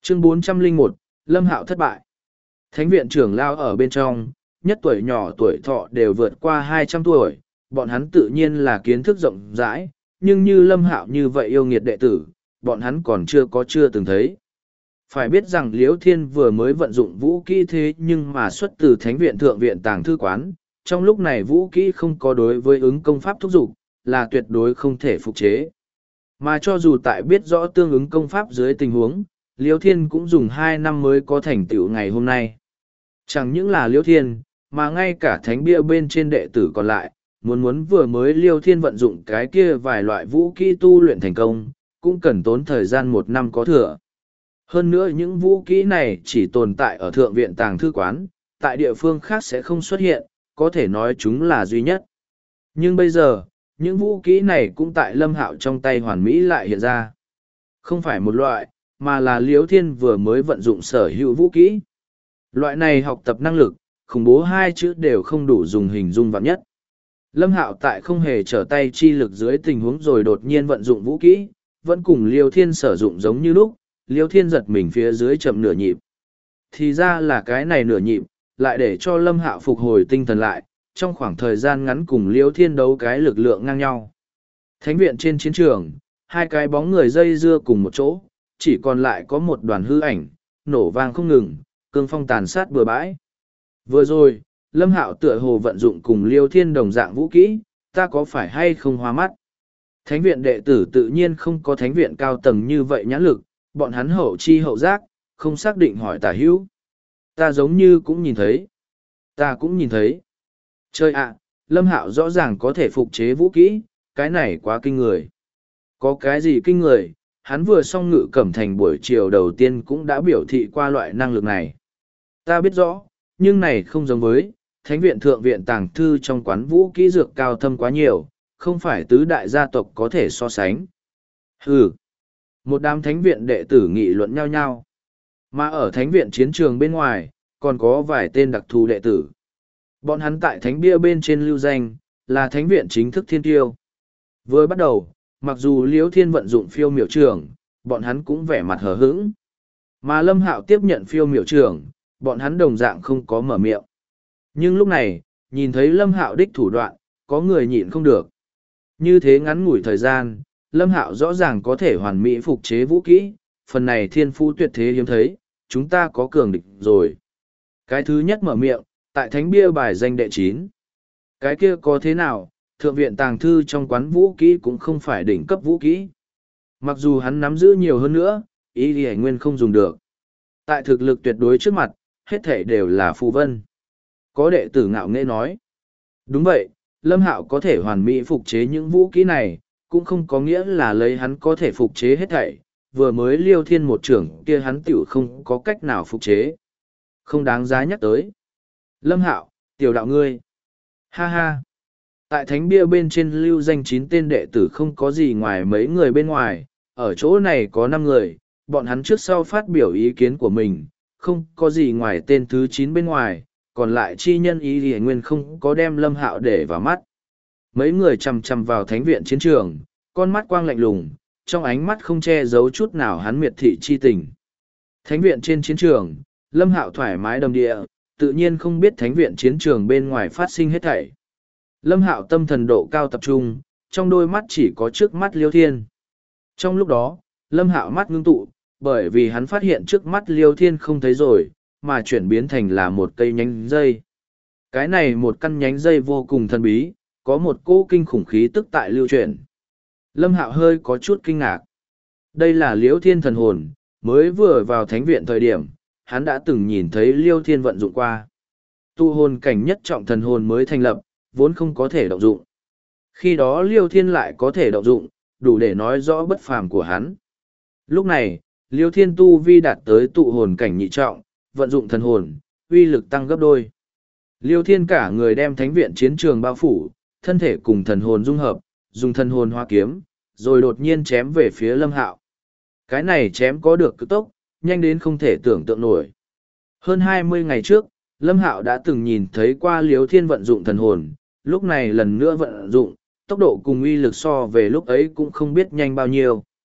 Chương 401, Lâm Hạo thất bại. Thánh viện trưởng lao ở bên trong, nhất tuổi nhỏ tuổi thọ đều vượt qua 200 tuổi, bọn hắn tự nhiên là kiến thức rộng rãi, nhưng như Lâm Hạo như vậy yêu nghiệt đệ tử, bọn hắn còn chưa từng thấy. Phải biết rằng Liễu Thiên vừa mới vận dụng vũ kỹ thế nhưng mà xuất từ Thánh viện Thượng viện Tàng Thư Quán, trong lúc này vũ kỹ không có đối với ứng công pháp thúc giục, là tuyệt đối không thể phục chế. Mà cho dù tại biết rõ tương ứng công pháp dưới tình huống, Liễu Thiên cũng dùng 2 năm mới có thành tựu ngày hôm nay. Chẳng những là Liễu Thiên, mà ngay cả thánh bia bên trên đệ tử còn lại, muốn vừa mới Liễu Thiên vận dụng cái kia vài loại vũ kỹ tu luyện thành công, cũng cần tốn thời gian 1 năm có thừa. Hơn nữa những vũ kỹ này chỉ tồn tại ở Thượng viện Tàng Thư Quán, tại địa phương khác sẽ không xuất hiện, có thể nói chúng là duy nhất. Nhưng bây giờ, những vũ kỹ này cũng tại Lâm Hạo trong tay hoàn mỹ lại hiện ra. Không phải một loại, mà là Liễu Thiên vừa mới vận dụng sở hữu vũ kỹ. Loại này học tập năng lực, khủng bố 2 chữ đều không đủ dùng hình dung vạn nhất. Lâm Hạo tại không hề trở tay chi lực dưới tình huống rồi đột nhiên vận dụng vũ kỹ, vẫn cùng Liễu Thiên sử dụng giống như lúc, Liễu Thiên giật mình phía dưới chậm nửa nhịp. Thì ra là cái này nửa nhịp, lại để cho Lâm Hạo phục hồi tinh thần lại, trong khoảng thời gian ngắn cùng Liễu Thiên đấu cái lực lượng ngang nhau. Thánh viện trên chiến trường, 2 cái bóng người dây dưa cùng một chỗ, chỉ còn lại có một đoàn hư ảnh, nổ vang không ngừng, cương phong tàn sát bừa bãi. Vừa rồi, Lâm Hạo tựa hồ vận dụng cùng Liễu Thiên đồng dạng vũ kỹ, ta có phải hay không hoa mắt? Thánh viện đệ tử tự nhiên không có thánh viện cao tầng như vậy nhãn lực, bọn hắn hậu chi hậu giác, không xác định hỏi tả hữu. Ta giống như cũng nhìn thấy. Ta cũng nhìn thấy. Chơi ạ, Lâm Hạo rõ ràng có thể phục chế vũ kỹ, cái này quá kinh người. Có cái gì kinh người, hắn vừa xong Ngự Cẩm Thành buổi chiều đầu tiên cũng đã biểu thị qua loại năng lực này. Ta biết rõ, nhưng này không giống với, Thánh viện Thượng viện Tàng Thư trong quán vũ kỹ dược cao thâm quá nhiều, không phải tứ đại gia tộc có thể so sánh. Hừ. Một đám thánh viện đệ tử nghị luận nhau nhau. Mà ở thánh viện chiến trường bên ngoài, còn có vài tên đặc thù đệ tử. Bọn hắn tại thánh bia bên trên lưu danh, là thánh viện chính thức thiên tiêu. Vừa bắt đầu, mặc dù Liễu Thiên vận dụng phiêu miểu trưởng, bọn hắn cũng vẻ mặt hờ hững. Mà Lâm Hạo tiếp nhận phiêu miểu trưởng, bọn hắn đồng dạng không có mở miệng. Nhưng lúc này, nhìn thấy Lâm Hạo đích thủ đoạn, có người nhịn không được. Như thế ngắn ngủi thời gian, Lâm Hạo rõ ràng có thể hoàn mỹ phục chế vũ kỹ, phần này thiên phú tuyệt thế hiếm thấy, chúng ta có cường địch rồi. Cái thứ nhất mở miệng, tại thánh bia bài danh đệ 9. Cái kia có thế nào, Thượng viện Tàng Thư trong quán vũ kỹ cũng không phải đỉnh cấp vũ kỹ. Mặc dù hắn nắm giữ nhiều hơn nữa, ý thì nguyên không dùng được. Tại thực lực tuyệt đối trước mặt, hết thể đều là phù vân. Có đệ tử ngạo nghễ nói. Đúng vậy, Lâm Hạo có thể hoàn mỹ phục chế những vũ kỹ này, cũng không có nghĩa là lấy hắn có thể phục chế hết thảy, vừa mới Liêu Thiên một trưởng kia hắn tiểu không có cách nào phục chế. Không đáng giá nhắc tới. Lâm Hạo, tiểu đạo ngươi. Ha ha. Tại thánh bia bên trên lưu danh 9 tên đệ tử không có gì ngoài mấy người bên ngoài, ở chỗ này có 5 người, bọn hắn trước sau phát biểu ý kiến của mình, không có gì ngoài tên thứ 9 bên ngoài, còn lại chi nhân ý thì nguyên không có đem Lâm Hạo để vào mắt. Mấy người chằm chằm vào thánh viện chiến trường, con mắt quang lạnh lùng, trong ánh mắt không che giấu chút nào hắn miệt thị chi tình. Thánh viện trên chiến trường, Lâm Hạo thoải mái đầm địa, tự nhiên không biết thánh viện chiến trường bên ngoài phát sinh hết thảy. Lâm Hạo tâm thần độ cao tập trung, trong đôi mắt chỉ có trước mắt Liêu Thiên. Trong lúc đó, Lâm Hạo mắt ngưng tụ, bởi vì hắn phát hiện trước mắt Liêu Thiên không thấy rồi, mà chuyển biến thành là một cây nhánh dây. Cái này một căn nhánh dây vô cùng thần bí, có một cỗ kinh khủng khí tức tại lưu chuyển. Lâm Hạo hơi có chút kinh ngạc. Đây là Liễu Thiên thần hồn, mới vừa vào thánh viện thời điểm, hắn đã từng nhìn thấy Liêu Thiên vận dụng qua. Tu hồn cảnh nhất trọng thần hồn mới thành lập, vốn không có thể động dụng. Khi đó Liêu Thiên lại có thể động dụng, đủ để nói rõ bất phàm của hắn. Lúc này, Liêu Thiên tu vi đạt tới tụ hồn cảnh nhị trọng, vận dụng thần hồn, uy lực tăng gấp đôi. Liêu Thiên cả người đem thánh viện chiến trường bao phủ, thân thể cùng thần hồn dung hợp, dùng thần hồn hoa kiếm, rồi đột nhiên chém về phía Lâm Hạo. Cái này chém có được cực tốc, nhanh đến không thể tưởng tượng nổi. Hơn 20 ngày trước, Lâm Hạo đã từng nhìn thấy qua Liêu Thiên vận dụng thần hồn, lúc này lần nữa vận dụng, tốc độ cùng uy lực so về lúc ấy cũng không biết nhanh bao nhiêu.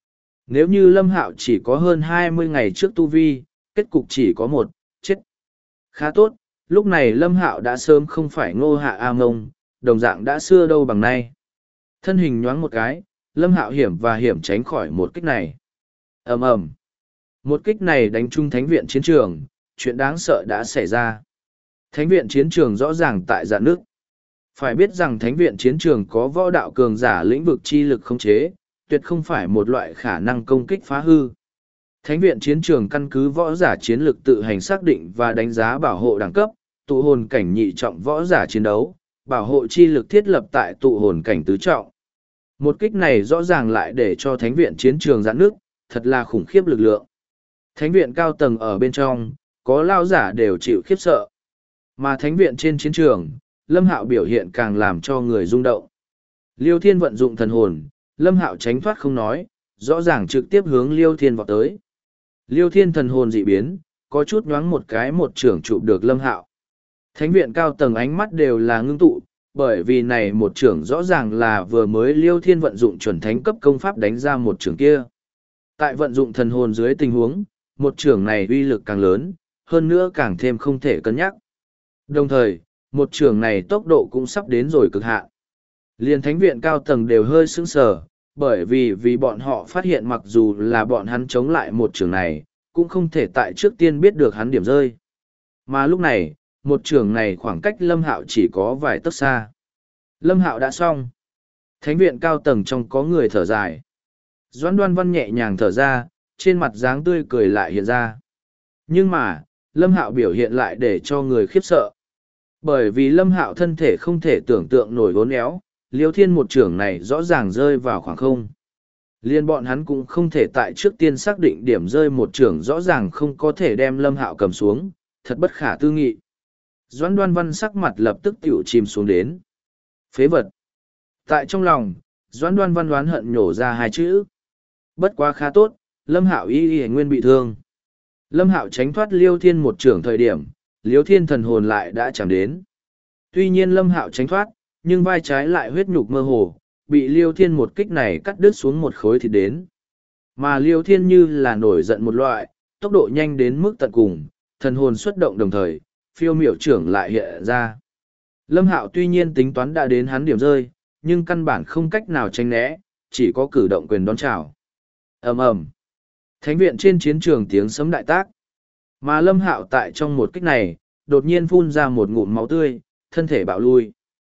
Nếu như Lâm Hạo chỉ có hơn 20 ngày trước tu vi, kết cục chỉ có một, chết. Khá tốt, lúc này Lâm Hạo đã sớm không phải Ngô Hạ A Mông, đồng dạng đã xưa đâu bằng nay. Thân hình nhoáng một cái, Lâm Hạo hiểm và hiểm tránh khỏi một kích này. Ầm ầm. Một kích này đánh trúng thánh viện chiến trường, chuyện đáng sợ đã xảy ra. Thánh viện chiến trường rõ ràng tại dạn nước. Phải biết rằng thánh viện chiến trường có võ đạo cường giả lĩnh vực chi lực khống chế, tuyệt không phải một loại khả năng công kích phá hư. Thánh viện chiến trường căn cứ võ giả chiến lực tự hành xác định và đánh giá bảo hộ đẳng cấp, tụ hồn cảnh nhị trọng võ giả chiến đấu, bảo hộ chi lực thiết lập tại tụ hồn cảnh tứ trọng. Một kích này rõ ràng lại để cho thánh viện chiến trường giãn nước, thật là khủng khiếp lực lượng. Thánh viện cao tầng ở bên trong, có lao giả đều chịu khiếp sợ. Mà thánh viện trên chiến trường, Lâm Hạo biểu hiện càng làm cho người rung động. Liêu Thiên vận dụng thần hồn, Lâm Hạo tránh thoát không nói, rõ ràng trực tiếp hướng Liêu Thiên vọt tới. Liêu Thiên thần hồn dị biến, có chút nhoáng một cái một trưởng chụp được Lâm Hạo. Thánh viện cao tầng ánh mắt đều là ngưng tụ, bởi vì này một trưởng rõ ràng là vừa mới Liêu Thiên vận dụng chuẩn thánh cấp công pháp đánh ra một trưởng kia. Tại vận dụng thần hồn dưới tình huống, một trưởng này uy lực càng lớn, hơn nữa càng thêm không thể cân nhắc. Đồng thời, một trưởng này tốc độ cũng sắp đến rồi cực hạn. Liên thánh viện cao tầng đều hơi sững sờ, bởi vì bọn họ phát hiện mặc dù là bọn hắn chống lại một trưởng này, cũng không thể tại trước tiên biết được hắn điểm rơi. Mà lúc này, một trưởng này khoảng cách Lâm Hạo chỉ có vài tấc xa. Lâm Hạo đã xong. Thánh viện cao tầng trong có người thở dài. Doãn Đoan Văn nhẹ nhàng thở ra, trên mặt dáng tươi cười lại hiện ra. Nhưng mà, Lâm Hạo biểu hiện lại để cho người khiếp sợ. Bởi vì Lâm Hạo thân thể không thể tưởng tượng nổi uốn éo, Liêu Thiên một trưởng này rõ ràng rơi vào khoảng không. Liên bọn hắn cũng không thể tại trước tiên xác định điểm rơi một trưởng rõ ràng không có thể đem Lâm Hạo cầm xuống, thật bất khả tư nghị. Doãn Đoan Văn sắc mặt lập tức tiểu chìm xuống đến. Phế vật. Tại trong lòng, Doãn Đoan Văn đoán hận nhổ ra hai chữ. Bất quá khá tốt, Lâm Hạo y nguyên bị thương. Lâm Hạo tránh thoát Liêu Thiên một trưởng thời điểm, Liêu Thiên thần hồn lại đã chẳng đến. Tuy nhiên Lâm Hạo tránh thoát, nhưng vai trái lại huyết nhục mơ hồ, bị Liêu Thiên một kích này cắt đứt xuống một khối thịt đến. Mà Liêu Thiên như là nổi giận một loại, tốc độ nhanh đến mức tận cùng, thần hồn xuất động đồng thời, phiêu miểu trưởng lại hiện ra. Lâm Hạo tuy nhiên tính toán đã đến hắn điểm rơi, nhưng căn bản không cách nào tránh né, chỉ có cử động quyền đón chào. Ầm ầm. Thánh viện trên chiến trường tiếng sấm đại tác. Mà Lâm Hạo tại trong một kích này, đột nhiên phun ra một ngụm máu tươi, thân thể bạo lui.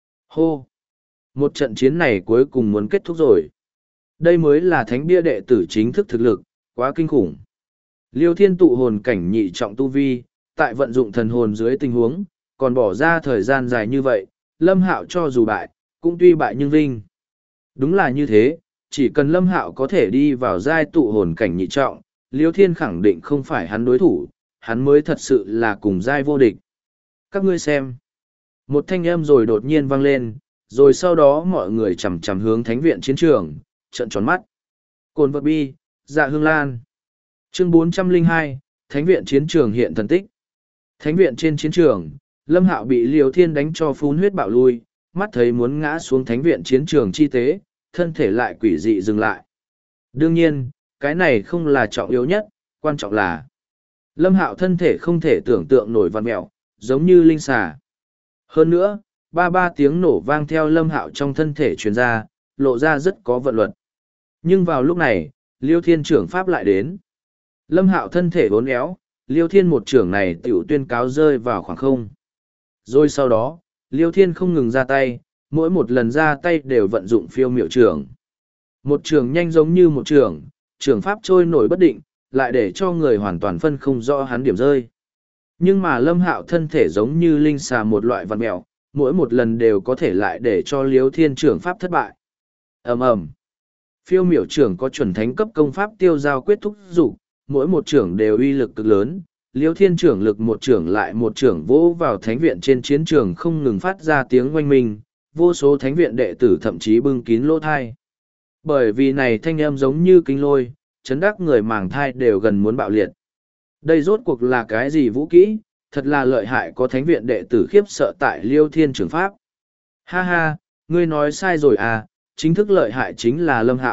Hô! Một trận chiến này cuối cùng muốn kết thúc rồi. Đây mới là thánh bia đệ tử chính thức thực lực, quá kinh khủng. Liêu Thiên tụ hồn cảnh nhị trọng tu vi, tại vận dụng thần hồn dưới tình huống, còn bỏ ra thời gian dài như vậy, Lâm Hạo cho dù bại, cũng tuy bại nhưng vinh. Đúng là như thế, chỉ cần Lâm Hạo có thể đi vào giai tụ hồn cảnh nhị trọng, Liêu Thiên khẳng định không phải hắn đối thủ, hắn mới thật sự là cùng giai vô địch. Các ngươi xem. Một thanh âm rồi đột nhiên vang lên, rồi sau đó mọi người chằm chằm hướng thánh viện chiến trường, trợn tròn mắt. Cồn vật bi, dạ hương lan. Chương 402, thánh viện chiến trường hiện thần tích. Thánh viện trên chiến trường, Lâm Hạo bị Liêu Thiên đánh cho phun huyết bạo lui, mắt thấy muốn ngã xuống thánh viện chiến trường chi tế, thân thể lại quỷ dị dừng lại. Đương nhiên, cái này không là trọng yếu nhất, quan trọng là Lâm Hạo thân thể không thể tưởng tượng nổi vằn mẹo, giống như linh xà. Hơn nữa, ba tiếng nổ vang theo Lâm Hạo trong thân thể truyền ra, lộ ra rất có vận luật. Nhưng vào lúc này, Liêu Thiên trưởng pháp lại đến. Lâm Hạo thân thể uốn éo, Liêu Thiên một trưởng này tiểu tuyên cáo rơi vào khoảng không. Rồi sau đó, Liêu Thiên không ngừng ra tay, mỗi một lần ra tay đều vận dụng phiêu miệu trưởng. Một trưởng nhanh giống như một trưởng pháp trôi nổi bất định, lại để cho người hoàn toàn phân không rõ hắn điểm rơi. Nhưng mà Lâm Hạo thân thể giống như linh xà một loại vằn mèo, mỗi một lần đều có thể lại để cho Liêu Thiên trưởng pháp thất bại. Ầm ầm. Phiêu miểu trưởng có chuẩn thánh cấp công pháp tiêu giao quyết thúc dục, mỗi một trưởng đều uy lực cực lớn. Liêu Thiên trưởng lực một trưởng lại một trưởng vỗ vào thánh viện trên chiến trường không ngừng phát ra tiếng oanh minh, vô số thánh viện đệ tử thậm chí bưng kín lỗ thai. Bởi vì này thanh âm giống như kinh lôi, chấn đắc người màng thai đều gần muốn bạo liệt. Đây rốt cuộc là cái gì vũ kỹ, thật là lợi hại, có thánh viện đệ tử khiếp sợ tại Liêu Thiên trưởng pháp. Ha ha, ngươi nói sai rồi à, chính thức lợi hại chính là Lâm Hạo,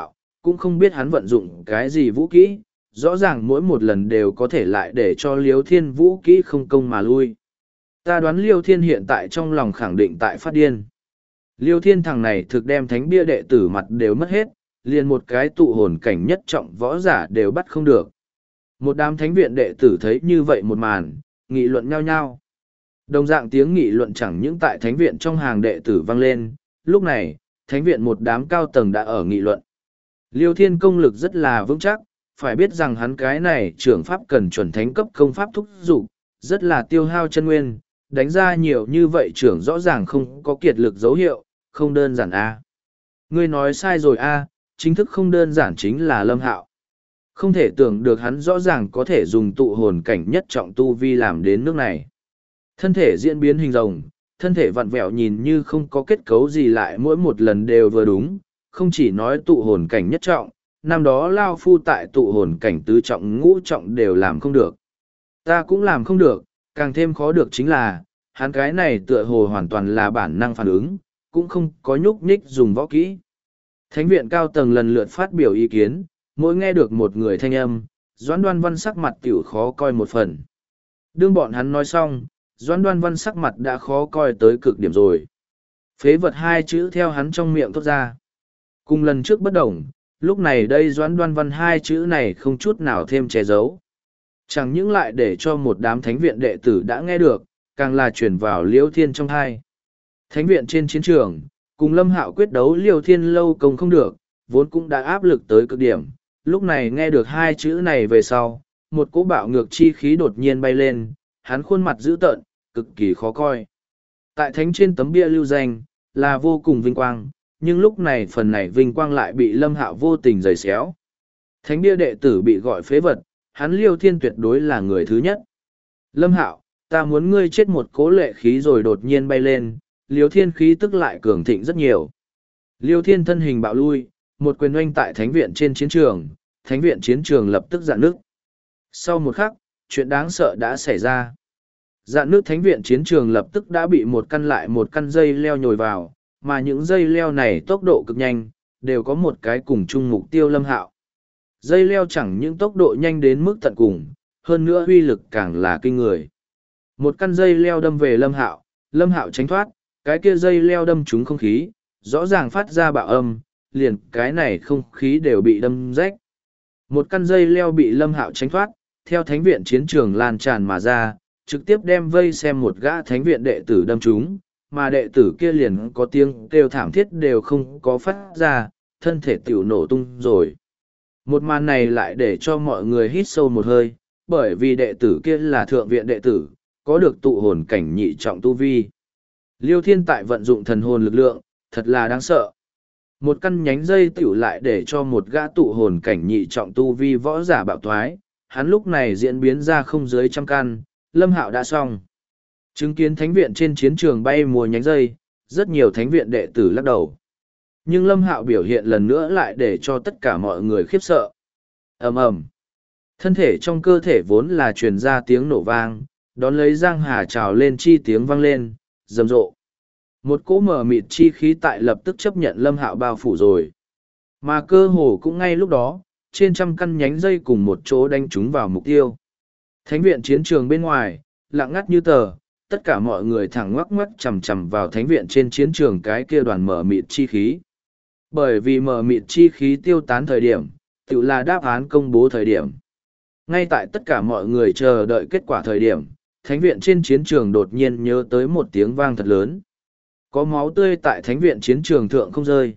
cũng không biết hắn vận dụng cái gì vũ kỹ, rõ ràng mỗi một lần đều có thể lại để cho Liêu Thiên vũ kỹ không công mà lui. Ta đoán Liêu Thiên hiện tại trong lòng khẳng định tại phát điên. Liêu Thiên thằng này thực đem thánh bia đệ tử mặt đều mất hết, liền một cái tụ hồn cảnh nhất trọng võ giả đều bắt không được. Một đám thánh viện đệ tử thấy như vậy một màn, nghị luận nhau nhau. Đồng dạng tiếng nghị luận chẳng những tại thánh viện trong hàng đệ tử vang lên, lúc này, thánh viện một đám cao tầng đã ở nghị luận. Liêu Thiên công lực rất là vững chắc, phải biết rằng hắn cái này trưởng pháp cần chuẩn thánh cấp công pháp thúc dục, rất là tiêu hao chân nguyên, đánh ra nhiều như vậy trưởng rõ ràng không có kiệt lực dấu hiệu, không đơn giản a. Ngươi nói sai rồi a, chính thức không đơn giản chính là Lâm Hạo. Không thể tưởng được hắn rõ ràng có thể dùng tụ hồn cảnh nhất trọng tu vi làm đến nước này. Thân thể diễn biến hình rồng, thân thể vặn vẹo nhìn như không có kết cấu gì lại mỗi một lần đều vừa đúng, không chỉ nói tụ hồn cảnh nhất trọng, năm đó Lao Phu tại tụ hồn cảnh tứ trọng ngũ trọng đều làm không được. Ta cũng làm không được, càng thêm khó được chính là, hắn cái này tựa hồ hoàn toàn là bản năng phản ứng, cũng không có nhúc nhích dùng võ kỹ. Thánh viện cao tầng lần lượt phát biểu ý kiến, mỗi nghe được một người thanh âm, Doãn Đoan Văn sắc mặt tiểu khó coi một phần. Đương bọn hắn nói xong, Doãn Đoan Văn sắc mặt đã khó coi tới cực điểm rồi. Phế vật hai chữ theo hắn trong miệng thốt ra. Cùng lần trước bất đồng, lúc này đây Doãn Đoan Văn hai chữ này không chút nào thêm che giấu. Chẳng những lại để cho một đám thánh viện đệ tử đã nghe được, càng là chuyển vào Liêu Thiên trong hai. Thánh viện trên chiến trường, cùng Lâm Hạo quyết đấu Liêu Thiên lâu công không được, vốn cũng đã áp lực tới cực điểm. Lúc này nghe được hai chữ này về sau, một cỗ bạo ngược chi khí đột nhiên bay lên, hắn khuôn mặt dữ tợn, cực kỳ khó coi. Tại thánh trên tấm bia lưu danh, là vô cùng vinh quang, nhưng lúc này phần này vinh quang lại bị Lâm Hạo vô tình giày xéo. Thánh bia đệ tử bị gọi phế vật, hắn Liêu Thiên tuyệt đối là người thứ nhất. Lâm Hạo, ta muốn ngươi chết một cỗ lệ khí rồi đột nhiên bay lên, Liêu Thiên khí tức lại cường thịnh rất nhiều. Liêu Thiên thân hình bạo lui, một quyền oanh tại thánh viện trên chiến trường, thánh viện chiến trường lập tức rạn nước. Sau một khắc, chuyện đáng sợ đã xảy ra. Rạn nước thánh viện chiến trường lập tức đã bị một căn lại một căn dây leo nhồi vào, mà những dây leo này tốc độ cực nhanh, đều có một cái cùng chung mục tiêu Lâm Hạo. Dây leo chẳng những tốc độ nhanh đến mức tận cùng, hơn nữa uy lực càng là kinh người. Một căn dây leo đâm về Lâm Hạo tránh thoát, cái kia dây leo đâm trúng không khí, rõ ràng phát ra bạo âm, liền cái này không khí đều bị đâm rách. Một căn dây leo bị Lâm Hạo tránh thoát, theo thánh viện chiến trường lan tràn mà ra, trực tiếp đem vây xem một gã thánh viện đệ tử đâm trúng, mà đệ tử kia liền có tiếng kêu thảm thiết đều không có phát ra, thân thể tiểu nổ tung rồi. Một màn này lại để cho mọi người hít sâu một hơi, bởi vì đệ tử kia là thượng viện đệ tử, có được tụ hồn cảnh nhị trọng tu vi. Liêu Thiên tại vận dụng thần hồn lực lượng, thật là đáng sợ. Một căn nhánh dây tiểu lại để cho một gã tụ hồn cảnh nhị trọng tu vi võ giả bạo thoái, hắn lúc này diễn biến ra không dưới trăm căn, Lâm Hạo đã xong. Chứng kiến thánh viện trên chiến trường bay mùa nhánh dây, rất nhiều thánh viện đệ tử lắc đầu. Nhưng Lâm Hạo biểu hiện lần nữa lại để cho tất cả mọi người khiếp sợ. Ầm ầm. Thân thể trong cơ thể vốn là truyền ra tiếng nổ vang, đón lấy Giang Hà trào lên chi tiếng vang lên, rầm rộ. Một cỗ mở mịt chi khí tại lập tức chấp nhận Lâm Hạo bao phủ rồi. Mà cơ hồ cũng ngay lúc đó, trên trăm căn nhánh dây cùng một chỗ đánh trúng vào mục tiêu. Thánh viện chiến trường bên ngoài, lặng ngắt như tờ, tất cả mọi người thẳng ngoắc ngoắc chằm chằm vào thánh viện trên chiến trường cái kia đoàn mở mịt chi khí. Bởi vì mở mịt chi khí tiêu tán thời điểm, tự là đáp án công bố thời điểm. Ngay tại tất cả mọi người chờ đợi kết quả thời điểm, thánh viện trên chiến trường đột nhiên nhớ tới một tiếng vang thật lớn. Có máu tươi tại thánh viện chiến trường thượng không rơi.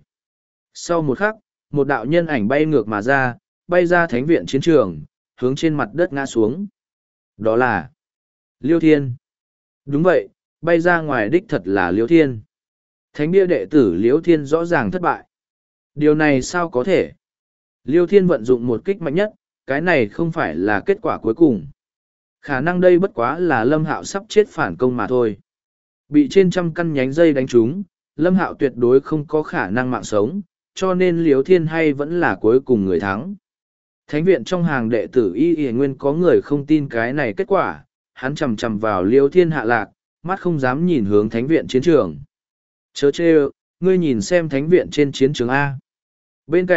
Sau một khắc, một đạo nhân ảnh bay ngược mà ra, bay ra thánh viện chiến trường, hướng trên mặt đất ngã xuống. Đó là Liêu Thiên. Đúng vậy, bay ra ngoài đích thật là Liêu Thiên. Thánh bia đệ tử Liêu Thiên rõ ràng thất bại. Điều này sao có thể? Liêu Thiên vận dụng một kích mạnh nhất, cái này không phải là kết quả cuối cùng. Khả năng đây bất quá là Lâm Hạo sắp chết phản công mà thôi. Bị trên trăm căn nhánh dây đánh trúng, Lâm Hạo tuyệt đối không có khả năng mạng sống, cho nên Liêu Thiên hay vẫn là cuối cùng người thắng. Thánh viện trong hàng đệ tử Y Nguyên có người không tin cái này kết quả, hắn chầm chầm vào Liêu Thiên hạ lạc, mắt không dám nhìn hướng thánh viện chiến trường. Chớ chê, ngươi nhìn xem thánh viện trên chiến trường A. Bên cạnh,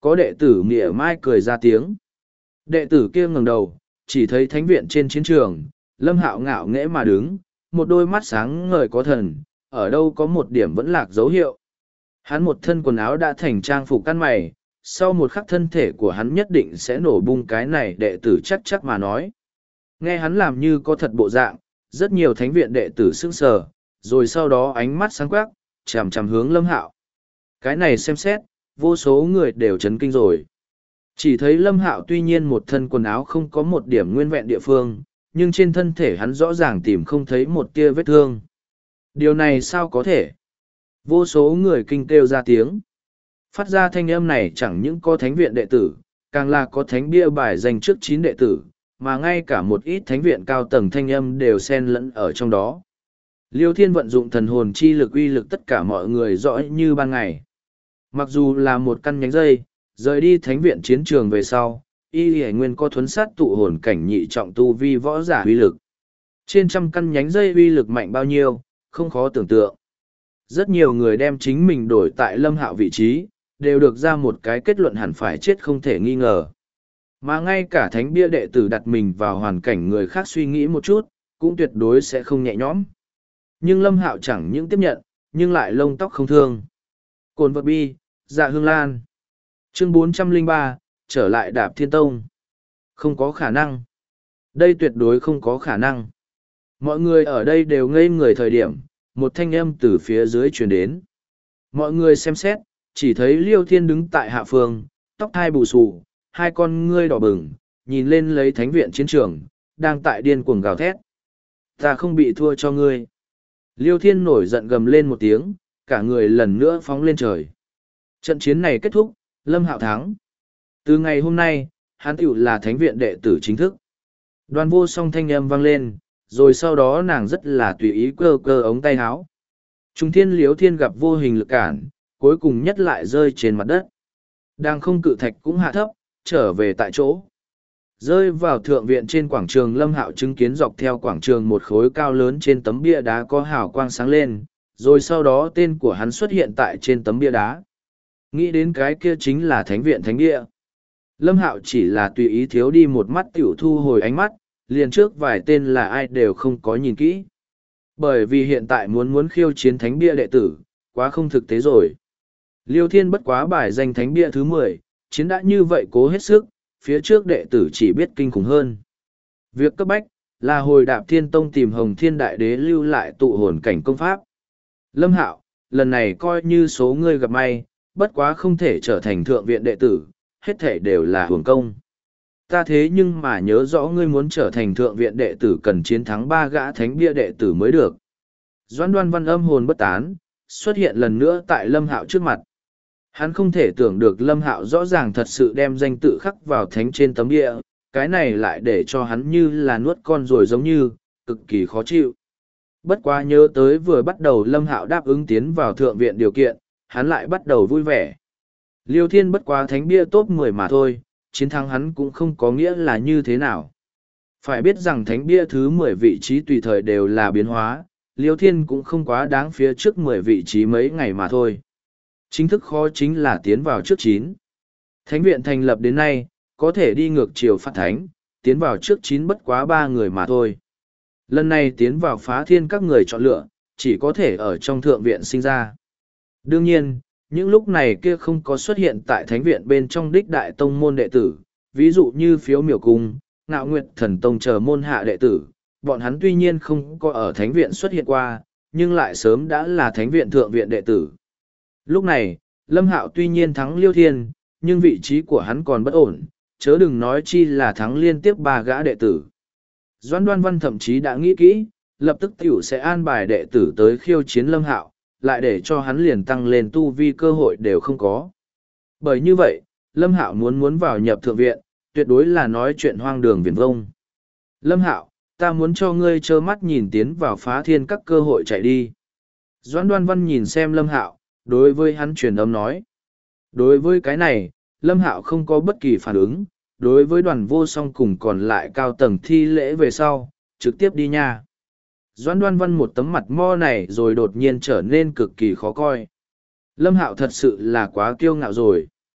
Có đệ tử mỉa mai cười ra tiếng. Đệ tử kia ngẩng đầu, chỉ thấy thánh viện trên chiến trường, Lâm Hạo ngạo nghễ mà đứng, một đôi mắt sáng ngời có thần, ở đâu có một điểm vẫn lạc dấu hiệu. Hắn một thân quần áo đã thành trang phục căn mày, sau một khắc thân thể của hắn nhất định sẽ nổ bung, cái này đệ tử chắc mà nói. Nghe hắn làm như có thật bộ dạng, rất nhiều thánh viện đệ tử sững sờ, rồi sau đó ánh mắt sáng quắc, chằm chằm hướng Lâm Hạo. Cái này xem xét, vô số người đều chấn kinh rồi. Chỉ thấy Lâm Hạo tuy nhiên một thân quần áo không có một điểm nguyên vẹn địa phương, nhưng trên thân thể hắn rõ ràng tìm không thấy một tia vết thương. Điều này sao có thể? Vô số người kinh kêu ra tiếng. Phát ra thanh âm này chẳng những có thánh viện đệ tử, càng là có thánh bia bài danh trước 9 đệ tử, mà ngay cả một ít thánh viện cao tầng thanh âm đều xen lẫn ở trong đó. Liêu Thiên vận dụng thần hồn chi lực uy lực tất cả mọi người rõ như ban ngày. Mặc dù là một căn nhánh dây, rời đi thánh viện chiến trường về sau, y hải nguyên có thuấn sát tụ hồn cảnh nhị trọng tu vi võ giả uy lực. Trên trăm căn nhánh dây uy lực mạnh bao nhiêu, không khó tưởng tượng. Rất nhiều người đem chính mình đổi tại Lâm Hạo vị trí, đều được ra một cái kết luận hẳn phải chết không thể nghi ngờ. Mà ngay cả thánh bia đệ tử đặt mình vào hoàn cảnh người khác suy nghĩ một chút, cũng tuyệt đối sẽ không nhẹ nhõm. Nhưng Lâm Hạo chẳng những tiếp nhận, nhưng lại lông tóc không thương. Cồn vật bi, dạ hương lan. Chương 403, trở lại Đạp Thiên Tông. Không có khả năng. Đây tuyệt đối không có khả năng. Mọi người ở đây đều ngây người thời điểm, một thanh âm từ phía dưới truyền đến. Mọi người xem xét, chỉ thấy Liêu Thiên đứng tại hạ phương, tóc hai bù xù, hai con ngươi đỏ bừng, nhìn lên lấy thánh viện chiến trường, đang tại điên cuồng gào thét. Ta không bị thua cho ngươi. Liêu Thiên nổi giận gầm lên một tiếng, cả người lần nữa phóng lên trời. Trận chiến này kết thúc, Lâm Hạo thắng. Từ ngày hôm nay, hắn tựu là thánh viện đệ tử chính thức. Đoàn vô song thanh âm vang lên, rồi sau đó nàng rất là tùy ý cơ cơ ống tay áo. Trung thiên Liêu Thiên gặp vô hình lực cản, cuối cùng nhất lại rơi trên mặt đất. Đang không cự thạch cũng hạ thấp, trở về tại chỗ. Rơi vào thượng viện trên quảng trường, Lâm Hạo chứng kiến dọc theo quảng trường một khối cao lớn trên tấm bia đá có hào quang sáng lên, rồi sau đó tên của hắn xuất hiện tại trên tấm bia đá. Nghĩ đến cái kia chính là thánh viện thánh địa. Lâm Hạo chỉ là tùy ý thiếu đi một mắt tiểu thu hồi ánh mắt, liền trước vài tên là ai đều không có nhìn kỹ. Bởi vì hiện tại muốn khiêu chiến thánh bia đệ tử, quá không thực tế rồi. Liêu Thiên bất quá bài danh thánh bia thứ 10, chiến đã như vậy cố hết sức, phía trước đệ tử chỉ biết kinh khủng hơn. Việc cấp bách, là hồi Đạp Thiên Tông tìm Hồng Thiên Đại Đế lưu lại tụ hồn cảnh công pháp. Lâm Hạo, lần này coi như số ngươi gặp may, bất quá không thể trở thành thượng viện đệ tử, hết thể đều là hưởng công. Ta thế nhưng mà nhớ rõ ngươi muốn trở thành thượng viện đệ tử cần chiến thắng 3 gã thánh bia đệ tử mới được. Doãn Đoan Văn âm hồn bất tán, xuất hiện lần nữa tại Lâm Hạo trước mặt. Hắn không thể tưởng được Lâm Hạo rõ ràng thật sự đem danh tự khắc vào thánh trên tấm địa, cái này lại để cho hắn như là nuốt con rồi giống như, cực kỳ khó chịu. Bất quá nhớ tới vừa bắt đầu Lâm Hạo đáp ứng tiến vào thượng viện điều kiện, hắn lại bắt đầu vui vẻ. Liêu Thiên bất quá thánh bia top 10 mà thôi, chiến thắng hắn cũng không có nghĩa là như thế nào. Phải biết rằng thánh bia thứ 10 vị trí tùy thời đều là biến hóa, Liêu Thiên cũng không quá đáng phía trước 10 vị trí mấy ngày mà thôi. Chính thức khó chính là tiến vào trước 9. Thánh viện thành lập đến nay, có thể đi ngược chiều phát thánh, tiến vào trước 9 bất quá 3 người mà thôi. Lần này tiến vào phá thiên các người chọn lựa, chỉ có thể ở trong thượng viện sinh ra. Đương nhiên, những lúc này kia không có xuất hiện tại thánh viện bên trong đích đại tông môn đệ tử, ví dụ như Phiếu Miểu Cung, Ngạo Nguyệt Thần Tông chờ môn hạ đệ tử, bọn hắn tuy nhiên không có ở thánh viện xuất hiện qua, nhưng lại sớm đã là thánh viện thượng viện đệ tử. Lúc này, Lâm Hạo tuy nhiên thắng Liêu Thiên, nhưng vị trí của hắn còn bất ổn, chớ đừng nói chi là thắng liên tiếp 3 gã đệ tử. Doãn Đoan Văn thậm chí đã nghĩ kỹ, lập tức tiểu sẽ an bài đệ tử tới khiêu chiến Lâm Hạo, lại để cho hắn liền tăng lên tu vi cơ hội đều không có. Bởi như vậy, Lâm Hạo muốn vào nhập thượng viện, tuyệt đối là nói chuyện hoang đường viển vông. Lâm Hạo, ta muốn cho ngươi trơ mắt nhìn tiến vào phá thiên các cơ hội chạy đi. Doãn Đoan Văn nhìn xem Lâm Hạo, đối với hắn truyền âm nói. Đối với cái này, Lâm Hạo không có bất kỳ phản ứng, đối với Đoàn Vô Song cùng còn lại cao tầng thi lễ về sau, trực tiếp đi nha. Doãn Đoan Văn một tấm mặt mo này rồi đột nhiên trở nên cực kỳ khó coi. Lâm Hạo thật sự là quá kiêu ngạo rồi.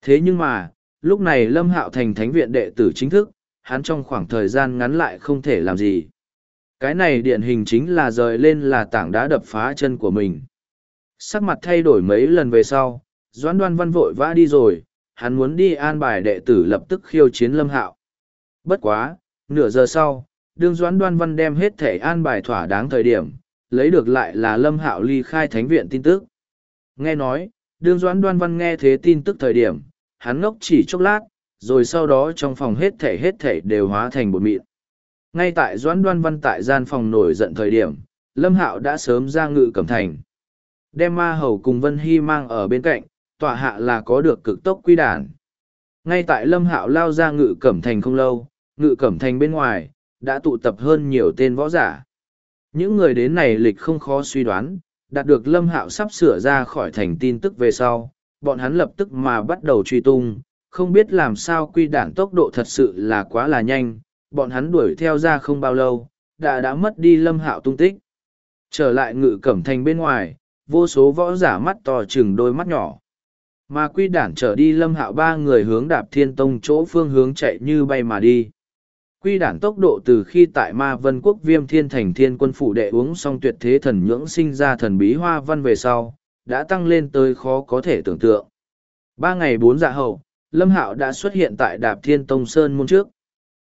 Thế nhưng mà, lúc này Lâm Hạo thành thánh viện đệ tử chính thức, hắn trong khoảng thời gian ngắn lại không thể làm gì. Cái này điển hình chính là rời lên là tảng đá đập phá chân của mình. Sắc mặt thay đổi mấy lần về sau, Doãn Đoan Văn vội vã đi rồi, hắn muốn đi an bài đệ tử lập tức khiêu chiến Lâm Hạo. Bất quá, nửa giờ sau, đương Doãn Đoan Văn đem hết thể an bài thỏa đáng thời điểm, lấy được lại là Lâm Hạo ly khai thánh viện tin tức. Nghe nói, đương Doãn Đoan Văn nghe thế tin tức thời điểm, hắn ngốc chỉ chốc lát, rồi sau đó trong phòng hết thảy đều hóa thành bột mịn. Ngay tại Doãn Đoan Văn tại gian phòng nổi giận thời điểm, Lâm Hạo đã sớm ra Ngự Cẩm Thành. Đem Ma Hầu cùng Vân Hy mang ở bên cạnh, tọa hạ là có được cực tốc quy đản. Ngay tại Lâm Hạo lao ra Ngự Cẩm Thành không lâu, Ngự Cẩm Thành bên ngoài, đã tụ tập hơn nhiều tên võ giả. Những người đến này lịch không khó suy đoán, đạt được Lâm Hạo sắp sửa ra khỏi thành tin tức về sau, bọn hắn lập tức mà bắt đầu truy tung, không biết làm sao quy đản tốc độ thật sự là quá là nhanh, bọn hắn đuổi theo ra không bao lâu, đã mất đi Lâm Hạo tung tích. Trở lại Ngự Cẩm Thành bên ngoài, vô số võ giả mắt to chừng đôi mắt nhỏ. Mà quy đản trở đi Lâm Hạo ba người hướng Đạp Thiên Tông chỗ phương hướng chạy như bay mà đi. Quy đản tốc độ từ khi tại Ma Vân Quốc Viêm Thiên Thành Thiên Quân phủ đệ uống xong tuyệt thế thần nhưỡng sinh ra thần bí hoa văn về sau, đã tăng lên tới khó có thể tưởng tượng. 3 ngày 4 dạ hậu, Lâm Hạo đã xuất hiện tại Đạp Thiên Tông Sơn môn trước.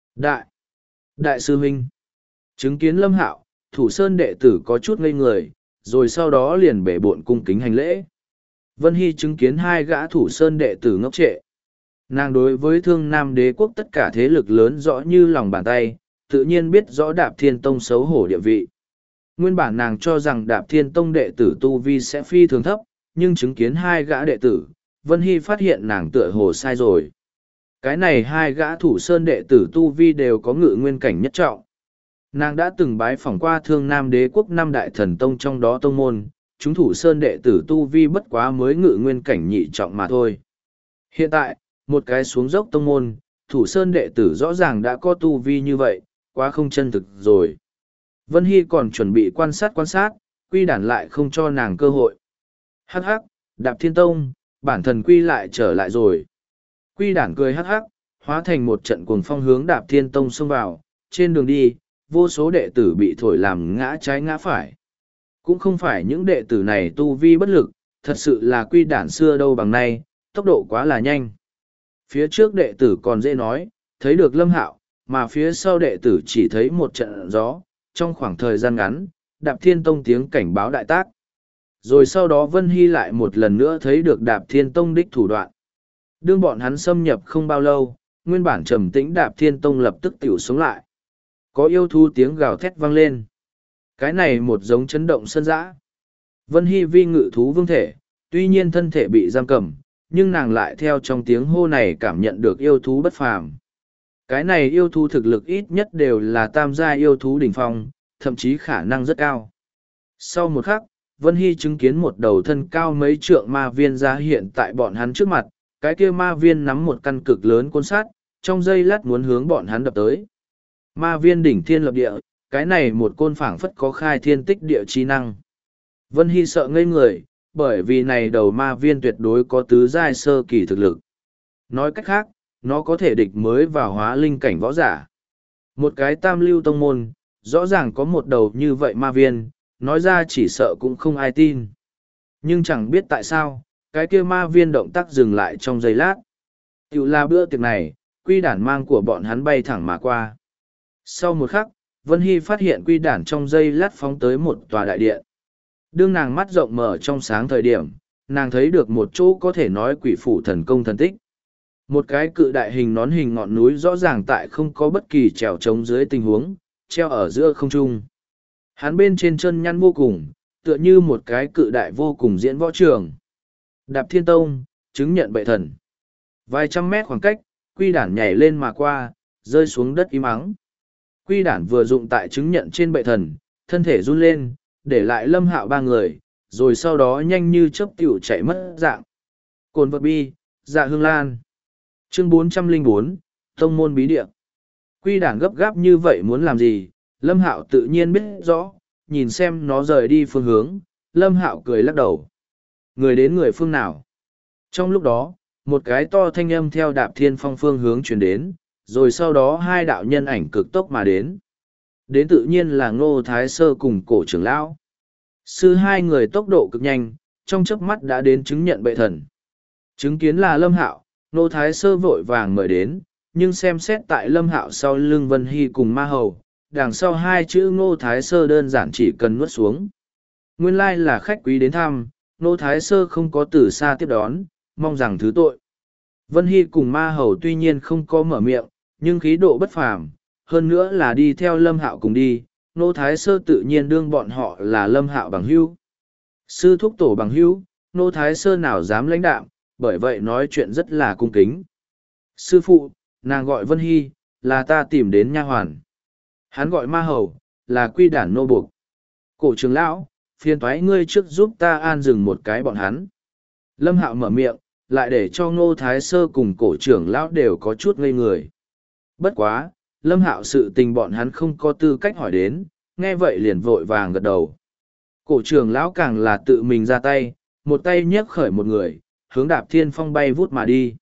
Đại sư huynh. Chứng kiến Lâm Hạo, Thủ Sơn đệ tử có chút ngây người, rồi sau đó liền bể bộn cung kính hành lễ. Vân Hy chứng kiến hai gã Thủ Sơn đệ tử ngốc trệ. Nàng đối với Thương Nam Đế quốc tất cả thế lực lớn rõ như lòng bàn tay, tự nhiên biết rõ Đạp Thiên Tông xấu hổ địa vị. Nguyên bản nàng cho rằng Đạp Thiên Tông đệ tử tu vi sẽ phi thường thấp, nhưng chứng kiến hai gã đệ tử, Vân Hy phát hiện nàng tựa hồ sai rồi. Cái này hai gã Thủ Sơn đệ tử tu vi đều có ngự nguyên cảnh nhất trọng. Nàng đã từng bái phỏng qua Thương Nam Đế quốc 5 đại thần tông trong đó tông môn, chúng Thủ Sơn đệ tử tu vi bất quá mới ngự nguyên cảnh nhị trọng mà thôi. Hiện tại, một cái xuống dốc tông môn, Thủ Sơn đệ tử rõ ràng đã có tu vi như vậy, quá không chân thực rồi. Vân Hy còn chuẩn bị quan sát, quy đản lại không cho nàng cơ hội. Hắc hắc, Đạp Thiên Tông, bản thần quy lại trở lại rồi. Quy đản cười hắc hắc, hóa thành một trận cuồng phong hướng Đạp Thiên Tông xông vào, trên đường đi, vô số đệ tử bị thổi làm ngã trái ngã phải. Cũng không phải những đệ tử này tu vi bất lực, thật sự là quy đản xưa đâu bằng nay, tốc độ quá là nhanh. Phía trước đệ tử còn dễ nói, thấy được Lâm Hạo, mà phía sau đệ tử chỉ thấy một trận gió, trong khoảng thời gian ngắn, Đạp Thiên Tông tiếng cảnh báo đại tác. Rồi sau đó Vân Hy lại một lần nữa thấy được Đạp Thiên Tông đích thủ đoạn. Đương bọn hắn xâm nhập không bao lâu, nguyên bản trầm tĩnh Đạp Thiên Tông lập tức tiểu sống lại. Có yêu thú tiếng gào thét vang lên. Cái này một giống chấn động sân dã. Vân Hy vi ngự thú vương thể, tuy nhiên thân thể bị giam cầm, nhưng nàng lại theo trong tiếng hô này cảm nhận được yêu thú bất phàm. Cái này yêu thú thực lực ít nhất đều là tam gia yêu thú đỉnh phong, thậm chí khả năng rất cao. Sau một khắc, Vân Hy chứng kiến một đầu thân cao mấy trượng ma viên ra hiện tại bọn hắn trước mặt, cái kia ma viên nắm một căn cực lớn côn sắt, trong giây lát muốn hướng bọn hắn đập tới. Ma viên đỉnh thiên lập địa, cái này một côn phảng phất có khai thiên tích địa chi năng. Vân Hy sợ ngây người, bởi vì này đầu ma viên tuyệt đối có tứ giai sơ kỳ thực lực. Nói cách khác, nó có thể địch mới vào hóa linh cảnh võ giả. Một cái tam lưu tông môn, rõ ràng có một đầu như vậy ma viên, nói ra chỉ sợ cũng không ai tin. Nhưng chẳng biết tại sao, cái kia ma viên động tác dừng lại trong giây lát. Tiểu là bữa tiệc này, quy đản mang của bọn hắn bay thẳng mà qua. Sau một khắc, Vân Hy phát hiện quy đản trong giây lát phóng tới một tòa đại điện. Đương nàng mắt rộng mở trong sáng thời điểm, nàng thấy được một chỗ có thể nói quỷ phủ thần công thần tích. Một cái cự đại hình nón hình ngọn núi rõ ràng tại không có bất kỳ trèo trống dưới tình huống, treo ở giữa không trung. Hắn bên trên chân nhăn vô cùng, tựa như một cái cự đại vô cùng diễn võ trường. Đạp Thiên Tông, chứng nhận bệ thần. Vài trăm mét khoảng cách, quy đản nhảy lên mà qua, rơi xuống đất im ắng. Quy đản vừa dụng tại chứng nhận trên bệ thần, thân thể run lên, để lại Lâm Hạo ba người, rồi sau đó nhanh như chớp tiểu chạy mất dạng. Cồn vật bi, dạ hương lan. Chương 404, Tông môn bí địa. Quy đản gấp gáp như vậy muốn làm gì, Lâm Hạo tự nhiên biết rõ, nhìn xem nó rời đi phương hướng, Lâm Hạo cười lắc đầu. Người đến người phương nào? Trong lúc đó, một cái to thanh âm theo Đạp Thiên Phong phương hướng truyền đến, rồi sau đó hai đạo nhân ảnh cực tốc mà đến. Đến tự nhiên là Ngô Thái Sơ cùng Cổ trưởng lão. Sư hai người tốc độ cực nhanh, trong chớp mắt đã đến chứng nhận bệ thần. Chứng kiến là Lâm Hạo, Ngô Thái Sơ vội vàng mời đến, nhưng xem xét tại Lâm Hạo sau lưng Vân Hy cùng Ma Hầu, đằng sau hai chữ Ngô Thái Sơ đơn giản chỉ cần nuốt xuống. Nguyên lai là khách quý đến thăm, Ngô Thái Sơ không có từ xa tiếp đón, mong rằng thứ tội. Vân Hy cùng Ma Hầu tuy nhiên không có mở miệng, nhưng khí độ bất phàm, hơn nữa là đi theo Lâm Hạo cùng đi, Ngô Thái Sơ tự nhiên đương bọn họ là Lâm Hạo bằng hữu. Sư thúc tổ bằng hữu, Ngô Thái Sơ nào dám lãnh đạm, bởi vậy nói chuyện rất là cung kính. Sư phụ, nàng gọi Vân Hy, là ta tìm đến nha hoàn. Hắn gọi Ma Hầu, là quy đản nô buộc. Cổ trưởng lão, phiền thoái ngươi trước giúp ta an dừng một cái bọn hắn. Lâm Hạo mở miệng, lại để cho Ngô Thái Sơ cùng cổ trưởng lão đều có chút ngây người. Bất quá, Lâm Hạo sự tình bọn hắn không có tư cách hỏi đến, nghe vậy liền vội vàng gật đầu. Cổ trưởng lão càng là tự mình ra tay, một tay nhấc khởi một người, hướng Đạp Thiên Phong bay vút mà đi.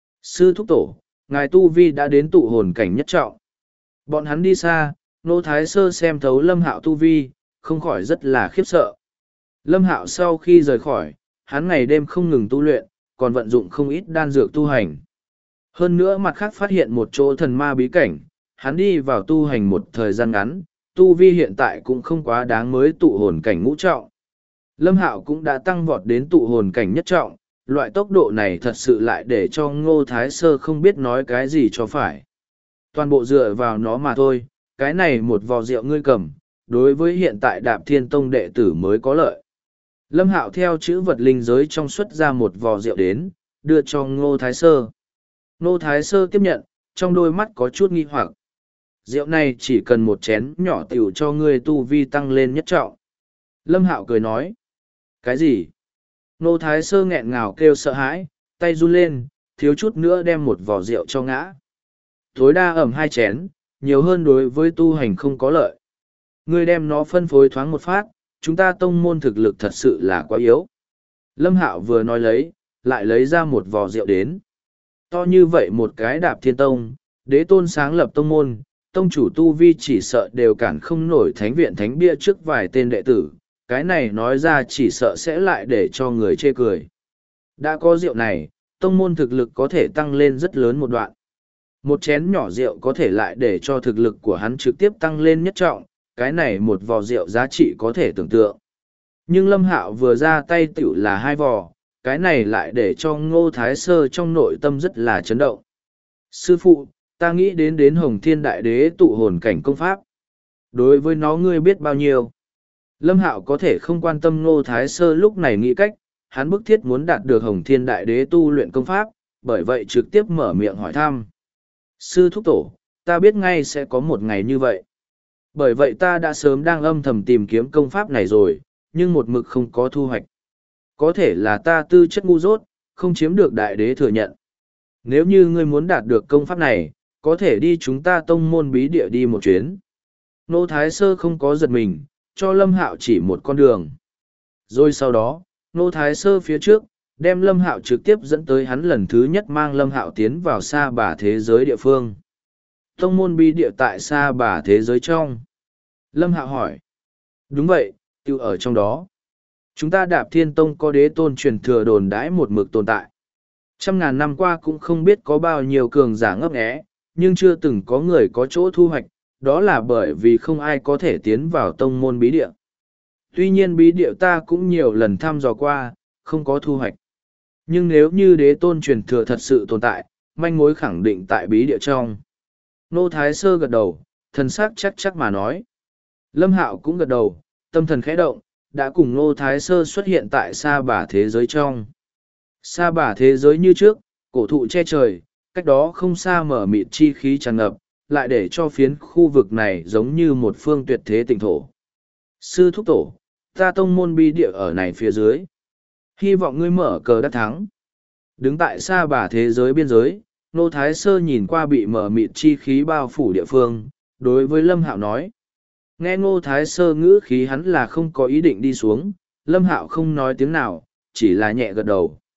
Sư thúc tổ, ngài tu vi đã đến tụ hồn cảnh nhất trọng. Bọn hắn đi xa, Ngô Thái Sơ xem thấu Lâm Hạo tu vi, không khỏi rất là khiếp sợ. Lâm Hạo sau khi rời khỏi, hắn ngày đêm không ngừng tu luyện, còn vận dụng không ít đan dược tu hành. Hơn nữa mặt khác phát hiện một chỗ thần ma bí cảnh, hắn đi vào tu hành một thời gian ngắn, tu vi hiện tại cũng không quá đáng mới tụ hồn cảnh ngũ trọng. Lâm Hạo cũng đã tăng vọt đến tụ hồn cảnh nhất trọng, loại tốc độ này thật sự lại để cho Ngô Thái Sơ không biết nói cái gì cho phải. Toàn bộ dựa vào nó mà thôi, cái này một vò rượu ngươi cầm, đối với hiện tại Đạp Thiên Tông đệ tử mới có lợi. Lâm Hạo theo chữ vật linh giới trong xuất ra một vò rượu đến, đưa cho Ngô Thái Sơ. Ngô Thái Sơ tiếp nhận, trong đôi mắt có chút nghi hoặc. Rượu này chỉ cần một chén nhỏ tiểu cho ngươi tu vi tăng lên nhất trọng. Lâm Hạo cười nói. Cái gì? Ngô Thái Sơ nghẹn ngào kêu sợ hãi, tay run lên, thiếu chút nữa đem một vò rượu cho ngã. Tối đa ẩm hai chén, nhiều hơn đối với tu hành không có lợi. Ngươi đem nó phân phối thoáng một phát, chúng ta tông môn thực lực thật sự là quá yếu. Lâm Hạo vừa nói lấy, lại lấy ra một vò rượu đến. To như vậy một cái Đạp Thiên Tông, đế tôn sáng lập tông môn, tông chủ tu vi chỉ sợ đều cản không nổi thánh viện thánh bia trước vài tên đệ tử, cái này nói ra chỉ sợ sẽ lại để cho người chê cười. Đã có rượu này, tông môn thực lực có thể tăng lên rất lớn một đoạn. Một chén nhỏ rượu có thể lại để cho thực lực của hắn trực tiếp tăng lên nhất trọng, cái này một vò rượu giá trị có thể tưởng tượng. Nhưng Lâm Hạo vừa ra tay tiểu là hai vò, cái này lại để cho Ngô Thái Sơ trong nội tâm rất là chấn động. Sư phụ, ta nghĩ đến Hồng Thiên Đại Đế tụ hồn cảnh công pháp. Đối với nó ngươi biết bao nhiêu? Lâm Hạo có thể không quan tâm Ngô Thái Sơ lúc này nghĩ cách, hắn bức thiết muốn đạt được Hồng Thiên Đại Đế tu luyện công pháp, bởi vậy trực tiếp mở miệng hỏi thăm. Sư thúc tổ, ta biết ngay sẽ có một ngày như vậy. Bởi vậy ta đã sớm đang âm thầm tìm kiếm công pháp này rồi, nhưng một mực không có thu hoạch. Có thể là ta tư chất ngu dốt, không chiếm được đại đế thừa nhận. Nếu như ngươi muốn đạt được công pháp này, có thể đi chúng ta tông môn bí địa đi một chuyến. Ngô Thái Sơ không có giật mình, cho Lâm Hạo chỉ một con đường. Rồi sau đó, Ngô Thái Sơ phía trước, đem Lâm Hạo trực tiếp dẫn tới hắn lần thứ nhất mang Lâm Hạo tiến vào Sa Bà thế giới địa phương. Tông môn bí địa tại Sa Bà thế giới trong. Lâm Hạo hỏi. Đúng vậy, tiêu ở trong đó. Chúng ta Đạp Thiên Tông có đế tôn truyền thừa đồn đãi một mực tồn tại. Trăm ngàn năm qua cũng không biết có bao nhiêu cường giả ngấp nghé, nhưng chưa từng có người có chỗ thu hoạch, đó là bởi vì không ai có thể tiến vào tông môn bí địa. Tuy nhiên bí địa ta cũng nhiều lần thăm dò qua, không có thu hoạch. Nhưng nếu như đế tôn truyền thừa thật sự tồn tại, manh mối khẳng định tại bí địa trong. Ngô Thái Sơ gật đầu, thần sắc chắc chắc mà nói. Lâm Hạo cũng gật đầu, tâm thần khẽ động, đã cùng Ngô Thái Sơ xuất hiện tại Sa Bà thế giới trong. Sa Bà thế giới như trước, cổ thụ che trời, cách đó không xa mở mịt chi khí tràn ngập, lại để cho phiến khu vực này giống như một phương tuyệt thế tịnh thổ. Sư thúc tổ, ta tông môn bi địa ở này phía dưới. Hy vọng ngươi mở cờ đắc thắng. Đứng tại Sa Bà thế giới biên giới, Ngô Thái Sơ nhìn qua bị mở mịt chi khí bao phủ địa phương, đối với Lâm Hạo nói. Nghe Ngô Thái Sơ ngữ khí hắn là không có ý định đi xuống, Lâm Hạo không nói tiếng nào, chỉ là nhẹ gật đầu.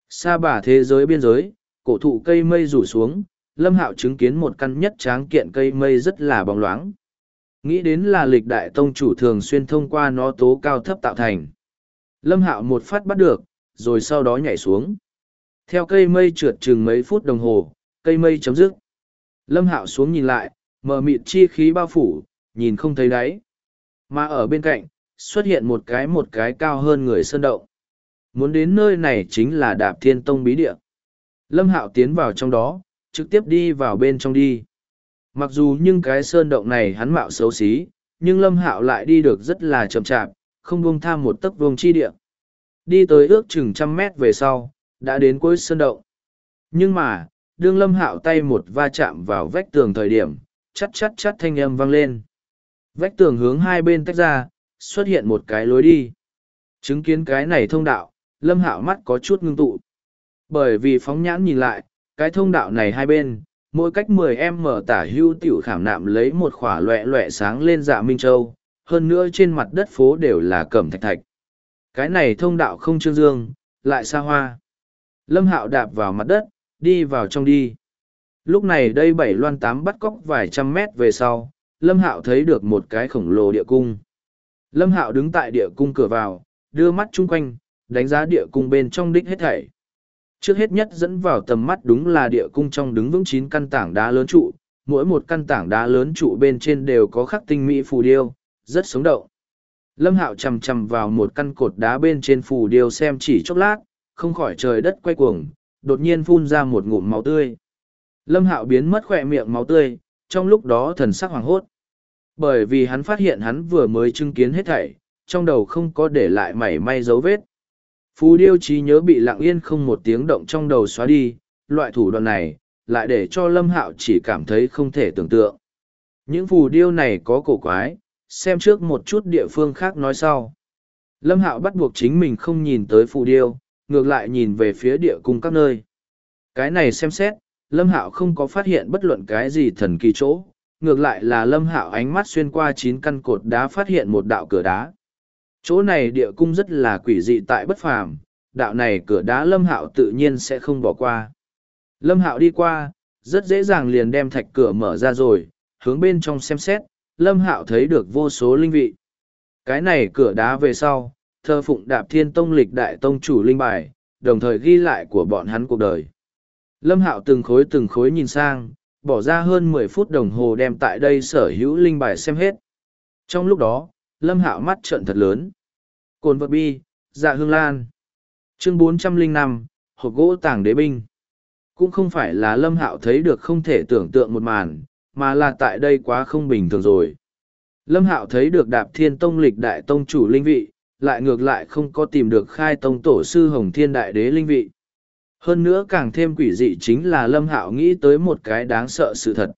Sa bả thế giới biên giới, cổ thụ cây mây rủ xuống, Lâm Hạo chứng kiến một căn nhất tráng kiện cây mây rất là bóng loáng. Nghĩ đến là lịch đại tông chủ thường xuyên thông qua nó tố cao thấp tạo thành. Lâm Hạo một phát bắt được, rồi sau đó nhảy xuống. Theo cây mây trượt chừng mấy phút đồng hồ, cây mây chấm dứt. Lâm Hạo xuống nhìn lại, mờ mịt chi khí bao phủ, nhìn không thấy đáy. Mà ở bên cạnh, xuất hiện một cái cao hơn người sơn động. Muốn đến nơi này chính là Đạp Thiên Tông bí địa. Lâm Hạo tiến vào trong đó, trực tiếp đi vào bên trong đi. Mặc dù nhưng cái sơn động này hắn mạo xấu xí, nhưng Lâm Hạo lại đi được rất là chậm chạp, không buông tham một tấc vuông chi địa. Đi tới ước chừng 100 mét về sau, đã đến cuối sơn động. Nhưng mà, đương Lâm Hạo tay một va chạm vào vách tường thời điểm, chắt chắt chắt thanh âm vang lên. Vách tường hướng hai bên tách ra, xuất hiện một cái lối đi. Chứng kiến cái này thông đạo, Lâm Hạo mắt có chút ngưng tụ. Bởi vì phóng nhãn nhìn lại, cái thông đạo này hai bên, mỗi cách 10m tả hưu tiểu khảm nạm lấy một khỏa loẹ loẹ sáng lên dạ minh châu, hơn nữa trên mặt đất phố đều là cẩm thạch thạch. Cái này thông đạo không trương dương, lại xa hoa. Lâm Hạo đạp vào mặt đất, đi vào trong đi. Lúc này đây 7 loan 8 bắt cóc vài trăm mét về sau, Lâm Hạo thấy được một cái khổng lồ địa cung. Lâm Hạo đứng tại địa cung cửa vào, đưa mắt chung quanh, đánh giá địa cung bên trong đích hết thảy. Trước hết nhất dẫn vào tầm mắt đúng là địa cung trong đứng vững 9 căn tảng đá lớn trụ, mỗi một căn tảng đá lớn trụ bên trên đều có khắc tinh mỹ phù điêu, rất sống động. Lâm Hạo chầm chầm vào một căn cột đá bên trên phù điêu xem chỉ chốc lát, không khỏi trời đất quay cuồng, đột nhiên phun ra một ngụm máu tươi. Lâm Hạo biến mất khỏe miệng máu tươi, trong lúc đó thần sắc hoảng hốt. Bởi vì hắn phát hiện hắn vừa mới chứng kiến hết thảy, trong đầu không có để lại mảy may dấu vết. Phù điêu trí nhớ bị lặng yên không một tiếng động trong đầu xóa đi, loại thủ đoạn này, lại để cho Lâm Hạo chỉ cảm thấy không thể tưởng tượng. Những phù điêu này có cổ quái, xem trước một chút địa phương khác nói sau. Lâm Hạo bắt buộc chính mình không nhìn tới phù điêu, ngược lại nhìn về phía địa cung các nơi. Cái này xem xét, Lâm Hạo không có phát hiện bất luận cái gì thần kỳ chỗ, ngược lại là Lâm Hạo ánh mắt xuyên qua 9 căn cột đá phát hiện một đạo cửa đá. Chỗ này địa cung rất là quỷ dị tại bất phàm, đạo này cửa đá Lâm Hạo tự nhiên sẽ không bỏ qua. Lâm Hạo đi qua, rất dễ dàng liền đem thạch cửa mở ra rồi, hướng bên trong xem xét, Lâm Hạo thấy được vô số linh vị. Cái này cửa đá về sau, thờ phụng Đạp Thiên Tông lịch đại tông chủ linh bài, đồng thời ghi lại của bọn hắn cuộc đời. Lâm Hạo từng khối nhìn sang, bỏ ra hơn 10 phút đồng hồ đem tại đây sở hữu linh bài xem hết. Trong lúc đó, Lâm Hạo mắt trợn thật lớn. Cồn vật bi, dạ hương lan. Chương 405, hộp gỗ tàng đế binh. Cũng không phải là Lâm Hạo thấy được không thể tưởng tượng một màn, mà là tại đây quá không bình thường rồi. Lâm Hạo thấy được Đạp Thiên Tông lịch đại tông chủ linh vị, lại ngược lại không có tìm được khai tông tổ sư Hồng Thiên Đại Đế linh vị. Hơn nữa càng thêm quỷ dị chính là Lâm Hạo nghĩ tới một cái đáng sợ sự thật.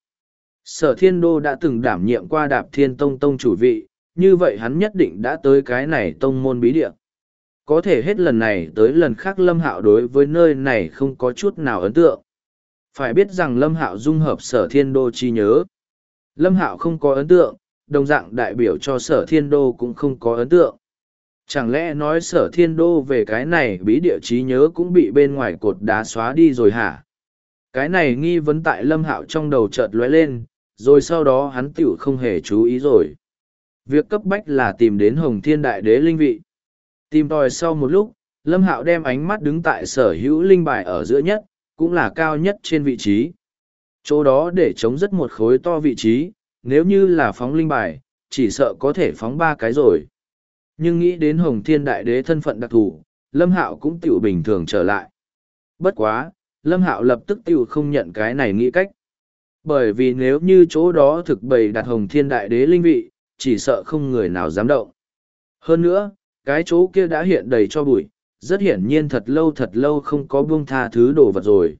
Sở Thiên Đô đã từng đảm nhiệm qua Đạp Thiên Tông tông chủ vị, như vậy hắn nhất định đã tới cái này tông môn bí địa. Có thể hết lần này tới lần khác Lâm Hạo đối với nơi này không có chút nào ấn tượng. Phải biết rằng Lâm Hạo dung hợp Sở Thiên Đô chi nhớ. Lâm Hạo không có ấn tượng, đồng dạng đại biểu cho Sở Thiên Đô cũng không có ấn tượng. Chẳng lẽ nói Sở Thiên Đô về cái này bí địa trí nhớ cũng bị bên ngoài cột đá xóa đi rồi hả? Cái này nghi vấn tại Lâm Hạo trong đầu chợt lóe lên, rồi sau đó hắn tiểu không hề chú ý rồi. Việc cấp bách là tìm đến Hồng Thiên Đại Đế linh vị. Tìm tòi sau một lúc, Lâm Hạo đem ánh mắt đứng tại sở hữu linh bài ở giữa nhất, cũng là cao nhất trên vị trí. Chỗ đó để chống rất một khối to vị trí, nếu như là phóng linh bài, chỉ sợ có thể phóng 3 cái rồi. Nhưng nghĩ đến Hồng Thiên Đại Đế thân phận đặc thù, Lâm Hạo cũng tiểu bình thường trở lại. Bất quá, Lâm Hạo lập tức tiểu không nhận cái này nghĩ cách. Bởi vì nếu như chỗ đó thực bày đặt Hồng Thiên Đại Đế linh vị, chỉ sợ không người nào dám động. Hơn nữa, cái chỗ kia đã hiện đầy cho bụi, rất hiển nhiên thật lâu không có buông tha thứ đồ vật rồi.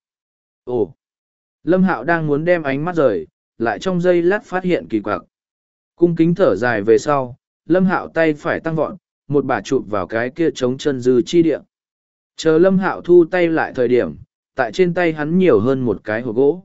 Ồ! Lâm Hạo đang muốn đem ánh mắt rời, lại trong giây lát phát hiện kỳ quặc. Cung kính thở dài về sau, Lâm Hạo tay phải tăng vọt, một bà chụp vào cái kia chống chân dư chi địa. Chờ Lâm Hạo thu tay lại thời điểm, tại trên tay hắn nhiều hơn một cái hộp gỗ.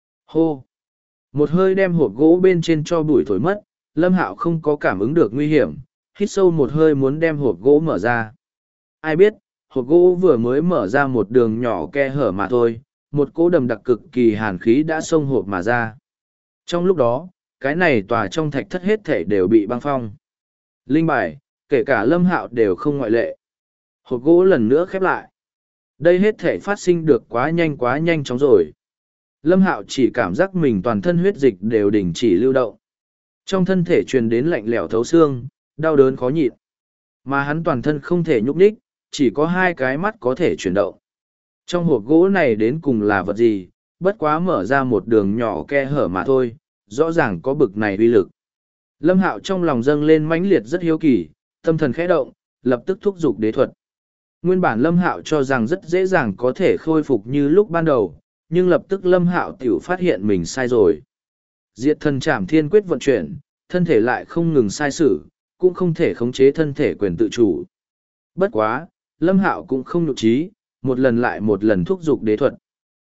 Hô! Một hơi đem hộp gỗ bên trên cho bụi thổi mất, Lâm Hạo không có cảm ứng được nguy hiểm, hít sâu một hơi muốn đem hộp gỗ mở ra. Ai biết, hộp gỗ vừa mới mở ra một đường nhỏ khe hở mà thôi, một cỗ đầm đặc cực kỳ hàn khí đã xông hộp mà ra. Trong lúc đó, cái này tòa trong thạch thất hết thể đều bị băng phong. Linh bài, kể cả Lâm Hạo đều không ngoại lệ. Hộp gỗ lần nữa khép lại. Đây hết thể phát sinh được quá nhanh chóng rồi. Lâm Hạo chỉ cảm giác mình toàn thân huyết dịch đều đình chỉ lưu động. Trong thân thể truyền đến lạnh lẽo thấu xương, đau đớn khó nhịn. Mà hắn toàn thân không thể nhúc nhích, chỉ có hai cái mắt có thể chuyển động. Trong hộp gỗ này đến cùng là vật gì, bất quá mở ra một đường nhỏ khe hở mà thôi, rõ ràng có bực này uy lực. Lâm Hạo trong lòng dâng lên mãnh liệt rất hiếu kỳ, tâm thần khẽ động, lập tức thúc giục đế thuật. Nguyên bản Lâm Hạo cho rằng rất dễ dàng có thể khôi phục như lúc ban đầu, nhưng lập tức Lâm Hạo tiểu phát hiện mình sai rồi. Diệt thần trảm thiên quyết vận chuyển, thân thể lại không ngừng sai sử, cũng không thể khống chế thân thể quyền tự chủ. Bất quá, Lâm Hạo cũng không nhục trí, một lần lại một lần thúc giục đế thuật.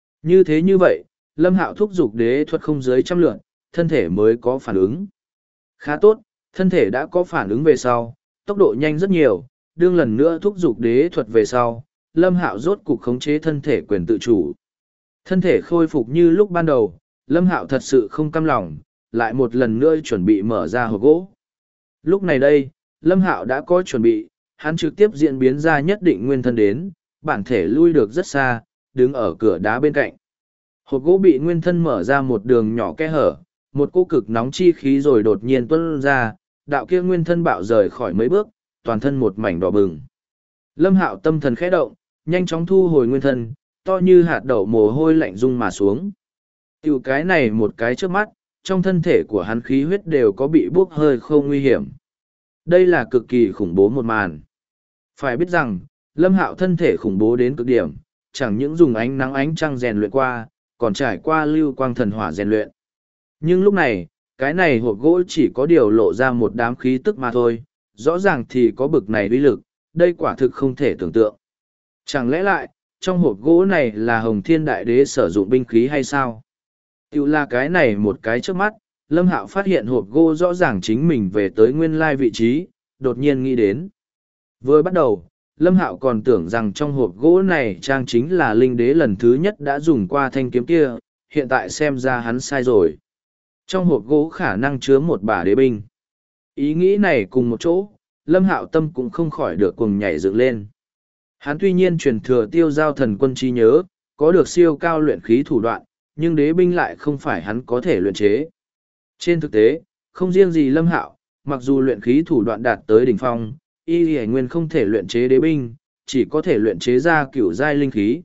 Như vậy, Lâm Hạo thúc giục đế thuật không dưới 100 lượt, thân thể mới có phản ứng. Khá tốt, thân thể đã có phản ứng về sau, tốc độ nhanh rất nhiều, đương lần nữa thúc giục đế thuật về sau, Lâm Hạo rốt cục khống chế thân thể quyền tự chủ. Thân thể khôi phục như lúc ban đầu, Lâm Hạo thật sự không cam lòng, lại một lần nữa chuẩn bị mở ra hộp gỗ. Lúc này đây, Lâm Hạo đã có chuẩn bị, hắn trực tiếp diễn biến ra nhất định nguyên thân đến, bản thể lui được rất xa, đứng ở cửa đá bên cạnh. Hộp gỗ bị nguyên thân mở ra một đường nhỏ kẽ hở, một cỗ cực nóng chi khí rồi đột nhiên tuôn ra, đạo kia nguyên thân bạo rời khỏi mấy bước, toàn thân một mảnh đỏ bừng. Lâm Hạo tâm thần khẽ động, nhanh chóng thu hồi nguyên thân, to như hạt đậu mồ hôi lạnh rung mà xuống. Tiểu cái này một cái trước mắt, trong thân thể của hắn khí huyết đều có bị bốc hơi không nguy hiểm. Đây là cực kỳ khủng bố một màn. Phải biết rằng, Lâm Hạo thân thể khủng bố đến cực điểm, chẳng những dùng ánh nắng ánh trăng rèn luyện qua, còn trải qua lưu quang thần hỏa rèn luyện. Nhưng lúc này, cái này hộp gỗ chỉ có điều lộ ra một đám khí tức mà thôi, rõ ràng thì có bực này uy lực, đây quả thực không thể tưởng tượng. Chẳng lẽ lại, trong hộp gỗ này là Hồng Thiên Đại Đế sử dụng binh khí hay sao? Tiểu là cái này một cái trước mắt, Lâm Hạo phát hiện hộp gỗ rõ ràng chính mình về tới nguyên lai vị trí, đột nhiên nghĩ đến. Vừa bắt đầu, Lâm Hạo còn tưởng rằng trong hộp gỗ này trang chính là linh đế lần thứ nhất đã dùng qua thanh kiếm kia, hiện tại xem ra hắn sai rồi. Trong hộp gỗ khả năng chứa một bả đế binh. Ý nghĩ này cùng một chỗ, Lâm Hạo tâm cũng không khỏi được cùng nhảy dựng lên. Hắn tuy nhiên truyền thừa tiêu giao thần quân trí nhớ, có được siêu cao luyện khí thủ đoạn, nhưng đế binh lại không phải hắn có thể luyện chế. Trên thực tế, không riêng gì Lâm Hạo, mặc dù luyện khí thủ đoạn đạt tới đỉnh phong, Y Hải Nguyên không thể luyện chế đế binh, chỉ có thể luyện chế ra cửu giai linh khí.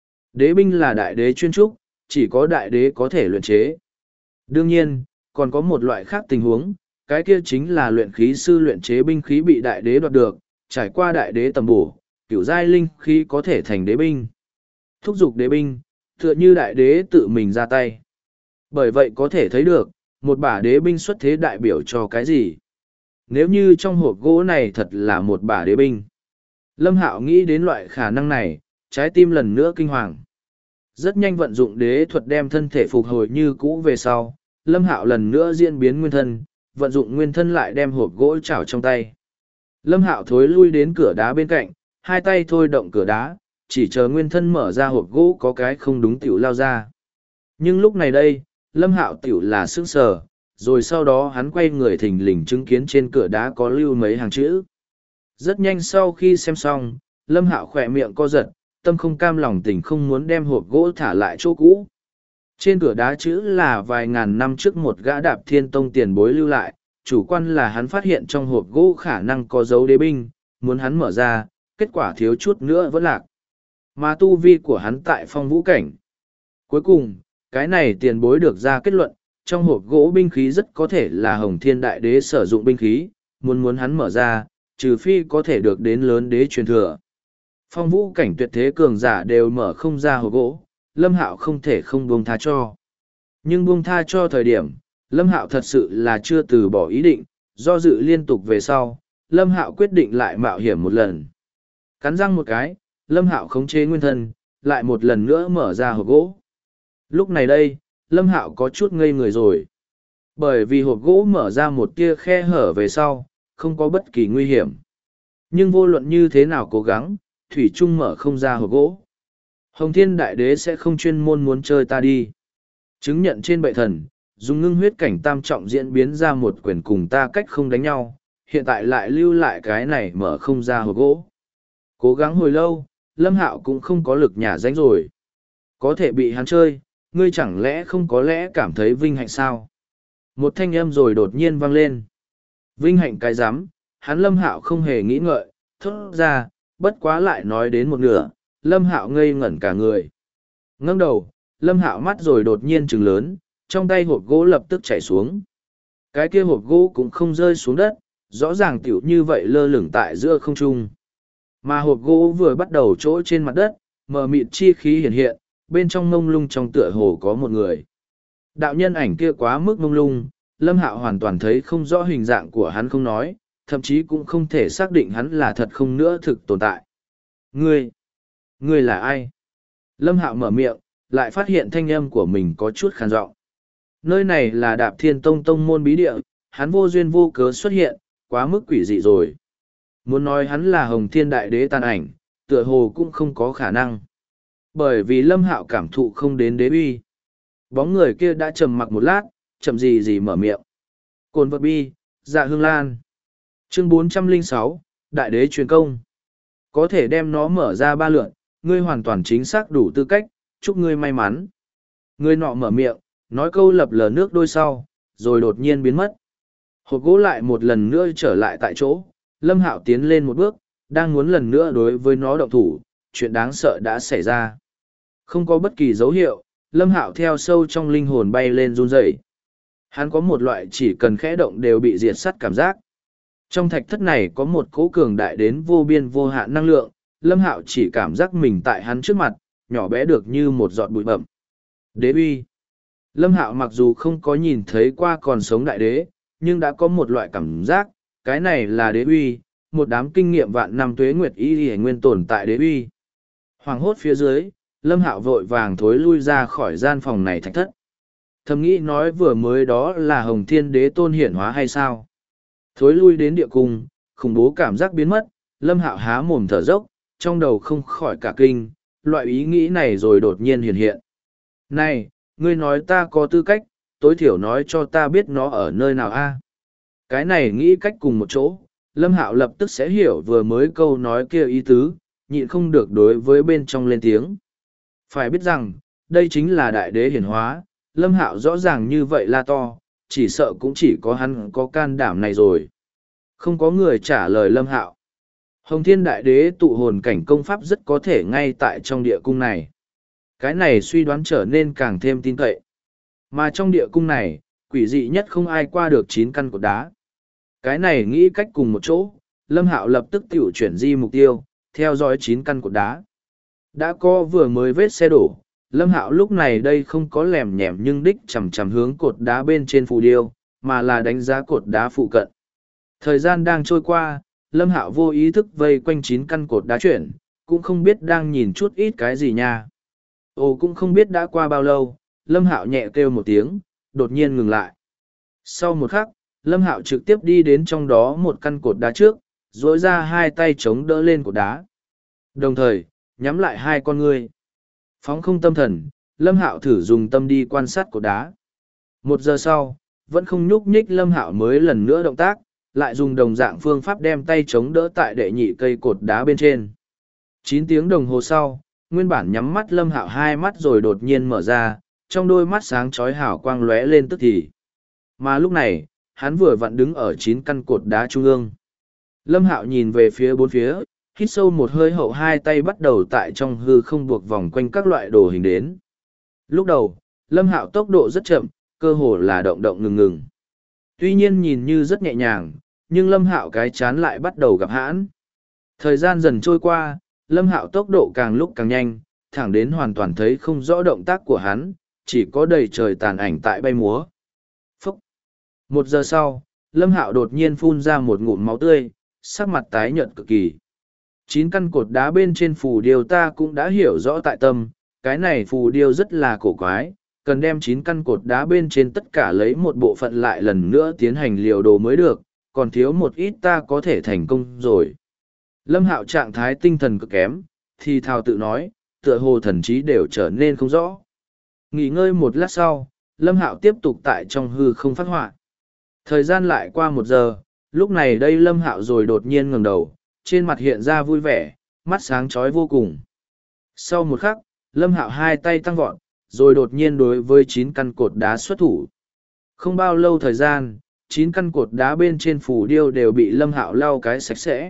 Đế binh là đại đế chuyên trúc, chỉ có đại đế có thể luyện chế. Đương nhiên, còn có một loại khác tình huống, cái kia chính là luyện khí sư luyện chế binh khí bị đại đế đoạt được, trải qua đại đế tầm bổ, cửu giai linh khí có thể thành đế binh. Thúc giục đế binh, tựa như đại đế tự mình ra tay. Bởi vậy có thể thấy được, một bả đế binh xuất thế đại biểu cho cái gì. Nếu như trong hộp gỗ này thật là một bả đế binh. Lâm Hạo nghĩ đến loại khả năng này, trái tim lần nữa kinh hoàng. Rất nhanh vận dụng đế thuật đem thân thể phục hồi như cũ về sau, Lâm Hạo lần nữa diễn biến nguyên thân, vận dụng nguyên thân lại đem hộp gỗ chảo trong tay. Lâm Hạo thối lui đến cửa đá bên cạnh, hai tay thôi động cửa đá, chỉ chờ nguyên thân mở ra hộp gỗ có cái không đúng tiểu lao ra. Nhưng lúc này đây, Lâm Hạo tiểu là sững sờ, rồi sau đó hắn quay người thình lình chứng kiến trên cửa đá có lưu mấy hàng chữ. Rất nhanh sau khi xem xong, Lâm Hạo khỏe miệng co giật, tâm không cam lòng tình không muốn đem hộp gỗ thả lại chỗ cũ. Trên cửa đá chữ là vài ngàn năm trước một gã Đạp Thiên Tông tiền bối lưu lại, chủ quan là hắn phát hiện trong hộp gỗ khả năng có dấu đế binh, muốn hắn mở ra, kết quả thiếu chút nữa vẫn lạc. Mà tu vi của hắn tại phong vũ cảnh. Cuối cùng, cái này tiền bối được ra kết luận, trong hộp gỗ binh khí rất có thể là Hồng Thiên Đại Đế sử dụng binh khí, muốn hắn mở ra, trừ phi có thể được đến lớn đế truyền thừa. Phong vũ cảnh tuyệt thế cường giả đều mở không ra hộp gỗ, Lâm Hạo không thể không buông tha cho. Nhưng buông tha cho thời điểm, Lâm Hạo thật sự là chưa từ bỏ ý định, do dự liên tục về sau, Lâm Hạo quyết định lại mạo hiểm một lần. Cắn răng một cái, Lâm Hạo khống chế nguyên thân, lại một lần nữa mở ra hộp gỗ. Lúc này đây, Lâm Hạo có chút ngây người rồi. Bởi vì hộp gỗ mở ra một tia khe hở về sau, không có bất kỳ nguy hiểm. Nhưng vô luận như thế nào cố gắng, thủy chung mở không ra hộp gỗ. Hồng Thiên Đại Đế sẽ không chuyên môn muốn chơi ta đi. Chứng nhận trên bệ thần, dùng ngưng huyết cảnh tam trọng diễn biến ra một quyền cùng ta cách không đánh nhau, hiện tại lại lưu lại cái này mở không ra hộp gỗ. Cố gắng hồi lâu, Lâm Hạo cũng không có lực nhả danh rồi. Có thể bị hắn chơi, ngươi chẳng lẽ không có lẽ cảm thấy vinh hạnh sao? Một thanh âm rồi đột nhiên vang lên. Vinh hạnh cái rắm, hắn Lâm Hạo không hề nghĩ ngợi, thốt ra, bất quá lại nói đến một nửa, Lâm Hạo ngây ngẩn cả người. Ngẩng đầu, Lâm Hạo mắt rồi đột nhiên trừng lớn, trong tay hộp gỗ lập tức chảy xuống. Cái kia hộp gỗ cũng không rơi xuống đất, rõ ràng tiểu như vậy lơ lửng tại giữa không trung. Mà hộp gỗ vừa bắt đầu chỗ trên mặt đất, mờ mịt chi khí hiện hiện, bên trong mông lung trong tựa hồ có một người. Đạo nhân ảnh kia quá mức mông lung, Lâm Hạo hoàn toàn thấy không rõ hình dạng của hắn không nói, thậm chí cũng không thể xác định hắn là thật không nữa thực tồn tại. Ngươi là ai? Lâm Hạo mở miệng, lại phát hiện thanh âm của mình có chút khàn giọng. Nơi này là Đạp Thiên Tông tông môn bí địa, hắn vô duyên vô cớ xuất hiện, quá mức quỷ dị rồi. Muốn nói hắn là Hồng Thiên Đại Đế tàn ảnh, tựa hồ cũng không có khả năng. Bởi vì Lâm Hạo cảm thụ không đến đế uy. Bóng người kia đã trầm mặc một lát, chậm gì gì mở miệng. Cồn vật bi, Dạ Hương Lan. Chương 406, Đại Đế truyền công. Có thể đem nó mở ra 3 lượt, ngươi hoàn toàn chính xác đủ tư cách, chúc ngươi may mắn. Người nọ mở miệng, nói câu lập lờ nước đôi sau, rồi đột nhiên biến mất. Hộp gỗ lại một lần nữa trở lại tại chỗ, Lâm Hạo tiến lên một bước, đang muốn lần nữa đối với nó động thủ, chuyện đáng sợ đã xảy ra. Không có bất kỳ dấu hiệu, Lâm Hạo theo sâu trong linh hồn bay lên run rẩy. Hắn có một loại chỉ cần khẽ động đều bị diệt sắt cảm giác. Trong thạch thất này có một cỗ cường đại đến vô biên vô hạn năng lượng, Lâm Hạo chỉ cảm giác mình tại hắn trước mặt, nhỏ bé được như một giọt bụi bậm. Đế uy. Lâm Hạo mặc dù không có nhìn thấy qua còn sống đại đế, nhưng đã có một loại cảm giác, cái này là đế uy, một đám kinh nghiệm vạn năm tuế nguyệt y nguyên tồn tại đế uy. Hoàng hốt phía dưới, Lâm Hạo vội vàng thối lui ra khỏi gian phòng này thạch thất. Thầm nghĩ nói vừa mới đó là Hồng Thiên Đế tôn hiển hóa hay sao? Thối lui đến địa cung, khủng bố cảm giác biến mất, Lâm Hạo há mồm thở dốc, trong đầu không khỏi cả kinh, loại ý nghĩ này rồi đột nhiên hiện hiện. Này, ngươi nói ta có tư cách, tối thiểu nói cho ta biết nó ở nơi nào a? Cái này nghĩ cách cùng một chỗ, Lâm Hạo lập tức sẽ hiểu vừa mới câu nói kia ý tứ, nhịn không được đối với bên trong lên tiếng. Phải biết rằng, đây chính là đại đế hiển hóa, Lâm Hạo rõ ràng như vậy la to, chỉ sợ cũng chỉ có hắn có can đảm này rồi. Không có người trả lời Lâm Hạo. Hồng Thiên Đại Đế tụ hồn cảnh công pháp rất có thể ngay tại trong địa cung này. Cái này suy đoán trở nên càng thêm tin cậy. Mà trong địa cung này, quỷ dị nhất không ai qua được 9 căn cột đá. Cái này nghĩ cách cùng một chỗ, Lâm Hạo lập tức tiểu chuyển di mục tiêu, theo dõi 9 căn cột đá. Đã có vừa mới vết xe đổ, Lâm Hạo lúc này đây không có lèm nhèm nhưng đích chằm chằm hướng cột đá bên trên phù điêu, mà là đánh giá cột đá phụ cận. Thời gian đang trôi qua, Lâm Hạo vô ý thức vây quanh 9 căn cột đá chuyển, cũng không biết đang nhìn chút ít cái gì nha. Ồ, cũng không biết đã qua bao lâu, Lâm Hạo nhẹ kêu một tiếng, đột nhiên ngừng lại. Sau một khắc, Lâm Hạo trực tiếp đi đến trong đó một căn cột đá trước, duỗi ra 2 tay chống đỡ lên cột đá. Đồng thời, nhắm lại 2 con ngươi. Phóng không tâm thần, Lâm Hạo thử dùng tâm đi quan sát cột đá. 1 giờ sau, vẫn không nhúc nhích, Lâm Hạo mới lần nữa động tác, lại dùng đồng dạng phương pháp đem tay chống đỡ tại đệ nhị cây cột đá bên trên. 9 tiếng đồng hồ sau, nguyên bản nhắm mắt Lâm Hạo 2 mắt rồi đột nhiên mở ra, trong đôi mắt sáng chói hào quang lóe lên tức thì. Mà lúc này, hắn vừa vặn đứng ở 9 căn cột đá trung ương. Lâm Hạo nhìn về phía 4 phía, hít sâu một hơi hậu, 2 tay bắt đầu tại trong hư không buộc vòng quanh các loại đồ hình đến. Lúc đầu, Lâm Hạo tốc độ rất chậm, cơ hồ là động động ngừng ngừng. Tuy nhiên nhìn như rất nhẹ nhàng, nhưng Lâm Hạo cái chán lại bắt đầu gặp hãn. Thời gian dần trôi qua, Lâm Hạo tốc độ càng lúc càng nhanh, thẳng đến hoàn toàn thấy không rõ động tác của hắn, chỉ có đầy trời tàn ảnh tại bay múa. Phúc! 1 giờ sau, Lâm Hạo đột nhiên phun ra một ngụm máu tươi, sắc mặt tái nhợt cực kỳ. 9 căn cột đá bên trên phù điêu ta cũng đã hiểu rõ tại tâm, cái này phù điêu rất là cổ quái, cần đem 9 căn cột đá bên trên tất cả lấy một bộ phận lại lần nữa tiến hành liều đồ mới được, còn thiếu một ít ta có thể thành công rồi. Lâm Hạo trạng thái tinh thần cực kém, thì thào tự nói, tựa hồ thần trí đều trở nên không rõ. Nghỉ ngơi một lát sau, Lâm Hạo tiếp tục tại trong hư không phát họa. Thời gian lại qua 1 giờ, lúc này đây Lâm Hạo rồi đột nhiên ngẩng đầu, trên mặt hiện ra vui vẻ, mắt sáng chói vô cùng. Sau một khắc, Lâm Hạo hai tay tăng vọt, rồi đột nhiên đối với 9 căn cột đá xuất thủ. Không bao lâu thời gian, 9 căn cột đá bên trên phù điêu đều bị Lâm Hạo lau cái sạch sẽ.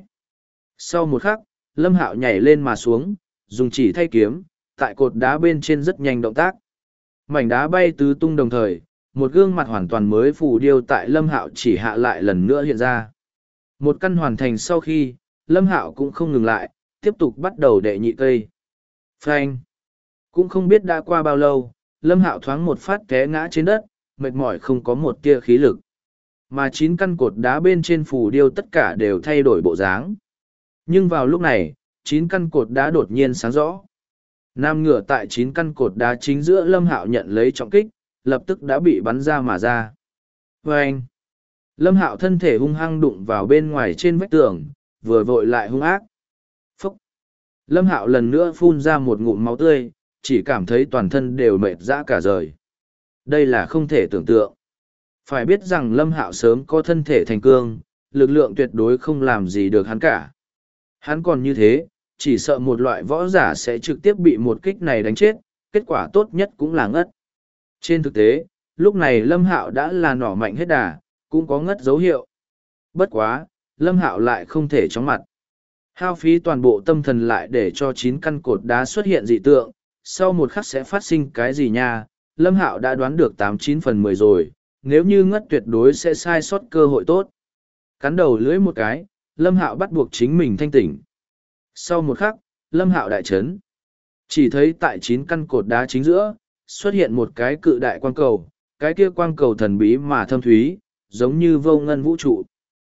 Sau một khắc, Lâm Hạo nhảy lên mà xuống, dùng chỉ thay kiếm, tại cột đá bên trên rất nhanh động tác. Mảnh đá bay tứ tung đồng thời, một gương mặt hoàn toàn mới phù điêu tại Lâm Hạo chỉ hạ lại lần nữa hiện ra. Một căn hoàn thành sau khi, Lâm Hạo cũng không ngừng lại, tiếp tục bắt đầu đệ nhị cây. Phanh! Cũng không biết đã qua bao lâu, Lâm Hạo thoáng một phát té ngã trên đất, mệt mỏi không có một tia khí lực. Mà 9 căn cột đá bên trên phù điêu tất cả đều thay đổi bộ dáng. Nhưng vào lúc này, 9 căn cột đá đột nhiên sáng rõ. Nam ngựa tại 9 căn cột đá chính giữa Lâm Hạo nhận lấy trọng kích, lập tức đã bị bắn ra mà ra. Vâng! Lâm Hạo thân thể hung hăng đụng vào bên ngoài trên vách tường, vừa vội lại hung ác. Phúc! Lâm Hạo lần nữa phun ra một ngụm máu tươi, chỉ cảm thấy toàn thân đều mệt rã cả rời. Đây là không thể tưởng tượng. Phải biết rằng Lâm Hạo sớm có thân thể thành cương, lực lượng tuyệt đối không làm gì được hắn cả. Hắn còn như thế, chỉ sợ một loại võ giả sẽ trực tiếp bị một kích này đánh chết, kết quả tốt nhất cũng là ngất. Trên thực tế, lúc này Lâm Hạo đã là nỏ mạnh hết đà, cũng có ngất dấu hiệu. Bất quá, Lâm Hạo lại không thể chóng mặt. Hao phí toàn bộ tâm thần lại để cho 9 căn cột đá xuất hiện dị tượng, sau một khắc sẽ phát sinh cái gì nha, Lâm Hạo đã đoán được 89/10 rồi, nếu như ngất tuyệt đối sẽ sai sót cơ hội tốt. Cắn đầu lưỡi một cái, Lâm Hạo bắt buộc chính mình thanh tỉnh. Sau một khắc, Lâm Hạo đại chấn. Chỉ thấy tại 9 căn cột đá chính giữa, xuất hiện một cái cự đại quang cầu, cái kia quang cầu thần bí mà thâm thúy, giống như vô ngân vũ trụ.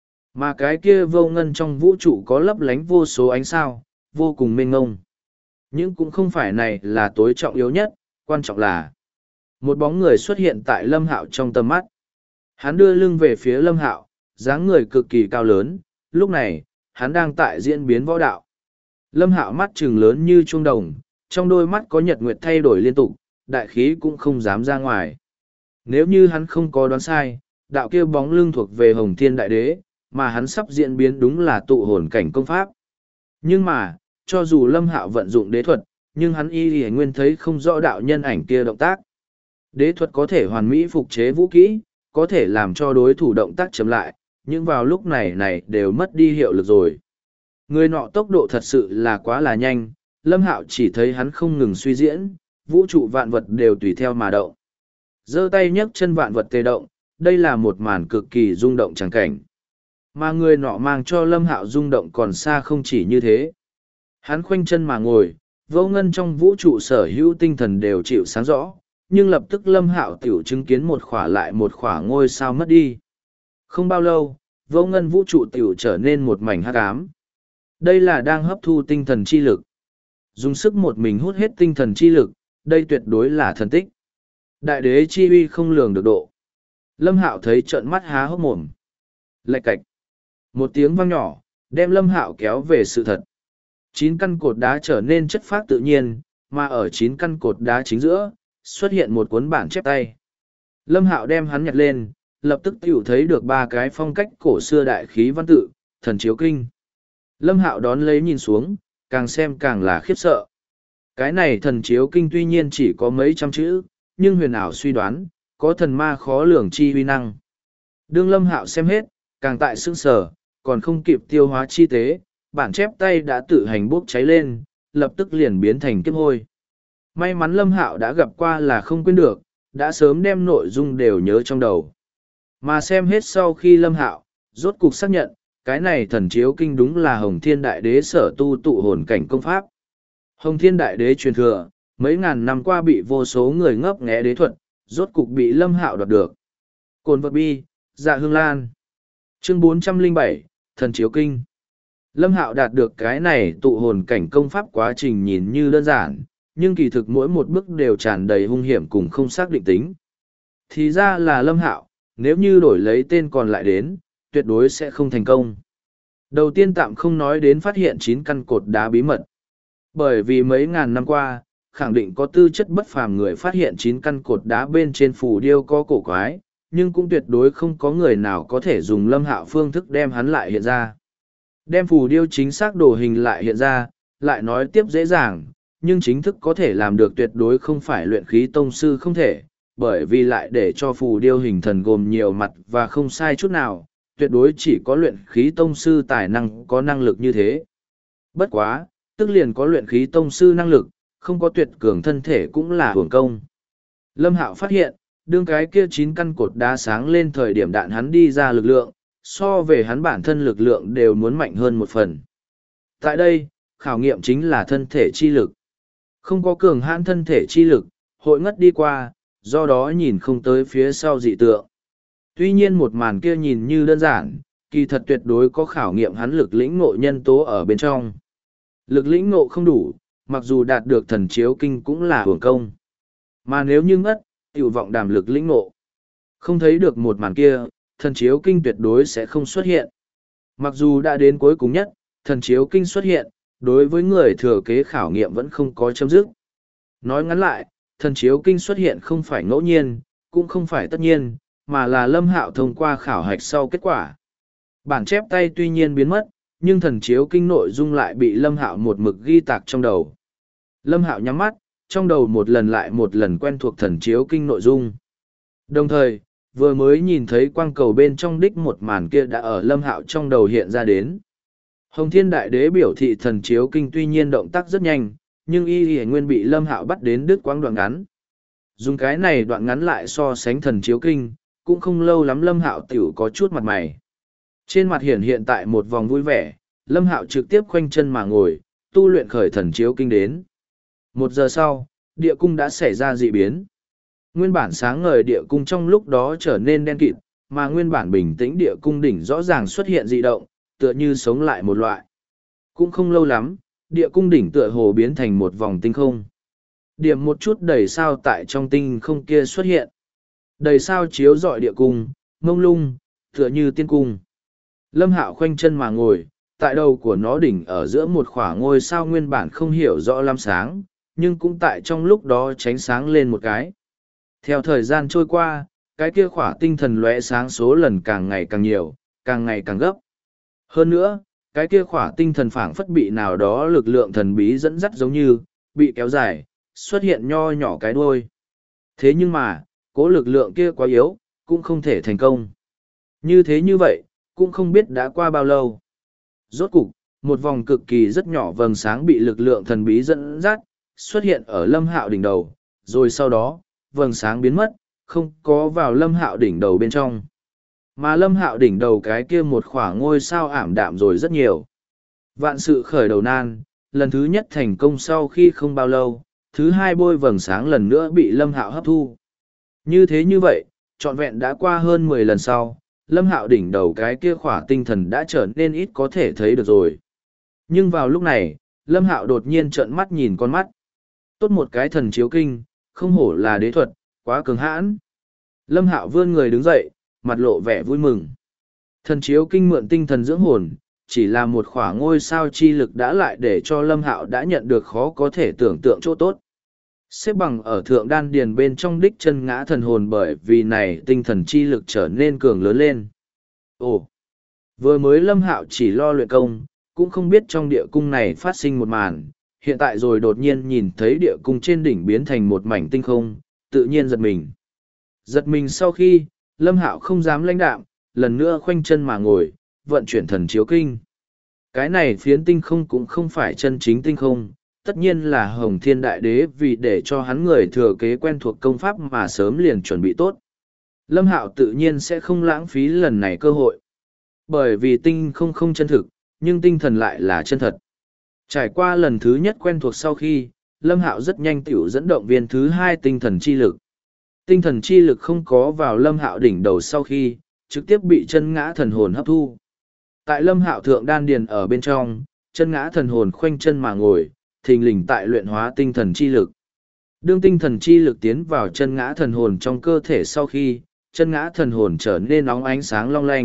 Mà cái kia vô ngân trong vũ trụ có lấp lánh vô số ánh sao, vô cùng mênh mông. Nhưng cũng không phải này là tối trọng yếu nhất, quan trọng là một bóng người xuất hiện tại Lâm Hạo trong tầm mắt. Hắn đưa lưng về phía Lâm Hạo, dáng người cực kỳ cao lớn, lúc này, hắn đang tại diễn biến võ đạo. Lâm Hạo mắt trừng lớn như chuông đồng, trong đôi mắt có nhật nguyệt thay đổi liên tục, đại khí cũng không dám ra ngoài. Nếu như hắn không có đoán sai, đạo kia bóng lưng thuộc về Hồng Thiên Đại Đế, mà hắn sắp diễn biến đúng là tụ hồn cảnh công pháp. Nhưng mà, cho dù Lâm Hạo vận dụng đế thuật, nhưng hắn y nguyên thấy không rõ đạo nhân ảnh kia động tác. Đế thuật có thể hoàn mỹ phục chế vũ kỹ, có thể làm cho đối thủ động tác chậm lại, nhưng vào lúc này đều mất đi hiệu lực rồi. Người nọ tốc độ thật sự là quá là nhanh, Lâm Hạo chỉ thấy hắn không ngừng suy diễn, vũ trụ vạn vật đều tùy theo mà động. Giơ tay nhấc chân vạn vật tê động, đây là một màn cực kỳ rung động tràng cảnh. Mà người nọ mang cho Lâm Hạo rung động còn xa không chỉ như thế. Hắn khoanh chân mà ngồi, vô ngân trong vũ trụ sở hữu tinh thần đều chịu sáng rõ, nhưng lập tức Lâm Hạo tiểu chứng kiến một khỏa lại một khỏa ngôi sao mất đi. Không bao lâu, vô ngân vũ trụ tiểu trở nên một mảnh hắc ám. Đây là đang hấp thu tinh thần chi lực. Dùng sức một mình hút hết tinh thần chi lực, đây tuyệt đối là thần tích. Đại đế chi uy không lường được độ. Lâm Hạo thấy trợn mắt há hốc mồm. Lạch cạch. Một tiếng vang nhỏ, đem Lâm Hạo kéo về sự thật. 9 căn cột đá trở nên chất phác tự nhiên, mà ở 9 căn cột đá chính giữa, xuất hiện một cuốn bản chép tay. Lâm Hạo đem hắn nhặt lên, lập tức tiểu thấy được 3 cái phong cách cổ xưa đại khí văn tự, thần chiếu kinh. Lâm Hạo đón lấy nhìn xuống, càng xem càng là khiếp sợ. Cái này thần chiếu kinh tuy nhiên chỉ có mấy trăm chữ, nhưng huyền ảo suy đoán, có thần ma khó lường chi huy năng. Đương Lâm Hạo xem hết, càng tại sững sờ, còn không kịp tiêu hóa chi tế, bản chép tay đã tự hành bốc cháy lên, lập tức liền biến thành kiếp hôi. May mắn Lâm Hạo đã gặp qua là không quên được, đã sớm đem nội dung đều nhớ trong đầu. Mà xem hết sau khi Lâm Hạo, rốt cục xác nhận, cái này thần chiếu kinh đúng là Hồng Thiên Đại Đế sở tu tụ hồn cảnh công pháp. Hồng Thiên Đại Đế truyền thừa, mấy ngàn năm qua bị vô số người ngấp nghé đế thuật, rốt cục bị Lâm Hạo đoạt được. Cồn vật bi, dạ hương lan. Chương 407, thần chiếu kinh. Lâm Hạo đạt được cái này tụ hồn cảnh công pháp quá trình nhìn như đơn giản, nhưng kỳ thực mỗi một bước đều tràn đầy hung hiểm cùng không xác định tính. Thì ra là Lâm Hạo, nếu như đổi lấy tên còn lại đến, tuyệt đối sẽ không thành công. Đầu tiên tạm không nói đến phát hiện 9 căn cột đá bí mật. Bởi vì mấy ngàn năm qua, khẳng định có tư chất bất phàm người phát hiện 9 căn cột đá bên trên phù điêu có cổ quái, nhưng cũng tuyệt đối không có người nào có thể dùng Lâm Hạo phương thức đem hắn lại hiện ra. Đem phù điêu chính xác đồ hình lại hiện ra, lại nói tiếp dễ dàng, nhưng chính thức có thể làm được tuyệt đối không phải luyện khí tông sư không thể, bởi vì lại để cho phù điêu hình thần gồm nhiều mặt và không sai chút nào, tuyệt đối chỉ có luyện khí tông sư tài năng có năng lực như thế. Bất quá, tức liền có luyện khí tông sư năng lực, không có tuyệt cường thân thể cũng là hưởng công. Lâm Hạo phát hiện, đương cái kia 9 căn cột đá sáng lên thời điểm đạn hắn đi ra lực lượng, so về hắn bản thân lực lượng đều muốn mạnh hơn một phần. Tại đây, khảo nghiệm chính là thân thể chi lực. Không có cường hãn thân thể chi lực, hội ngất đi qua, do đó nhìn không tới phía sau dị tượng. Tuy nhiên một màn kia nhìn như đơn giản, kỳ thật tuyệt đối có khảo nghiệm hắn lực lĩnh ngộ nhân tố ở bên trong. Lực lĩnh ngộ không đủ, mặc dù đạt được thần chiếu kinh cũng là hưởng công. Mà nếu như ngất, tiểu vọng đàm lực lĩnh ngộ. Không thấy được một màn kia, thần chiếu kinh tuyệt đối sẽ không xuất hiện. Mặc dù đã đến cuối cùng nhất, thần chiếu kinh xuất hiện, đối với người thừa kế khảo nghiệm vẫn không có chấm dứt. Nói ngắn lại, thần chiếu kinh xuất hiện không phải ngẫu nhiên, cũng không phải tất nhiên, mà là Lâm Hạo thông qua khảo hạch sau kết quả. Bản chép tay tuy nhiên biến mất, nhưng thần chiếu kinh nội dung lại bị Lâm Hạo một mực ghi tạc trong đầu. Lâm Hạo nhắm mắt, trong đầu một lần lại một lần quen thuộc thần chiếu kinh nội dung. Đồng thời, vừa mới nhìn thấy quang cầu bên trong đích một màn kia đã ở Lâm Hạo trong đầu hiện ra đến. Hồng Thiên Đại Đế biểu thị thần chiếu kinh tuy nhiên động tác rất nhanh, nhưng y nguyên bị Lâm Hạo bắt đến đứt quãng đoạn ngắn. Dùng cái này đoạn ngắn lại so sánh thần chiếu kinh, cũng không lâu lắm Lâm Hạo tiểu có chút mặt mày. Trên mặt hiện tại một vòng vui vẻ, Lâm Hạo trực tiếp khoanh chân mà ngồi, tu luyện khởi thần chiếu kinh đến. 1 giờ sau, địa cung đã xảy ra dị biến. Nguyên bản sáng ngời địa cung trong lúc đó trở nên đen kịt, mà nguyên bản bình tĩnh địa cung đỉnh rõ ràng xuất hiện dị động, tựa như sống lại một loại. Cũng không lâu lắm, địa cung đỉnh tựa hồ biến thành một vòng tinh không. Điểm một chút đầy sao tại trong tinh không kia xuất hiện. Đầy sao chiếu rọi địa cung, mông lung, tựa như tiên cung. Lâm Hạo khoanh chân mà ngồi, tại đầu của nó đỉnh ở giữa một khoảng ngôi sao nguyên bản không hiểu rõ lắm sáng, nhưng cũng tại trong lúc đó tránh sáng lên một cái. Theo thời gian trôi qua, cái kia khỏa tinh thần lóe sáng số lần càng ngày càng nhiều, càng ngày càng gấp. Hơn nữa, cái kia khỏa tinh thần phảng phất bị nào đó lực lượng thần bí dẫn dắt giống như, bị kéo dài, xuất hiện nho nhỏ cái đuôi. Thế nhưng mà, cố lực lượng kia quá yếu, cũng không thể thành công. Như thế như vậy, cũng không biết đã qua bao lâu. Rốt cục, một vòng cực kỳ rất nhỏ vầng sáng bị lực lượng thần bí dẫn dắt, xuất hiện ở Lâm Hạo đỉnh đầu, rồi sau đó, vầng sáng biến mất, không có vào Lâm Hạo đỉnh đầu bên trong. Mà Lâm Hạo đỉnh đầu cái kia một khoảng ngôi sao ảm đạm rồi rất nhiều. Vạn sự khởi đầu nan, lần thứ nhất thành công sau khi không bao lâu, thứ hai bôi vầng sáng lần nữa bị Lâm Hạo hấp thu. Như thế như vậy, trọn vẹn đã qua hơn 10 lần sau, Lâm Hạo đỉnh đầu cái kia khỏa tinh thần đã trở nên ít có thể thấy được rồi. Nhưng vào lúc này, Lâm Hạo đột nhiên trợn mắt nhìn con mắt. Tốt một cái thần chiếu kinh, không hổ là đế thuật, quá cường hãn. Lâm Hạo vươn người đứng dậy, mặt lộ vẻ vui mừng. Thần chiếu kinh mượn tinh thần dưỡng hồn, chỉ là một khỏa ngôi sao chi lực đã lại để cho Lâm Hạo đã nhận được khó có thể tưởng tượng chỗ tốt. Xếp bằng ở thượng đan điền bên trong đích chân ngã thần hồn bởi vì này tinh thần chi lực trở nên cường lớn lên. Ồ! Vừa mới Lâm Hạo chỉ lo luyện công, cũng không biết trong địa cung này phát sinh một màn, hiện tại rồi đột nhiên nhìn thấy địa cung trên đỉnh biến thành một mảnh tinh không, tự nhiên giật mình. Giật mình sau khi, Lâm Hạo không dám lãnh đạm, lần nữa khoanh chân mà ngồi, vận chuyển thần chiếu kinh. Cái này phiến tinh không cũng không phải chân chính tinh không, tất nhiên là Hồng Thiên Đại Đế vì để cho hắn người thừa kế quen thuộc công pháp mà sớm liền chuẩn bị tốt. Lâm Hạo tự nhiên sẽ không lãng phí lần này cơ hội. Bởi vì tinh không không chân thực, nhưng tinh thần lại là chân thật. Trải qua lần thứ nhất quen thuộc sau khi, Lâm Hạo rất nhanh tiểu dẫn động viên thứ hai tinh thần chi lực. Tinh thần chi lực không có vào Lâm Hạo đỉnh đầu sau khi, trực tiếp bị chân ngã thần hồn hấp thu. Tại Lâm Hạo thượng đan điền ở bên trong, chân ngã thần hồn khoanh chân mà ngồi, thình lình tại luyện hóa tinh thần chi lực. Đương tinh thần chi lực tiến vào chân ngã thần hồn trong cơ thể sau khi, chân ngã thần hồn trở nên óng ánh sáng long lanh,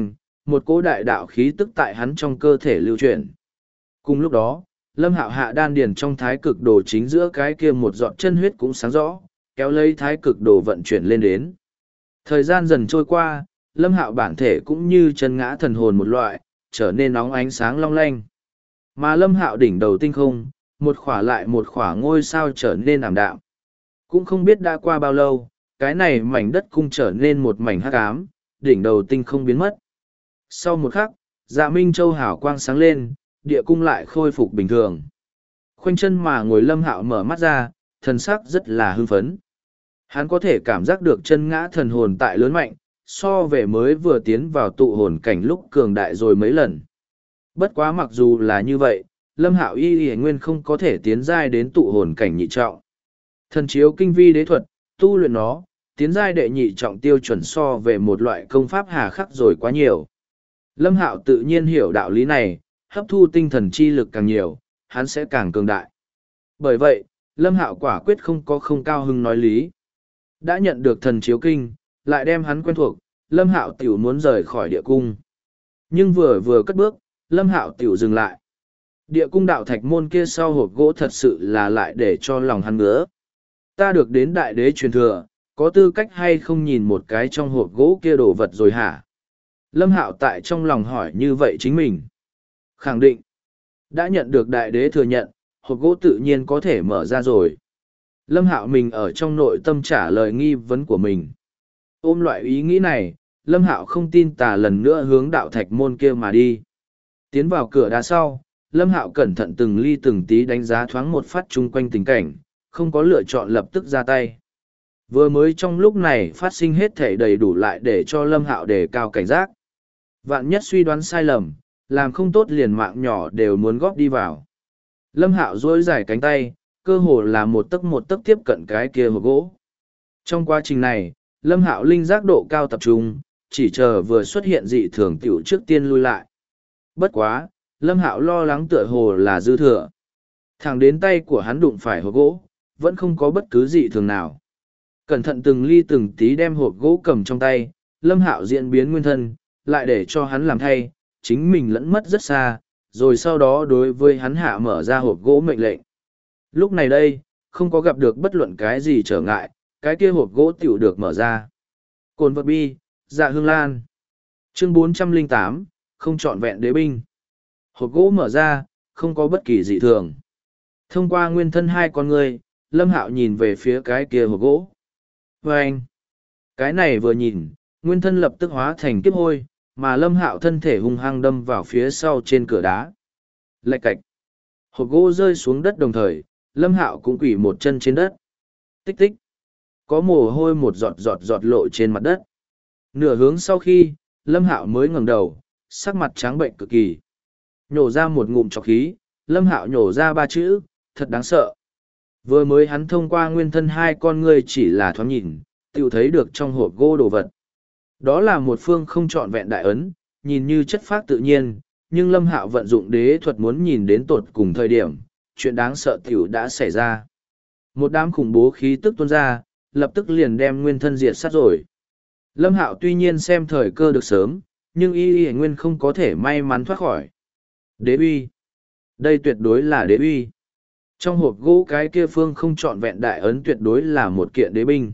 một cỗ đại đạo khí tức tại hắn trong cơ thể lưu chuyển. Cùng lúc đó, Lâm Hạo hạ đan điền trong thái cực đồ chính giữa cái kia một giọt chân huyết cũng sáng rõ, kéo lấy thái cực đồ vận chuyển lên đến. Thời gian dần trôi qua, Lâm Hạo bản thể cũng như chân ngã thần hồn một loại, trở nên nóng ánh sáng long lanh. Mà Lâm Hạo đỉnh đầu tinh không, một khỏa lại một khỏa ngôi sao trở nên ảm đạm. Cũng không biết đã qua bao lâu, cái này mảnh đất cung trở nên một mảnh hắc ám, đỉnh đầu tinh không biến mất. Sau một khắc, Dạ Minh Châu hào quang sáng lên, địa cung lại khôi phục bình thường. Khoanh chân mà ngồi Lâm Hạo mở mắt ra, thần sắc rất là hưng phấn. Hắn có thể cảm giác được chân ngã thần hồn tại lớn mạnh, so về mới vừa tiến vào tụ hồn cảnh lúc cường đại rồi mấy lần. Bất quá mặc dù là như vậy, Lâm Hạo y nguyên không có thể tiến giai đến tụ hồn cảnh nhị trọng. Thần chiếu kinh vi đế thuật, tu luyện nó, tiến giai đệ nhị trọng tiêu chuẩn so về một loại công pháp hà khắc rồi quá nhiều. Lâm Hạo tự nhiên hiểu đạo lý này, hấp thu tinh thần chi lực càng nhiều, hắn sẽ càng cường đại. Bởi vậy, Lâm Hạo quả quyết không có không cao hưng nói lý. Đã nhận được thần chiếu kinh, lại đem hắn quen thuộc, Lâm Hạo tiểu muốn rời khỏi địa cung. Nhưng vừa cất bước, Lâm Hạo tiểu dừng lại. Địa cung đạo thạch môn kia sau hộp gỗ thật sự là lại để cho lòng hắn ngứa. Ta được đến đại đế truyền thừa, có tư cách hay không nhìn một cái trong hộp gỗ kia đồ vật rồi hả? Lâm Hạo tại trong lòng hỏi như vậy chính mình. Khẳng định, đã nhận được đại đế thừa nhận, hộp gỗ tự nhiên có thể mở ra rồi. Lâm Hạo mình ở trong nội tâm trả lời nghi vấn của mình. Ôm loại ý nghĩ này, Lâm Hạo không tin tà lần nữa hướng đạo thạch môn kia mà đi. Tiến vào cửa đá sau, Lâm Hạo cẩn thận từng ly từng tí đánh giá thoáng một phát chung quanh tình cảnh, không có lựa chọn lập tức ra tay. Vừa mới trong lúc này phát sinh hết thể đầy đủ lại để cho Lâm Hạo đề cao cảnh giác. Vạn nhất suy đoán sai lầm, làm không tốt liền mạng nhỏ đều muốn góp đi vào. Lâm Hạo duỗi dài cánh tay, cơ hồ là một tấc tiếp cận cái kia hộp gỗ. Trong quá trình này, Lâm Hạo linh giác độ cao tập trung, chỉ chờ vừa xuất hiện dị thường tiểu trước tiên lui lại. Bất quá, Lâm Hạo lo lắng tựa hồ là dư thừa. Thẳng đến tay của hắn đụng phải hộp gỗ, vẫn không có bất cứ dị thường nào. Cẩn thận từng ly từng tí đem hộp gỗ cầm trong tay, Lâm Hạo diễn biến nguyên thân, lại để cho hắn làm thay, chính mình lẫn mất rất xa, rồi sau đó đối với hắn hạ mở ra hộp gỗ mệnh lệnh. Lúc này đây, không có gặp được bất luận cái gì trở ngại, cái kia hộp gỗ tiểu được mở ra. Cồn vật bi, Dạ Hương Lan. Chương 408, không trọn vẹn đế binh. Hộp gỗ mở ra, không có bất kỳ dị thường. Thông qua nguyên thân hai con người, Lâm Hạo nhìn về phía cái kia hộp gỗ. Và anh, cái này vừa nhìn, nguyên thân lập tức hóa thành kiếp hôi, mà Lâm Hạo thân thể hung hăng đâm vào phía sau trên cửa đá. Lạch cạch. Hộp gỗ rơi xuống đất đồng thời, Lâm Hạo cũng quỳ một chân trên đất. Tích tích. Có mồ hôi một giọt giọt giọt lộ trên mặt đất. Nửa hướng sau khi, Lâm Hạo mới ngẩng đầu, sắc mặt trắng bệnh cực kỳ. Nhổ ra một ngụm trọc khí, Lâm Hạo nhổ ra ba chữ, thật đáng sợ. Vừa mới hắn thông qua nguyên thân hai con ngươi chỉ là thoáng nhìn, tự thấy được trong hộp gỗ đồ vật. Đó là một phương không trọn vẹn đại ấn, nhìn như chất phác tự nhiên, nhưng Lâm Hạo vận dụng đế thuật muốn nhìn đến tột cùng thời điểm, chuyện đáng sợ tiểu đã xảy ra. Một đám khủng bố khí tức tuôn ra, lập tức liền đem nguyên thân diệt sát rồi. Lâm Hạo tuy nhiên xem thời cơ được sớm, nhưng y nguyên không có thể may mắn thoát khỏi. Đế uy. Đây tuyệt đối là đế uy. Trong hộp gỗ cái kia phương không trọn vẹn đại ấn tuyệt đối là một kiện đế binh.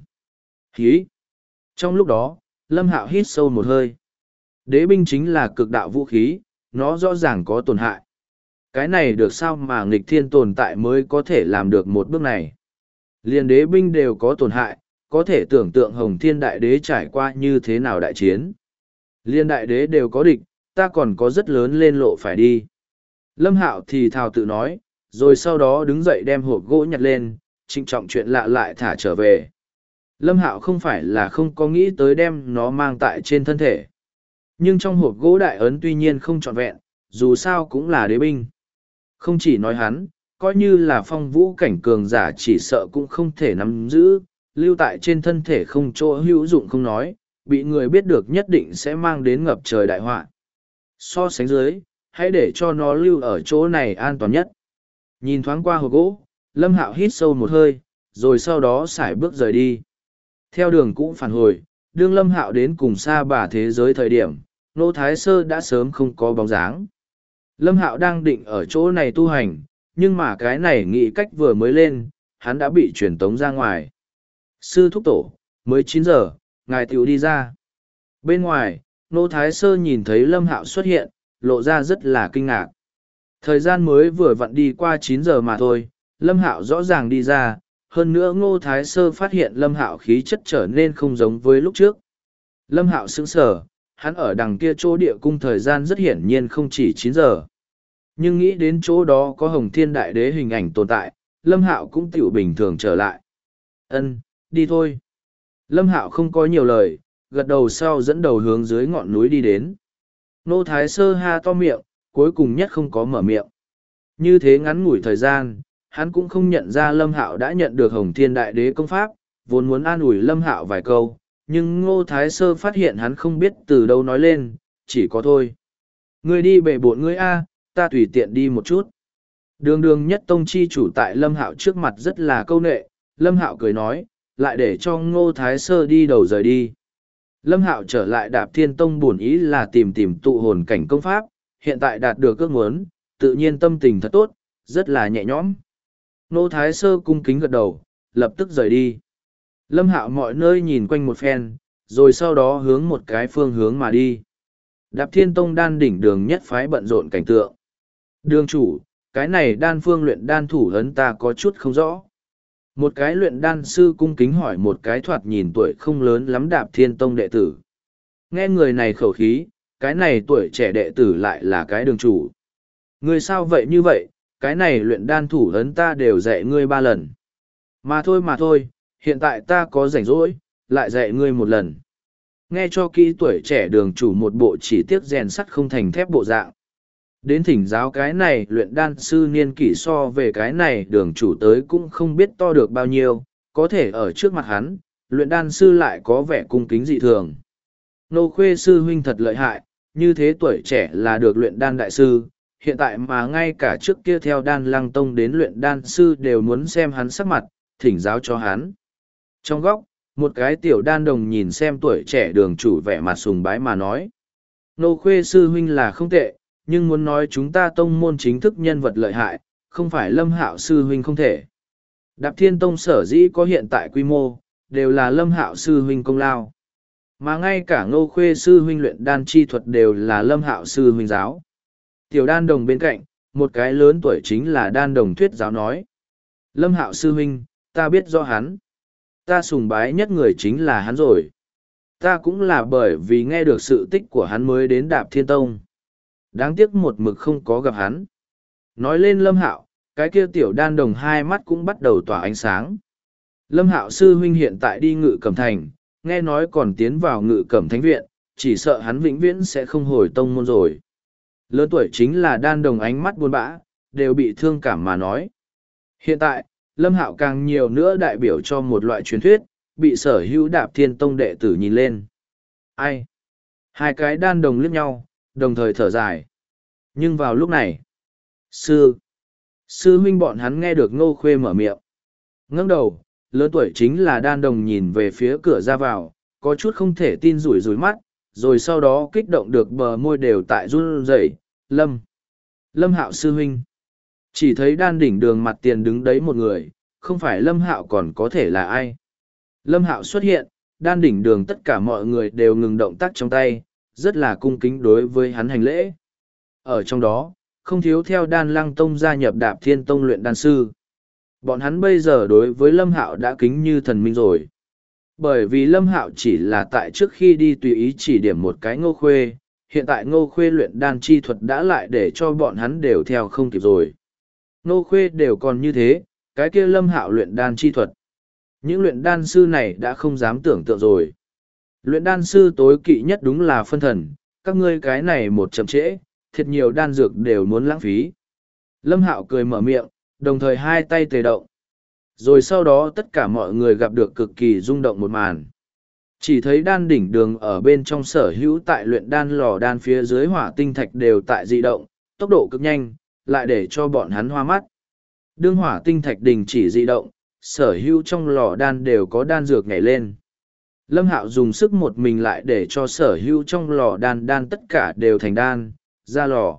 Hí. Trong lúc đó, Lâm Hạo hít sâu một hơi. Đế binh chính là cực đạo vũ khí, nó rõ ràng có tổn hại. Cái này được sao mà nghịch thiên tồn tại mới có thể làm được một bước này. Liên đế binh đều có tổn hại, có thể tưởng tượng Hồng Thiên Đại Đế trải qua như thế nào đại chiến. Liên đại đế đều có địch, ta còn có rất lớn lên lộ phải đi. Lâm Hạo thì thào tự nói, rồi sau đó đứng dậy đem hộp gỗ nhặt lên, trịnh trọng chuyện lạ lại thả trở về. Lâm Hạo không phải là không có nghĩ tới đem nó mang tại trên thân thể. Nhưng trong hộp gỗ đại ấn tuy nhiên không trọn vẹn, dù sao cũng là đế binh. Không chỉ nói hắn, coi như là phong vũ cảnh cường giả chỉ sợ cũng không thể nắm giữ, lưu tại trên thân thể không chỗ hữu dụng không nói, bị người biết được nhất định sẽ mang đến ngập trời đại họa. So sánh dưới, hãy để cho nó lưu ở chỗ này an toàn nhất. Nhìn thoáng qua hộp gỗ, Lâm Hạo hít sâu một hơi, rồi sau đó sải bước rời đi. Theo đường cũ phản hồi, đương Lâm Hạo đến cùng xa bà thế giới thời điểm, Nô Thái Sơ đã sớm không có bóng dáng. Lâm Hạo đang định ở chỗ này tu hành, nhưng mà cái này nghĩ cách vừa mới lên, hắn đã bị truyền tống ra ngoài. Sư thúc tổ, mới 9 giờ, ngài tiểu đi ra. Bên ngoài, Nô Thái Sơ nhìn thấy Lâm Hạo xuất hiện, lộ ra rất là kinh ngạc. Thời gian mới vừa vặn đi qua 9 giờ mà thôi, Lâm Hạo rõ ràng đi ra, hơn nữa Ngô Thái Sơ phát hiện Lâm Hạo khí chất trở nên không giống với lúc trước. Lâm Hạo sững sờ, hắn ở đằng kia chỗ địa cung thời gian rất hiển nhiên không chỉ 9 giờ. Nhưng nghĩ đến chỗ đó có Hồng Thiên Đại Đế hình ảnh tồn tại, Lâm Hạo cũng tiểu bình thường trở lại. Ân, đi thôi. Lâm Hạo không có nhiều lời, gật đầu sau dẫn đầu hướng dưới ngọn núi đi đến. Nô Thái Sơ ha to miệng, cuối cùng nhất không có mở miệng. Như thế ngắn ngủi thời gian, hắn cũng không nhận ra Lâm Hạo đã nhận được Hồng Thiên Đại Đế công pháp, vốn muốn an ủi Lâm Hạo vài câu, nhưng Ngô Thái Sơ phát hiện hắn không biết từ đâu nói lên, chỉ có thôi. Ngươi đi bể bộn ngươi a, ta tùy tiện đi một chút. Đường đường nhất tông chi chủ tại Lâm Hạo trước mặt rất là câu nệ, Lâm Hạo cười nói, lại để cho Ngô Thái Sơ đi đầu rời đi. Lâm Hạo trở lại Đạp Thiên Tông bổn ý là tìm tụ hồn cảnh công pháp, hiện tại đạt được ước muốn, tự nhiên tâm tình thật tốt, rất là nhẹ nhõm. Ngô Thái Sơ cung kính gật đầu, lập tức rời đi. Lâm Hạo mọi nơi nhìn quanh một phen, rồi sau đó hướng một cái phương hướng mà đi. Đạp Thiên Tông đan đỉnh đường nhất phái bận rộn cảnh tượng. Đường chủ, cái này đan phương luyện đan thủ ấn ta có chút không rõ. Một cái luyện đan sư cung kính hỏi một cái thoạt nhìn tuổi không lớn lắm Đạp Thiên Tông đệ tử. Nghe người này khẩu khí, cái này tuổi trẻ đệ tử lại là cái đường chủ. Ngươi sao vậy như vậy, cái này luyện đan thủ ấn ta đều dạy ngươi 3 lần. Mà thôi, hiện tại ta có rảnh rỗi, lại dạy ngươi một lần. Nghe cho kỹ tuổi trẻ đường chủ một bộ chỉ tiếc rèn sắt không thành thép bộ dạng. Đến thỉnh giáo cái này luyện đan sư niên kỷ so về cái này đường chủ tới cũng không biết to được bao nhiêu, có thể ở trước mặt hắn, luyện đan sư lại có vẻ cung kính dị thường. Nô Khuê sư huynh thật lợi hại, như thế tuổi trẻ là được luyện đan đại sư, hiện tại mà ngay cả trước kia theo đan lăng tông đến luyện đan sư đều muốn xem hắn sắc mặt, thỉnh giáo cho hắn. Trong góc, một cái tiểu đan đồng nhìn xem tuổi trẻ đường chủ vẻ mặt sùng bái mà nói. Nô Khuê sư huynh là không tệ, nhưng muốn nói chúng ta tông môn chính thức nhân vật lợi hại, không phải Lâm Hạo sư huynh không thể. Đạp Thiên Tông sở dĩ có hiện tại quy mô, đều là Lâm Hạo sư huynh công lao. Mà ngay cả Ngô Khuê sư huynh luyện đan chi thuật đều là Lâm Hạo sư huynh giáo. Tiểu đan đồng bên cạnh, một cái lớn tuổi chính là đan đồng thuyết giáo nói. Lâm Hạo sư huynh, ta biết do hắn. Ta sùng bái nhất người chính là hắn rồi. Ta cũng là bởi vì nghe được sự tích của hắn mới đến Đạp Thiên Tông. Đáng tiếc một mực không có gặp hắn. Nói lên Lâm Hạo, cái kia tiểu đan đồng hai mắt cũng bắt đầu tỏa ánh sáng. Lâm Hạo sư huynh hiện tại đi Ngự Cẩm Thành, nghe nói còn tiến vào Ngự Cẩm Thánh Viện, chỉ sợ hắn vĩnh viễn sẽ không hồi tông môn rồi. Lớn tuổi chính là đan đồng ánh mắt buồn bã, đều bị thương cảm mà nói. Hiện tại, Lâm Hạo càng nhiều nữa đại biểu cho một loại truyền thuyết, bị sở hữu Đạp Thiên Tông đệ tử nhìn lên. Ai? Hai cái đan đồng liếc nhau, đồng thời thở dài. Nhưng vào lúc này, sư huynh bọn hắn nghe được Ngô Khuê mở miệng. Ngẩng đầu, lớn tuổi chính là đan đồng nhìn về phía cửa ra vào, có chút không thể tin rủi rủi mắt, rồi sau đó kích động được bờ môi đều tại run rẩy. Lâm Hạo sư huynh. Chỉ thấy đan đỉnh đường mặt tiền đứng đấy một người, không phải Lâm Hạo còn có thể là ai. Lâm Hạo xuất hiện, đan đỉnh đường tất cả mọi người đều ngừng động tác trong tay, rất là cung kính đối với hắn hành lễ. Ở trong đó, không thiếu theo đan lăng tông gia nhập Đạp Thiên Tông luyện đan sư. Bọn hắn bây giờ đối với Lâm Hạo đã kính như thần minh rồi. Bởi vì Lâm Hạo chỉ là tại trước khi đi tùy ý chỉ điểm một cái Ngô Khuê, hiện tại Ngô Khuê luyện đan chi thuật đã lại để cho bọn hắn đều theo không kịp rồi. Ngô Khuê đều còn như thế, cái kia Lâm Hạo luyện đan chi thuật. Những luyện đan sư này đã không dám tưởng tượng rồi. Luyện đan sư tối kỵ nhất đúng là phân thần, các ngươi cái này một chậm trễ, thiệt nhiều đan dược đều muốn lãng phí. Lâm Hạo cười mở miệng, đồng thời hai tay tề động. Rồi sau đó tất cả mọi người gặp được cực kỳ rung động một màn. Chỉ thấy đan đỉnh đường ở bên trong sở hữu tại luyện đan lò đan phía dưới hỏa tinh thạch đều tại dị động, tốc độ cực nhanh, lại để cho bọn hắn hoa mắt. Đương hỏa tinh thạch đình chỉ dị động, sở hữu trong lò đan đều có đan dược nhảy lên. Lâm Hạo dùng sức một mình lại để cho sở hữu trong lò đan tất cả đều thành đan, ra lò.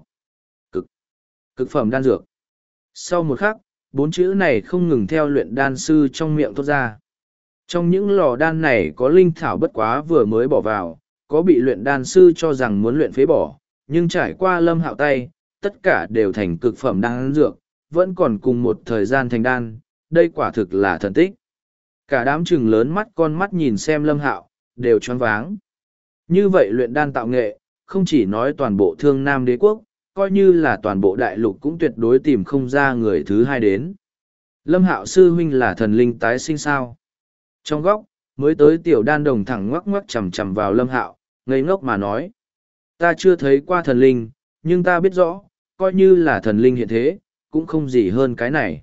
Cực phẩm đan dược. Sau một khắc, 4 chữ này không ngừng theo luyện đan sư trong miệng thốt ra. Trong những lò đan này có linh thảo bất quá vừa mới bỏ vào, có bị luyện đan sư cho rằng muốn luyện phế bỏ, nhưng trải qua Lâm Hạo tay, tất cả đều thành cực phẩm đan dược, vẫn còn cùng một thời gian thành đan, đây quả thực là thần tích. Cả đám chừng lớn mắt con mắt nhìn xem Lâm Hạo, đều choáng váng. Như vậy luyện đan tạo nghệ, không chỉ nói toàn bộ Thương Nam Đế quốc, coi như là toàn bộ đại lục cũng tuyệt đối tìm không ra người thứ hai đến. Lâm Hạo sư huynh là thần linh tái sinh sao? Trong góc, mới tới tiểu đan đồng thẳng ngoắc ngoắc chằm chằm vào Lâm Hạo, ngây ngốc mà nói. Ta chưa thấy qua thần linh, nhưng ta biết rõ, coi như là thần linh hiện thế, cũng không gì hơn cái này.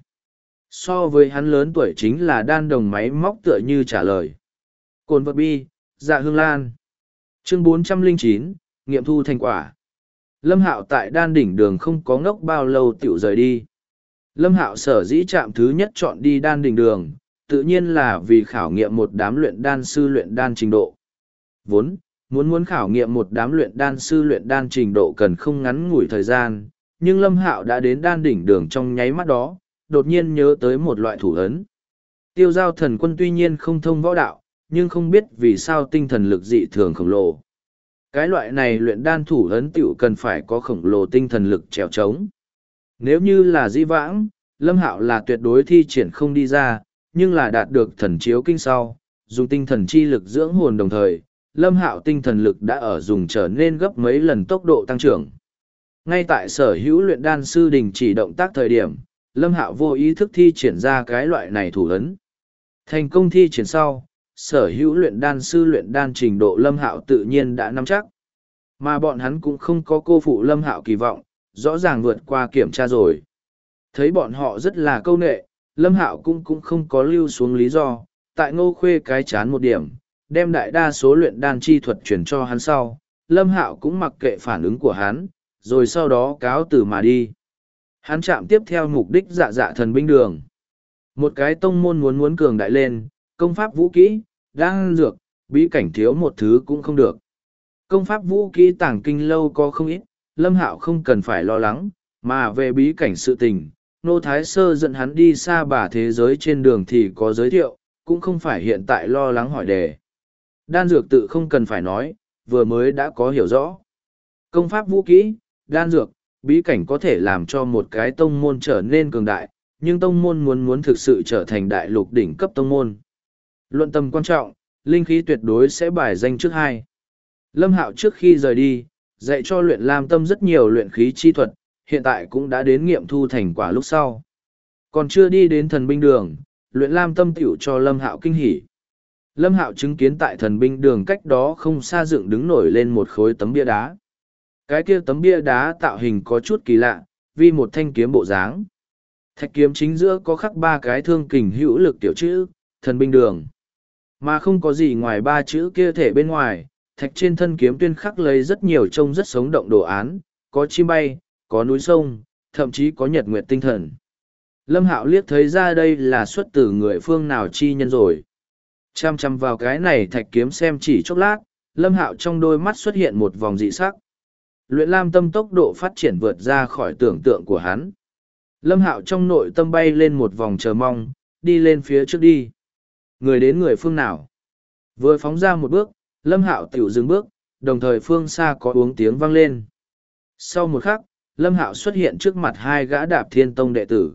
So với hắn lớn tuổi chính là đan đồng máy móc tựa như trả lời. Cồn vật bi, dạ hương lan. Chương 409, nghiệm thu thành quả. Lâm Hạo tại đan đỉnh đường không có ngốc bao lâu tiểu rời đi. Lâm Hạo sở dĩ chạm thứ nhất chọn đi đan đỉnh đường, tự nhiên là vì khảo nghiệm một đám luyện đan sư luyện đan trình độ. Vốn, muốn khảo nghiệm một đám luyện đan sư luyện đan trình độ cần không ngắn ngủi thời gian, nhưng Lâm Hạo đã đến đan đỉnh đường trong nháy mắt đó, đột nhiên nhớ tới một loại thủ ấn. Tiêu giao thần quân tuy nhiên không thông võ đạo, nhưng không biết vì sao tinh thần lực dị thường khổng lồ. Cái loại này luyện đan thủ ấn tiểu cần phải có khổng lồ tinh thần lực trèo trống. Nếu như là di vãng, Lâm Hạo là tuyệt đối thi triển không đi ra, nhưng là đạt được thần chiếu kinh sau, dùng tinh thần chi lực dưỡng hồn đồng thời, Lâm Hạo tinh thần lực đã ở dùng trở nên gấp mấy lần tốc độ tăng trưởng. Ngay tại sở hữu luyện đan sư đình chỉ động tác thời điểm, Lâm Hạo vô ý thức thi triển ra cái loại này thủ ấn. Thành công thi triển sau, sở hữu luyện đan sư luyện đan trình độ Lâm Hạo tự nhiên đã nắm chắc. Mà bọn hắn cũng không có cô phụ Lâm Hạo kỳ vọng, rõ ràng vượt qua kiểm tra rồi. Thấy bọn họ rất là câu nệ, Lâm Hạo cũng không có lưu xuống lý do, tại Ngô Khuê cái chán một điểm, đem đại đa số luyện đan chi thuật chuyển cho hắn sau, Lâm Hạo cũng mặc kệ phản ứng của hắn, rồi sau đó cáo từ mà đi. Hắn chạm tiếp theo mục đích dạ thần binh đường. Một cái tông môn muốn cường đại lên, công pháp vũ kỹ, đan dược, bí cảnh thiếu một thứ cũng không được. Công pháp vũ kỹ tàng kinh lâu có không ít, Lâm Hạo không cần phải lo lắng, mà về bí cảnh sự tình, Nô Thái Sơ dẫn hắn đi xa bà thế giới trên đường thì có giới thiệu, cũng không phải hiện tại lo lắng hỏi đề. Đan dược tự không cần phải nói, vừa mới đã có hiểu rõ. Công pháp vũ kỹ, đan dược, bí cảnh có thể làm cho một cái tông môn trở nên cường đại, nhưng tông môn muốn thực sự trở thành đại lục đỉnh cấp tông môn. Luận tầm quan trọng, linh khí tuyệt đối sẽ bài danh trước hai. Lâm Hạo trước khi rời đi, dạy cho luyện lam tâm rất nhiều luyện khí chi thuật, hiện tại cũng đã đến nghiệm thu thành quả lúc sau. Còn chưa đi đến thần binh đường, luyện lam tâm tiểu cho Lâm Hạo kinh hỉ. Lâm Hạo chứng kiến tại thần binh đường cách đó không xa dựng đứng nổi lên một khối tấm bia đá. Cái kia tấm bia đá tạo hình có chút kỳ lạ, vì một thanh kiếm bộ dáng. Thạch kiếm chính giữa có khắc ba cái thương kình hữu lực tiểu chữ, thần binh đường. Mà không có gì ngoài ba chữ kia thể bên ngoài, thạch trên thân kiếm tuyên khắc lấy rất nhiều trông rất sống động đồ án, có chim bay, có núi sông, thậm chí có nhật nguyệt tinh thần. Lâm Hạo liếc thấy ra đây là xuất từ người phương nào chi nhân rồi. Chăm chăm vào cái này thạch kiếm xem chỉ chốc lát, Lâm Hạo trong đôi mắt xuất hiện một vòng dị sắc. Luyện lam tâm tốc độ phát triển vượt ra khỏi tưởng tượng của hắn. Lâm Hạo trong nội tâm bay lên một vòng chờ mong, đi lên phía trước đi. Người đến người phương nào? Vừa phóng ra một bước, Lâm Hạo tiểu dừng bước, đồng thời phương xa có uống tiếng vang lên. Sau một khắc, Lâm Hạo xuất hiện trước mặt hai gã Đạp Thiên Tông đệ tử.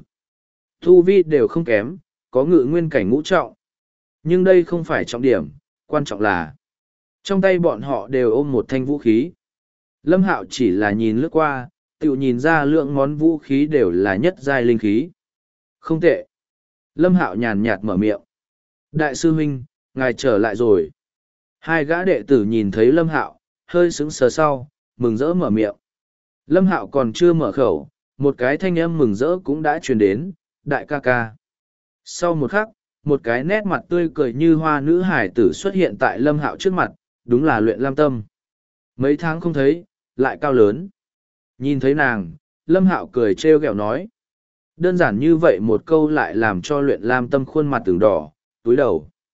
Tu vi đều không kém, có ngự nguyên cảnh ngũ trọng. Nhưng đây không phải trọng điểm, quan trọng là trong tay bọn họ đều ôm một thanh vũ khí. Lâm Hạo chỉ là nhìn lướt qua, tự nhìn ra lượng món vũ khí đều là nhất giai linh khí. Không tệ. Lâm Hạo nhàn nhạt mở miệng. Đại sư huynh, ngài trở lại rồi. Hai gã đệ tử nhìn thấy Lâm Hạo, hơi sững sờ sau, mừng rỡ mở miệng. Lâm Hạo còn chưa mở khẩu, một cái thanh âm mừng rỡ cũng đã truyền đến, đại ca ca. Sau một khắc, một cái nét mặt tươi cười như hoa nữ hải tử xuất hiện tại Lâm Hạo trước mặt, đúng là luyện lam tâm. Mấy tháng không thấy, lại cao lớn. Nhìn thấy nàng, Lâm Hạo cười trêu ghẹo nói. Đơn giản như vậy một câu lại làm cho luyện lam tâm khuôn mặt từng đỏ, túi đầu.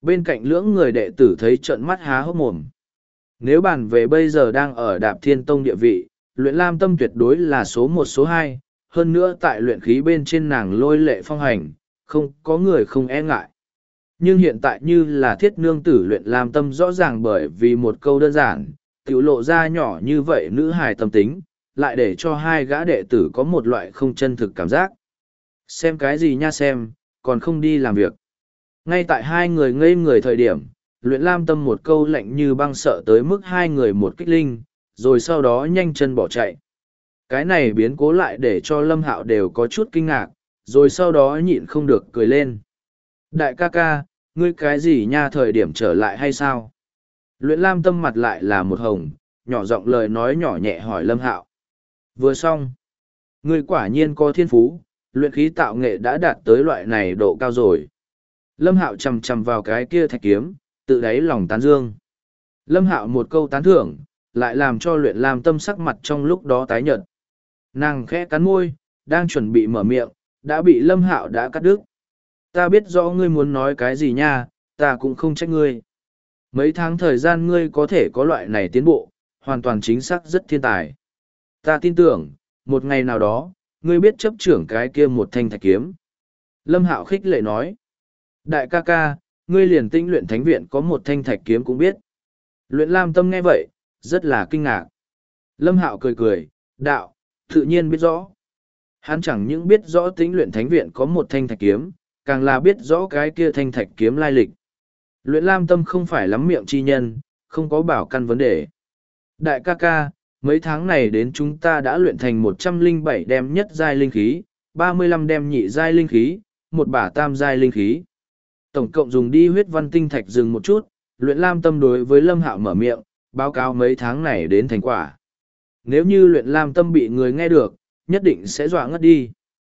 Bên cạnh lưỡng người đệ tử thấy trợn mắt há hốc mồm. Nếu bàn về bây giờ đang ở Đạp Thiên Tông địa vị, luyện lam tâm tuyệt đối là số một số hai, hơn nữa tại luyện khí bên trên nàng lôi lệ phong hành, không có người không e ngại. Nhưng hiện tại như là thiết nương tử luyện lam tâm rõ ràng bởi vì một câu đơn giản, tiểu lộ ra nhỏ như vậy nữ hài tâm tính, lại để cho hai gã đệ tử có một loại không chân thực cảm giác. Xem cái gì nha xem, còn không đi làm việc. Ngay tại hai người ngây người thời điểm, luyện lam tâm một câu lạnh như băng sợ tới mức hai người một kích linh, rồi sau đó nhanh chân bỏ chạy. Cái này biến cố lại để cho Lâm Hạo đều có chút kinh ngạc, rồi sau đó nhịn không được cười lên. Đại ca ca, ngươi cái gì nha thời điểm trở lại hay sao? Luyện lam tâm mặt lại là một hồng, nhỏ giọng lời nói nhỏ nhẹ hỏi Lâm Hạo. Vừa xong. Ngươi quả nhiên có thiên phú, luyện khí tạo nghệ đã đạt tới loại này độ cao rồi. Lâm Hạo chầm chầm vào cái kia thạch kiếm, tự đáy lòng tán dương. Lâm Hạo một câu tán thưởng, lại làm cho luyện lam tâm sắc mặt trong lúc đó tái nhợt. Nàng khẽ cắn môi, đang chuẩn bị mở miệng, đã bị Lâm Hạo đã cắt đứt. Ta biết rõ ngươi muốn nói cái gì nha, ta cũng không trách ngươi. Mấy tháng thời gian ngươi có thể có loại này tiến bộ, hoàn toàn chính xác rất thiên tài. Ta tin tưởng, một ngày nào đó, ngươi biết chấp trưởng cái kia một thanh thạch kiếm. Lâm Hạo khích lệ nói. Đại ca ca, ngươi liền tinh luyện thánh viện có một thanh thạch kiếm cũng biết. Luyện lam tâm nghe vậy, rất là kinh ngạc. Lâm Hạo cười cười, đạo, tự nhiên biết rõ. Hắn chẳng những biết rõ tĩnh luyện thánh viện có một thanh thạch kiếm, càng là biết rõ cái kia thanh thạch kiếm lai lịch. Luyện lam tâm không phải lắm miệng chi nhân, không có bảo căn vấn đề. Đại ca ca, mấy tháng này đến chúng ta đã luyện thành 107 đem nhất giai linh khí, 35 đem nhị giai linh khí, một bả tam giai linh khí. Tổng cộng dùng đi huyết văn tinh thạch dừng một chút, luyện lam tâm đối với Lâm Hạo mở miệng, báo cáo mấy tháng này đến thành quả. Nếu như luyện lam tâm bị người nghe được, nhất định sẽ dọa ngất đi.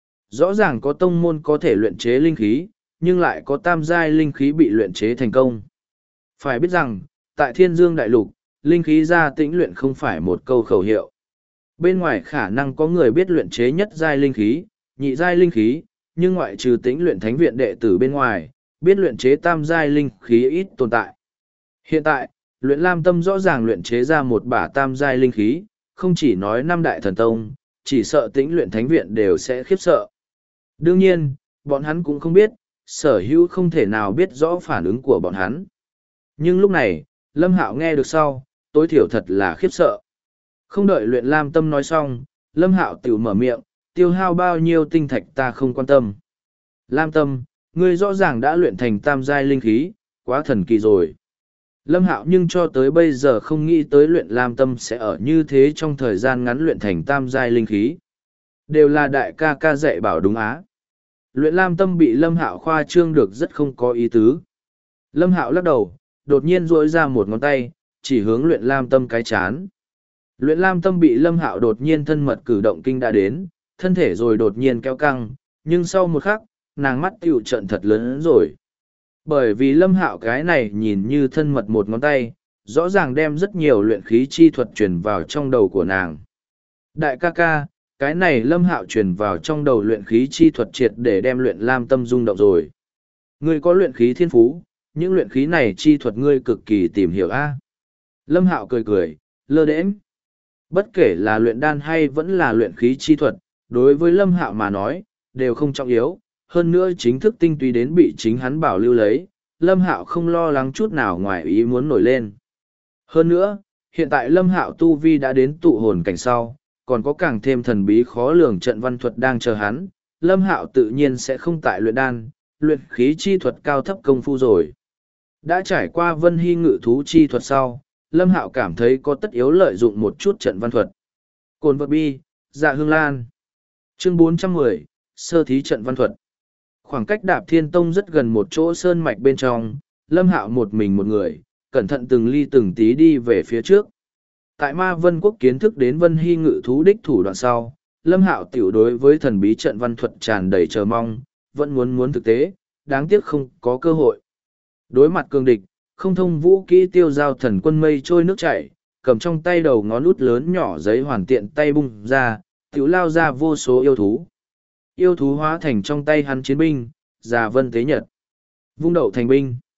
Rõ ràng có tông môn có thể luyện chế linh khí, nhưng lại có tam giai linh khí bị luyện chế thành công. Phải biết rằng, tại Thiên Dương Đại Lục, linh khí gia tĩnh luyện không phải một câu khẩu hiệu. Bên ngoài khả năng có người biết luyện chế nhất giai linh khí, nhị giai linh khí, nhưng ngoại trừ tĩnh luyện thánh viện đệ tử bên ngoài, biết luyện chế tam giai linh khí ít tồn tại. Hiện tại, luyện lam tâm rõ ràng luyện chế ra một bả tam giai linh khí, không chỉ nói năm đại thần tông, chỉ sợ tĩnh luyện thánh viện đều sẽ khiếp sợ. Đương nhiên, bọn hắn cũng không biết, sở hữu không thể nào biết rõ phản ứng của bọn hắn. Nhưng lúc này, Lâm Hạo nghe được sau, tối thiểu thật là khiếp sợ. Không đợi luyện lam tâm nói xong, Lâm Hạo tự mở miệng, tiêu hao bao nhiêu tinh thạch ta không quan tâm. Lam tâm, ngươi rõ ràng đã luyện thành tam giai linh khí, quá thần kỳ rồi. Lâm Hạo nhưng cho tới bây giờ không nghĩ tới luyện lam tâm sẽ ở như thế trong thời gian ngắn luyện thành tam giai linh khí. Đều là đại ca ca dạy bảo đúng á. Luyện lam tâm bị Lâm Hạo khoa trương được rất không có ý tứ. Lâm Hạo lắc đầu, đột nhiên duỗi ra một ngón tay, chỉ hướng luyện lam tâm cái chán. Luyện lam tâm bị Lâm Hạo đột nhiên thân mật cử động kinh đã đến, thân thể rồi đột nhiên kéo căng, nhưng sau một khắc, nàng mắt tiểu trận thật lớn rồi. Bởi vì Lâm Hạo cái này nhìn như thân mật một ngón tay, rõ ràng đem rất nhiều luyện khí chi thuật truyền vào trong đầu của nàng. Đại ca ca, cái này Lâm Hạo truyền vào trong đầu luyện khí chi thuật triệt để đem luyện lam tâm rung động rồi. Ngươi có luyện khí thiên phú, những luyện khí này chi thuật ngươi cực kỳ tìm hiểu a. Lâm Hạo cười cười, lơ đễnh. Bất kể là luyện đan hay vẫn là luyện khí chi thuật, đối với Lâm Hạo mà nói, đều không trọng yếu, hơn nữa chính thức tinh túy đến bị chính hắn bảo lưu lấy, Lâm Hạo không lo lắng chút nào ngoài ý muốn nổi lên. Hơn nữa, hiện tại Lâm Hạo tu vi đã đến tụ hồn cảnh sau, còn có càng thêm thần bí khó lường trận văn thuật đang chờ hắn, Lâm Hạo tự nhiên sẽ không tại luyện đan, luyện khí chi thuật cao thấp công phu rồi. Đã trải qua Vân Hy ngự thú chi thuật sau, Lâm Hạo cảm thấy có tất yếu lợi dụng một chút trận văn thuật. Cồn vật bi, dạ hương lan. Chương 410, sơ thí trận văn thuật. Khoảng cách Đạp Thiên Tông rất gần một chỗ sơn mạch bên trong, Lâm Hạo một mình một người, cẩn thận từng ly từng tí đi về phía trước. Tại Ma Vân Quốc kiến thức đến Vân Hy ngự thú đích thủ đoạn sau, Lâm Hạo tiểu đối với thần bí trận văn thuật tràn đầy chờ mong, vẫn muốn thực tế, đáng tiếc không có cơ hội. Đối mặt cường địch, không thông vũ kỹ tiêu giao thần quân mây trôi nước chảy, cầm trong tay đầu ngón út lớn nhỏ giấy hoàn tiện tay bung ra, tiểu lao ra vô số yêu thú. Yêu thú hóa thành trong tay hắn chiến binh, già vân tế nhật. Vung đậu thành binh.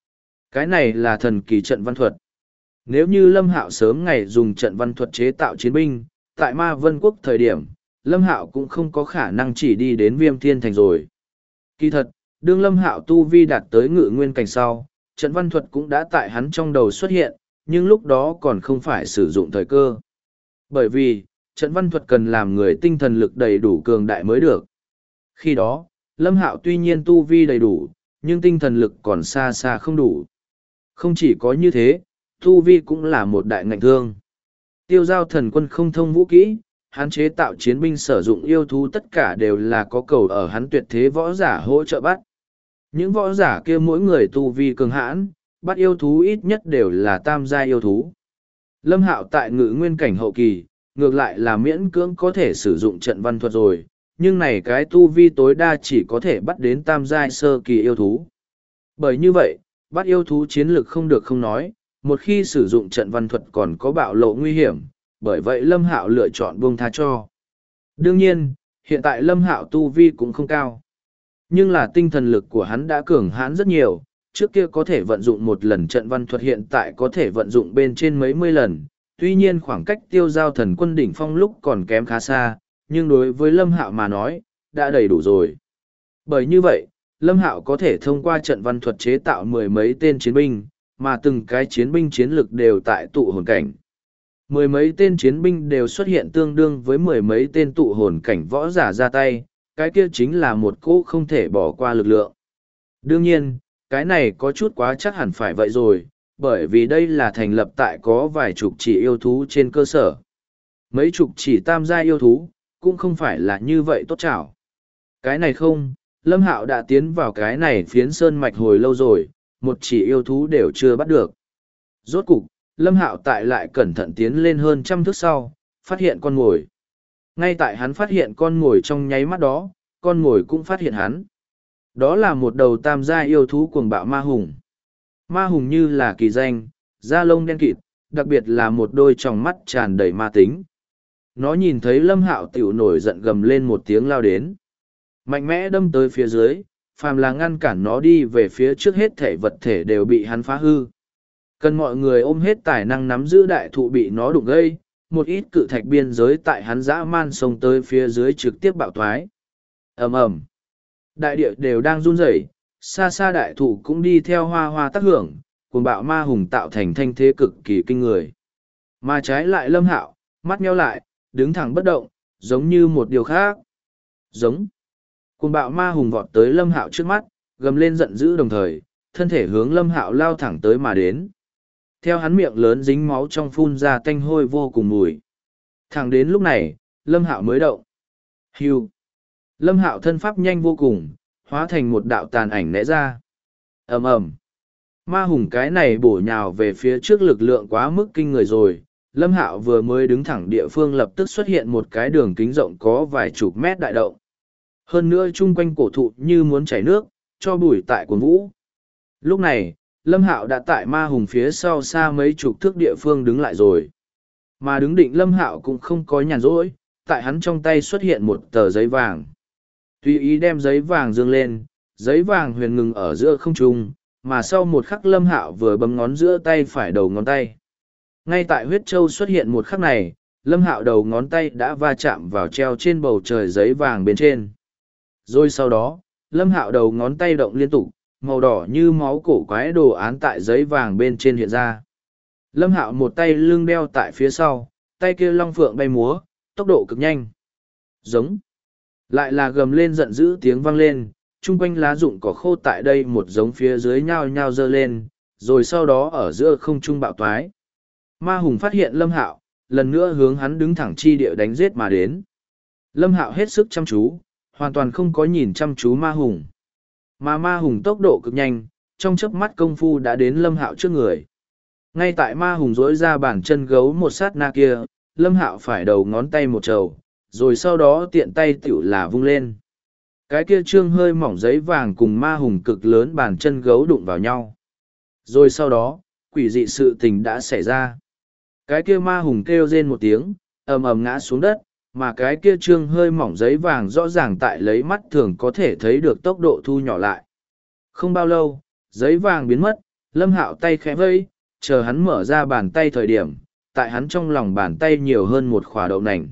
Cái này là thần kỳ trận văn thuật. Nếu như Lâm Hạo sớm ngày dùng trận văn thuật chế tạo chiến binh, tại Ma Vân Quốc thời điểm, Lâm Hạo cũng không có khả năng chỉ đi đến Viêm Thiên Thành rồi. Kỳ thật, đương Lâm Hạo tu vi đạt tới ngự nguyên cảnh sau, trận văn thuật cũng đã tại hắn trong đầu xuất hiện, nhưng lúc đó còn không phải sử dụng thời cơ. Bởi vì, trận văn thuật cần làm người tinh thần lực đầy đủ cường đại mới được. Khi đó, Lâm Hạo tuy nhiên tu vi đầy đủ, nhưng tinh thần lực còn xa xa không đủ. Không chỉ có như thế, tu vi cũng là một đại ngạnh thương. Tiêu giao thần quân không thông vũ kỹ, hắn chế tạo chiến binh sử dụng yêu thú tất cả đều là có cầu ở hắn tuyệt thế võ giả hỗ trợ bắt. Những võ giả kia mỗi người tu vi cường hãn, bắt yêu thú ít nhất đều là tam giai yêu thú. Lâm Hạo tại ngự nguyên cảnh hậu kỳ, ngược lại là miễn cưỡng có thể sử dụng trận văn thuật rồi, nhưng này cái tu vi tối đa chỉ có thể bắt đến tam giai sơ kỳ yêu thú. Bởi như vậy, bắt yêu thú chiến lực không được không nói, một khi sử dụng trận văn thuật còn có bạo lộ nguy hiểm, bởi vậy Lâm Hạo lựa chọn buông tha cho. Đương nhiên, hiện tại Lâm Hạo tu vi cũng không cao. Nhưng là tinh thần lực của hắn đã cường hãn rất nhiều, trước kia có thể vận dụng một lần trận văn thuật hiện tại có thể vận dụng bên trên mấy mươi lần. Tuy nhiên khoảng cách tiêu giao thần quân đỉnh phong lúc còn kém khá xa, nhưng đối với Lâm Hạo mà nói, đã đầy đủ rồi. Bởi như vậy, Lâm Hạo có thể thông qua trận văn thuật chế tạo mười mấy tên chiến binh, mà từng cái chiến binh chiến lực đều tại tụ hồn cảnh. Mười mấy tên chiến binh đều xuất hiện tương đương với mười mấy tên tụ hồn cảnh võ giả ra tay, cái kia chính là một cỗ không thể bỏ qua lực lượng. Đương nhiên, cái này có chút quá chắc hẳn phải vậy rồi, bởi vì đây là thành lập tại có vài chục chỉ yêu thú trên cơ sở. Mấy chục chỉ tam gia yêu thú, cũng không phải là như vậy tốt chảo. Cái này không, Lâm Hạo đã tiến vào cái này phiến sơn mạch hồi lâu rồi, một chỉ yêu thú đều chưa bắt được. Rốt cục, Lâm Hạo tại lại cẩn thận tiến lên hơn trăm thước sau, phát hiện con mồi. Ngay tại hắn phát hiện con mồi trong nháy mắt đó, con mồi cũng phát hiện hắn. Đó là một đầu tam gia yêu thú cuồng bạo ma hùng. Ma hùng như là kỳ danh, da lông đen kịt, đặc biệt là một đôi tròng mắt tràn đầy ma tính. Nó nhìn thấy Lâm Hạo tiểu nổi giận gầm lên một tiếng lao đến. Mạnh mẽ đâm tới phía dưới, phàm là ngăn cản nó đi về phía trước hết thể vật thể đều bị hắn phá hư. Cần mọi người ôm hết tài năng nắm giữ đại thụ bị nó đụng gây, một ít cự thạch biên giới tại hắn dã man xông tới phía dưới trực tiếp bạo thoái. Ầm ầm, đại địa đều đang run rẩy, xa xa đại thụ cũng đi theo hoa hoa tác hưởng, cuồng bạo ma hùng tạo thành thanh thế cực kỳ kinh người. Mà trái lại Lâm Hạo, mắt nheo lại, đứng thẳng bất động, giống như một điều khác. Giống. Cuồng bạo ma hùng vọt tới Lâm Hạo trước mắt, gầm lên giận dữ đồng thời, thân thể hướng Lâm Hạo lao thẳng tới mà đến. Theo hắn miệng lớn dính máu trong phun ra tanh hôi vô cùng mùi. Thẳng đến lúc này, Lâm Hạo mới động. Hưu. Lâm Hạo thân pháp nhanh vô cùng, hóa thành một đạo tàn ảnh né ra. Ầm ầm. Ma hùng cái này bổ nhào về phía trước lực lượng quá mức kinh người rồi. Lâm Hạo vừa mới đứng thẳng địa phương lập tức xuất hiện một cái đường kính rộng có vài chục mét đại động. Hơn nữa chung quanh cổ thụ như muốn chảy nước, cho bụi tại cuồng vũ. Lúc này, Lâm Hạo đã tại ma hùng phía sau xa mấy chục thước địa phương đứng lại rồi. Mà đứng định Lâm Hạo cũng không có nhàn rỗi, tại hắn trong tay xuất hiện một tờ giấy vàng. Tùy ý đem giấy vàng dương lên, giấy vàng huyền ngừng ở giữa không trung, mà sau một khắc Lâm Hạo vừa bấm ngón giữa tay phải đầu ngón tay. Ngay tại huyết châu xuất hiện một khắc này, Lâm Hạo đầu ngón tay đã va chạm vào treo trên bầu trời giấy vàng bên trên. Rồi sau đó, Lâm Hạo đầu ngón tay động liên tục, màu đỏ như máu cổ quái đồ án tại giấy vàng bên trên hiện ra. Lâm Hạo một tay lưng đeo tại phía sau, tay kia long phượng bay múa, tốc độ cực nhanh. Giống. Lại là gầm lên giận dữ tiếng vang lên, chung quanh lá rụng cỏ khô tại đây một giống phía dưới nhao nhao dơ lên, rồi sau đó ở giữa không trung bạo toái. Ma hùng phát hiện Lâm Hạo, lần nữa hướng hắn đứng thẳng chi địa đánh giết mà đến. Lâm Hạo hết sức chăm chú, hoàn toàn không có nhìn chăm chú ma hùng. Mà ma hùng tốc độ cực nhanh, trong chớp mắt công phu đã đến Lâm Hạo trước người. Ngay tại ma hùng dỗi ra bàn chân gấu một sát na kia, Lâm Hạo phải đầu ngón tay một trầu, rồi sau đó tiện tay tiểu là vung lên. Cái kia trương hơi mỏng giấy vàng cùng ma hùng cực lớn bàn chân gấu đụng vào nhau. Rồi sau đó, quỷ dị sự tình đã xảy ra. Cái kia ma hùng kêu rên một tiếng, ầm ầm ngã xuống đất, mà cái kia trương hơi mỏng giấy vàng rõ ràng tại lấy mắt thường có thể thấy được tốc độ thu nhỏ lại. Không bao lâu, giấy vàng biến mất, Lâm Hạo tay khẽ vây, chờ hắn mở ra bàn tay thời điểm, tại hắn trong lòng bàn tay nhiều hơn một khỏa đậu nành.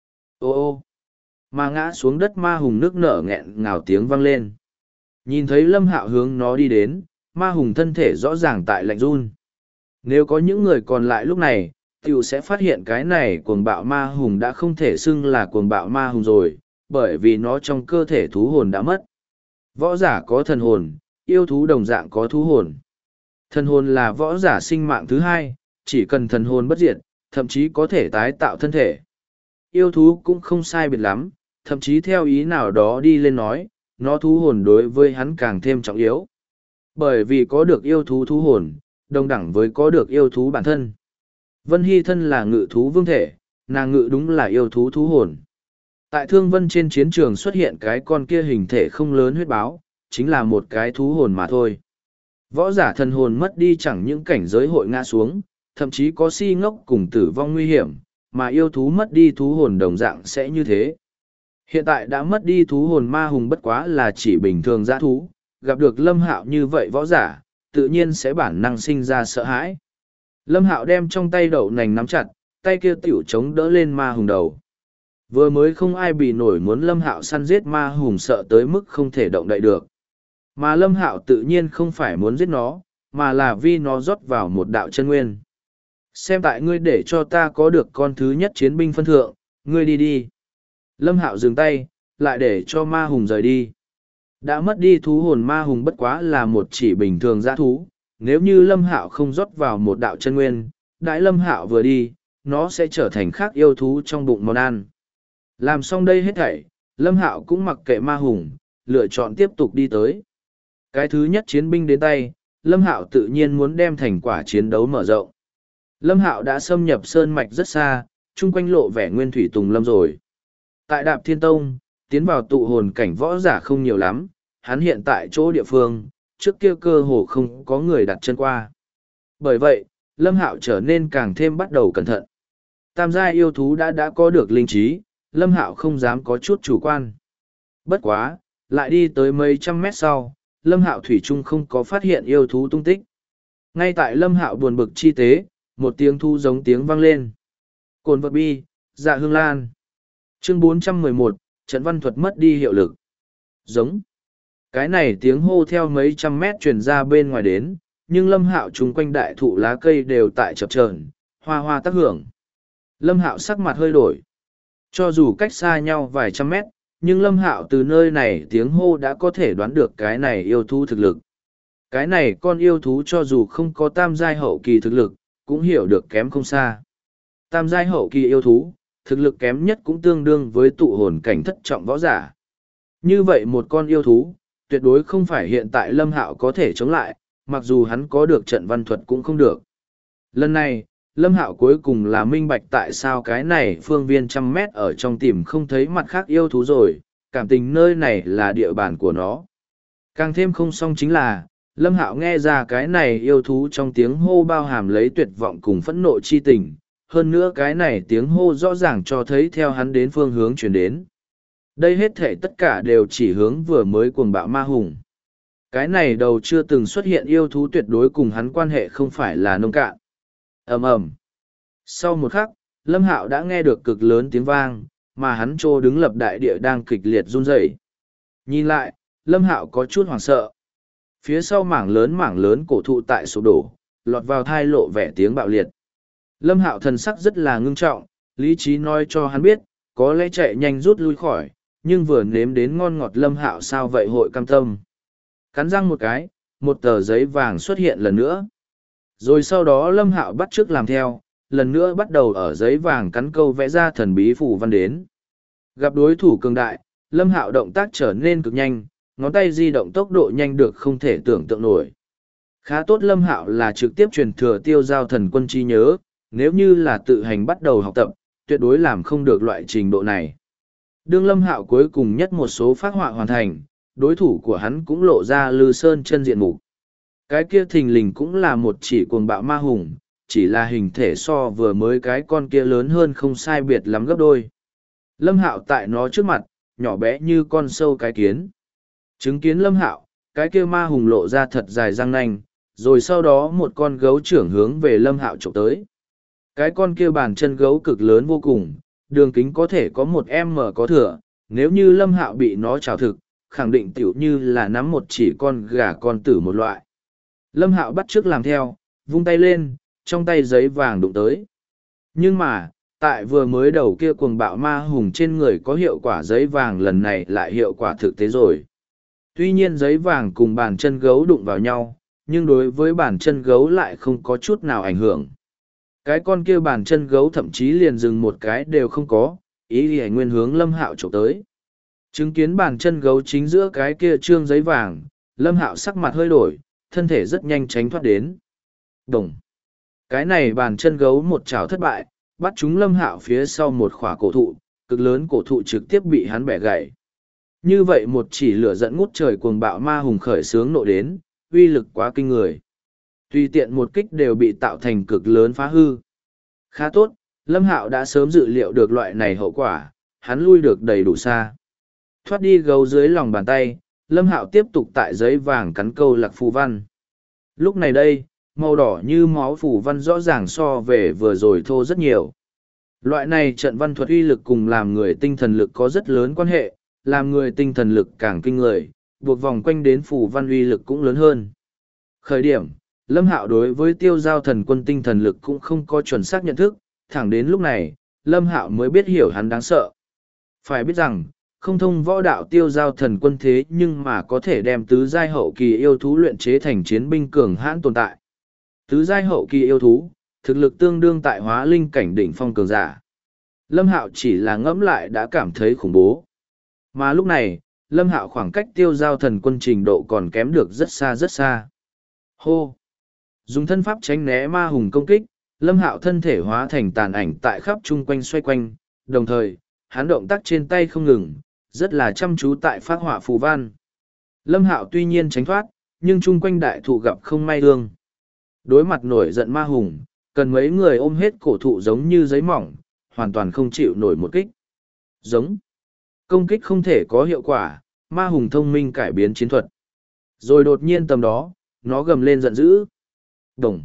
Ô ô, mà ngã xuống đất ma hùng nước nở nghẹn ngào tiếng vang lên. Nhìn thấy Lâm Hạo hướng nó đi đến, ma hùng thân thể rõ ràng tại lạnh run. Nếu có những người còn lại lúc này, tiểu sẽ phát hiện cái này cuồng bạo ma hùng đã không thể xưng là cuồng bạo ma hùng rồi, bởi vì nó trong cơ thể thú hồn đã mất. Võ giả có thần hồn, yêu thú đồng dạng có thú hồn. Thần hồn là võ giả sinh mạng thứ hai, chỉ cần thần hồn bất diệt, thậm chí có thể tái tạo thân thể. Yêu thú cũng không sai biệt lắm, thậm chí theo ý nào đó đi lên nói, nó thú hồn đối với hắn càng thêm trọng yếu. Bởi vì có được yêu thú thú hồn, đồng đẳng với có được yêu thú bản thân. Vân Hy thân là ngự thú vương thể, nàng ngự đúng là yêu thú thú hồn. Tại Thương Vân trên chiến trường xuất hiện cái con kia hình thể không lớn huyết báo, chính là một cái thú hồn mà thôi. Võ giả thần hồn mất đi chẳng những cảnh giới hội ngã xuống, thậm chí có si ngốc cùng tử vong nguy hiểm, mà yêu thú mất đi thú hồn đồng dạng sẽ như thế. Hiện tại đã mất đi thú hồn ma hùng bất quá là chỉ bình thường dã thú, gặp được Lâm Hạo như vậy võ giả, tự nhiên sẽ bản năng sinh ra sợ hãi. Lâm Hạo đem trong tay đậu nành nắm chặt, tay kia tiểu chống đỡ lên ma hùng đầu. Vừa mới không ai bị nổi muốn Lâm Hạo săn giết ma hùng sợ tới mức không thể động đậy được. Mà Lâm Hạo tự nhiên không phải muốn giết nó, mà là vì nó rót vào một đạo chân nguyên. Xem tại ngươi để cho ta có được con thứ nhất chiến binh phân thượng, ngươi đi đi. Lâm Hạo dừng tay, lại để cho ma hùng rời đi. Đã mất đi thú hồn ma hùng bất quá là một chỉ bình thường dã thú, nếu như Lâm Hạo không rót vào một đạo chân nguyên, đãi Lâm Hạo vừa đi, nó sẽ trở thành khác yêu thú trong bụng món ăn. Làm xong đây hết thảy, Lâm Hạo cũng mặc kệ ma hùng, lựa chọn tiếp tục đi tới. Cái thứ nhất chiến binh đến tay, Lâm Hạo tự nhiên muốn đem thành quả chiến đấu mở rộng. Lâm Hạo đã xâm nhập sơn mạch rất xa, chung quanh lộ vẻ nguyên thủy tùng lâm rồi. Tại Đạp Thiên Tông, tiến vào tụ hồn cảnh võ giả không nhiều lắm, hắn hiện tại chỗ địa phương, trước kia cơ hồ không có người đặt chân qua. Bởi vậy, Lâm Hạo trở nên càng thêm bắt đầu cẩn thận. Tam giai yêu thú đã có được linh trí, Lâm Hạo không dám có chút chủ quan. Bất quá, lại đi tới mấy trăm mét sau, Lâm Hạo thủy chung không có phát hiện yêu thú tung tích. Ngay tại Lâm Hạo buồn bực chi tế, một tiếng thu giống tiếng vang lên. Cồn vật bi, dạ hương lan. Chương 411, trận văn thuật mất đi hiệu lực. Giống. Cái này tiếng hô theo mấy trăm mét truyền ra bên ngoài đến, nhưng Lâm Hạo chung quanh đại thụ lá cây đều tại chập chờn, hoa hoa tác hưởng. Lâm Hạo sắc mặt hơi đổi. Cho dù cách xa nhau vài trăm mét, nhưng Lâm Hạo từ nơi này tiếng hô đã có thể đoán được cái này yêu thú thực lực. Cái này con yêu thú cho dù không có tam giai hậu kỳ thực lực, cũng hiểu được kém không xa. Tam giai hậu kỳ yêu thú, thực lực kém nhất cũng tương đương với tụ hồn cảnh thất trọng võ giả. Như vậy một con yêu thú, tuyệt đối không phải hiện tại Lâm Hạo có thể chống lại, mặc dù hắn có được trận văn thuật cũng không được. Lần này, Lâm Hạo cuối cùng là minh bạch tại sao cái này phương viên trăm mét ở trong tìm không thấy mặt khác yêu thú rồi, cảm tình nơi này là địa bàn của nó. Càng thêm không xong chính là, Lâm Hạo nghe ra cái này yêu thú trong tiếng hô bao hàm lấy tuyệt vọng cùng phẫn nộ chi tình, hơn nữa cái này tiếng hô rõ ràng cho thấy theo hắn đến phương hướng chuyển đến. Đây hết thể tất cả đều chỉ hướng vừa mới cuồng bạo ma hùng. Cái này đầu chưa từng xuất hiện yêu thú tuyệt đối cùng hắn quan hệ không phải là nông cạn. Ầm ầm. Sau một khắc, Lâm Hạo đã nghe được cực lớn tiếng vang, mà hắn trô đứng lập đại địa đang kịch liệt run rẩy. Nhìn lại, Lâm Hạo có chút hoảng sợ. Phía sau mảng lớn cổ thụ tại sụp đổ, lọt vào thai lộ vẻ tiếng bạo liệt. Lâm Hạo thần sắc rất là ngưng trọng, lý trí nói cho hắn biết, có lẽ chạy nhanh rút lui khỏi, nhưng vừa nếm đến ngon ngọt Lâm Hạo sao vậy hội cam tâm. Cắn răng một cái, một tờ giấy vàng xuất hiện lần nữa. Rồi sau đó Lâm Hạo bắt chước làm theo, lần nữa bắt đầu ở giấy vàng cắn câu vẽ ra thần bí phù văn đến. Gặp đối thủ cường đại, Lâm Hạo động tác trở nên cực nhanh, ngón tay di động tốc độ nhanh được không thể tưởng tượng nổi. Khá tốt Lâm Hạo là trực tiếp truyền thừa tiêu giao thần quân trí nhớ, nếu như là tự hành bắt đầu học tập, tuyệt đối làm không được loại trình độ này. Đương Lâm Hạo cuối cùng nhất một số phác họa hoàn thành, đối thủ của hắn cũng lộ ra Lư Sơn chân diện mục. Cái kia thình lình cũng là một chỉ cuồng bạo ma hùng, chỉ là hình thể so vừa mới cái con kia lớn hơn không sai biệt lắm gấp đôi. Lâm Hạo tại nó trước mặt, nhỏ bé như con sâu cái kiến. Chứng kiến Lâm Hạo, cái kia ma hùng lộ ra thật dài răng nanh, rồi sau đó một con gấu trưởng hướng về Lâm Hạo chụp tới. Cái con kia bàn chân gấu cực lớn vô cùng, đường kính có thể có 1m có thừa, nếu như Lâm Hạo bị nó trào thực, khẳng định tiểu như là nắm một chỉ con gà con tử một loại. Lâm Hạo bắt chước làm theo, vung tay lên, trong tay giấy vàng đụng tới. Nhưng mà, tại vừa mới đầu kia cuồng bạo ma hùng trên người có hiệu quả giấy vàng lần này lại hiệu quả thực tế rồi. Tuy nhiên giấy vàng cùng bàn chân gấu đụng vào nhau, nhưng đối với bàn chân gấu lại không có chút nào ảnh hưởng. Cái con kia bàn chân gấu thậm chí liền dừng một cái đều không có, ý thì nguyên hướng Lâm Hạo chụp tới. Chứng kiến bàn chân gấu chính giữa cái kia trương giấy vàng, Lâm Hạo sắc mặt hơi đổi, thân thể rất nhanh tránh thoát đến. Đồng. Cái này bàn chân gấu một chảo thất bại, bắt chúng Lâm Hạo phía sau một khỏa cổ thụ, cực lớn cổ thụ trực tiếp bị hắn bẻ gãy. Như vậy một chỉ lửa giận ngút trời cuồng bạo ma hùng khởi sướng nộ đến, uy lực quá kinh người. Tùy tiện một kích đều bị tạo thành cực lớn phá hư. Khá tốt, Lâm Hạo đã sớm dự liệu được loại này hậu quả, hắn lui được đầy đủ xa. Thoát đi gấu dưới lòng bàn tay, Lâm Hạo tiếp tục tại giấy vàng cắn câu lạc phù văn. Lúc này đây, màu đỏ như máu phù văn rõ ràng so về vừa rồi thô rất nhiều. Loại này trận văn thuật uy lực cùng làm người tinh thần lực có rất lớn quan hệ, làm người tinh thần lực càng kinh người, buộc vòng quanh đến phù văn uy lực cũng lớn hơn. Khởi điểm, Lâm Hạo đối với tiêu giao thần quân tinh thần lực cũng không có chuẩn xác nhận thức, thẳng đến lúc này, Lâm Hạo mới biết hiểu hắn đáng sợ. Phải biết rằng, không thông võ đạo tiêu giao thần quân thế nhưng mà có thể đem tứ giai hậu kỳ yêu thú luyện chế thành chiến binh cường hãn tồn tại. Tứ giai hậu kỳ yêu thú, thực lực tương đương tại hóa linh cảnh đỉnh phong cường giả. Lâm Hạo chỉ là ngẫm lại đã cảm thấy khủng bố. Mà lúc này, Lâm Hạo khoảng cách tiêu giao thần quân trình độ còn kém được rất xa rất xa. Hô! Dùng thân pháp tránh né ma hùng công kích, Lâm Hạo thân thể hóa thành tàn ảnh tại khắp chung quanh xoay quanh, đồng thời, hắn động tác trên tay không ngừng, rất là chăm chú tại phác họa phù văn. Lâm Hạo tuy nhiên tránh thoát, nhưng chung quanh đại thụ gặp không may thương. Đối mặt nổi giận ma hùng, cần mấy người ôm hết cổ thụ giống như giấy mỏng, hoàn toàn không chịu nổi một kích. Giống. Công kích không thể có hiệu quả, ma hùng thông minh cải biến chiến thuật. Rồi đột nhiên tầm đó, nó gầm lên giận dữ. Đồng.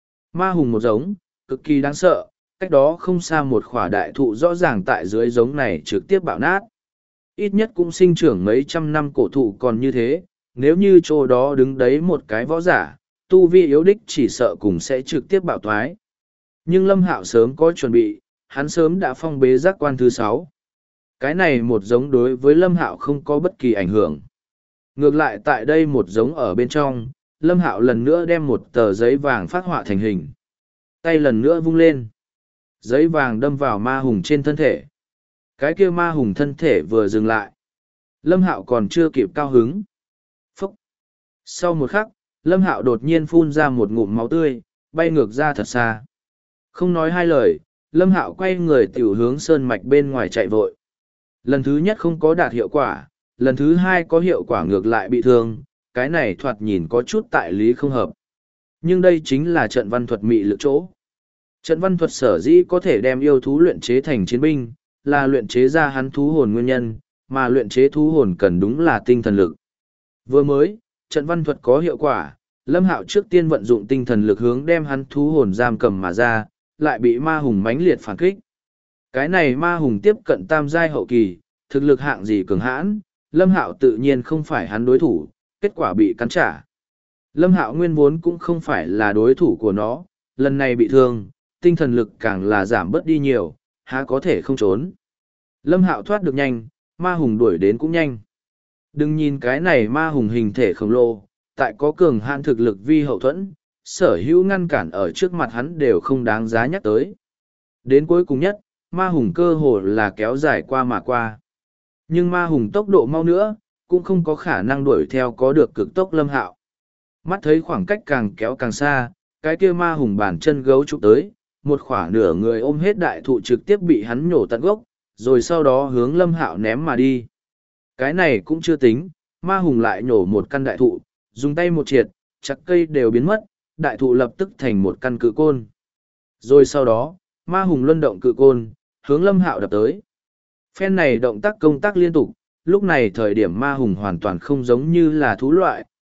Ma hùng một giống, cực kỳ đáng sợ, cách đó không xa một khỏa đại thụ rõ ràng tại dưới giống này trực tiếp bạo nát. Ít nhất cũng sinh trưởng mấy trăm năm cổ thụ còn như thế, nếu như chỗ đó đứng đấy một cái võ giả, tu vi yếu đích chỉ sợ cùng sẽ trực tiếp bạo thoái. Nhưng Lâm Hạo sớm có chuẩn bị, hắn sớm đã phong bế giác quan thứ 6. Cái này một giống đối với Lâm Hạo không có bất kỳ ảnh hưởng. Ngược lại tại đây một giống ở bên trong, Lâm Hạo lần nữa đem một tờ giấy vàng phát họa thành hình. Tay lần nữa vung lên. Giấy vàng đâm vào ma hùng trên thân thể. Cái kia ma hùng thân thể vừa dừng lại. Lâm Hạo còn chưa kịp cao hứng. Phúc! Sau một khắc, Lâm Hạo đột nhiên phun ra một ngụm máu tươi, bay ngược ra thật xa. Không nói hai lời, Lâm Hạo quay người tiểu hướng sơn mạch bên ngoài chạy vội. Lần thứ nhất không có đạt hiệu quả, lần thứ hai có hiệu quả ngược lại bị thương, cái này thoạt nhìn có chút tại lý không hợp. Nhưng đây chính là trận văn thuật mị lực chỗ. Trận văn thuật sở dĩ có thể đem yêu thú luyện chế thành chiến binh, là luyện chế ra hắn thú hồn nguyên nhân, mà luyện chế thú hồn cần đúng là tinh thần lực. Vừa mới, trận văn thuật có hiệu quả, Lâm Hạo trước tiên vận dụng tinh thần lực hướng đem hắn thú hồn giam cầm mà ra, lại bị ma hùng mãnh liệt phản kích. Cái này ma hùng tiếp cận tam giai hậu kỳ, thực lực hạng gì cường hãn, Lâm Hạo tự nhiên không phải hắn đối thủ, kết quả bị cắn trả. Lâm Hạo nguyên vốn cũng không phải là đối thủ của nó, lần này bị thương, tinh thần lực càng là giảm bớt đi nhiều, há có thể không trốn. Lâm Hạo thoát được nhanh, ma hùng đuổi đến cũng nhanh. Đừng nhìn cái này ma hùng hình thể khổng lồ, tại có cường hạn thực lực vi hậu thuẫn, sở hữu ngăn cản ở trước mặt hắn đều không đáng giá nhắc tới. Đến cuối cùng nhất, ma hùng cơ hồ là kéo dài qua mà qua. Nhưng ma hùng tốc độ mau nữa, cũng không có khả năng đuổi theo có được cực tốc Lâm Hạo. Mắt thấy khoảng cách càng kéo càng xa, cái kia ma hùng bàn chân gấu chụp tới, một khoảng nửa người ôm hết đại thụ trực tiếp bị hắn nhổ tận gốc, rồi sau đó hướng Lâm Hạo ném mà đi. Cái này cũng chưa tính, ma hùng lại nhổ một căn đại thụ, dùng tay một triệt, chặt cây đều biến mất, đại thụ lập tức thành một căn cự côn. Rồi sau đó, ma hùng luân động cự côn, hướng Lâm Hạo đập tới. Phen này động tác công tác liên tục, lúc này thời điểm ma hùng hoàn toàn không giống như là thú loại,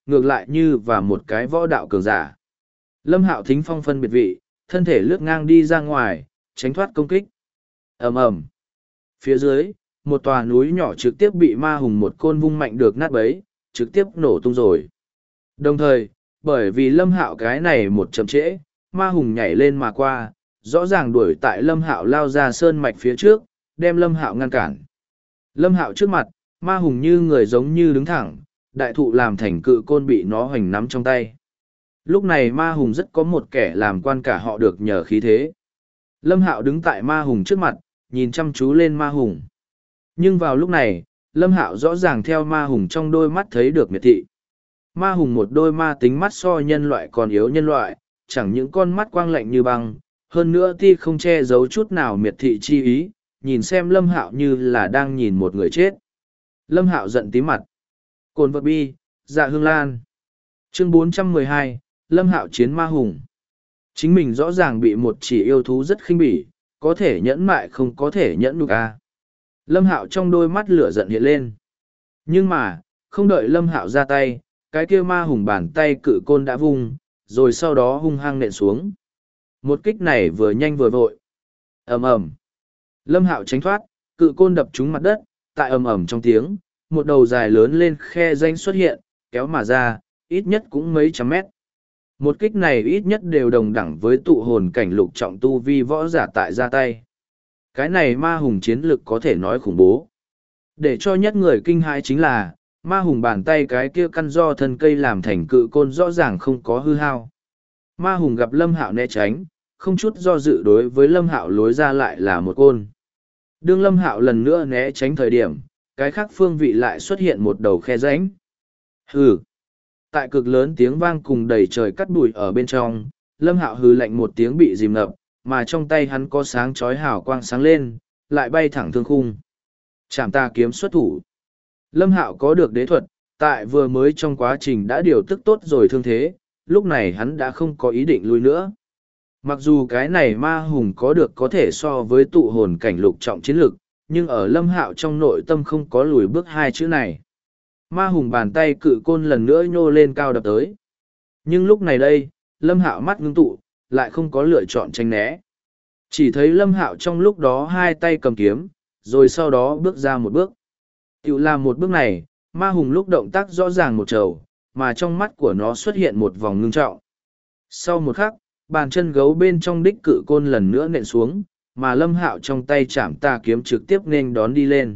ngược lại như và một cái võ đạo cường giả. Lâm Hạo thính phong phân biệt vị, thân thể lướt ngang đi ra ngoài, tránh thoát công kích. Ầm ầm. Phía dưới, một tòa núi nhỏ trực tiếp bị ma hùng một côn vung mạnh được nát bấy, trực tiếp nổ tung rồi. Đồng thời, bởi vì Lâm Hạo cái này một chậm trễ, ma hùng nhảy lên mà qua, rõ ràng đuổi tại Lâm Hạo lao ra sơn mạch phía trước, đem Lâm Hạo ngăn cản. Lâm Hạo trước mặt, ma hùng như người giống như đứng thẳng, đại thụ làm thành cự côn bị nó hoành nắm trong tay. Lúc này ma hùng rất có một kẻ làm quan cả họ được nhờ khí thế. Lâm Hạo đứng tại ma hùng trước mặt, nhìn chăm chú lên ma hùng. Nhưng vào lúc này, Lâm Hạo rõ ràng theo ma hùng trong đôi mắt thấy được miệt thị. Ma hùng một đôi ma tính mắt so nhân loại còn yếu nhân loại, chẳng những con mắt quang lạnh như băng, hơn nữa ti không che giấu chút nào miệt thị chi ý, nhìn xem Lâm Hạo như là đang nhìn một người chết. Lâm Hạo giận tí mặt. Cồn vật bi, dạ hương lan. Chương 412, Lâm Hạo chiến ma hùng. Chính mình rõ ràng bị một chỉ yêu thú rất khinh bỉ, có thể nhẫn mại không có thể nhẫn nhục à. Lâm Hạo trong đôi mắt lửa giận hiện lên. Nhưng mà, không đợi Lâm Hạo ra tay, cái kia ma hùng bàn tay cự côn đã vung, rồi sau đó hung hăng nện xuống. Một kích này vừa nhanh vừa vội. Ầm ầm. Lâm Hạo tránh thoát, cự côn đập trúng mặt đất, tại ầm ầm trong tiếng, một đầu dài lớn lên khe rãnh xuất hiện, kéo mà ra, ít nhất cũng mấy trăm mét. Một kích này ít nhất đều đồng đẳng với tụ hồn cảnh lục trọng tu vi võ giả tại ra tay. Cái này ma hùng chiến lực có thể nói khủng bố. Để cho nhất người kinh hãi chính là, ma hùng bàn tay cái kia căn do thân cây làm thành cự côn rõ ràng không có hư hao. Ma hùng gặp Lâm Hạo né tránh, không chút do dự đối với Lâm Hạo lối ra lại là một côn. Đương Lâm Hạo lần nữa né tránh thời điểm, cái khác phương vị lại xuất hiện một đầu khe rãnh. Hừ. Tại cực lớn tiếng vang cùng đầy trời cắt bụi ở bên trong, Lâm Hạo hừ lạnh một tiếng bị dìm ngập, mà trong tay hắn có sáng chói hào quang sáng lên, lại bay thẳng thương khung. Trảm ta kiếm xuất thủ. Lâm Hạo có được đế thuật, tại vừa mới trong quá trình đã điều tức tốt rồi thương thế, lúc này hắn đã không có ý định lui nữa. Mặc dù cái này ma hùng có được có thể so với tụ hồn cảnh lục trọng chiến lực, nhưng ở Lâm Hạo trong nội tâm không có lùi bước hai chữ này. Ma hùng bàn tay cự côn lần nữa nhô lên cao đập tới. Nhưng lúc này đây, Lâm Hạo mắt ngưng tụ, lại không có lựa chọn tránh né. Chỉ thấy Lâm Hạo trong lúc đó hai tay cầm kiếm, rồi sau đó bước ra một bước. Tiểu làm một bước này, ma hùng lúc động tác rõ ràng một trầu, mà trong mắt của nó xuất hiện một vòng ngưng trọng. Sau một khắc, bàn chân gấu bên trong đích cự côn lần nữa nện xuống, mà Lâm Hạo trong tay chạm tà kiếm trực tiếp nên đón đi lên.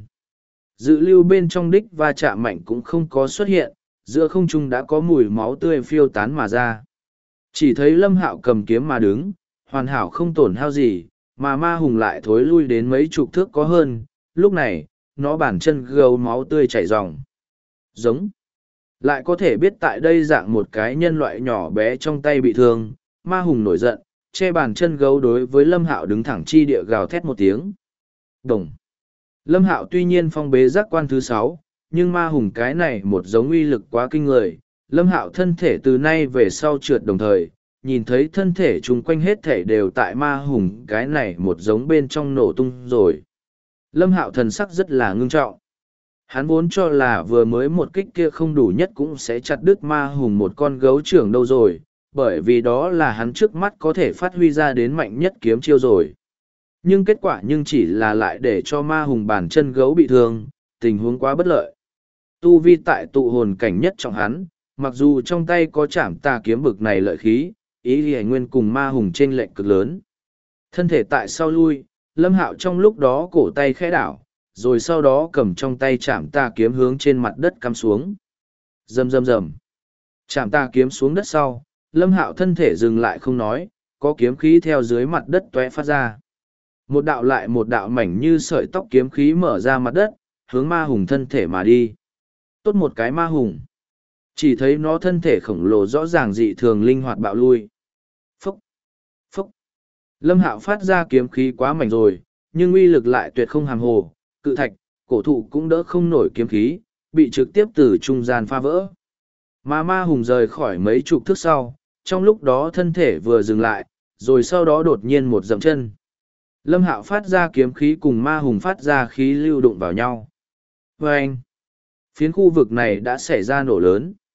Dự lưu bên trong đích va chạm mạnh cũng không có xuất hiện, giữa không trung đã có mùi máu tươi phiêu tán mà ra. Chỉ thấy Lâm Hạo cầm kiếm mà đứng, hoàn hảo không tổn hao gì, mà ma hùng lại thối lui đến mấy chục thước có hơn, lúc này, nó bản chân gấu máu tươi chảy ròng. Giống. Lại có thể biết tại đây dạng một cái nhân loại nhỏ bé trong tay bị thương, ma hùng nổi giận, che bàn chân gấu đối với Lâm Hạo đứng thẳng chi địa gào thét một tiếng. Đồng. Lâm Hạo tuy nhiên phong bế giác quan thứ 6, nhưng ma hùng cái này một giống uy lực quá kinh người. Lâm Hạo thân thể từ nay về sau trượt đồng thời, nhìn thấy thân thể chung quanh hết thể đều tại ma hùng cái này một giống bên trong nổ tung rồi. Lâm Hạo thần sắc rất là ngưng trọng. Hắn vốn cho là vừa mới một kích kia không đủ nhất cũng sẽ chặt đứt ma hùng một con gấu trưởng đâu rồi, bởi vì đó là hắn trước mắt có thể phát huy ra đến mạnh nhất kiếm chiêu rồi. Nhưng kết quả nhưng chỉ là lại để cho ma hùng bàn chân gấu bị thương, tình huống quá bất lợi. Tu vi tại tụ hồn cảnh nhất trong hắn, mặc dù trong tay có chảm tà kiếm bực này lợi khí, ý ghi nguyên cùng ma hùng trên lệnh cực lớn. Thân thể tại sau lui, Lâm Hạo trong lúc đó cổ tay khẽ đảo, rồi sau đó cầm trong tay chảm tà kiếm hướng trên mặt đất cắm xuống. Rầm rầm rầm. Chảm tà kiếm xuống đất sau, Lâm Hạo thân thể dừng lại không nói, có kiếm khí theo dưới mặt đất tóe phát ra. Một đạo lại một đạo mảnh như sợi tóc kiếm khí mở ra mặt đất, hướng ma hùng thân thể mà đi. Tốt một cái ma hùng. Chỉ thấy nó thân thể khổng lồ rõ ràng dị thường linh hoạt bạo lui. Phúc! Phúc! Lâm Hạo phát ra kiếm khí quá mạnh rồi, nhưng uy lực lại tuyệt không hàm hồ, cự thạch, cổ thụ cũng đỡ không nổi kiếm khí, bị trực tiếp từ trung gian phá vỡ. Mà ma hùng rời khỏi mấy chục thước sau, trong lúc đó thân thể vừa dừng lại, rồi sau đó đột nhiên một dậm chân. Lâm Hạo phát ra kiếm khí cùng ma hùng phát ra khí lưu đụng vào nhau. Và anh, phiến khu vực này đã xảy ra nổ lớn.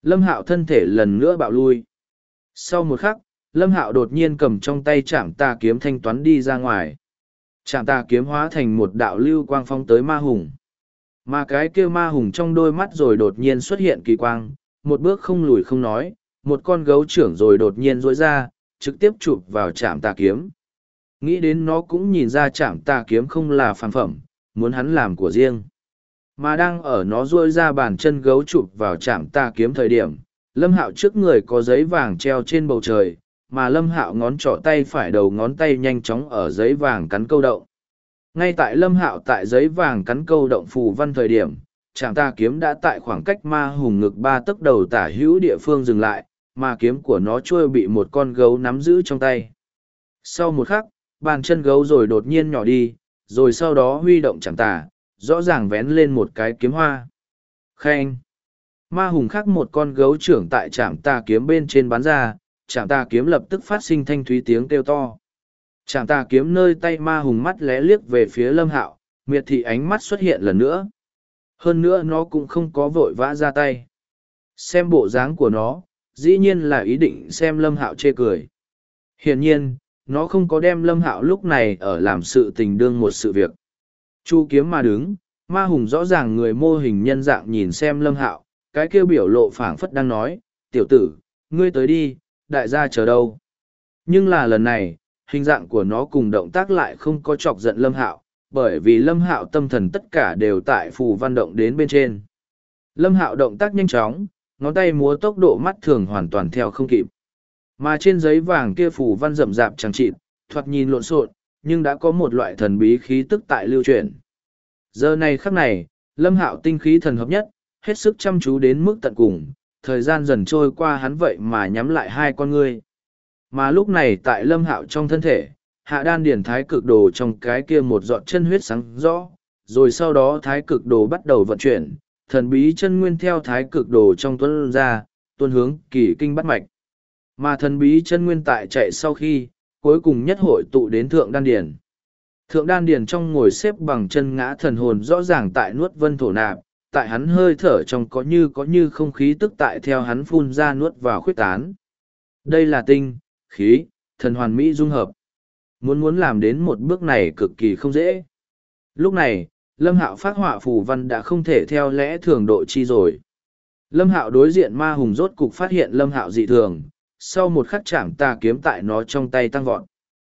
Lâm Hạo thân thể lần nữa bạo lui. Sau một khắc, Lâm Hạo đột nhiên cầm trong tay Trảm Tà kiếm thanh toán đi ra ngoài. Trảm Tà kiếm hóa thành một đạo lưu quang phong tới ma hùng. Mà cái kia ma hùng trong đôi mắt rồi đột nhiên xuất hiện kỳ quang, một bước không lùi không nói, một con gấu trưởng rồi đột nhiên rỗi ra, trực tiếp chụp vào Trảm Tà kiếm. Nghĩ đến nó cũng nhìn ra Trảm Tà kiếm không là phàm phẩm, muốn hắn làm của riêng. Mà đang ở nó duỗi ra bàn chân gấu chụp vào Trảm Tà kiếm thời điểm, Lâm Hạo trước người có giấy vàng treo trên bầu trời, mà Lâm Hạo ngón trỏ tay phải đầu ngón tay nhanh chóng ở giấy vàng cắn câu động. Ngay tại Lâm Hạo tại giấy vàng cắn câu động phù văn thời điểm, Trảm Tà kiếm đã tại khoảng cách ma hùng ngực 3 tấc đầu tả hữu địa phương dừng lại, mà kiếm của nó trôi bị một con gấu nắm giữ trong tay. Sau một khắc, bàn chân gấu rồi đột nhiên nhỏ đi, rồi sau đó huy động Trảm Tà, rõ ràng vén lên một cái kiếm hoa. Khen! Ma hùng khác một con gấu trưởng tại Trảm Tà kiếm bên trên bắn ra, Trảm Tà kiếm lập tức phát sinh thanh thúy tiếng kêu to. Trảm Tà kiếm nơi tay ma hùng mắt lé liếc về phía Lâm Hạo, miệt thị ánh mắt xuất hiện lần nữa. Hơn nữa nó cũng không có vội vã ra tay. Xem bộ dáng của nó, dĩ nhiên là ý định xem Lâm Hạo chê cười. Hiển nhiên, nó không có đem Lâm Hạo lúc này ở làm sự tình đương một sự việc. Chu kiếm mà đứng, ma hùng rõ ràng người mô hình nhân dạng nhìn xem Lâm Hạo, cái kêu biểu lộ phảng phất đang nói, tiểu tử, ngươi tới đi, đại gia chờ đâu. Nhưng là lần này, hình dạng của nó cùng động tác lại không có chọc giận Lâm Hạo, bởi vì Lâm Hạo tâm thần tất cả đều tại phù văn động đến bên trên. Lâm Hạo động tác nhanh chóng, ngón tay múa tốc độ mắt thường hoàn toàn theo không kịp. Mà trên giấy vàng kia phù văn rậm rạp chẳng chịt, thoạt nhìn lộn xộn, nhưng đã có một loại thần bí khí tức tại lưu chuyển. Giờ này khắc này, Lâm Hạo tinh khí thần hợp nhất, hết sức chăm chú đến mức tận cùng, thời gian dần trôi qua hắn vậy mà nhắm lại hai con ngươi. Mà lúc này tại Lâm Hạo trong thân thể, hạ đan điển thái cực đồ trong cái kia một giọt chân huyết sáng rõ, rồi sau đó thái cực đồ bắt đầu vận chuyển, thần bí chân nguyên theo thái cực đồ trong tuấn ra, tuôn hướng kỳ kinh bắt mạch. Mà thần bí chân nguyên tại chạy sau khi, cuối cùng nhất hội tụ đến thượng đan điển. Thượng đan điển trong ngồi xếp bằng chân ngã thần hồn rõ ràng tại nuốt vân thổ nạp, tại hắn hơi thở trong có như không khí tức tại theo hắn phun ra nuốt vào khuyết tán. Đây là tinh, khí, thần hoàn mỹ dung hợp. Muốn làm đến một bước này cực kỳ không dễ. Lúc này, Lâm Hạo phát họa phù văn đã không thể theo lẽ thường độ chi rồi. Lâm Hạo đối diện ma hùng rốt cục phát hiện Lâm Hạo dị thường, sau một khắc Trảm Tà kiếm tại nó trong tay tăng vọt.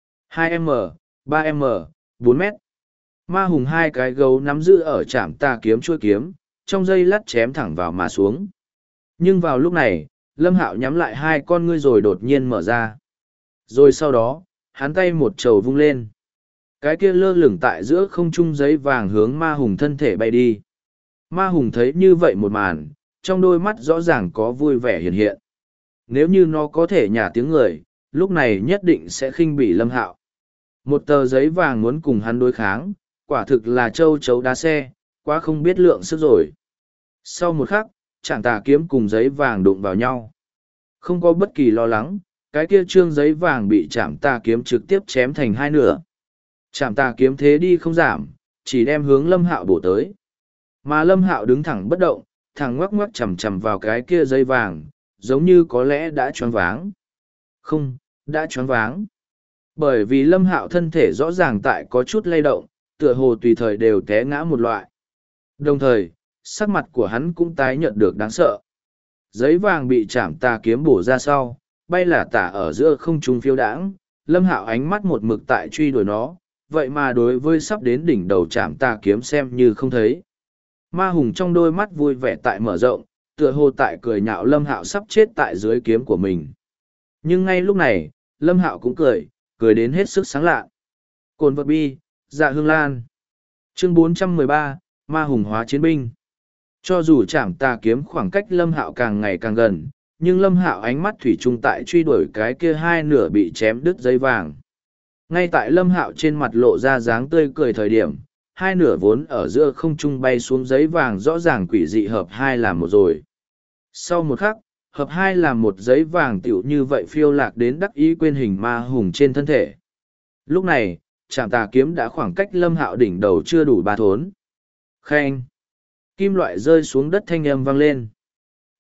2m, 3m, 4m. Ma hùng hai cái gấu nắm giữ ở Trảm Tà kiếm chuôi kiếm, trong giây lát chém thẳng vào mà xuống. Nhưng vào lúc này, Lâm Hạo nhắm lại hai con ngươi rồi đột nhiên mở ra. Rồi sau đó, hắn tay một trầu vung lên. Cái kia lơ lửng tại giữa không trung giấy vàng hướng ma hùng thân thể bay đi. Ma hùng thấy như vậy một màn, trong đôi mắt rõ ràng có vui vẻ hiện hiện. Nếu như nó có thể nhả tiếng người, lúc này nhất định sẽ khinh bỉ Lâm Hạo. Một tờ giấy vàng muốn cùng hắn đối kháng, quả thực là châu chấu đá xe, quá không biết lượng sức rồi. Sau một khắc, Trảm Tà kiếm cùng giấy vàng đụng vào nhau. Không có bất kỳ lo lắng, cái kia trương giấy vàng bị Trảm Tà kiếm trực tiếp chém thành hai nửa. Trảm Tà kiếm thế đi không giảm, chỉ đem hướng Lâm Hạo bổ tới. Mà Lâm Hạo đứng thẳng bất động, thẳng ngoắc ngoắc chằm chằm vào cái kia giấy vàng, giống như có lẽ đã choáng váng. Không, đã choáng váng. Bởi vì Lâm Hạo thân thể rõ ràng tại có chút lay động, tựa hồ tùy thời đều té ngã một loại. Đồng thời, sắc mặt của hắn cũng tái nhợt được đáng sợ. Giấy vàng bị Trảm Tà kiếm bổ ra sau, bay là tả ở giữa không trung phiêu đãng. Lâm Hạo ánh mắt một mực tại truy đuổi nó, vậy mà đối với sắp đến đỉnh đầu Trảm Tà kiếm xem như không thấy. Ma hùng trong đôi mắt vui vẻ tại mở rộng, tựa hồ tại cười nhạo Lâm Hạo sắp chết tại dưới kiếm của mình. Nhưng ngay lúc này, Lâm Hạo cũng cười đến hết sức sáng lạ. Cồn vật bi, dạ hương lan. Chương 413, Ma hùng hóa chiến binh. Cho dù Trảm Tà kiếm khoảng cách Lâm Hạo càng ngày càng gần, nhưng Lâm Hạo ánh mắt thủy chung tại truy đuổi cái kia hai nửa bị chém đứt giấy vàng. Ngay tại Lâm Hạo trên mặt lộ ra dáng tươi cười thời điểm, hai nửa vốn ở giữa không trung bay xuống giấy vàng rõ ràng quỷ dị hợp hai làm một rồi. Sau một khắc, hợp hai làm một giấy vàng tiểu như vậy phiêu lạc đến đắc ý quên hình ma hùng trên thân thể. Lúc này, Trảm Tà kiếm đã khoảng cách Lâm Hạo đỉnh đầu chưa đủ ba thốn. Khen! Kim loại rơi xuống đất thanh âm vang lên.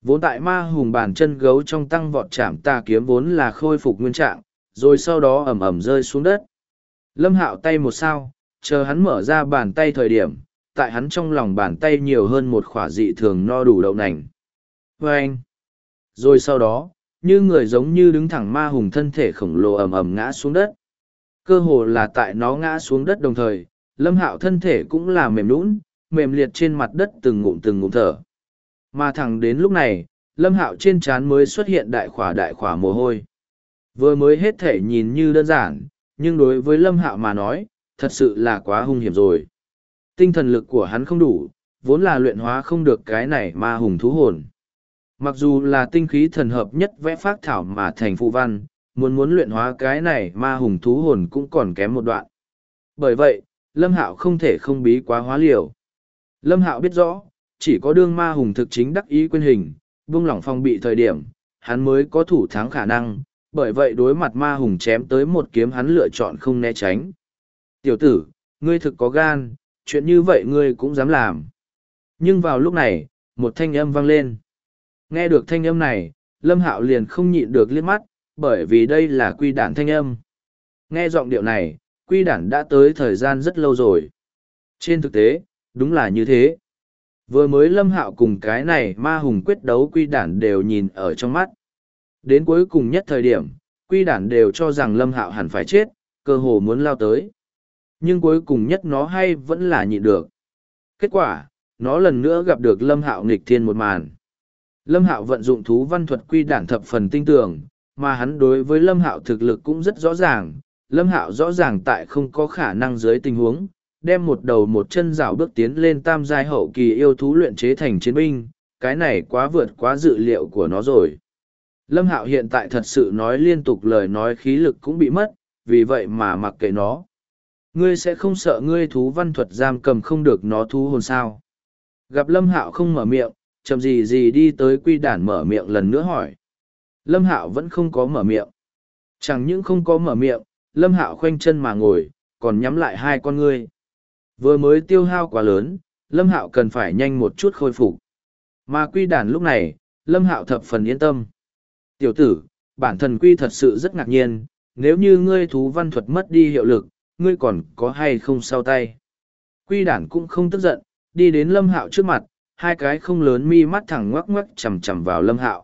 Vốn tại ma hùng bàn chân gấu trong tăng vọt chạm tà kiếm vốn là khôi phục nguyên trạng, rồi sau đó ẩm ẩm rơi xuống đất. Lâm Hạo tay một sao, chờ hắn mở ra bàn tay thời điểm, tại hắn trong lòng bàn tay nhiều hơn một khỏa dị thường no đủ đậu nành. Và anh, rồi sau đó, như người giống như đứng thẳng ma hùng thân thể khổng lồ ẩm ẩm ngã xuống đất. Cơ hồ là tại nó ngã xuống đất đồng thời, Lâm Hạo thân thể cũng là mềm nhũn, mềm liệt trên mặt đất từng ngụm thở. Mà thẳng đến lúc này, Lâm Hạo trên trán mới xuất hiện đại khỏa mồ hôi. Vừa mới hết thể nhìn như đơn giản, nhưng đối với Lâm Hạo mà nói, thật sự là quá hung hiểm rồi. Tinh thần lực của hắn không đủ, vốn là luyện hóa không được cái này ma hùng thú hồn. Mặc dù là tinh khí thần hợp nhất vẽ phác thảo mà thành phụ văn, muốn luyện hóa cái này ma hùng thú hồn cũng còn kém một đoạn. Bởi vậy, Lâm Hạo không thể không bí quá hóa liều. Lâm Hạo biết rõ, chỉ có đương ma hùng thực chính đắc ý quyên hình, buông lỏng phong bị thời điểm, hắn mới có thủ thắng khả năng, bởi vậy đối mặt ma hùng chém tới một kiếm hắn lựa chọn không né tránh. Tiểu tử, ngươi thực có gan, chuyện như vậy ngươi cũng dám làm. Nhưng vào lúc này, một thanh âm vang lên. Nghe được thanh âm này, Lâm Hạo liền không nhịn được liếc mắt, bởi vì đây là quy đản thanh âm. Nghe giọng điệu này, quy đản đã tới thời gian rất lâu rồi. Trên thực tế, đúng là như thế. Vừa mới Lâm Hạo cùng cái này ma hùng quyết đấu quy đản đều nhìn ở trong mắt. Đến cuối cùng nhất thời điểm, quy đản đều cho rằng Lâm Hạo hẳn phải chết, cơ hồ muốn lao tới. Nhưng cuối cùng nhất nó hay vẫn là nhịn được. Kết quả, nó lần nữa gặp được Lâm Hạo nghịch thiên một màn. Lâm Hạo vận dụng thú văn thuật quy đản thập phần tinh tường, mà hắn đối với Lâm Hạo thực lực cũng rất rõ ràng. Lâm Hạo rõ ràng tại không có khả năng dưới tình huống, đem một đầu một chân rảo bước tiến lên tam giai hậu kỳ yêu thú luyện chế thành chiến binh, cái này quá vượt quá dự liệu của nó rồi. Lâm Hạo hiện tại thật sự nói liên tục lời nói khí lực cũng bị mất, vì vậy mà mặc kệ nó. Ngươi sẽ không sợ ngươi thú văn thuật giam cầm không được nó thú hồn sao? Gặp Lâm Hạo không mở miệng, chậm gì đi tới quy đản mở miệng lần nữa hỏi. Lâm Hạo vẫn không có mở miệng. Chẳng những không có mở miệng, Lâm Hạo khoanh chân mà ngồi, còn nhắm lại hai con ngươi. Vừa mới tiêu hao quá lớn, Lâm Hạo cần phải nhanh một chút khôi phục. Mà quy đản lúc này, Lâm Hạo thập phần yên tâm. Tiểu tử, bản thân quy thật sự rất ngạc nhiên, nếu như ngươi thú văn thuật mất đi hiệu lực, ngươi còn có hay không sau tay. Quy đản cũng không tức giận, đi đến Lâm Hạo trước mặt, hai cái không lớn mi mắt thẳng ngoắc ngoắc chằm chằm vào Lâm Hạo.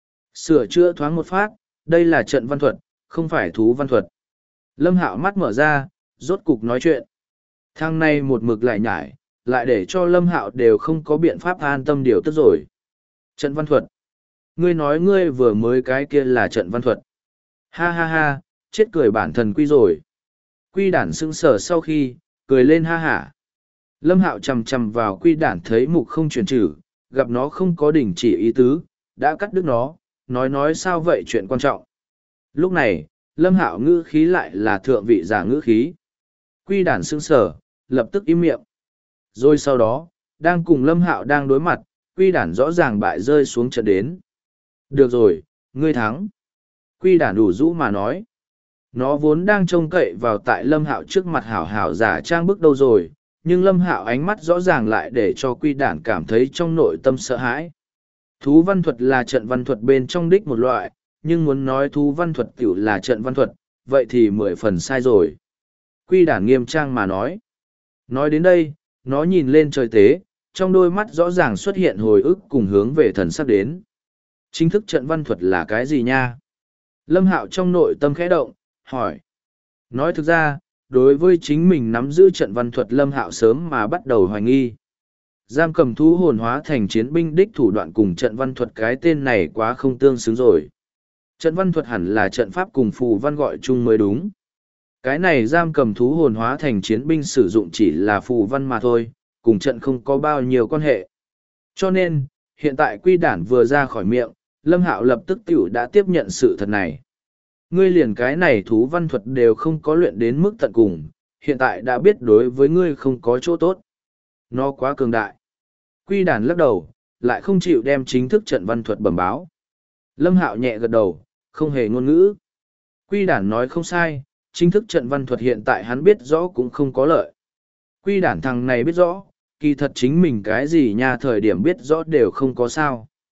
Sửa chữa thoáng một phát, đây là trận văn thuật, không phải thú văn thuật. Lâm Hạo mắt mở ra, rốt cục nói chuyện. Thằng này một mực lại nhải, lại để cho Lâm Hạo đều không có biện pháp an tâm điều tức rồi. Trận văn thuật. Ngươi nói ngươi vừa mới cái kia là trận văn thuật. Ha ha ha, chết cười bản thân quy rồi. Quy đản sững sờ sau khi, cười lên ha hả. Lâm Hạo chầm chầm vào quy đản thấy mục không chuyển trừ, gặp nó không có đình chỉ ý tứ, đã cắt đứt nó, nói sao vậy chuyện quan trọng. Lúc này, Lâm Hạo ngữ khí lại là thượng vị giả ngữ khí. Quy đản sững sờ, lập tức im miệng. Rồi sau đó, đang cùng Lâm Hạo đang đối mặt, quy đản rõ ràng bại rơi xuống trận đến. Được rồi, ngươi thắng. Quy đản đủ rũ mà nói. Nó vốn đang trông cậy vào tại Lâm Hạo trước mặt hảo hảo giả trang bức đâu rồi, nhưng Lâm Hạo ánh mắt rõ ràng lại để cho quy đản cảm thấy trong nội tâm sợ hãi. Thú văn thuật là trận văn thuật bên trong đích một loại, nhưng muốn nói thú văn thuật tiểu là trận văn thuật, vậy thì 10 phần sai rồi. Quy đản nghiêm trang mà nói. Nói đến đây, nó nhìn lên trời tế, trong đôi mắt rõ ràng xuất hiện hồi ức cùng hướng về thần sắc đến. Chính thức trận văn thuật là cái gì nha? Lâm Hạo trong nội tâm khẽ động, hỏi. Nói thực ra, đối với chính mình nắm giữ trận văn thuật Lâm Hạo sớm mà bắt đầu hoài nghi. Giam cầm thú hồn hóa thành chiến binh đích thủ đoạn cùng trận văn thuật cái tên này quá không tương xứng rồi. Trận văn thuật hẳn là trận pháp cùng phù văn gọi chung mới đúng. Cái này giam cầm thú hồn hóa thành chiến binh sử dụng chỉ là phù văn mà thôi, cùng trận không có bao nhiêu quan hệ. Cho nên, hiện tại quy đản vừa ra khỏi miệng, Lâm Hạo lập tức tiểu đã tiếp nhận sự thật này. Ngươi liền cái này thú văn thuật đều không có luyện đến mức tận cùng, hiện tại đã biết đối với ngươi không có chỗ tốt. Nó quá cường đại. Quy đản lắc đầu, lại không chịu đem chính thức trận văn thuật bẩm báo. Lâm Hạo nhẹ gật đầu, không hề ngôn ngữ. Quy đản nói không sai, chính thức trận văn thuật hiện tại hắn biết rõ cũng không có lợi. Quy đản thằng này biết rõ, kỳ thật chính mình cái gì nha thời điểm biết rõ đều không có sao.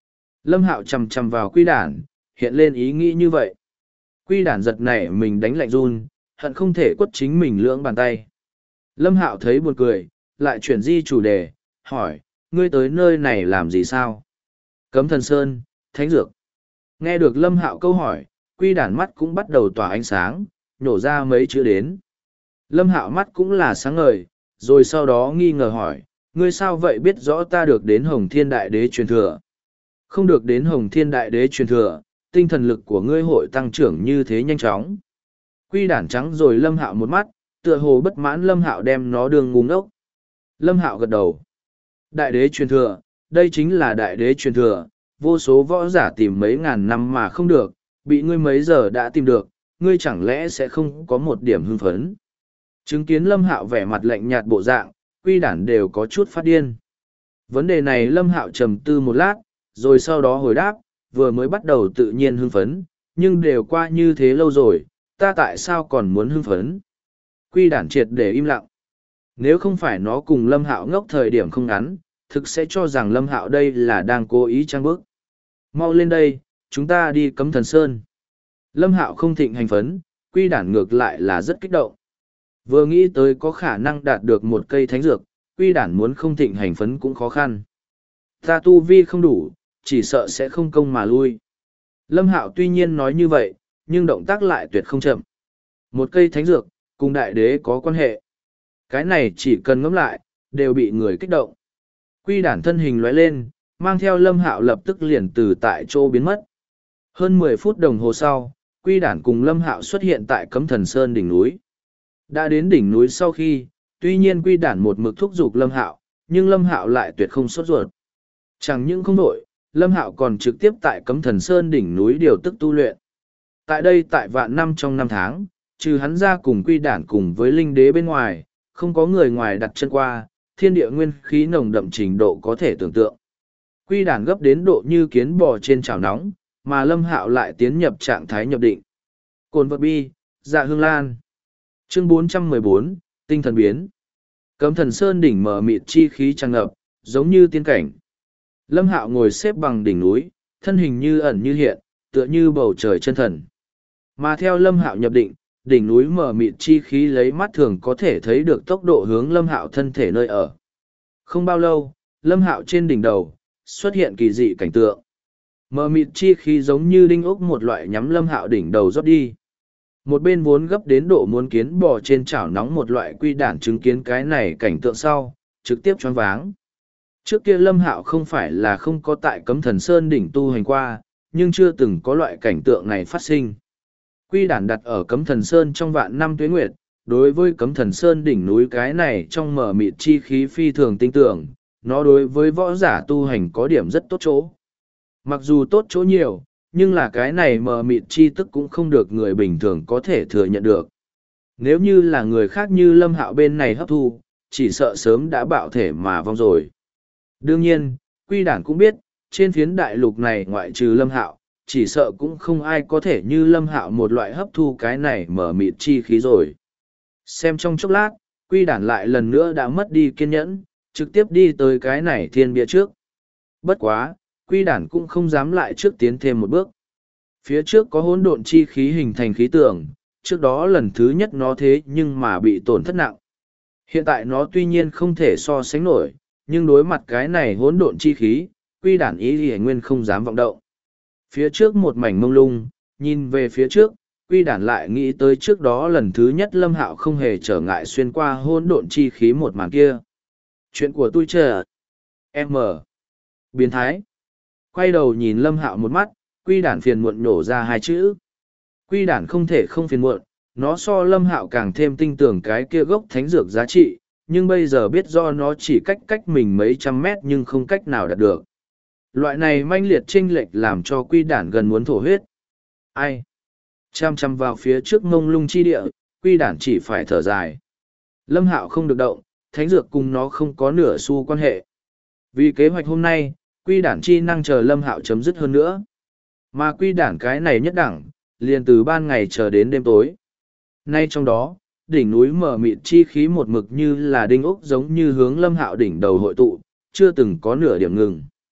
Lâm Hạo chằm chằm vào quy đản, hiện lên ý nghĩ như vậy. Quy đản giật nảy mình đánh lạnh run, hận không thể quất chính mình lưỡng bàn tay. Lâm Hạo thấy buồn cười, lại chuyển di chủ đề, hỏi, ngươi tới nơi này làm gì sao? Cấm Thần Sơn, Thánh Dược. Nghe được Lâm Hạo câu hỏi, quy đản mắt cũng bắt đầu tỏa ánh sáng, nhổ ra mấy chữ đến. Lâm Hạo mắt cũng là sáng ngời, rồi sau đó nghi ngờ hỏi, ngươi sao vậy biết rõ ta được đến Hồng Thiên Đại Đế truyền thừa? Không được đến Hồng Thiên Đại Đế truyền thừa, tinh thần lực của ngươi hội tăng trưởng như thế nhanh chóng. Quy đản trắng rồi Lâm Hạo một mắt, tựa hồ bất mãn Lâm Hạo đem nó đường ngu ngốc. Lâm Hạo gật đầu. Đại đế truyền thừa, đây chính là đại đế truyền thừa, vô số võ giả tìm mấy ngàn năm mà không được, bị ngươi mấy giờ đã tìm được, ngươi chẳng lẽ sẽ không có một điểm hưng phấn. Chứng kiến Lâm Hạo vẻ mặt lạnh nhạt bộ dạng, quy đản đều có chút phát điên. Vấn đề này Lâm Hạo trầm tư một lát, rồi sau đó hồi đáp, vừa mới bắt đầu tự nhiên hưng phấn, nhưng đều qua như thế lâu rồi, ta tại sao còn muốn hưng phấn? Quy đản triệt để im lặng. Nếu không phải nó cùng Lâm Hạo ngốc thời điểm không ngắn, thực sẽ cho rằng Lâm Hạo đây là đang cố ý trang bức. Mau lên đây, chúng ta đi Cấm Thần Sơn. Lâm Hạo không thịnh hành phấn, quy đản ngược lại là rất kích động. Vừa nghĩ tới có khả năng đạt được một cây thánh dược, quy đản muốn không thịnh hành phấn cũng khó khăn. Ta tu vi không đủ, chỉ sợ sẽ không công mà lui. Lâm Hạo tuy nhiên nói như vậy, nhưng động tác lại tuyệt không chậm. Một cây thánh dược, cùng đại đế có quan hệ. Cái này chỉ cần ngẫm lại, đều bị người kích động. Quy đản thân hình lóe lên, mang theo Lâm Hạo lập tức liền từ tại chỗ biến mất. Hơn 10 phút đồng hồ sau, quy đản cùng Lâm Hạo xuất hiện tại Cấm Thần Sơn đỉnh núi. Đã đến đỉnh núi sau khi, tuy nhiên quy đản một mực thúc giục Lâm Hạo, nhưng Lâm Hạo lại tuyệt không sốt ruột. Chẳng những không đổi, Lâm Hạo còn trực tiếp tại Cấm Thần Sơn đỉnh núi điều tức tu luyện. Tại đây tại vạn năm trong năm tháng, trừ hắn ra cùng quy đản cùng với linh đế bên ngoài, không có người ngoài đặt chân qua, thiên địa nguyên khí nồng đậm trình độ có thể tưởng tượng. Quy đản gấp đến độ như kiến bò trên chảo nóng, mà Lâm Hạo lại tiến nhập trạng thái nhập định. Cồn vật bi, dạ hương lan. Chương 414, tinh thần biến. Cấm Thần Sơn đỉnh mở mịt chi khí tràn ngập, giống như tiên cảnh. Lâm Hạo ngồi xếp bằng đỉnh núi, thân hình như ẩn như hiện, tựa như bầu trời chân thần. Mà theo Lâm Hạo nhập định, đỉnh núi mở mịt chi khí lấy mắt thường có thể thấy được tốc độ hướng Lâm Hạo thân thể nơi ở. Không bao lâu, Lâm Hạo trên đỉnh đầu xuất hiện kỳ dị cảnh tượng. Mở mịt chi khí giống như đinh ốc một loại nhắm Lâm Hạo đỉnh đầu rót đi. Một bên vốn gấp đến độ muốn kiến bò trên chảo nóng một loại quy đản chứng kiến cái này cảnh tượng sau, trực tiếp choáng váng. Trước kia Lâm Hạo không phải là không có tại Cấm Thần Sơn đỉnh tu hành qua, nhưng chưa từng có loại cảnh tượng này phát sinh. Quy đản đặt ở Cấm Thần Sơn trong vạn năm tuế nguyệt, đối với Cấm Thần Sơn đỉnh núi cái này trong mở mịt chi khí phi thường tinh tưởng, nó đối với võ giả tu hành có điểm rất tốt chỗ. Mặc dù tốt chỗ nhiều, nhưng là cái này mờ mịt chi tức cũng không được người bình thường có thể thừa nhận được. Nếu như là người khác như Lâm Hạo bên này hấp thu, chỉ sợ sớm đã bạo thể mà vong rồi. Đương nhiên, quy đản cũng biết, trên phiến đại lục này ngoại trừ Lâm Hạo, chỉ sợ cũng không ai có thể như Lâm Hạo một loại hấp thu cái này mờ mịt chi khí rồi. Xem trong chốc lát, quy đản lại lần nữa đã mất đi kiên nhẫn, trực tiếp đi tới cái này thiên bia trước. Bất quá, quy đản cũng không dám lại trước tiến thêm một bước. Phía trước có hỗn độn chi khí hình thành khí tượng, trước đó lần thứ nhất nó thế nhưng mà bị tổn thất nặng. Hiện tại nó tuy nhiên không thể so sánh nổi, nhưng đối mặt cái này hỗn độn chi khí, quy đản ý thì nguyên không dám vọng động. Phía trước một mảnh mông lung, nhìn về phía trước, quy đản lại nghĩ tới trước đó lần thứ nhất Lâm Hạo không hề trở ngại xuyên qua hỗn độn chi khí một màn kia. Chuyện của tôi chờ. M. Biến thái. Quay đầu nhìn Lâm Hạo một mắt, quy đản phiền muộn nổ ra hai chữ. Quy đản không thể không phiền muộn, nó so Lâm Hạo càng thêm tin tưởng cái kia gốc thánh dược giá trị, nhưng bây giờ biết do nó chỉ cách mình mấy trăm mét nhưng không cách nào đạt được. Loại này manh liệt chênh lệch làm cho quy đản gần muốn thổ huyết. Ai? Chăm chăm vào phía trước ngông lung chi địa, quy đản chỉ phải thở dài. Lâm Hạo không được động, thánh dược cùng nó không có nửa xu quan hệ. Vì kế hoạch hôm nay, quy đản chi năng chờ Lâm Hạo chấm dứt hơn nữa. Mà quy đản cái này nhất đẳng, liền từ ban ngày chờ đến đêm tối. Nay trong đó, đỉnh núi mở mịt chi khí một mực như là đinh ốc giống như hướng Lâm Hạo đỉnh đầu hội tụ, chưa từng có nửa điểm ngừng.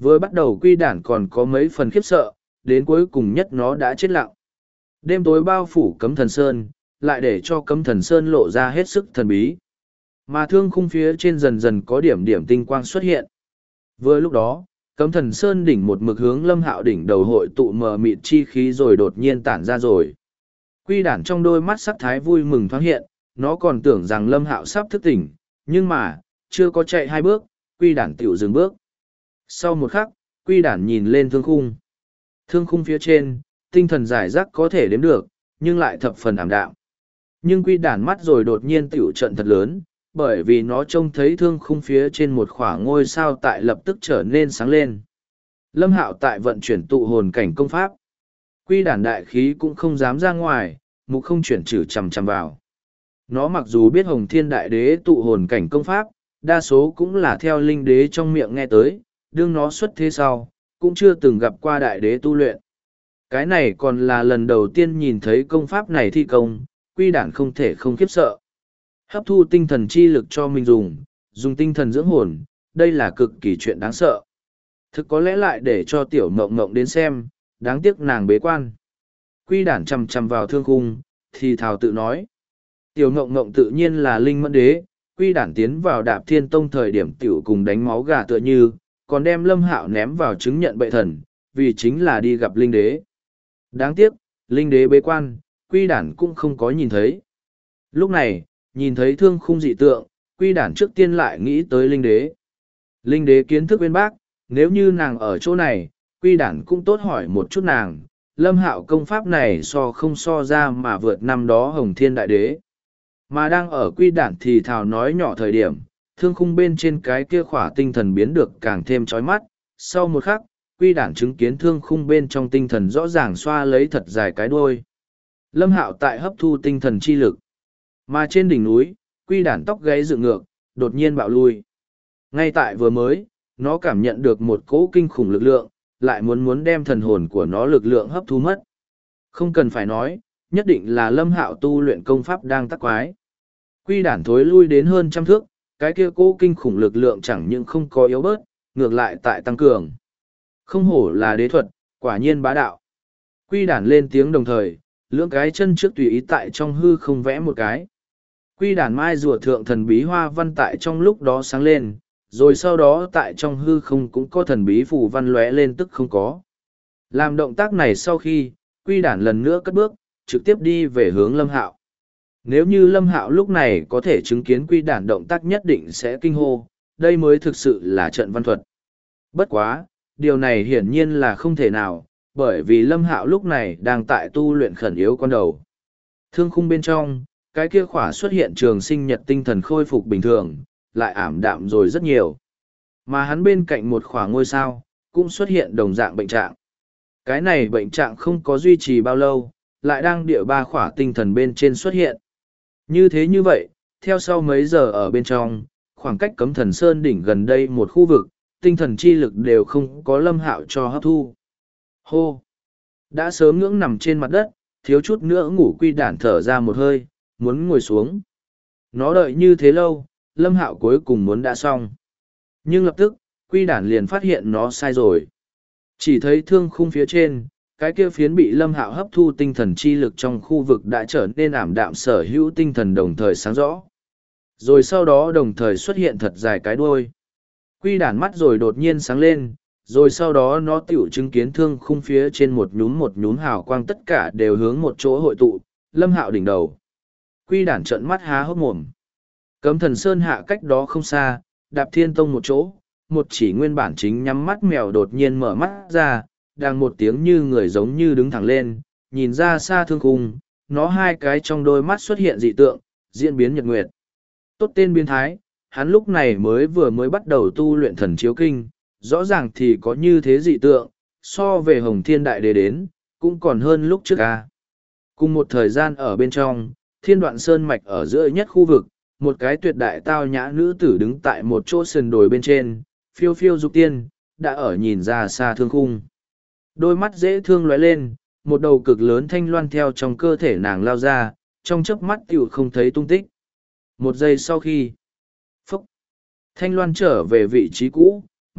Vừa bắt đầu quy đản còn có mấy phần khiếp sợ, đến cuối cùng nhất nó đã chết lặng. Đêm tối bao phủ Cấm Thần Sơn, lại để cho Cấm Thần Sơn lộ ra hết sức thần bí. Mà thương khung phía trên dần dần có điểm điểm tinh quang xuất hiện. Vừa lúc đó, Cấm Thần Sơn đỉnh một mực hướng Lâm Hạo đỉnh đầu hội tụ mờ mịt chi khí rồi đột nhiên tản ra rồi. Quy đản trong đôi mắt sắc thái vui mừng thoáng hiện, nó còn tưởng rằng Lâm Hạo sắp thức tỉnh, nhưng mà, chưa có chạy 2 bước, quy đản tiểu dừng bước. Sau một khắc, quy đản nhìn lên thương khung. Thương khung phía trên, tinh thần giải rác có thể đếm được, nhưng lại thập phần ảm đạm. Nhưng quy đản mắt rồi đột nhiên tiểu trận thật lớn, bởi vì nó trông thấy thương khung phía trên một khoảng ngôi sao tại lập tức trở nên sáng lên. Lâm Hạo tại vận chuyển tụ hồn cảnh công pháp. Quy đản đại khí cũng không dám ra ngoài, mục không chuyển trừ chằm chằm vào. Nó mặc dù biết Hồng Thiên Đại Đế tụ hồn cảnh công pháp, đa số cũng là theo linh đế trong miệng nghe tới, đương nó xuất thế sau, cũng chưa từng gặp qua đại đế tu luyện. Cái này còn là lần đầu tiên nhìn thấy công pháp này thi công, quy đản không thể không khiếp sợ. Hấp thu tinh thần chi lực cho mình dùng tinh thần dưỡng hồn, đây là cực kỳ chuyện đáng sợ. Thực có lẽ lại để cho tiểu mộng mộng đến xem, đáng tiếc nàng bế quan. Quy đản chằm chằm vào thương khung, thì thào tự nói. Tiểu mộng mộng tự nhiên là linh mẫn đế, quy đản tiến vào Đạp Thiên Tông thời điểm tiểu cùng đánh máu gà tựa như, còn đem Lâm Hạo ném vào chứng nhận bệ thần, vì chính là đi gặp linh đế. Đáng tiếc, linh đế bế quan, quy đản cũng không có nhìn thấy. Lúc này, nhìn thấy thương khung dị tượng, quy đản trước tiên lại nghĩ tới linh đế. Linh đế kiến thức bên bác, nếu như nàng ở chỗ này, quy đản cũng tốt hỏi một chút nàng, Lâm Hạo công pháp này so không so ra mà vượt năm đó Hồng Thiên Đại Đế. Mà đang ở quy đản thì thào nói nhỏ thời điểm, thương khung bên trên cái kia khỏa tinh thần biến được càng thêm chói mắt. Sau một khắc, quy đản chứng kiến thương khung bên trong tinh thần rõ ràng xoa lấy thật dài cái đuôi. Lâm Hạo tại hấp thu tinh thần chi lực. Mà trên đỉnh núi, quy đản tóc gáy dựng ngược, đột nhiên bạo lui. Ngay tại vừa mới, nó cảm nhận được một cỗ kinh khủng lực lượng, lại muốn đem thần hồn của nó lực lượng hấp thu mất. Không cần phải nói, nhất định là Lâm Hạo tu luyện công pháp đang tắc quái. Quy đản thối lui đến hơn 100 thước, cái kia cỗ kinh khủng lực lượng chẳng những không có yếu bớt, ngược lại tại tăng cường. Không hổ là đế thuật, quả nhiên bá đạo. Quy đản lên tiếng đồng thời, lưỡng cái chân trước tùy ý tại trong hư không vẽ một cái. Quy đản mai rùa thượng thần bí hoa văn tại trong lúc đó sáng lên, rồi sau đó tại trong hư không cũng có thần bí phù văn lóe lên tức không có. Làm động tác này sau khi, quy đản lần nữa cất bước, trực tiếp đi về hướng Lâm Hạo. Nếu như Lâm Hạo lúc này có thể chứng kiến quy đản động tác nhất định sẽ kinh hô, đây mới thực sự là trận văn thuật. Bất quá, điều này hiển nhiên là không thể nào, bởi vì Lâm Hạo lúc này đang tại tu luyện khẩn yếu con đầu. Thương khung bên trong, cái kia khỏa xuất hiện trường sinh nhật tinh thần khôi phục bình thường, lại ảm đạm rồi rất nhiều. Mà hắn bên cạnh một khỏa ngôi sao, cũng xuất hiện đồng dạng bệnh trạng. Cái này bệnh trạng không có duy trì bao lâu, lại đang địa 3 khỏa tinh thần bên trên xuất hiện. Như thế như vậy, theo sau mấy giờ ở bên trong, khoảng cách Cấm Thần Sơn đỉnh gần đây một khu vực, tinh thần chi lực đều không có Lâm Hạo cho hấp thu. Hô! Đã sớm ngưỡng nằm trên mặt đất, thiếu chút nữa ngủ quy đản thở ra một hơi, muốn ngồi xuống. Nó đợi như thế lâu, Lâm Hạo cuối cùng muốn đã xong. Nhưng lập tức, quy đản liền phát hiện nó sai rồi. Chỉ thấy thương khung phía trên, cái kia phiến bị Lâm Hạo hấp thu tinh thần chi lực trong khu vực đã trở nên ảm đạm, sở hữu tinh thần đồng thời sáng rõ. Rồi sau đó đồng thời xuất hiện thật dài cái đuôi. Quy đản mắt rồi đột nhiên sáng lên, rồi sau đó nó tiểu chứng kiến thương khung phía trên một nhúm hào quang tất cả đều hướng một chỗ hội tụ, Lâm Hạo đỉnh đầu. Quy đản trợn mắt há hốc mồm. Cấm Thần Sơn hạ cách đó không xa, Đạp Thiên Tông một chỗ, một chỉ nguyên bản chính nhắm mắt mèo đột nhiên mở mắt ra, đang một tiếng như người giống như đứng thẳng lên, nhìn ra xa thương khung, nó hai cái trong đôi mắt xuất hiện dị tượng, diễn biến nhật nguyệt. Tốt tên biến thái, hắn lúc này mới bắt đầu tu luyện thần chiếu kinh, rõ ràng thì có như thế dị tượng, so về Hồng Thiên Đại Đế đến, cũng còn hơn lúc trước ca. Cùng một thời gian ở bên trong, Thiên Đoạn Sơn mạch ở giữa nhất khu vực, một cái tuyệt đại tao nhã nữ tử đứng tại một chỗ sườn đồi bên trên, phiêu phiêu dục tiên, đã ở nhìn ra xa thương khung. Đôi mắt dễ thương lóe lên, một đầu cực lớn thanh loan theo trong cơ thể nàng lao ra, trong chớp mắt tiểu không thấy tung tích. Một giây sau khi, phúc, thanh loan trở về vị trí cũ,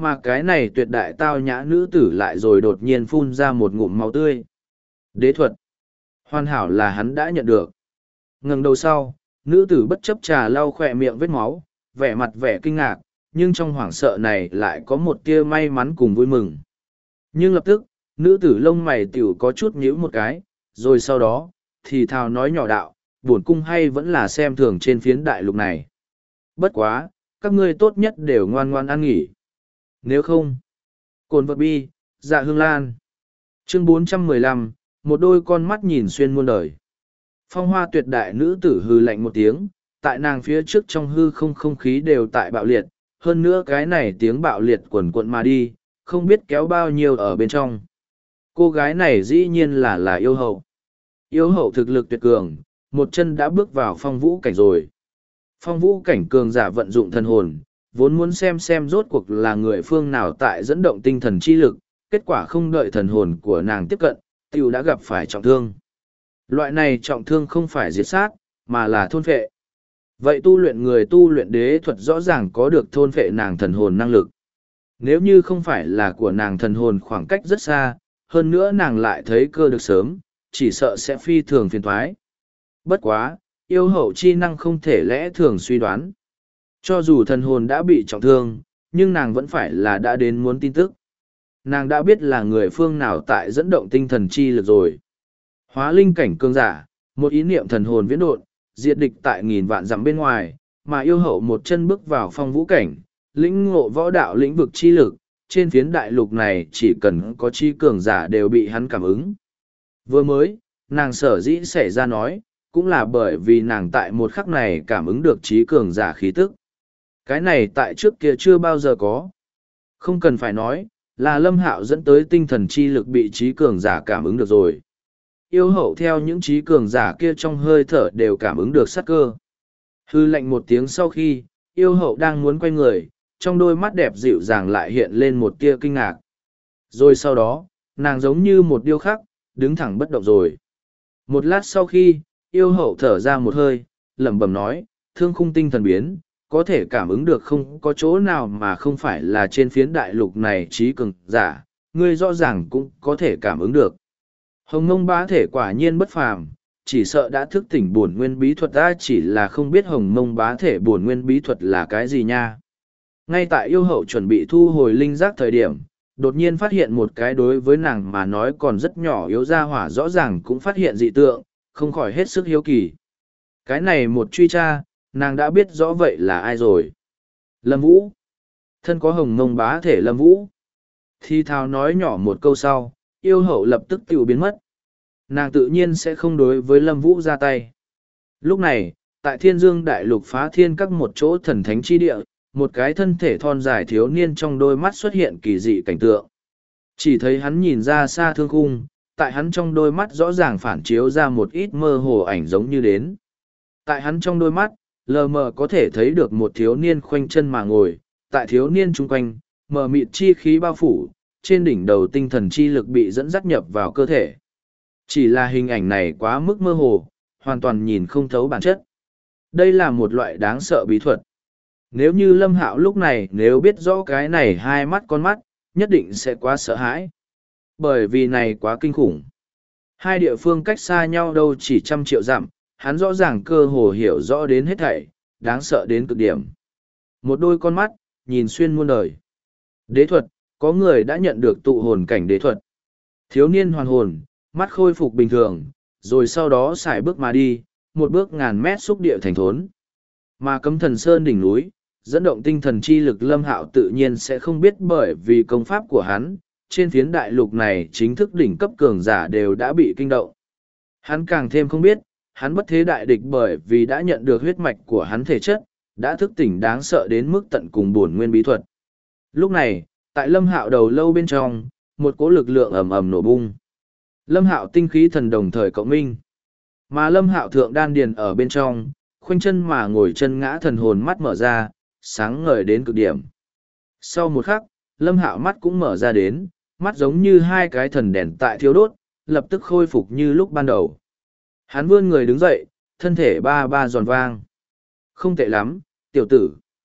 mà cái này tuyệt đại tao nhã nữ tử lại rồi đột nhiên phun ra một ngụm máu tươi. Đế thuật. Hoàn hảo là hắn đã nhận được. Ngẩng đầu sau, nữ tử bất chấp trà lau khỏe miệng vết máu, vẻ mặt vẻ kinh ngạc, nhưng trong hoảng sợ này lại có một tia may mắn cùng vui mừng. Nhưng lập tức, nữ tử lông mày tiểu có chút nhíu một cái, rồi sau đó, thì thào nói nhỏ đạo, bổn cung hay vẫn là xem thường trên phiến đại lục này. Bất quá, các ngươi tốt nhất đều ngoan ngoan ăn nghỉ. Nếu không, cồn vật bi, dạ hương lan. Chương 415, một đôi con mắt nhìn xuyên muôn đời. Phong hoa tuyệt đại nữ tử hư lạnh một tiếng, tại nàng phía trước trong hư không khí đều tại bạo liệt, hơn nữa cái này tiếng bạo liệt quần quận mà đi, không biết kéo bao nhiêu ở bên trong. Cô gái này dĩ nhiên là yêu hậu. Yêu hậu thực lực tuyệt cường, một chân đã bước vào phong vũ cảnh rồi. Phong vũ cảnh cường giả vận dụng thần hồn, vốn muốn xem rốt cuộc là người phương nào tại dẫn động tinh thần chi lực, kết quả không đợi thần hồn của nàng tiếp cận, tiểu đã gặp phải trọng thương. Loại này trọng thương không phải diệt sát, mà là thôn phệ. Vậy người tu luyện đế thuật rõ ràng có được thôn phệ nàng thần hồn năng lực. Nếu như không phải là của nàng thần hồn khoảng cách rất xa, hơn nữa nàng lại thấy cơ được sớm, chỉ sợ sẽ phi thường phiền thoái. Bất quá, yêu hậu chi năng không thể lẽ thường suy đoán. Cho dù thần hồn đã bị trọng thương, nhưng nàng vẫn phải là đã đến muốn tin tức. Nàng đã biết là người phương nào tại dẫn động tinh thần chi lực rồi. Hóa linh cảnh cường giả, một ý niệm thần hồn viễn độn, diệt địch tại nghìn vạn dặm bên ngoài, mà yêu hậu một chân bước vào phong vũ cảnh, lĩnh ngộ võ đạo lĩnh vực chi lực, trên phiến đại lục này chỉ cần có chi cường giả đều bị hắn cảm ứng. Vừa mới, nàng sở dĩ xảy ra nói, cũng là bởi vì nàng tại một khắc này cảm ứng được trí cường giả khí tức. Cái này tại trước kia chưa bao giờ có. Không cần phải nói, là Lâm Hạo dẫn tới tinh thần chi lực bị trí cường giả cảm ứng được rồi. Yêu hậu theo những trí cường giả kia trong hơi thở đều cảm ứng được sát cơ. Hư lệnh một tiếng sau khi, yêu hậu đang muốn quay người, trong đôi mắt đẹp dịu dàng lại hiện lên một tia kinh ngạc. Rồi sau đó, nàng giống như một điêu khắc, đứng thẳng bất động rồi. Một lát sau khi, yêu hậu thở ra một hơi, lẩm bẩm nói, thương khung tinh thần biến, có thể cảm ứng được không có chỗ nào mà không phải là trên phiến đại lục này trí cường giả, ngươi rõ ràng cũng có thể cảm ứng được. Hồng Mông Bá Thể quả nhiên bất phàm, chỉ sợ đã thức tỉnh bổn nguyên bí thuật, ta chỉ là không biết Hồng Mông Bá Thể bổn nguyên bí thuật là cái gì nha. Ngay tại yêu hậu chuẩn bị thu hồi linh giác thời điểm, đột nhiên phát hiện một cái đối với nàng mà nói còn rất nhỏ yếu ra hỏa rõ ràng cũng phát hiện dị tượng, không khỏi hết sức hiếu kỳ. Cái này một truy tra, nàng đã biết rõ vậy là ai rồi. Lâm Vũ. Thân có Hồng Mông Bá Thể Lâm Vũ. Thi thao nói nhỏ một câu sau, yêu hậu lập tức tiêu biến mất. Nàng tự nhiên sẽ không đối với Lâm Vũ ra tay. Lúc này, tại Thiên Dương Đại Lục phá thiên các một chỗ thần thánh chi địa, một cái thân thể thon dài thiếu niên trong đôi mắt xuất hiện kỳ dị cảnh tượng. Chỉ thấy hắn nhìn ra xa thương khung, tại hắn trong đôi mắt rõ ràng phản chiếu ra một ít mơ hồ ảnh giống như đến. Tại hắn trong đôi mắt, lờ mờ có thể thấy được một thiếu niên khoanh chân mà ngồi, tại thiếu niên chung quanh, mờ mịt chi khí bao phủ, trên đỉnh đầu tinh thần chi lực bị dẫn dắt nhập vào cơ thể. Chỉ là hình ảnh này quá mức mơ hồ, hoàn toàn nhìn không thấu bản chất. Đây là một loại đáng sợ bí thuật. Nếu như Lâm Hạo lúc này nếu biết rõ cái này hai mắt con mắt, nhất định sẽ quá sợ hãi. Bởi vì này quá kinh khủng. Hai địa phương cách xa nhau đâu chỉ 100 triệu dặm, hắn rõ ràng cơ hồ hiểu rõ đến hết thảy, đáng sợ đến cực điểm. Một đôi con mắt, nhìn xuyên muôn đời. Đế thuật, có người đã nhận được tụ hồn cảnh đế thuật. Thiếu niên hoàn hồn, mắt khôi phục bình thường, rồi sau đó xài bước mà đi, một bước ngàn mét xúc địa thành thốn. Mà Cấm Thần Sơn đỉnh núi, dẫn động tinh thần chi lực Lâm Hạo tự nhiên sẽ không biết, bởi vì công pháp của hắn, trên phiến đại lục này chính thức đỉnh cấp cường giả đều đã bị kinh động. Hắn càng thêm không biết, hắn bất thế đại địch bởi vì đã nhận được huyết mạch của hắn thể chất, đã thức tỉnh đáng sợ đến mức tận cùng bổn nguyên bí thuật. Lúc này, tại Lâm Hạo đầu lâu bên trong, một cỗ lực lượng ầm ầm nổ bung. Lâm Hạo tinh khí thần đồng thời cộng minh. Mà Lâm Hạo thượng đan điền ở bên trong, khoanh chân mà ngồi chân ngã thần hồn mắt mở ra, sáng ngời đến cực điểm. Sau một khắc, Lâm Hạo mắt cũng mở ra đến, mắt giống như hai cái thần đèn tại thiêu đốt, lập tức khôi phục như lúc ban đầu. Hắn vươn người đứng dậy, thân thể ba ba giòn vang. Không tệ lắm, tiểu tử.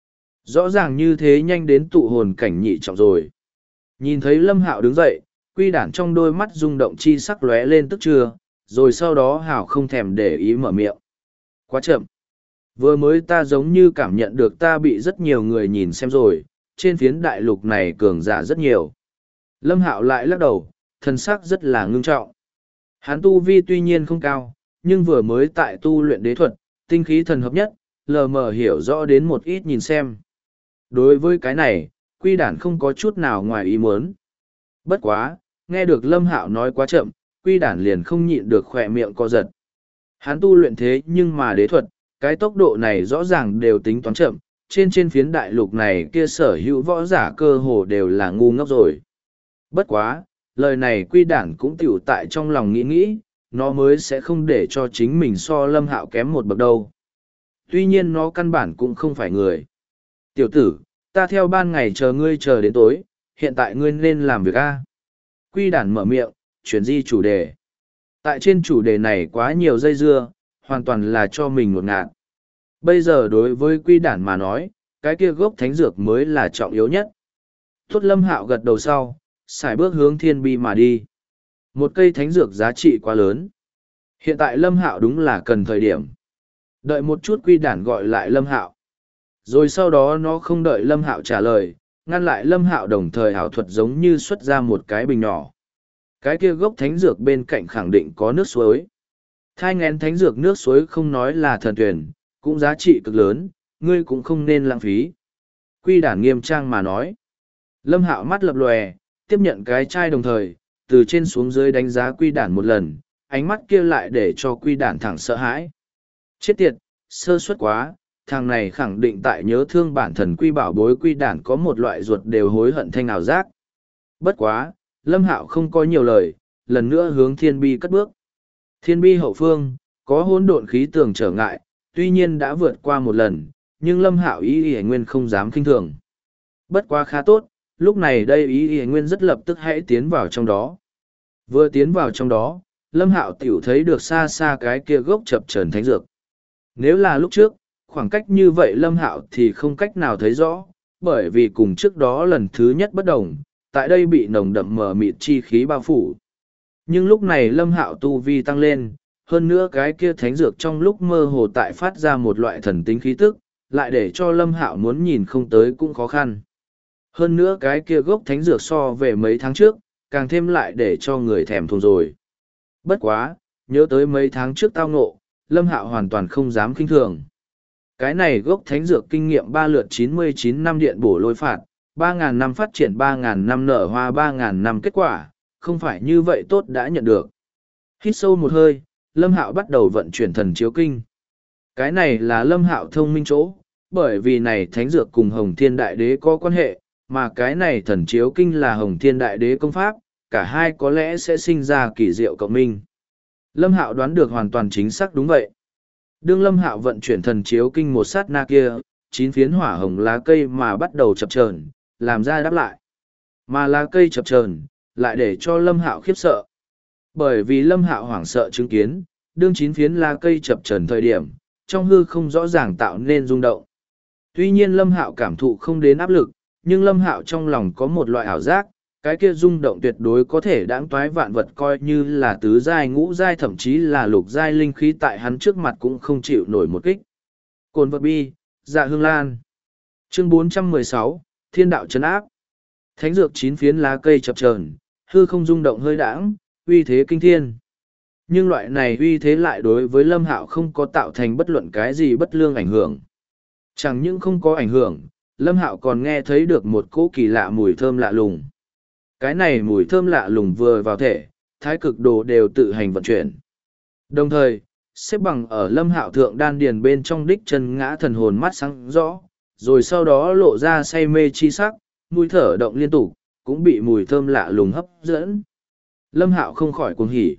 Rõ ràng như thế nhanh đến tụ hồn cảnh nhị trọng rồi. Nhìn thấy Lâm Hạo đứng dậy, quy đản trong đôi mắt rung động chi sắc lóe lên tức chưa, rồi sau đó Hảo không thèm để ý mở miệng. Quá chậm. Vừa mới ta giống như cảm nhận được ta bị rất nhiều người nhìn xem rồi, trên phiến đại lục này cường giả rất nhiều. Lâm Hạo lại lắc đầu, thân sắc rất là ngưng trọng. Hắn tu vi tuy nhiên không cao, nhưng vừa mới tại tu luyện đế thuật, tinh khí thần hợp nhất, lờ mờ hiểu rõ đến một ít nhìn xem. Đối với cái này, quy đản không có chút nào ngoài ý muốn. Bất quá, nghe được Lâm Hạo nói quá chậm, quy đản liền không nhịn được khỏe miệng co giật. Hắn tu luyện thế nhưng mà đế thuật, cái tốc độ này rõ ràng đều tính toán chậm, trên phiến đại lục này kia sở hữu võ giả cơ hồ đều là ngu ngốc rồi. Bất quá, lời này quy đản cũng tiểu tại trong lòng nghĩ, nó mới sẽ không để cho chính mình so Lâm Hạo kém một bậc đâu. Tuy nhiên nó căn bản cũng không phải người. Tiểu tử, ta theo ban ngày chờ ngươi chờ đến tối, hiện tại ngươi nên làm việc a. Quy đản mở miệng, chuyển di chủ đề. Tại trên chủ đề này quá nhiều dây dưa, hoàn toàn là cho mình ngột ngạt. Bây giờ đối với quy đản mà nói, cái kia gốc thánh dược mới là trọng yếu nhất. Tốt Lâm Hạo gật đầu sau, xài bước hướng thiên bi mà đi. Một cây thánh dược giá trị quá lớn. Hiện tại Lâm Hạo đúng là cần thời điểm. Đợi một chút quy đản gọi lại Lâm Hạo. Rồi sau đó nó không đợi Lâm Hạo trả lời, ngăn lại Lâm Hạo đồng thời ảo thuật giống như xuất ra một cái bình nhỏ. Cái kia gốc thánh dược bên cạnh khẳng định có nước suối. Thai ngén thánh dược nước suối không nói là thần tuyển, cũng giá trị cực lớn, ngươi cũng không nên lãng phí. Quy đản nghiêm trang mà nói. Lâm Hạo mắt lập lòe, tiếp nhận cái chai đồng thời, từ trên xuống dưới đánh giá quy đản một lần, ánh mắt kia lại để cho quy đản thẳng sợ hãi. Chết tiệt, sơ suất quá, thằng này khẳng định tại nhớ thương bản thần quy bảo bối quy đản có một loại ruột đều hối hận thanh ảo giác. Bất quá, Lâm Hạo không có nhiều lời, lần nữa hướng thiên bi cất bước. Thiên bi hậu phương, có hỗn độn khí tường trở ngại, tuy nhiên đã vượt qua một lần, nhưng Lâm Hạo ý y nguyên không dám khinh thường. Bất quá khá tốt, lúc này đây ý y nguyên rất lập tức hãy tiến vào trong đó. Vừa tiến vào trong đó, Lâm Hạo tiểu thấy được xa xa cái kia gốc chập chờn thánh dược. Nếu là lúc trước, khoảng cách như vậy Lâm Hạo thì không cách nào thấy rõ, bởi vì cùng trước đó lần thứ nhất bất đồng, tại đây bị nồng đậm mờ mịt chi khí bao phủ. Nhưng lúc này Lâm Hạo tu vi tăng lên, hơn nữa cái kia thánh dược trong lúc mơ hồ tại phát ra một loại thần tính khí tức, lại để cho Lâm Hạo muốn nhìn không tới cũng khó khăn. Hơn nữa cái kia gốc thánh dược so về mấy tháng trước, càng thêm lại để cho người thèm thuồng rồi. Bất quá, nhớ tới mấy tháng trước tao ngộ, Lâm Hạo hoàn toàn không dám kinh thường. Cái này gốc thánh dược kinh nghiệm 3 lượt 99 năm điện bổ lôi phạt, 3.000 năm phát triển 3.000 năm nở hoa 3.000 năm kết quả, không phải như vậy tốt đã nhận được. Hít sâu một hơi, Lâm Hạo bắt đầu vận chuyển thần chiếu kinh. Cái này là Lâm Hạo thông minh chỗ, bởi vì này thánh dược cùng Hồng Thiên Đại Đế có quan hệ, mà cái này thần chiếu kinh là Hồng Thiên Đại Đế công pháp, cả hai có lẽ sẽ sinh ra kỳ diệu cộng minh. Lâm Hạo đoán được hoàn toàn chính xác đúng vậy. Đương Lâm Hạo vận chuyển thần chiếu kinh một sát na kia, 9 phiến hỏa hồng lá cây mà bắt đầu chập chờn, làm ra đáp lại. Mà lá cây chập chờn, lại để cho Lâm Hạo khiếp sợ. Bởi vì Lâm Hạo hoảng sợ chứng kiến, đương 9 phiến lá cây chập chờn thời điểm, trong hư không rõ ràng tạo nên rung động. Tuy nhiên Lâm Hạo cảm thụ không đến áp lực, nhưng Lâm Hạo trong lòng có một loại ảo giác, cái kia rung động tuyệt đối có thể đãng toái vạn vật coi như là tứ giai ngũ giai thậm chí là lục giai linh khí tại hắn trước mặt cũng không chịu nổi một kích. Cồn vật bi, dạ hương lan. Chương 416, Thiên đạo trấn áp. Thánh dược 9 phiến lá cây chập chờn, hư không rung động hơi đãng, uy thế kinh thiên. Nhưng loại này uy thế lại đối với Lâm Hạo không có tạo thành bất luận cái gì bất lương ảnh hưởng. Chẳng những không có ảnh hưởng, Lâm Hạo còn nghe thấy được một cỗ kỳ lạ mùi thơm lạ lùng. Cái này mùi thơm lạ lùng vừa vào thể, thái cực đồ đều tự hành vận chuyển. Đồng thời, xếp bằng ở Lâm Hạo thượng đan điền bên trong đích chân ngã thần hồn mắt sáng rõ, rồi sau đó lộ ra say mê chi sắc, mũi thở động liên tục, cũng bị mùi thơm lạ lùng hấp dẫn. Lâm Hạo không khỏi cuồng hỉ.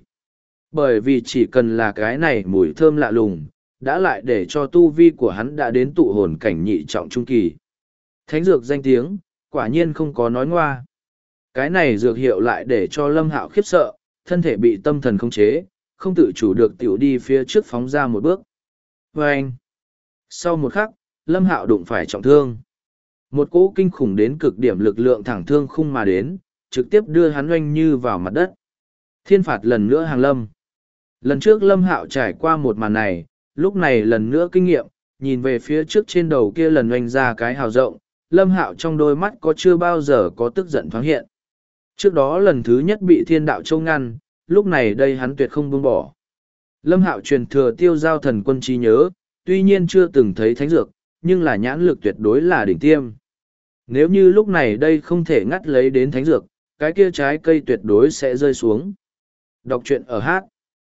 Bởi vì chỉ cần là cái này mùi thơm lạ lùng, đã lại để cho tu vi của hắn đã đến tụ hồn cảnh nhị trọng trung kỳ. Thánh dược danh tiếng, quả nhiên không có nói ngoa. Cái này dược hiệu lại để cho Lâm Hạo khiếp sợ, thân thể bị tâm thần khống chế, không tự chủ được tiểu đi phía trước phóng ra một bước. Và anh, sau một khắc, Lâm Hạo đụng phải trọng thương. Một cỗ kinh khủng đến cực điểm lực lượng thẳng thương khung mà đến, trực tiếp đưa hắn oanh như vào mặt đất. Thiên phạt lần nữa hàng lâm. Lần trước Lâm Hạo trải qua một màn này, lúc này lần nữa kinh nghiệm, nhìn về phía trước trên đầu kia lần oanh ra cái hào rộng, Lâm Hạo trong đôi mắt có chưa bao giờ có tức giận thoáng hiện. Trước đó lần thứ nhất bị thiên đạo châu ngăn, lúc này đây hắn tuyệt không buông bỏ. Lâm Hạo truyền thừa tiêu giao thần quân trí nhớ, tuy nhiên chưa từng thấy thánh dược, nhưng là nhãn lực tuyệt đối là đỉnh tiêm. Nếu như lúc này đây không thể ngắt lấy đến thánh dược, cái kia trái cây tuyệt đối sẽ rơi xuống. Đọc truyện ở hát.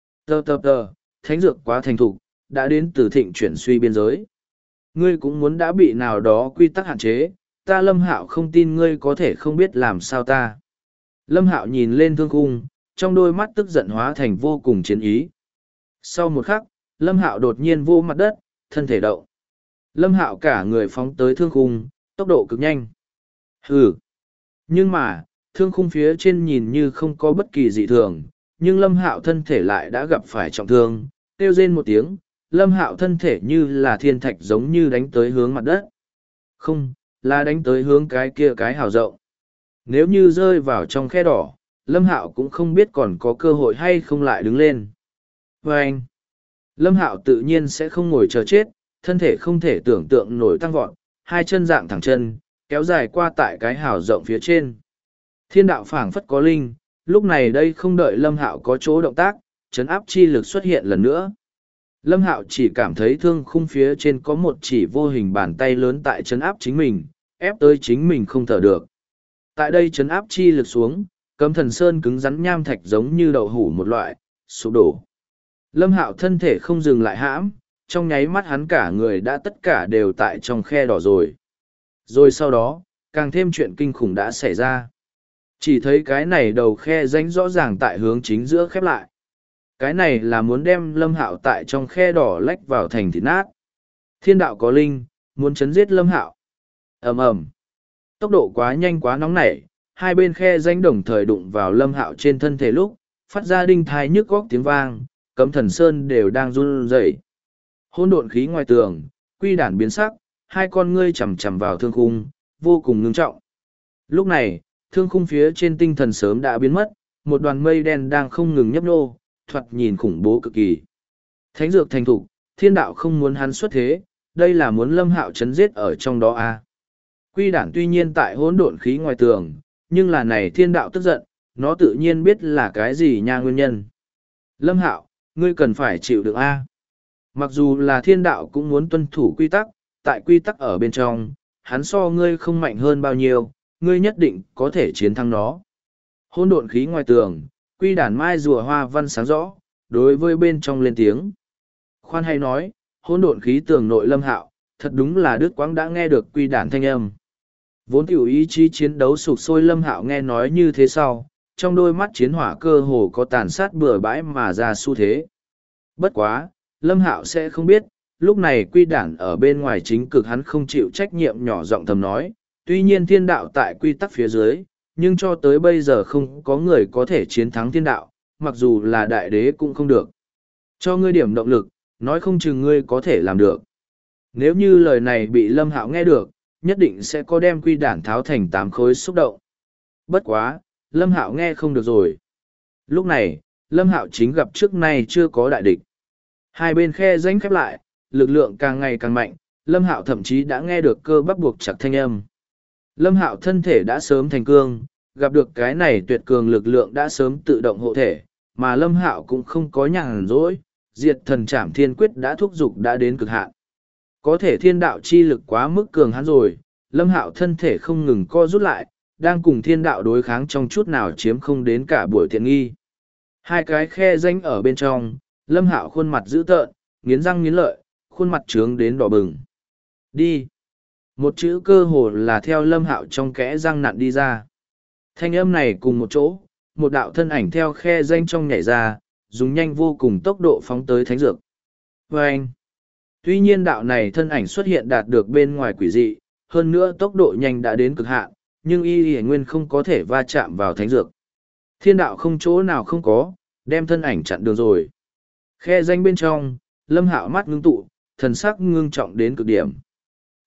Thánh dược quá thành thục, đã đến từ thịnh chuyển suy biên giới. Ngươi cũng muốn đã bị nào đó quy tắc hạn chế, ta Lâm Hạo không tin ngươi có thể không biết làm sao ta. Lâm Hạo nhìn lên thương khung, trong đôi mắt tức giận hóa thành vô cùng chiến ý. Sau một khắc, Lâm Hạo đột nhiên vô mặt đất, thân thể động. Lâm Hạo cả người phóng tới thương khung, tốc độ cực nhanh. Hừ. Nhưng mà, thương khung phía trên nhìn như không có bất kỳ dị thường, nhưng Lâm Hạo thân thể lại đã gặp phải trọng thương, kêu rên một tiếng, Lâm Hạo thân thể như là thiên thạch giống như đánh tới hướng mặt đất. Không, là đánh tới hướng cái kia cái hào rộng. Nếu như rơi vào trong khe đỏ, Lâm Hạo cũng không biết còn có cơ hội hay không lại đứng lên. Và anh, Lâm Hạo tự nhiên sẽ không ngồi chờ chết, thân thể không thể tưởng tượng nổi tăng vọt, hai chân dạng thẳng chân, kéo dài qua tại cái hào rộng phía trên. Thiên đạo phảng phất có linh, lúc này đây không đợi Lâm Hạo có chỗ động tác, trấn áp chi lực xuất hiện lần nữa. Lâm Hạo chỉ cảm thấy thương khung phía trên có một chỉ vô hình bàn tay lớn tại trấn áp chính mình, ép tới chính mình không thở được. Tại đây trấn áp chi lực xuống, Cấm Thần Sơn cứng rắn nham thạch giống như đậu hủ một loại, sụp đổ. Lâm Hạo thân thể không dừng lại hãm, trong nháy mắt hắn cả người đã tất cả đều tại trong khe đỏ rồi. Rồi sau đó, càng thêm chuyện kinh khủng đã xảy ra. Chỉ thấy cái này đầu khe rãnh rõ ràng tại hướng chính giữa khép lại. Cái này là muốn đem Lâm Hạo tại trong khe đỏ lách vào thành thịt nát. Thiên đạo có linh, muốn chấn giết Lâm Hạo. Ầm ầm. Tốc độ quá nhanh quá nóng nảy, hai bên khe rãnh đồng thời đụng vào Lâm Hạo trên thân thể lúc, phát ra đinh thai nhức góc tiếng vang, Cấm Thần Sơn đều đang run rẩy. Hỗn độn khí ngoài tường, quy đản biến sắc, hai con ngươi chằm chằm vào thương khung, vô cùng ngưng trọng. Lúc này, thương khung phía trên tinh thần sớm đã biến mất, một đoàn mây đen đang không ngừng nhấp nô, thoạt nhìn khủng bố cực kỳ. Thánh dược thành thục, thiên đạo không muốn hắn xuất thế, đây là muốn Lâm Hạo chấn giết ở trong đó à. Quy đản tuy nhiên tại hỗn độn khí ngoài tường, nhưng là này thiên đạo tức giận, nó tự nhiên biết là cái gì nha nguyên nhân. Lâm Hạo, ngươi cần phải chịu đựng a. Mặc dù là thiên đạo cũng muốn tuân thủ quy tắc, tại quy tắc ở bên trong, hắn so ngươi không mạnh hơn bao nhiêu, ngươi nhất định có thể chiến thắng nó. Hỗn độn khí ngoài tường, quy đản mai rùa hoa văn sáng rõ, đối với bên trong lên tiếng. Khoan hay nói, hỗn độn khí tường nội Lâm Hạo, thật đúng là Đức Quang đã nghe được quy đản thanh âm. Vốn tiểu ý chí chiến đấu sục sôi Lâm Hạo nghe nói như thế sau, trong đôi mắt chiến hỏa cơ hồ có tàn sát bừa bãi mà ra xu thế. Bất quá, Lâm Hạo sẽ không biết, lúc này quy đản ở bên ngoài chính cực hắn không chịu trách nhiệm nhỏ giọng thầm nói, tuy nhiên thiên đạo tại quy tắc phía dưới, nhưng cho tới bây giờ không có người có thể chiến thắng thiên đạo, mặc dù là đại đế cũng không được. Cho ngươi điểm động lực, nói không chừng ngươi có thể làm được. Nếu như lời này bị Lâm Hạo nghe được, nhất định sẽ có đem quy đản tháo thành 8 khối xúc động. Bất quá, Lâm Hạo nghe không được rồi. Lúc này, Lâm Hạo chính gặp trước nay chưa có đại địch. Hai bên khe rãnh khép lại, lực lượng càng ngày càng mạnh, Lâm Hạo thậm chí đã nghe được cơ bắp buộc chặt thanh âm. Lâm Hạo thân thể đã sớm thành cương, gặp được cái này tuyệt cường lực lượng đã sớm tự động hộ thể, mà Lâm Hạo cũng không có nhàn rỗi, diệt thần trảm thiên quyết đã thúc giục đã đến cực hạn. Có thể thiên đạo chi lực quá mức cường hắn rồi, Lâm Hạo thân thể không ngừng co rút lại, đang cùng thiên đạo đối kháng trong chút nào chiếm không đến cả buổi tiện nghi. Hai cái khe rãnh ở bên trong, Lâm Hạo khuôn mặt dữ tợn, nghiến răng nghiến lợi, khuôn mặt trướng đến đỏ bừng. Đi! Một chữ cơ hồ là theo Lâm Hạo trong kẽ răng nặn đi ra. Thanh âm này cùng một chỗ, một đạo thân ảnh theo khe rãnh trong nhảy ra, dùng nhanh vô cùng tốc độ phóng tới thánh dược. Và anh! Tuy nhiên đạo này thân ảnh xuất hiện đạt được bên ngoài quỷ dị, hơn nữa tốc độ nhanh đã đến cực hạn, nhưng y nguyên không có thể va chạm vào thánh dược. Thiên đạo không chỗ nào không có, đem thân ảnh chặn đường rồi. Khe rãnh bên trong, Lâm Hạo mắt ngưng tụ, thần sắc ngưng trọng đến cực điểm.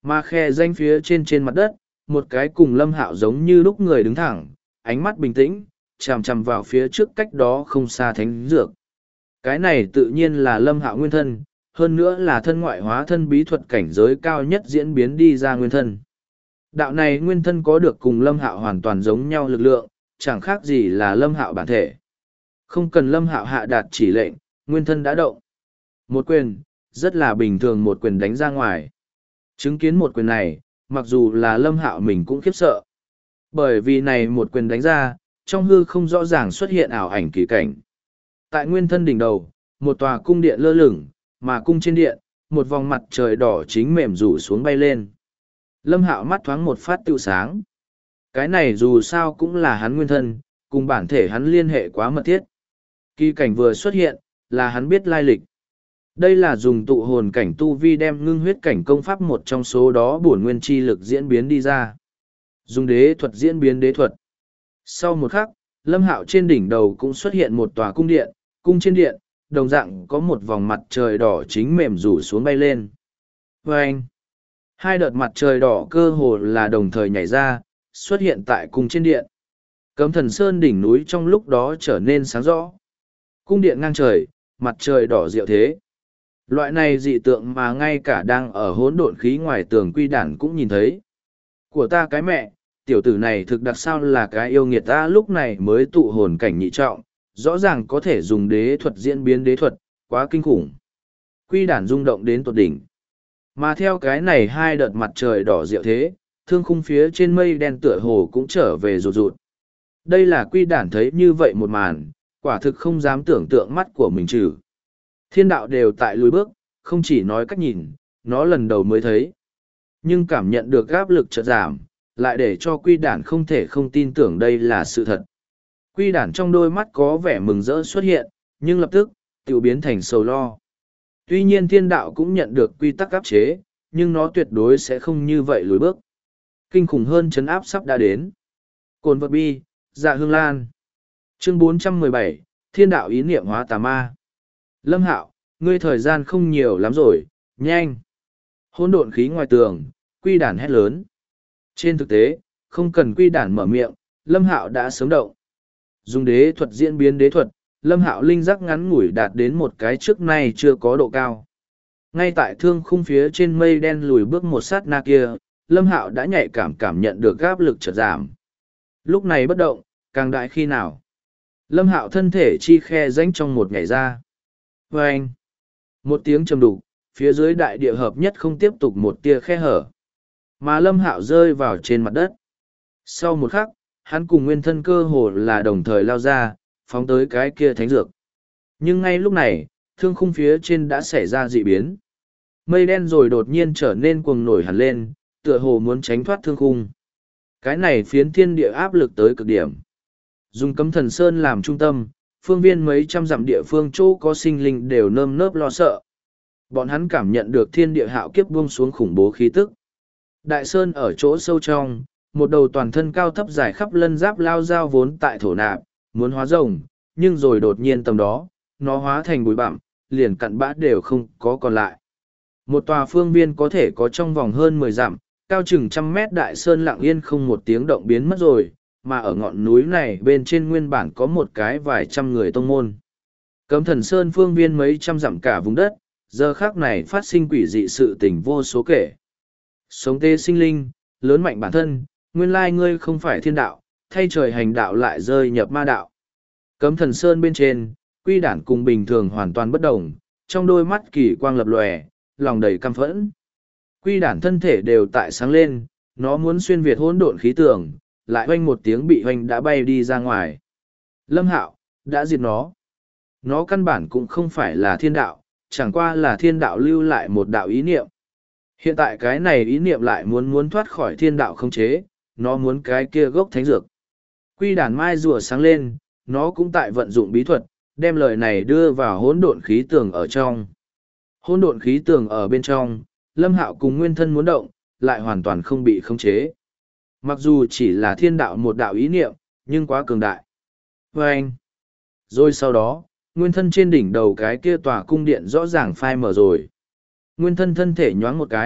Mà khe danh phía trên mặt đất, một cái cùng Lâm Hạo giống như lúc người đứng thẳng, ánh mắt bình tĩnh, chằm chằm vào phía trước cách đó không xa thánh dược. Cái này tự nhiên là Lâm Hạo nguyên thân, hơn nữa là thân ngoại hóa thân bí thuật cảnh giới cao nhất diễn biến đi ra nguyên thân. Đạo này nguyên thân có được cùng Lâm Hạo hoàn toàn giống nhau lực lượng, chẳng khác gì là Lâm Hạo bản thể. Không cần Lâm Hạo hạ đạt chỉ lệnh, nguyên thân đã động. Một quyền, rất là bình thường một quyền đánh ra ngoài. Chứng kiến một quyền này, mặc dù là Lâm Hạo mình cũng khiếp sợ. Bởi vì này một quyền đánh ra, trong hư không rõ ràng xuất hiện ảo ảnh kỳ cảnh. Tại nguyên thân đỉnh đầu, một tòa cung điện lơ lửng, mà cung trên điện, một vòng mặt trời đỏ chính mềm rủ xuống bay lên. Lâm Hạo mắt thoáng một phát tiêu sáng. Cái này dù sao cũng là hắn nguyên thân, cùng bản thể hắn liên hệ quá mật thiết. Kỳ cảnh vừa xuất hiện, là hắn biết lai lịch. Đây là dùng tụ hồn cảnh tu vi đem ngưng huyết cảnh công pháp một trong số đó bổn nguyên chi lực diễn biến đi ra. Dùng đế thuật diễn biến đế thuật. Sau một khắc, Lâm Hạo trên đỉnh đầu cũng xuất hiện một tòa cung điện, cung trên điện, đồng dạng có một vòng mặt trời đỏ chính mềm rủ xuống bay lên. Và anh, hai đợt mặt trời đỏ cơ hồ là đồng thời nhảy ra, xuất hiện tại cung trên điện. Cấm Thần Sơn đỉnh núi trong lúc đó trở nên sáng rõ. Cung điện ngang trời, mặt trời đỏ diệu thế. Loại này dị tượng mà ngay cả đang ở hỗn độn khí ngoài tường quy đản cũng nhìn thấy. Của ta cái mẹ, tiểu tử này thực đặc sao là cái yêu nghiệt ta lúc này mới tụ hồn cảnh nhị trọng, rõ ràng có thể dùng đế thuật diễn biến đế thuật, quá kinh khủng. Quy đản rung động đến tột đỉnh. Mà theo cái này hai đợt mặt trời đỏ diệu thế, thương khung phía trên mây đen tựa hồ cũng trở về rụt rụt. Đây là quy đản thấy như vậy một màn, quả thực không dám tưởng tượng mắt của mình trừ. Thiên đạo đều tại lùi bước, không chỉ nói cách nhìn, nó lần đầu mới thấy. Nhưng cảm nhận được áp lực chợt giảm, lại để cho quy đản không thể không tin tưởng đây là sự thật. Quy đản trong đôi mắt có vẻ mừng rỡ xuất hiện, nhưng lập tức, tự biến thành sầu lo. Tuy nhiên thiên đạo cũng nhận được quy tắc áp chế, nhưng nó tuyệt đối sẽ không như vậy lùi bước. Kinh khủng hơn chấn áp sắp đã đến. Cồn vật bi, dạ hương lan. Chương 417, Thiên đạo ý niệm hóa tà ma. Lâm Hạo, ngươi thời gian không nhiều lắm rồi, nhanh. Hỗn độn khí ngoài tường, quy đản hét lớn. Trên thực tế, không cần quy đản mở miệng, Lâm Hạo đã sớm động. Dùng đế thuật diễn biến đế thuật, Lâm Hạo linh giác ngắn ngủi đạt đến một cái trước nay chưa có độ cao. Ngay tại thương khung phía trên mây đen lùi bước một sát na kia, Lâm Hạo đã nhạy cảm nhận được áp lực chợt giảm. Lúc này bất động, càng đại khi nào. Lâm Hạo thân thể chi khe rãnh trong một nhảy ra. Và anh, một tiếng trầm đục, phía dưới đại địa hợp nhất không tiếp tục một tia khe hở. Mà Lâm Hạo rơi vào trên mặt đất. Sau một khắc, hắn cùng nguyên thân cơ hồ là đồng thời lao ra, phóng tới cái kia thánh dược. Nhưng ngay lúc này, thương khung phía trên đã xảy ra dị biến. Mây đen rồi đột nhiên trở nên cuồng nổi hẳn lên, tựa hồ muốn tránh thoát thương khung. Cái này phiến thiên địa áp lực tới cực điểm. Dùng Cấm Thần Sơn làm trung tâm, phương viên mấy trăm dặm địa phương chỗ có sinh linh đều nơm nớp lo sợ. Bọn hắn cảm nhận được thiên địa hạo kiếp buông xuống khủng bố khí tức. Đại Sơn ở chỗ sâu trong, một đầu toàn thân cao thấp dài khắp lân giáp lao dao vốn tại thổ nạp, muốn hóa rồng, nhưng rồi đột nhiên tầm đó, nó hóa thành bụi bặm, liền cặn bã đều không có còn lại. Một tòa phương viên có thể có trong vòng hơn 10 dặm, cao chừng 100 mét đại sơn lặng yên không một tiếng động biến mất rồi, mà ở ngọn núi này bên trên nguyên bản có một cái vài trăm người tông môn. Cấm Thần Sơn phương viên mấy trăm dặm cả vùng đất, giờ khác này phát sinh quỷ dị sự tình vô số kể. Sống tê sinh linh, lớn mạnh bản thân, nguyên lai ngươi không phải thiên đạo, thay trời hành đạo lại rơi nhập ma đạo. Cấm Thần Sơn bên trên, quy đản cùng bình thường hoàn toàn bất đồng, trong đôi mắt kỳ quang lập lòe, lòng đầy căm phẫn. Quy đản thân thể đều tại sáng lên, nó muốn xuyên việt hỗn độn khí tường, lại oanh một tiếng bị oanh đã bay đi ra ngoài. Lâm Hạo đã diệt nó. Nó căn bản cũng không phải là thiên đạo, chẳng qua là thiên đạo lưu lại một đạo ý niệm. Hiện tại cái này ý niệm lại muốn thoát khỏi thiên đạo khống chế, nó muốn cái kia gốc thánh dược. Quy đản mai rùa sáng lên, nó cũng tại vận dụng bí thuật, đem lời này đưa vào hỗn độn khí tường ở trong. Hỗn độn khí tường ở bên trong, Lâm Hạo cùng nguyên thân muốn động, lại hoàn toàn không bị khống chế. Mặc dù chỉ là thiên đạo một đạo ý niệm, nhưng quá cường đại. Và anh, rồi sau đó, nguyên thân trên đỉnh đầu cái kia tòa cung điện rõ ràng phai mở rồi. Nguyên thân thân thể nhoáng một cái,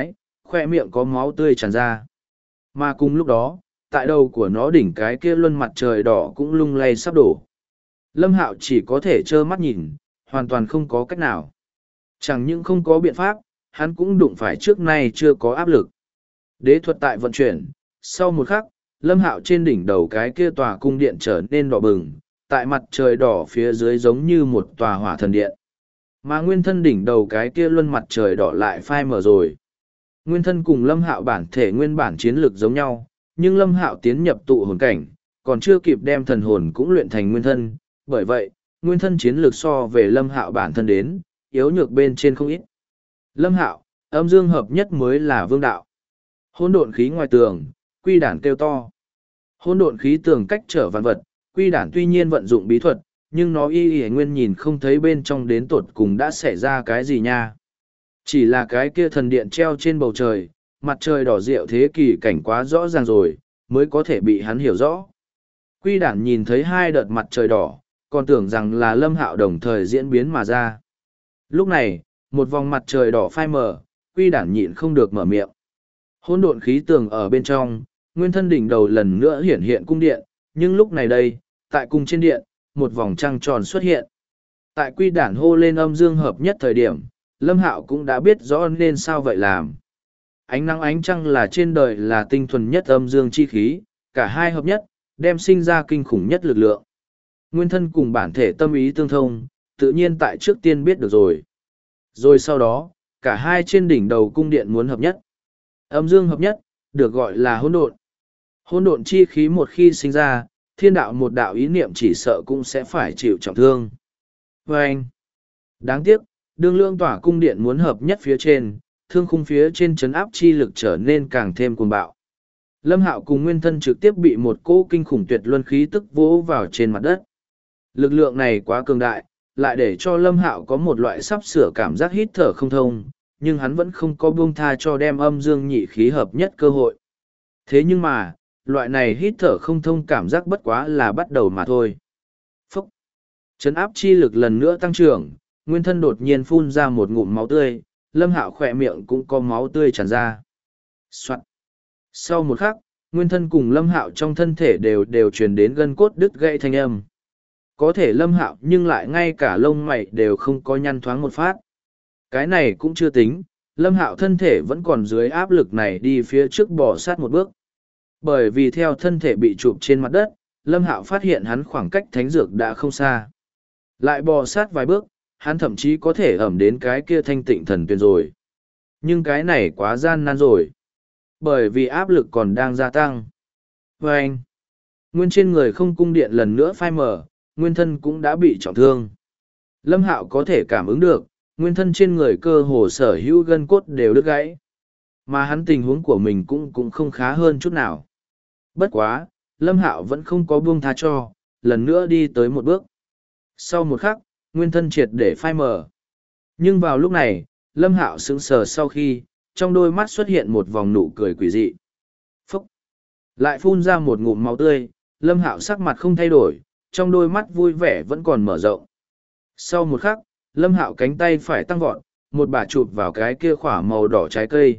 khoe miệng có máu tươi tràn ra. Mà cùng lúc đó, tại đầu của nó đỉnh cái kia luân mặt trời đỏ cũng lung lay sắp đổ. Lâm Hạo chỉ có thể trơ mắt nhìn, hoàn toàn không có cách nào. Chẳng những không có biện pháp, hắn cũng đụng phải trước nay chưa có áp lực. Đế thuật tại vận chuyển, sau một khắc, Lâm Hạo trên đỉnh đầu cái kia tòa cung điện trở nên đỏ bừng, tại mặt trời đỏ phía dưới giống như một tòa hỏa thần điện. Mà nguyên thân đỉnh đầu cái kia luân mặt trời đỏ lại phai mở rồi. Nguyên thân cùng Lâm Hạo bản thể nguyên bản chiến lược giống nhau, nhưng Lâm Hạo tiến nhập tụ hồn cảnh, còn chưa kịp đem thần hồn cũng luyện thành nguyên thân, bởi vậy, nguyên thân chiến lược so về Lâm Hạo bản thân đến, yếu nhược bên trên không ít. Lâm Hạo, âm dương hợp nhất mới là vương đạo. Hỗn độn khí ngoài tường, quy đản kêu to. Hỗn độn khí tường cách trở vạn vật, quy đản tuy nhiên vận dụng bí thuật, nhưng nó y nguyên nhìn không thấy bên trong đến tột cùng đã xảy ra cái gì nha. Chỉ là cái kia thần điện treo trên bầu trời, mặt trời đỏ rượu thế kỷ cảnh quá rõ ràng rồi, mới có thể bị hắn hiểu rõ. Quy đản nhìn thấy hai đợt mặt trời đỏ, còn tưởng rằng là Lâm Hạo đồng thời diễn biến mà ra. Lúc này, một vòng mặt trời đỏ phai mờ, quy đản nhịn không được mở miệng. Hỗn độn khí tường ở bên trong, nguyên thân đỉnh đầu lần nữa hiển hiện cung điện, nhưng lúc này đây, tại cung trên điện, một vòng trăng tròn xuất hiện. Tại quy đản hô lên âm dương hợp nhất thời điểm, Lâm Hạo cũng đã biết rõ nên sao vậy làm. Ánh nắng ánh trăng là trên đời là tinh thuần nhất âm dương chi khí, cả hai hợp nhất, đem sinh ra kinh khủng nhất lực lượng. Nguyên thân cùng bản thể tâm ý tương thông, tự nhiên tại trước tiên biết được rồi. Rồi sau đó, cả hai trên đỉnh đầu cung điện muốn hợp nhất. Âm dương hợp nhất, được gọi là hỗn độn. Hỗn độn chi khí một khi sinh ra, thiên đạo một đạo ý niệm chỉ sợ cũng sẽ phải chịu trọng thương. Và anh, đáng tiếc, đương lương tỏa cung điện muốn hợp nhất phía trên, thương khung phía trên chấn áp chi lực trở nên càng thêm cuồng bạo. Lâm Hạo cùng nguyên thân trực tiếp bị một cỗ kinh khủng tuyệt luân khí tức vỗ vào trên mặt đất. Lực lượng này quá cường đại, lại để cho Lâm Hạo có một loại sắp sửa cảm giác hít thở không thông, nhưng hắn vẫn không có buông tha cho đem âm dương nhị khí hợp nhất cơ hội. Thế nhưng mà, loại này hít thở không thông cảm giác bất quá là bắt đầu mà thôi. Phúc! Chấn áp chi lực lần nữa tăng trưởng, nguyên thân đột nhiên phun ra một ngụm máu tươi, Lâm Hạo khỏe miệng cũng có máu tươi tràn ra. Soạn! Sau một khắc, nguyên thân cùng Lâm Hạo trong thân thể đều truyền đến gân cốt đứt gãy thanh âm. Có thể Lâm Hạo nhưng lại ngay cả lông mày đều không có nhăn thoáng một phát. Cái này cũng chưa tính, Lâm Hạo thân thể vẫn còn dưới áp lực này đi phía trước bò sát một bước. Bởi vì theo thân thể bị chụp trên mặt đất, Lâm Hạo phát hiện hắn khoảng cách thánh dược đã không xa. Lại bò sát vài bước, hắn thậm chí có thể ẩm đến cái kia thanh tịnh thần tuyền rồi. Nhưng cái này quá gian nan rồi. Bởi vì áp lực còn đang gia tăng. Và anh, nguyên trên người không cung điện lần nữa phai mở, nguyên thân cũng đã bị trọng thương. Lâm Hạo có thể cảm ứng được, nguyên thân trên người cơ hồ sở hữu gân cốt đều đứt gãy. Mà hắn tình huống của mình cũng không khá hơn chút nào. Bất quá, Lâm Hạo vẫn không có buông tha cho, lần nữa đi tới một bước. Sau một khắc, nguyên thân triệt để phai mờ. Nhưng vào lúc này, Lâm Hạo sững sờ sau khi, trong đôi mắt xuất hiện một vòng nụ cười quỷ dị. Phúc! Lại phun ra một ngụm máu tươi, Lâm Hạo sắc mặt không thay đổi, trong đôi mắt vui vẻ vẫn còn mở rộng. Sau một khắc, Lâm Hạo cánh tay phải tăng vọt, một bà chụp vào cái kia khỏa màu đỏ trái cây.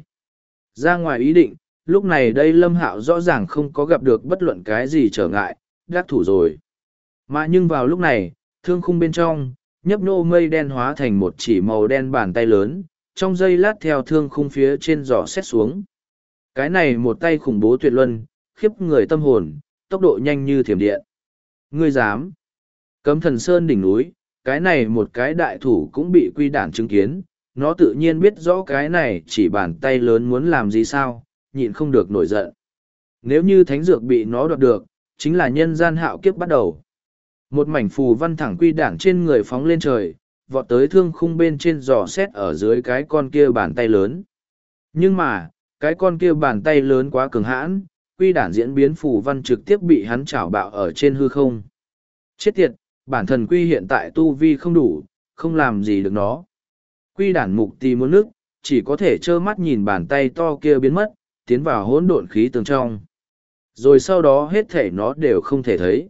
Ra ngoài ý định, lúc này đây Lâm Hạo rõ ràng không có gặp được bất luận cái gì trở ngại, đắc thủ rồi. Mà nhưng vào lúc này, thương khung bên trong, nhấp nô mây đen hóa thành một chỉ màu đen bàn tay lớn, trong giây lát theo thương khung phía trên giỏ xét xuống. Cái này một tay khủng bố tuyệt luân, khiếp người tâm hồn, tốc độ nhanh như thiểm điện. Ngươi dám? Cấm Thần Sơn đỉnh núi, cái này một cái đại thủ cũng bị quy đản chứng kiến, nó tự nhiên biết rõ cái này chỉ bàn tay lớn muốn làm gì sao, nhịn không được nổi giận. Nếu như thánh dược bị nó đoạt được, chính là nhân gian hạo kiếp bắt đầu. Một mảnh phù văn thẳng quy đản trên người phóng lên trời, vọt tới thương khung bên trên giò xét ở dưới cái con kia bàn tay lớn. Nhưng mà, cái con kia bàn tay lớn quá cường hãn, quy đản diễn biến phù văn trực tiếp bị hắn chảo bạo ở trên hư không. Chết tiệt, bản thần quy hiện tại tu vi không đủ, không làm gì được nó. Quy đản mục tì muốn nước, chỉ có thể trơ mắt nhìn bàn tay to kia biến mất, tiến vào hỗn độn khí tường trong. Rồi sau đó hết thể nó đều không thể thấy.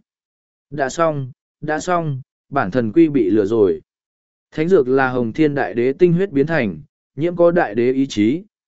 Đã xong, bản thần quy bị lừa rồi. Thánh dược là Hồng Thiên Đại Đế tinh huyết biến thành, nhiễm có Đại Đế ý chí,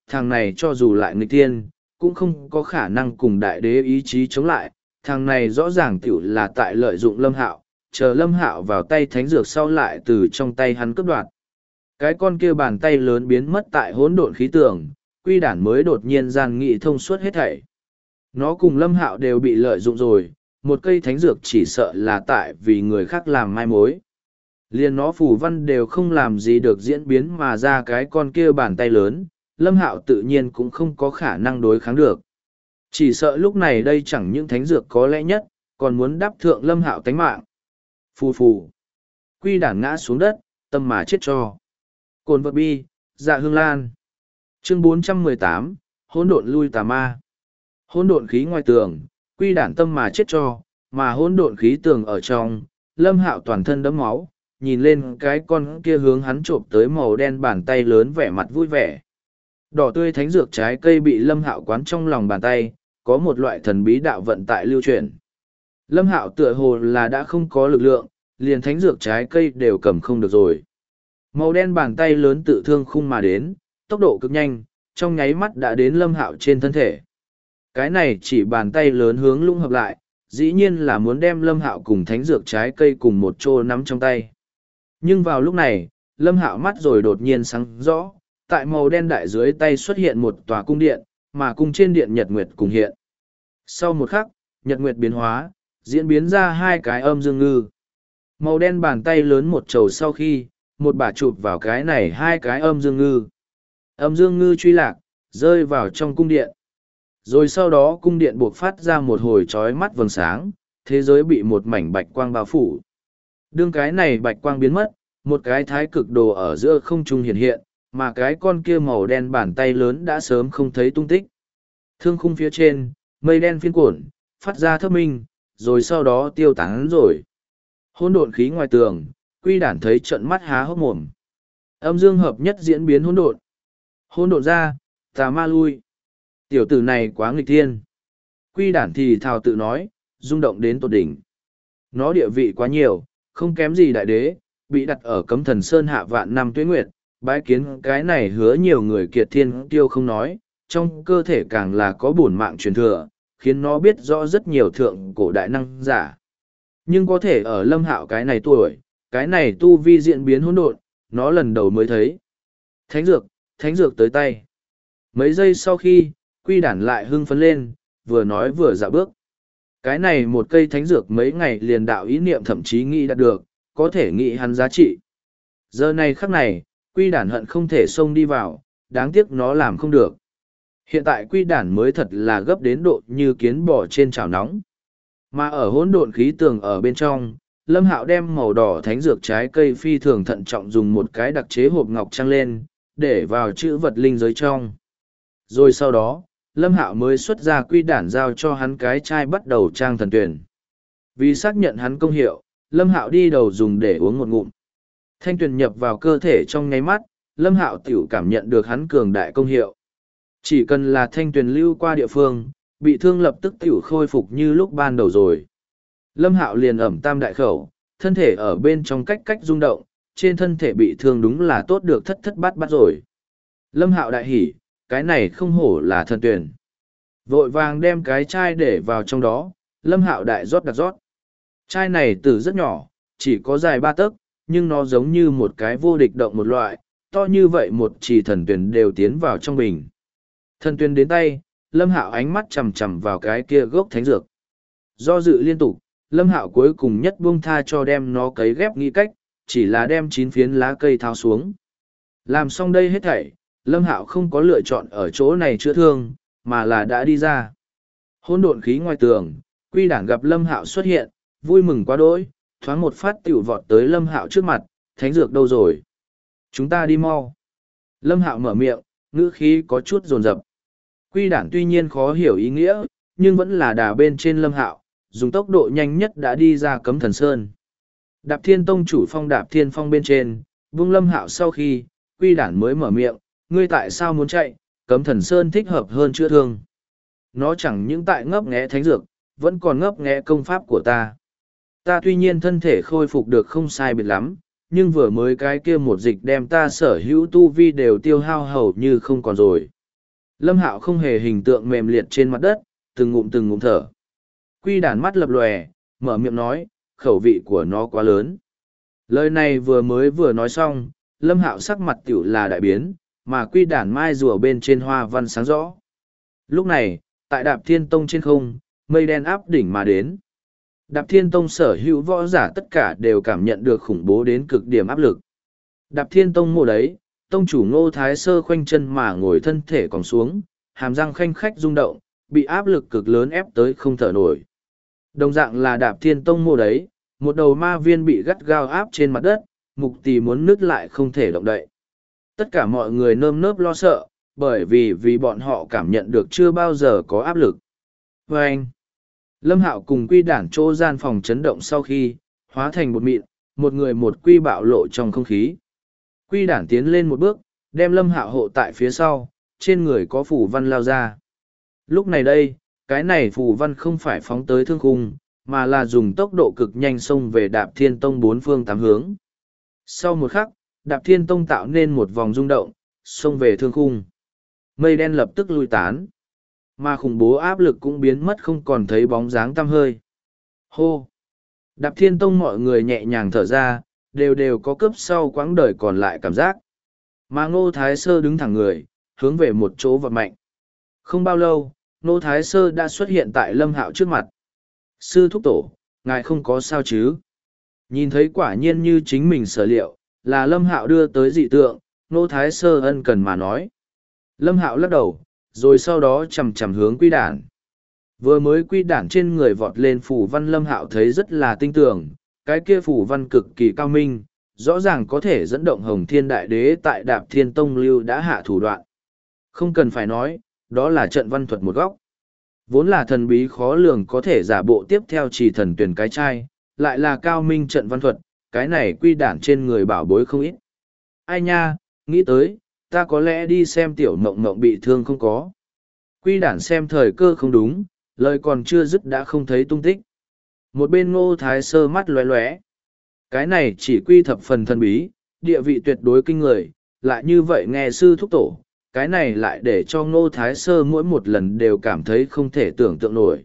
thằng này cho dù lại nghịch tiên, cũng không có khả năng cùng đại đế ý chí chống lại, thằng này rõ ràng tiểu là tại lợi dụng Lâm Hạo, chờ Lâm Hạo vào tay thánh dược sau lại từ trong tay hắn cướp đoạt. Cái con kia bàn tay lớn biến mất tại hỗn độn khí tường, Quy Đản mới đột nhiên gian nghị thông suốt hết thảy. Nó cùng Lâm Hạo đều bị lợi dụng rồi, một cây thánh dược chỉ sợ là tại vì người khác làm mai mối. Liền nó phù văn đều không làm gì được diễn biến mà ra cái con kia bàn tay lớn, Lâm Hạo tự nhiên cũng không có khả năng đối kháng được. Chỉ sợ lúc này đây chẳng những thánh dược có lẽ nhất, còn muốn đáp thượng Lâm Hạo tánh mạng. Phù phù. Quy Đản ngã xuống đất, tâm mà chết cho. Cồn vật bi, dạ hương lan. Chương 418, hỗn độn lui tà ma. Hỗn độn khí ngoài tường, Quy Đản tâm mà chết cho, mà hỗn độn khí tường ở trong, Lâm Hạo toàn thân đẫm máu, nhìn lên cái con kia hướng hắn chộp tới màu đen bàn tay lớn vẻ mặt vui vẻ. Đỏ tươi thánh dược trái cây bị Lâm Hạo quán trong lòng bàn tay, có một loại thần bí đạo vận tại lưu chuyển. Lâm Hạo tựa hồ là đã không có lực lượng, liền thánh dược trái cây đều cầm không được rồi. Màu đen bàn tay lớn tự thương khung mà đến, tốc độ cực nhanh, trong nháy mắt đã đến Lâm Hạo trên thân thể. Cái này chỉ bàn tay lớn hướng lũng hợp lại, dĩ nhiên là muốn đem Lâm Hạo cùng thánh dược trái cây cùng một chỗ nắm trong tay. Nhưng vào lúc này, Lâm Hạo mắt rồi đột nhiên sáng rõ, tại màu đen đại dưới tay xuất hiện một tòa cung điện, mà cung trên điện Nhật Nguyệt cùng hiện. Sau một khắc, Nhật Nguyệt biến hóa, diễn biến ra hai cái âm dương ngư. Màu đen bàn tay lớn một trầu sau khi, một bà chụp vào cái này hai cái âm dương ngư. Âm dương ngư truy lạc, rơi vào trong cung điện. Rồi sau đó cung điện buộc phát ra một hồi chói mắt vầng sáng, thế giới bị một mảnh bạch quang bao phủ. Đương cái này bạch quang biến mất, một cái thái cực đồ ở giữa không trung hiện hiện, mà cái con kia màu đen bàn tay lớn đã sớm không thấy tung tích. Thương khung phía trên, mây đen phiên cuộn, phát ra thấp minh, rồi sau đó tiêu tán rồi. Hỗn độn khí ngoài tường, Quy Đản thấy trận mắt há hốc mồm. Âm dương hợp nhất diễn biến hỗn độn. Hỗn độn ra, tà ma lui. Tiểu tử này quá nghịch thiên. Quy Đản thì thào tự nói, rung động đến tột đỉnh. Nó địa vị quá nhiều, không kém gì đại đế, bị đặt ở cấm thần sơn hạ vạn năm tuế nguyệt, bái kiến cái này hứa nhiều người kiệt thiên tiêu không nói, trong cơ thể càng là có bổn mạng truyền thừa, khiến nó biết rõ rất nhiều thượng cổ đại năng giả. Nhưng có thể ở Lâm Hạo cái này tuổi, cái này tu vi diễn biến hỗn độn, nó lần đầu mới thấy. Thánh dược tới tay. Mấy giây sau khi, Quy Đản lại hưng phấn lên, vừa nói vừa dạo bước. Cái này một cây thánh dược mấy ngày liền đạo ý niệm thậm chí nghĩ đạt được, có thể nghĩ hắn giá trị. Giờ này khắc này, Quy Đản hận không thể xông đi vào, đáng tiếc nó làm không được. Hiện tại Quy Đản mới thật là gấp đến độ như kiến bò trên chảo nóng. Mà ở hỗn độn khí tường ở bên trong, Lâm Hạo đem màu đỏ thánh dược trái cây phi thường thận trọng dùng một cái đặc chế hộp ngọc trăng lên, để vào chữ vật linh giới trong. Rồi sau đó, Lâm Hạo mới xuất ra Quy Đản giao cho hắn cái chai bắt đầu trang thần tuyển. Vì xác nhận hắn công hiệu, Lâm Hạo đi đầu dùng để uống một ngụm. Thanh tuyển nhập vào cơ thể trong nháy mắt, Lâm Hạo tiểu cảm nhận được hắn cường đại công hiệu. Chỉ cần là thanh tuyển lưu qua địa phương, bị thương lập tức tiểu khôi phục như lúc ban đầu rồi. Lâm Hạo liền ẩm tam đại khẩu, thân thể ở bên trong cách rung động, trên thân thể bị thương đúng là tốt được thất bát rồi. Lâm Hạo đại hỉ, cái này không hổ là thần tuyển. Vội vàng đem cái chai để vào trong đó, Lâm Hạo đại đặc rót. Chai này từ rất nhỏ, chỉ có dài 3 tấc, nhưng nó giống như một cái vô địch động một loại, to như vậy một chỉ thần tuyển đều tiến vào trong bình. Thần tuyển đến tay, Lâm Hạo ánh mắt chằm chằm vào cái kia gốc thánh dược. Do dự liên tục, Lâm Hạo cuối cùng nhất buông tha cho đem nó cấy ghép nghĩ cách, chỉ là đem 9 phiến lá cây tháo xuống. Làm xong đây hết thảy, Lâm Hạo không có lựa chọn ở chỗ này chữa thương, mà là đã đi ra. Hỗn độn khí ngoài tường, Quy Đản gặp Lâm Hạo xuất hiện, vui mừng quá đỗi, thoáng một phát tiểu vọt tới Lâm Hạo trước mặt, thánh dược đâu rồi? Chúng ta đi mau. Lâm Hạo mở miệng, ngữ khí có chút dồn dập. Quy Đản tuy nhiên khó hiểu ý nghĩa, nhưng vẫn là đà bên trên Lâm Hạo, dùng tốc độ nhanh nhất đã đi ra cấm thần sơn. Đạp Thiên Tông chủ phong Đạp Thiên Phong bên trên, vung Lâm Hạo sau khi, Quy Đản mới mở miệng, ngươi tại sao muốn chạy, cấm thần sơn thích hợp hơn chữa thương. Nó chẳng những tại ngấp nghé thánh dược, vẫn còn ngấp nghé công pháp của ta. Ta tuy nhiên thân thể khôi phục được không sai biệt lắm, nhưng vừa mới cái kia một dịch đem ta sở hữu tu vi đều tiêu hao hầu như không còn rồi. Lâm Hạo không hề hình tượng mềm liệt trên mặt đất, từng ngụm thở. Quy đản mắt lập lòe, mở miệng nói, khẩu vị của nó quá lớn. Lời này vừa nói xong, Lâm Hạo sắc mặt tiểu là đại biến, mà quy đản mai rùa bên trên hoa văn sáng rõ. Lúc này, tại Đạp Thiên Tông trên không, mây đen áp đỉnh mà đến. Đạp Thiên Tông sở hữu võ giả tất cả đều cảm nhận được khủng bố đến cực điểm áp lực. Đạp Thiên Tông mộ đấy, tông chủ Ngô Thái Sơ khoanh chân mà ngồi thân thể còn xuống, hàm răng khanh khách rung động, bị áp lực cực lớn ép tới không thở nổi. Đồng dạng là Đạp Thiên Tông mộ đấy, một đầu ma viên bị gắt gao áp trên mặt đất, mục tì muốn nứt lại không thể động đậy. Tất cả mọi người nơm nớp lo sợ, bởi vì bọn họ cảm nhận được chưa bao giờ có áp lực. Và anh, Lâm Hạo cùng quy đản chỗ gian phòng chấn động sau khi, hóa thành một mịn, một người một quy bạo lộ trong không khí. Quy đản tiến lên một bước, đem Lâm Hạo hộ tại phía sau, trên người có phù văn lao ra. Lúc này đây, cái này phù văn không phải phóng tới thương khung, mà là dùng tốc độ cực nhanh xông về Đạp Thiên Tông bốn phương tám hướng. Sau một khắc, Đạp Thiên Tông tạo nên một vòng rung động, xông về thương khung. Mây đen lập tức lui tán, mà khủng bố áp lực cũng biến mất không còn thấy bóng dáng tăm hơi. Hô! Đạp Thiên Tông mọi người nhẹ nhàng thở ra, đều có cướp sau quãng đời còn lại cảm giác. Mà Ngô Thái Sơ đứng thẳng người, hướng về một chỗ vật mạnh. Không bao lâu, Ngô Thái Sơ đã xuất hiện tại Lâm Hạo trước mặt. Sư thúc tổ, ngài không có sao chứ? Nhìn thấy quả nhiên như chính mình sở liệu, là Lâm Hạo đưa tới dị tượng, Ngô Thái Sơ ân cần mà nói. Lâm Hạo lắc đầu, rồi sau đó chầm hướng quy đản. Vừa mới quy đản trên người vọt lên phủ văn, Lâm Hạo thấy rất là tinh tường, cái kia phủ văn cực kỳ cao minh, rõ ràng có thể dẫn động Hồng Thiên Đại Đế tại Đạp Thiên Tông lưu đã hạ thủ đoạn. Không cần phải nói, đó là trận văn thuật một góc. Vốn là thần bí khó lường có thể giả bộ tiếp theo chỉ thần tuyển cái chai, lại là cao minh trận văn thuật, cái này quy đản trên người bảo bối không ít. Ai nha, nghĩ tới, ta có lẽ đi xem tiểu mộng mộng bị thương không có. Quy đản xem thời cơ không đúng, lời còn chưa dứt đã không thấy tung tích. Một bên Ngô Thái Sơ mắt lóe lóe. Cái này chỉ quy thập phần thần bí, địa vị tuyệt đối kinh người, lại như vậy nghe sư thúc tổ, cái này lại để cho Ngô Thái Sơ mỗi một lần đều cảm thấy không thể tưởng tượng nổi.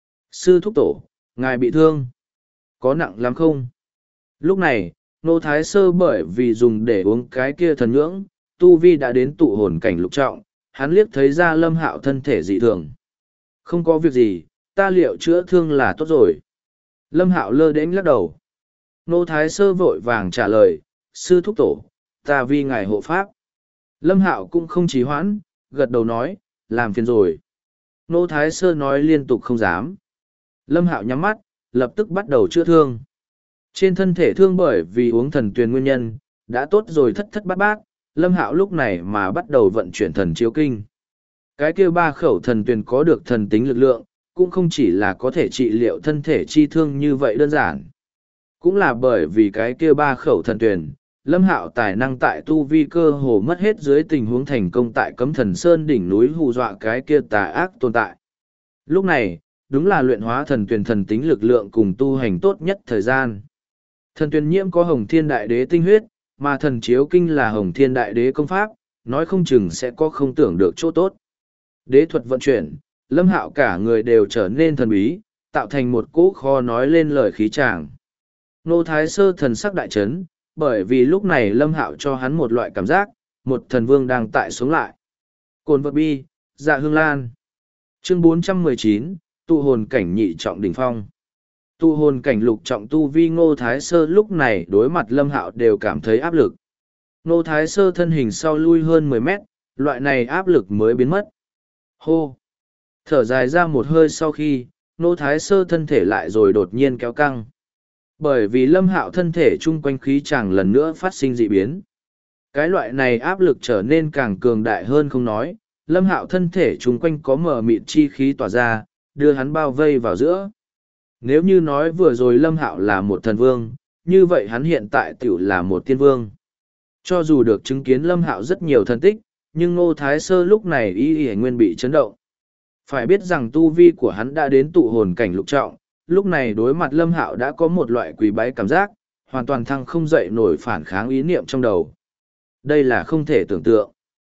Sư thúc tổ, ngài bị thương. Có nặng lắm không? Lúc này, Ngô Thái Sơ bởi vì dùng để uống cái kia thần nhưỡng, tu vi đã đến tụ hồn cảnh lục trọng, hắn liếc thấy ra Lâm Hạo thân thể dị thường. Không có việc gì, ta liệu chữa thương là tốt rồi. Lâm Hạo lơ đễnh lắc đầu. Ngô Thái Sơ vội vàng trả lời, sư thúc tổ, ta vì ngài hộ pháp. Lâm Hạo cũng không trì hoãn, gật đầu nói, làm phiền rồi. Ngô Thái Sơ nói liên tục không dám. Lâm Hạo nhắm mắt, lập tức bắt đầu chữa thương. Trên thân thể thương bởi vì uống thần tuyền nguyên nhân, đã tốt rồi thất thất bát bát, Lâm Hạo lúc này mà bắt đầu vận chuyển thần chiếu kinh. Cái kia ba khẩu thần tuyền có được thần tính lực lượng, cũng không chỉ là có thể trị liệu thân thể chi thương như vậy đơn giản. Cũng là bởi vì cái kia ba khẩu thần tuyền, Lâm Hạo tài năng tại tu vi cơ hồ mất hết dưới tình huống thành công tại Cấm Thần Sơn đỉnh núi hù dọa cái kia tà ác tồn tại. Lúc này, đúng là luyện hóa thần tuyền thần tính lực lượng cùng tu hành tốt nhất thời gian. Thần tuyền nhiễm có Hồng Thiên Đại Đế tinh huyết, mà thần chiếu kinh là Hồng Thiên Đại Đế công pháp, nói không chừng sẽ có không tưởng được chỗ tốt. Đế thuật vận chuyển, Lâm Hạo cả người đều trở nên thần bí, tạo thành một cỗ khó nói lên lời khí tràng. Ngô Thái Sơ thần sắc đại chấn, bởi vì lúc này Lâm Hạo cho hắn một loại cảm giác, một thần vương đang tại sống lại. Cồn vật bi, dạ hương lan. Chương 419, tụ hồn cảnh nhị trọng đỉnh phong. Tụ hồn cảnh lục trọng tu vi Ngô Thái Sơ lúc này đối mặt Lâm Hạo đều cảm thấy áp lực. Ngô Thái Sơ thân hình sau lui hơn 10 mét, loại này áp lực mới biến mất. Hô! Thở dài ra một hơi sau khi, Ngô Thái Sơ thân thể lại rồi đột nhiên kéo căng. Bởi vì Lâm Hạo thân thể chung quanh khí chàng lần nữa phát sinh dị biến. Cái loại này áp lực trở nên càng cường đại hơn không nói, Lâm Hạo thân thể chung quanh có mờ mịt chi khí tỏa ra, đưa hắn bao vây vào giữa. Nếu như nói vừa rồi Lâm Hạo là một thần vương, như vậy hắn hiện tại tiểu là một tiên vương. Cho dù được chứng kiến Lâm Hạo rất nhiều thần tích, nhưng Ngô Thái Sơ lúc này y nguyên bị chấn động. Phải biết rằng tu vi của hắn đã đến tụ hồn cảnh lục trọng, lúc này đối mặt Lâm Hạo đã có một loại quỳ bái cảm giác, hoàn toàn thăng không dậy nổi phản kháng ý niệm trong đầu. Đây là không thể tưởng tượng.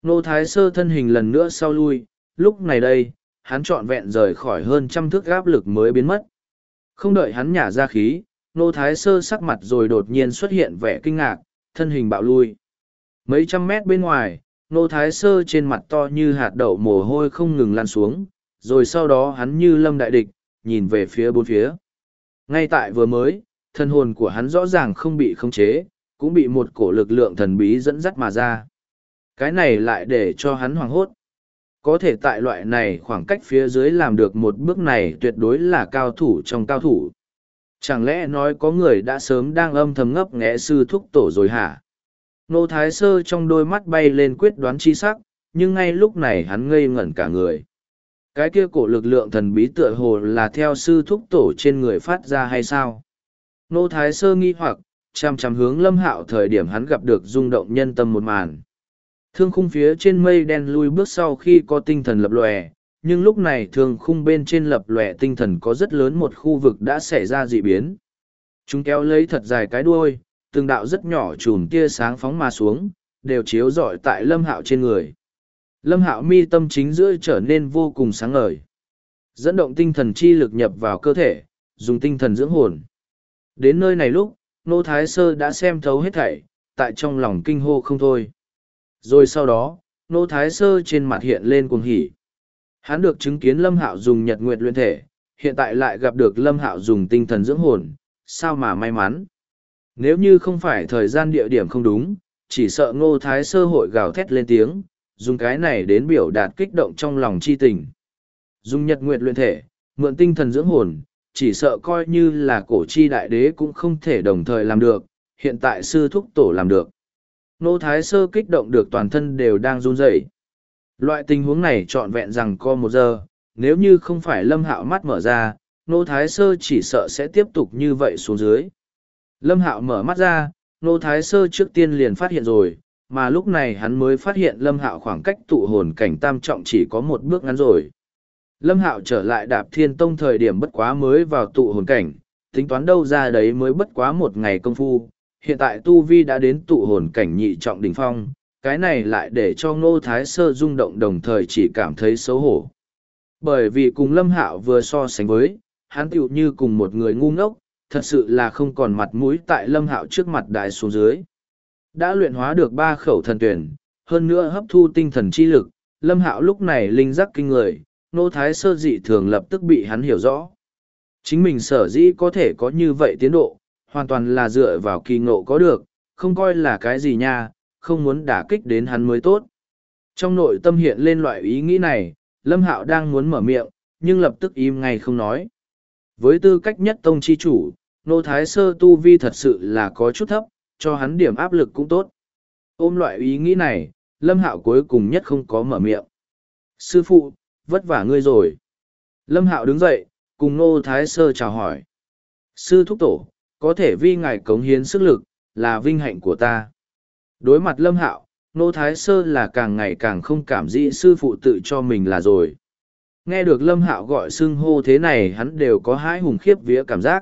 Nô Thái Sơ thân hình lần nữa sau lui, lúc này đây, hắn trọn vẹn rời khỏi hơn trăm thước áp lực mới biến mất. Không đợi hắn nhả ra khí, Nô Thái Sơ sắc mặt rồi đột nhiên xuất hiện vẻ kinh ngạc, thân hình bạo lui. Mấy trăm mét bên ngoài, Nô Thái Sơ trên mặt to như hạt đậu mồ hôi không ngừng lan xuống, rồi sau đó hắn như lâm đại địch, nhìn về phía bốn phía. Ngay tại vừa mới, thân hồn của hắn rõ ràng không bị khống chế, cũng bị một cổ lực lượng thần bí dẫn dắt mà ra. Cái này lại để cho hắn hoảng hốt. Có thể tại loại này khoảng cách phía dưới làm được một bước này tuyệt đối là cao thủ trong cao thủ. Chẳng lẽ nói có người đã sớm đang âm thầm ngấp nghé sư thúc tổ rồi hả? Nô Thái Sơ trong đôi mắt bay lên quyết đoán chi sắc, nhưng ngay lúc này hắn ngây ngẩn cả người. Cái kia cổ lực lượng thần bí tựa hồ là theo sư thúc tổ trên người phát ra hay sao? Nô Thái Sơ nghi hoặc, chằm chằm hướng Lâm Hạo thời điểm hắn gặp được rung động nhân tâm một màn. Thương khung phía trên mây đen lui bước sau khi có tinh thần lập lòe, nhưng lúc này thương khung bên trên lập lòe tinh thần có rất lớn một khu vực đã xảy ra dị biến. Chúng kéo lấy thật dài cái đuôi, từng đạo rất nhỏ chùm tia sáng phóng mà xuống, đều chiếu rọi tại Lâm Hạo trên người. Lâm Hạo mi tâm chính giữa trở nên vô cùng sáng ngời. Dẫn động tinh thần chi lực nhập vào cơ thể, dùng tinh thần dưỡng hồn. Đến nơi này lúc, Nô Thái Sơ đã xem thấu hết thảy, tại trong lòng kinh hô không thôi. Rồi sau đó, Nô Thái Sơ trên mặt hiện lên cuồng hỉ. Hắn được chứng kiến Lâm Hạo dùng nhật nguyệt luyện thể, hiện tại lại gặp được Lâm Hạo dùng tinh thần dưỡng hồn, sao mà may mắn. Nếu như không phải thời gian địa điểm không đúng, chỉ sợ Ngô Thái Sơ hội gào thét lên tiếng, dùng cái này đến biểu đạt kích động trong lòng chi tình. Dùng nhật nguyệt luyện thể, mượn tinh thần dưỡng hồn, chỉ sợ coi như là cổ chi đại đế cũng không thể đồng thời làm được, hiện tại sư thúc tổ làm được. Ngô Thái Sơ kích động được toàn thân đều đang run rẩy. Loại tình huống này trọn vẹn rằng co 1 giờ, nếu như không phải Lâm Hạo mắt mở ra, Ngô Thái Sơ chỉ sợ sẽ tiếp tục như vậy xuống dưới. Lâm Hạo mở mắt ra, Ngô Thái Sơ trước tiên liền phát hiện rồi, mà lúc này hắn mới phát hiện Lâm Hạo khoảng cách tụ hồn cảnh tam trọng chỉ có 1 bước ngắn rồi. Lâm Hạo trở lại Đạp Thiên Tông thời điểm bất quá mới vào tụ hồn cảnh, tính toán đâu ra đấy mới bất quá 1 ngày công phu, hiện tại Tu Vi đã đến tụ hồn cảnh nhị trọng đỉnh phong, cái này lại để cho Ngô Thái Sơ rung động đồng thời chỉ cảm thấy xấu hổ. Bởi vì cùng Lâm Hạo vừa so sánh với, hắn tựu như cùng một người ngu ngốc, thật sự là không còn mặt mũi tại Lâm Hạo trước mặt đại xuống dưới. Đã luyện hóa được 3 khẩu thần tuyển, hơn nữa hấp thu tinh thần chi lực, Lâm Hạo lúc này linh giác kinh người, Ngô Thái Sơ dị thường lập tức bị hắn hiểu rõ. Chính mình sở dĩ có thể có như vậy tiến độ, hoàn toàn là dựa vào kỳ ngộ có được, không coi là cái gì nha, không muốn đả kích đến hắn mới tốt. Trong nội tâm hiện lên loại ý nghĩ này, Lâm Hạo đang muốn mở miệng, nhưng lập tức im ngay không nói. Với tư cách nhất tông chi chủ, Ngô Thái Sơ tu vi thật sự là có chút thấp, cho hắn điểm áp lực cũng tốt. Ôm loại ý nghĩ này, Lâm Hạo cuối cùng nhất không có mở miệng. Sư phụ, vất vả ngươi rồi. Lâm Hạo đứng dậy, cùng Ngô Thái Sơ chào hỏi. Sư thúc tổ, có thể vi ngài cống hiến sức lực, là vinh hạnh của ta. Đối mặt Lâm Hạo, Ngô Thái Sơ là càng ngày càng không cảm dị sư phụ tự cho mình là rồi. Nghe được Lâm Hạo gọi xưng hô thế này hắn đều có hãi hùng khiếp vía cảm giác.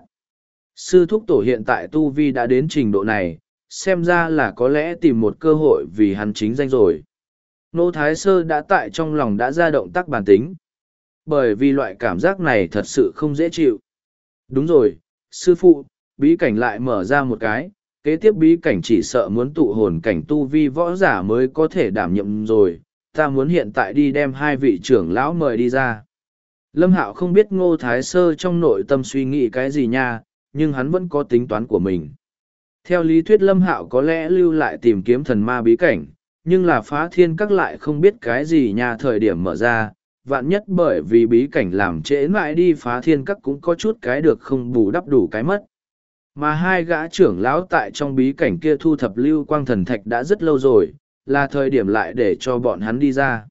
Sư thúc tổ hiện tại tu vi đã đến trình độ này, xem ra là có lẽ tìm một cơ hội vì hắn chính danh rồi. Ngô Thái Sơ đã tại trong lòng đã ra động tác bản tính. Bởi vì loại cảm giác này thật sự không dễ chịu. Đúng rồi, sư phụ, bí cảnh lại mở ra một cái, kế tiếp bí cảnh chỉ sợ muốn tụ hồn cảnh tu vi võ giả mới có thể đảm nhiệm rồi, ta muốn hiện tại đi đem 2 vị trưởng lão mời đi ra. Lâm Hạo không biết Ngô Thái Sơ trong nội tâm suy nghĩ cái gì nha, nhưng hắn vẫn có tính toán của mình. Theo lý thuyết Lâm Hạo có lẽ lưu lại tìm kiếm thần ma bí cảnh, nhưng là Phá Thiên Các lại không biết cái gì nha thời điểm mở ra, vạn nhất bởi vì bí cảnh làm trễ mãi đi Phá Thiên Các cũng có chút cái được không bù đắp đủ cái mất. Mà 2 gã trưởng lão tại trong bí cảnh kia thu thập lưu quang thần thạch đã rất lâu rồi, là thời điểm lại để cho bọn hắn đi ra.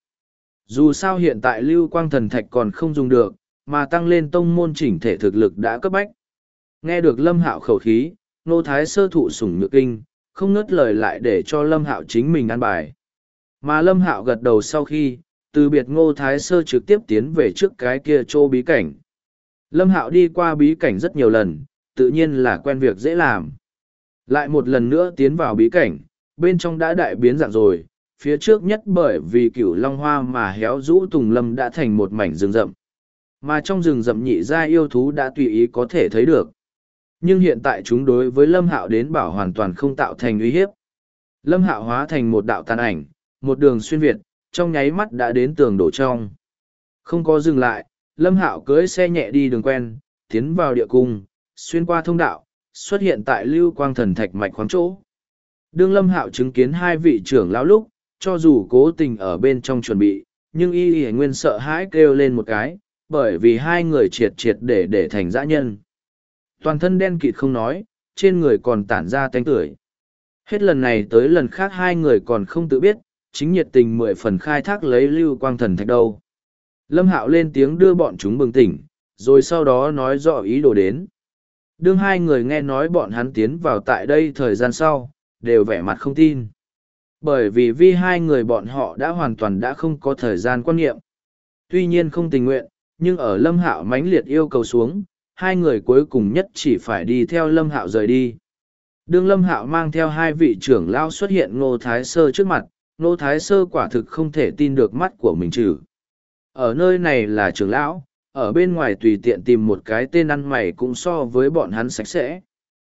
Dù sao hiện tại lưu quang thần thạch còn không dùng được, mà tăng lên tông môn chỉnh thể thực lực đã cấp bách. Nghe được Lâm Hạo khẩu khí, Ngô Thái Sơ thụ sủng nhược kinh, không ngớt lời lại để cho Lâm Hạo chính mình ăn bài. Mà Lâm Hạo gật đầu sau khi, từ biệt Ngô Thái Sơ trực tiếp tiến về trước cái kia chỗ bí cảnh. Lâm Hạo đi qua bí cảnh rất nhiều lần, tự nhiên là quen việc dễ làm. Lại một lần nữa tiến vào bí cảnh, bên trong đã đại biến dạng rồi, phía trước nhất bởi vì cửu long hoa mà héo rũ tùng lâm đã thành một mảnh rừng rậm. Mà trong rừng rậm nhị gia yêu thú đã tùy ý có thể thấy được. Nhưng hiện tại chúng đối với Lâm Hạo đến bảo hoàn toàn không tạo thành uy hiếp. Lâm Hạo hóa thành một đạo tàn ảnh, một đường xuyên việt, trong nháy mắt đã đến tường đổ trong. Không có dừng lại, Lâm Hạo cưỡi xe nhẹ đi đường quen, tiến vào địa cung, xuyên qua thông đạo, xuất hiện tại Lưu Quang Thần Thạch mạch khoáng chỗ. Đương Lâm Hạo chứng kiến hai vị trưởng lão lúc, cho dù cố tình ở bên trong chuẩn bị, nhưng y nguyên sợ hãi kêu lên một cái, bởi vì hai người triệt triệt để thành dã nhân. Toàn thân đen kịt không nói, trên người còn tản ra tanh tưởi. Hết lần này tới lần khác hai người còn không tự biết, chính nhiệt tình 10 phần khai thác lấy Lưu Quang Thần Thạch đâu. Lâm Hạo lên tiếng đưa bọn chúng bừng tỉnh, rồi sau đó nói rõ ý đồ đến. Đương hai người nghe nói bọn hắn tiến vào tại đây thời gian sau, đều vẻ mặt không tin. Bởi vì hai người bọn họ đã hoàn toàn đã không có thời gian quan niệm. Tuy nhiên không tình nguyện, nhưng ở Lâm Hạo mãnh liệt yêu cầu xuống, hai người cuối cùng nhất chỉ phải đi theo Lâm Hạo rời đi. Đương Lâm Hạo mang theo hai vị trưởng lão xuất hiện Ngô Thái Sơ trước mặt, Ngô Thái Sơ quả thực không thể tin được mắt của mình trừ. Ở nơi này là trưởng lão, ở bên ngoài tùy tiện tìm một cái tên ăn mày cũng so với bọn hắn sạch sẽ.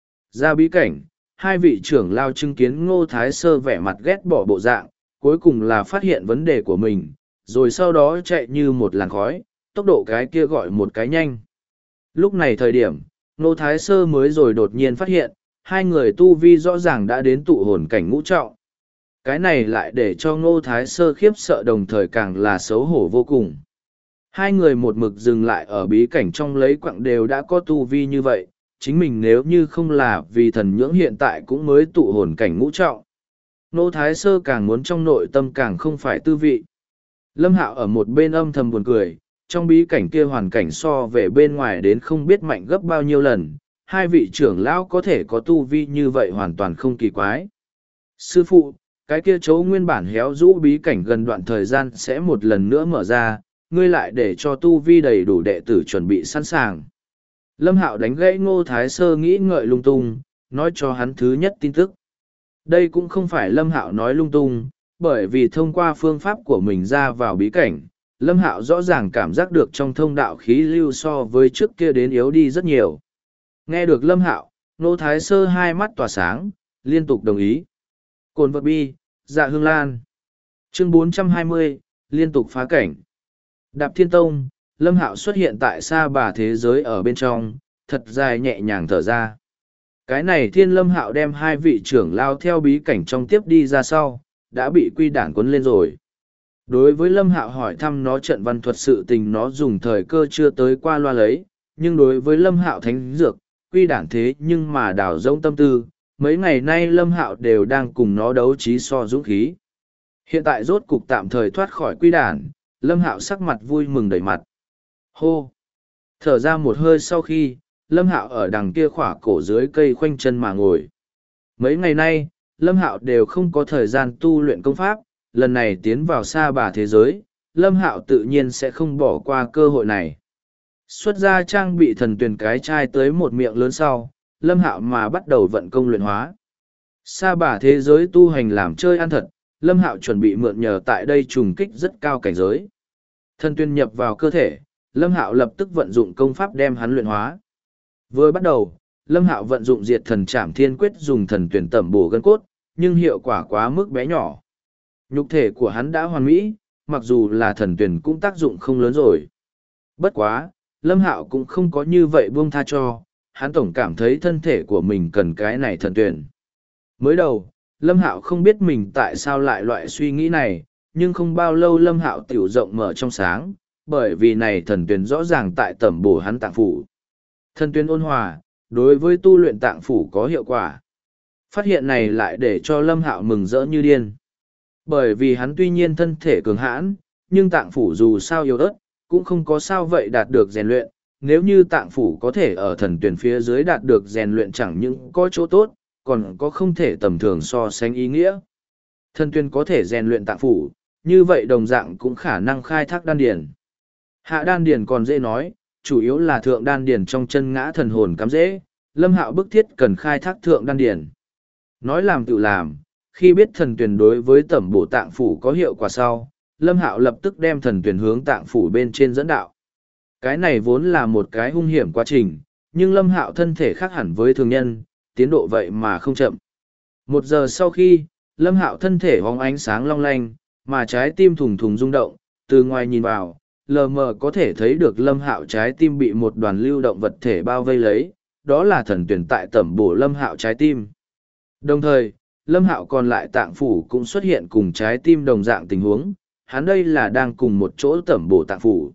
Ra bí cảnh, hai vị trưởng lão chứng kiến Ngô Thái Sơ vẻ mặt ghét bỏ bộ dạng, cuối cùng là phát hiện vấn đề của mình, rồi sau đó chạy như một làn khói, tốc độ cái kia gọi một cái nhanh. Lúc này thời điểm, Ngô Thái Sơ mới rồi đột nhiên phát hiện, hai người tu vi rõ ràng đã đến tụ hồn cảnh ngũ trọng. Cái này lại để cho Ngô Thái Sơ khiếp sợ đồng thời càng là xấu hổ vô cùng. Hai người một mực dừng lại ở bí cảnh trong lấy quặng đều đã có tu vi như vậy, chính mình nếu như không là vì thần nhưỡng hiện tại cũng mới tụ hồn cảnh ngũ trọng. Ngô Thái Sơ càng muốn trong nội tâm càng không phải tư vị. Lâm Hạo ở một bên âm thầm buồn cười, trong bí cảnh kia hoàn cảnh so về bên ngoài đến không biết mạnh gấp bao nhiêu lần, hai vị trưởng lão có thể có tu vi như vậy hoàn toàn không kỳ quái. Sư phụ, cái kia chỗ nguyên bản héo rũ bí cảnh gần đoạn thời gian sẽ một lần nữa mở ra, ngươi lại để cho tu vi đầy đủ đệ tử chuẩn bị sẵn sàng. Lâm Hạo đánh gãy Ngô Thái Sơ nghĩ ngợi lung tung, nói cho hắn thứ nhất tin tức. Đây cũng không phải Lâm Hạo nói lung tung, bởi vì thông qua phương pháp của mình ra vào bí cảnh, Lâm Hạo rõ ràng cảm giác được trong thông đạo khí lưu so với trước kia đến yếu đi rất nhiều. Nghe được Lâm Hạo, Ngô Thái Sơ hai mắt tỏa sáng, liên tục đồng ý. Cồn vật bi, dạ hương lan. Chương 420, liên tục phá cảnh. Đạp Thiên Tông, Lâm Hạo xuất hiện tại Sa Bà thế giới ở bên trong, thật dài nhẹ nhàng thở ra. Cái này Thiên Lâm Hạo đem hai vị trưởng lao theo bí cảnh trong tiếp đi ra sau, đã bị quy đản cuốn lên rồi. Đối với Lâm Hạo hỏi thăm nó trận văn thuật sự tình nó dùng thời cơ chưa tới qua loa lấy, nhưng đối với Lâm Hạo thánh dược, quy đản thế nhưng mà đào rỗng tâm tư, mấy ngày nay Lâm Hạo đều đang cùng nó đấu trí so dũng khí. Hiện tại rốt cục tạm thời thoát khỏi quy đản, Lâm Hạo sắc mặt vui mừng đầy mặt. Hô! Thở ra một hơi sau khi, Lâm Hạo ở đằng kia khỏa cổ dưới cây khoanh chân mà ngồi. Mấy ngày nay, Lâm Hạo đều không có thời gian tu luyện công pháp, lần này tiến vào Sa Bà thế giới, Lâm Hạo tự nhiên sẽ không bỏ qua cơ hội này. Xuất ra trang bị thần tuyển cái chai tới một miệng lớn sau, Lâm Hạo mà bắt đầu vận công luyện hóa. Sa Bà thế giới tu hành làm chơi ăn thật, Lâm Hạo chuẩn bị mượn nhờ tại đây trùng kích rất cao cảnh giới. Thần tuyển nhập vào cơ thể, Lâm Hạo lập tức vận dụng công pháp đem hắn luyện hóa. Vừa bắt đầu, Lâm Hạo vận dụng diệt thần trảm thiên quyết dùng thần tuyển tẩm bổ gân cốt, nhưng hiệu quả quá mức bé nhỏ. Nhục thể của hắn đã hoàn mỹ, mặc dù là thần tuyển cũng tác dụng không lớn rồi. Bất quá, Lâm Hạo cũng không có như vậy buông tha cho, hắn tổng cảm thấy thân thể của mình cần cái này thần tuyển. Mới đầu, Lâm Hạo không biết mình tại sao lại loại suy nghĩ này, nhưng không bao lâu Lâm Hạo tiểu rộng mở trong sáng, bởi vì này thần tuyển rõ ràng tại tẩm bổ hắn tạng phủ. Thần tuyển ôn hòa, đối với tu luyện tạng phủ có hiệu quả. Phát hiện này lại để cho Lâm Hạo mừng rỡ như điên. Bởi vì hắn tuy nhiên thân thể cường hãn, nhưng tạng phủ dù sao yếu ớt, cũng không có sao vậy đạt được rèn luyện. Nếu như tạng phủ có thể ở thần tuyển phía dưới đạt được rèn luyện chẳng những có chỗ tốt, còn có không thể tầm thường so sánh ý nghĩa. Thần tuyển có thể rèn luyện tạng phủ, như vậy đồng dạng cũng khả năng khai thác đan điền. Hạ đan điền còn dễ nói, chủ yếu là thượng đan điền trong chân ngã thần hồn cắm dễ, Lâm Hạo bức thiết cần khai thác thượng đan điền. Nói làm tự làm, Khi biết thần tuyển đối với tẩm bổ tạng phủ có hiệu quả sau, Lâm Hạo lập tức đem thần tuyển hướng tạng phủ bên trên dẫn đạo. Cái này vốn là một cái hung hiểm quá trình, nhưng Lâm Hạo thân thể khác hẳn với thường nhân, tiến độ vậy mà không chậm. 1 giờ sau khi, Lâm Hạo thân thể hóng ánh sáng long lanh, mà trái tim thùng thùng rung động, từ ngoài nhìn vào, lờ mờ có thể thấy được Lâm Hạo trái tim bị một đoàn lưu động vật thể bao vây lấy, đó là thần tuyển tại tẩm bổ Lâm Hạo trái tim. Đồng thời, Lâm Hạo còn lại tạng phủ cũng xuất hiện cùng trái tim đồng dạng tình huống, hắn đây là đang cùng một chỗ tẩm bổ tạng phủ.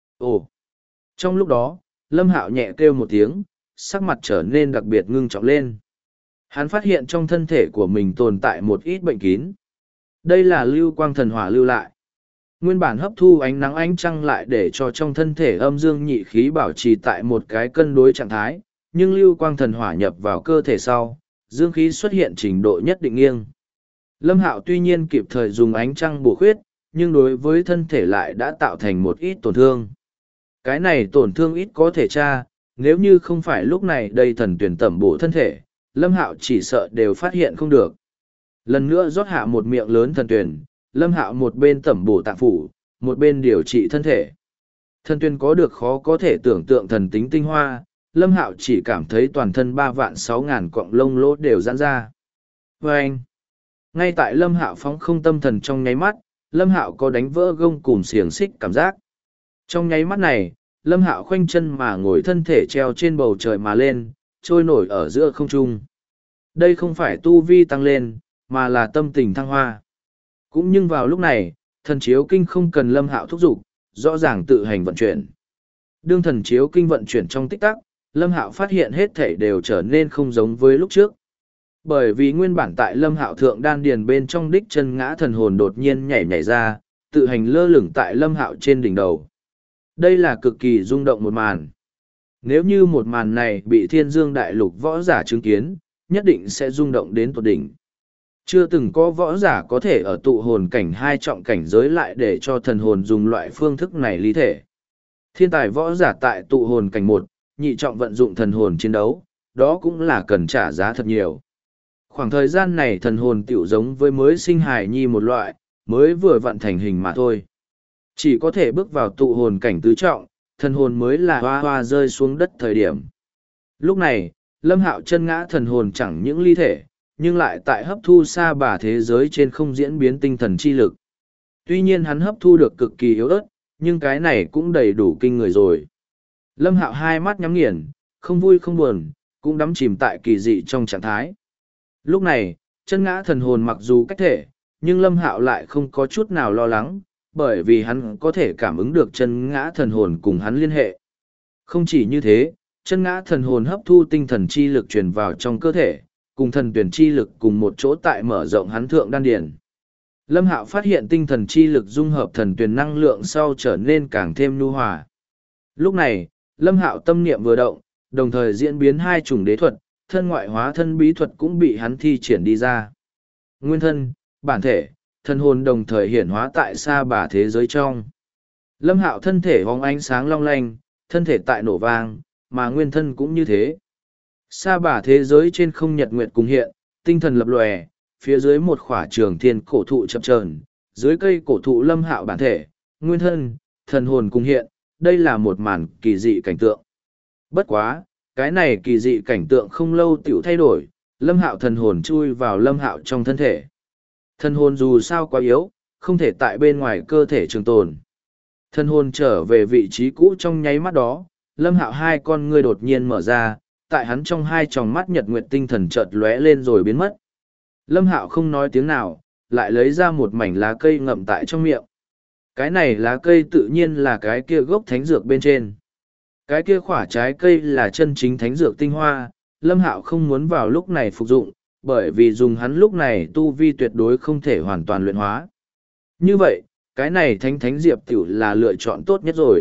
Ồ! Trong lúc đó, Lâm Hạo nhẹ kêu một tiếng, sắc mặt trở nên đặc biệt ngưng trọng lên. Hắn phát hiện trong thân thể của mình tồn tại một ít bệnh kín. Đây là lưu quang thần hỏa lưu lại. Nguyên bản hấp thu ánh nắng ánh trăng lại để cho trong thân thể âm dương nhị khí bảo trì tại một cái cân đối trạng thái, nhưng lưu quang thần hỏa nhập vào cơ thể sau, dương khí xuất hiện trình độ nhất định nghiêng. Lâm Hạo tuy nhiên kịp thời dùng ánh trăng bổ khuyết, nhưng đối với thân thể lại đã tạo thành một ít tổn thương. Cái này tổn thương ít có thể tra, nếu như không phải lúc này đây thần tuyển tẩm bổ thân thể, Lâm Hạo chỉ sợ đều phát hiện không được. Lần nữa rót hạ một miệng lớn thần tuyển, Lâm Hạo một bên tẩm bổ tạng phủ, một bên điều trị thân thể. Thần tuyển có được khó có thể tưởng tượng thần tính tinh hoa, Lâm Hạo chỉ cảm thấy toàn thân 3.600.000 cọng lông lỗ đều giãn ra. Và anh, ngay tại Lâm Hạo phóng không tâm thần trong nháy mắt, Lâm Hạo có đánh vỡ gông cùm xiềng xích cảm giác. Trong nháy mắt này, Lâm Hạo khoanh chân mà ngồi thân thể treo trên bầu trời mà lên, trôi nổi ở giữa không trung. Đây không phải tu vi tăng lên, mà là tâm tình thăng hoa. Cũng nhưng vào lúc này, thần chiếu kinh không cần Lâm Hạo thúc giục, rõ ràng tự hành vận chuyển. Đương thần chiếu kinh vận chuyển trong tích tắc, Lâm Hạo phát hiện hết thảy đều trở nên không giống với lúc trước. Bởi vì nguyên bản tại Lâm Hạo thượng đan điền bên trong đích chân ngã thần hồn đột nhiên nhảy ra, tự hành lơ lửng tại Lâm Hạo trên đỉnh đầu. Đây là cực kỳ rung động một màn. Nếu như một màn này bị Thiên Dương Đại Lục võ giả chứng kiến, nhất định sẽ rung động đến tột đỉnh. Chưa từng có võ giả có thể ở tụ hồn cảnh 2 trọng cảnh giới lại để cho thần hồn dùng loại phương thức này lý thể. Thiên tài võ giả tại tụ hồn cảnh 1, 2 trọng vận dụng thần hồn chiến đấu, đó cũng là cần trả giá thật nhiều. Khoảng thời gian này thần hồn tiểu giống với mới sinh hài nhi một loại, mới vừa vận thành hình mà thôi. Chỉ có thể bước vào tụ hồn cảnh tứ trọng, thần hồn mới là hoa hoa rơi xuống đất thời điểm. Lúc này, Lâm Hạo chân ngã thần hồn chẳng những ly thể, nhưng lại tại hấp thu xa bà thế giới trên không diễn biến tinh thần chi lực. Tuy nhiên hắn hấp thu được cực kỳ yếu ớt, nhưng cái này cũng đầy đủ kinh người rồi. Lâm Hạo hai mắt nhắm nghiền, không vui không buồn, cũng đắm chìm tại kỳ dị trong trạng thái. Lúc này, chân ngã thần hồn mặc dù cách thể, nhưng Lâm Hạo lại không có chút nào lo lắng, bởi vì hắn có thể cảm ứng được chân ngã thần hồn cùng hắn liên hệ. Không chỉ như thế, chân ngã thần hồn hấp thu tinh thần chi lực truyền vào trong cơ thể, cùng thần tuyển chi lực cùng một chỗ tại mở rộng hắn thượng đan điển. Lâm Hạo phát hiện tinh thần chi lực dung hợp thần tuyển năng lượng sau trở nên càng thêm nhu hòa. Lúc này, Lâm Hạo tâm niệm vừa động, đồng thời diễn biến 2 chủng đế thuật, thân ngoại hóa thân bí thuật cũng bị hắn thi triển đi ra. Nguyên thân, bản thể, thần hồn đồng thời hiển hóa tại xa bà thế giới trong. Lâm Hạo thân thể vòng ánh sáng long lanh, thân thể tại nổ vang, mà nguyên thân cũng như thế. Sa bà thế giới trên không nhật nguyệt cùng hiện, tinh thần lập lòe, phía dưới một khỏa trường thiên cổ thụ chập chờn, dưới cây cổ thụ Lâm Hạo bản thể, nguyên thân, thần hồn cùng hiện, đây là một màn kỳ dị cảnh tượng. Bất quá, cái này kỳ dị cảnh tượng không lâu tiểu thay đổi, Lâm Hạo thần hồn chui vào Lâm Hạo trong thân thể. Thần hồn dù sao quá yếu, không thể tại bên ngoài cơ thể trường tồn. Thần hồn trở về vị trí cũ trong nháy mắt đó, Lâm Hạo hai con ngươi đột nhiên mở ra, tại hắn trong hai tròng mắt nhật nguyệt tinh thần chợt lóe lên rồi biến mất. Lâm Hạo không nói tiếng nào, lại lấy ra một mảnh lá cây ngậm tại trong miệng. Cái này lá cây tự nhiên là cái kia gốc thánh dược bên trên. Cái kia khỏa trái cây là chân chính thánh dược tinh hoa, Lâm Hạo không muốn vào lúc này phục dụng, bởi vì dùng hắn lúc này tu vi tuyệt đối không thể hoàn toàn luyện hóa. Như vậy, cái này thánh diệp tiểu là lựa chọn tốt nhất rồi.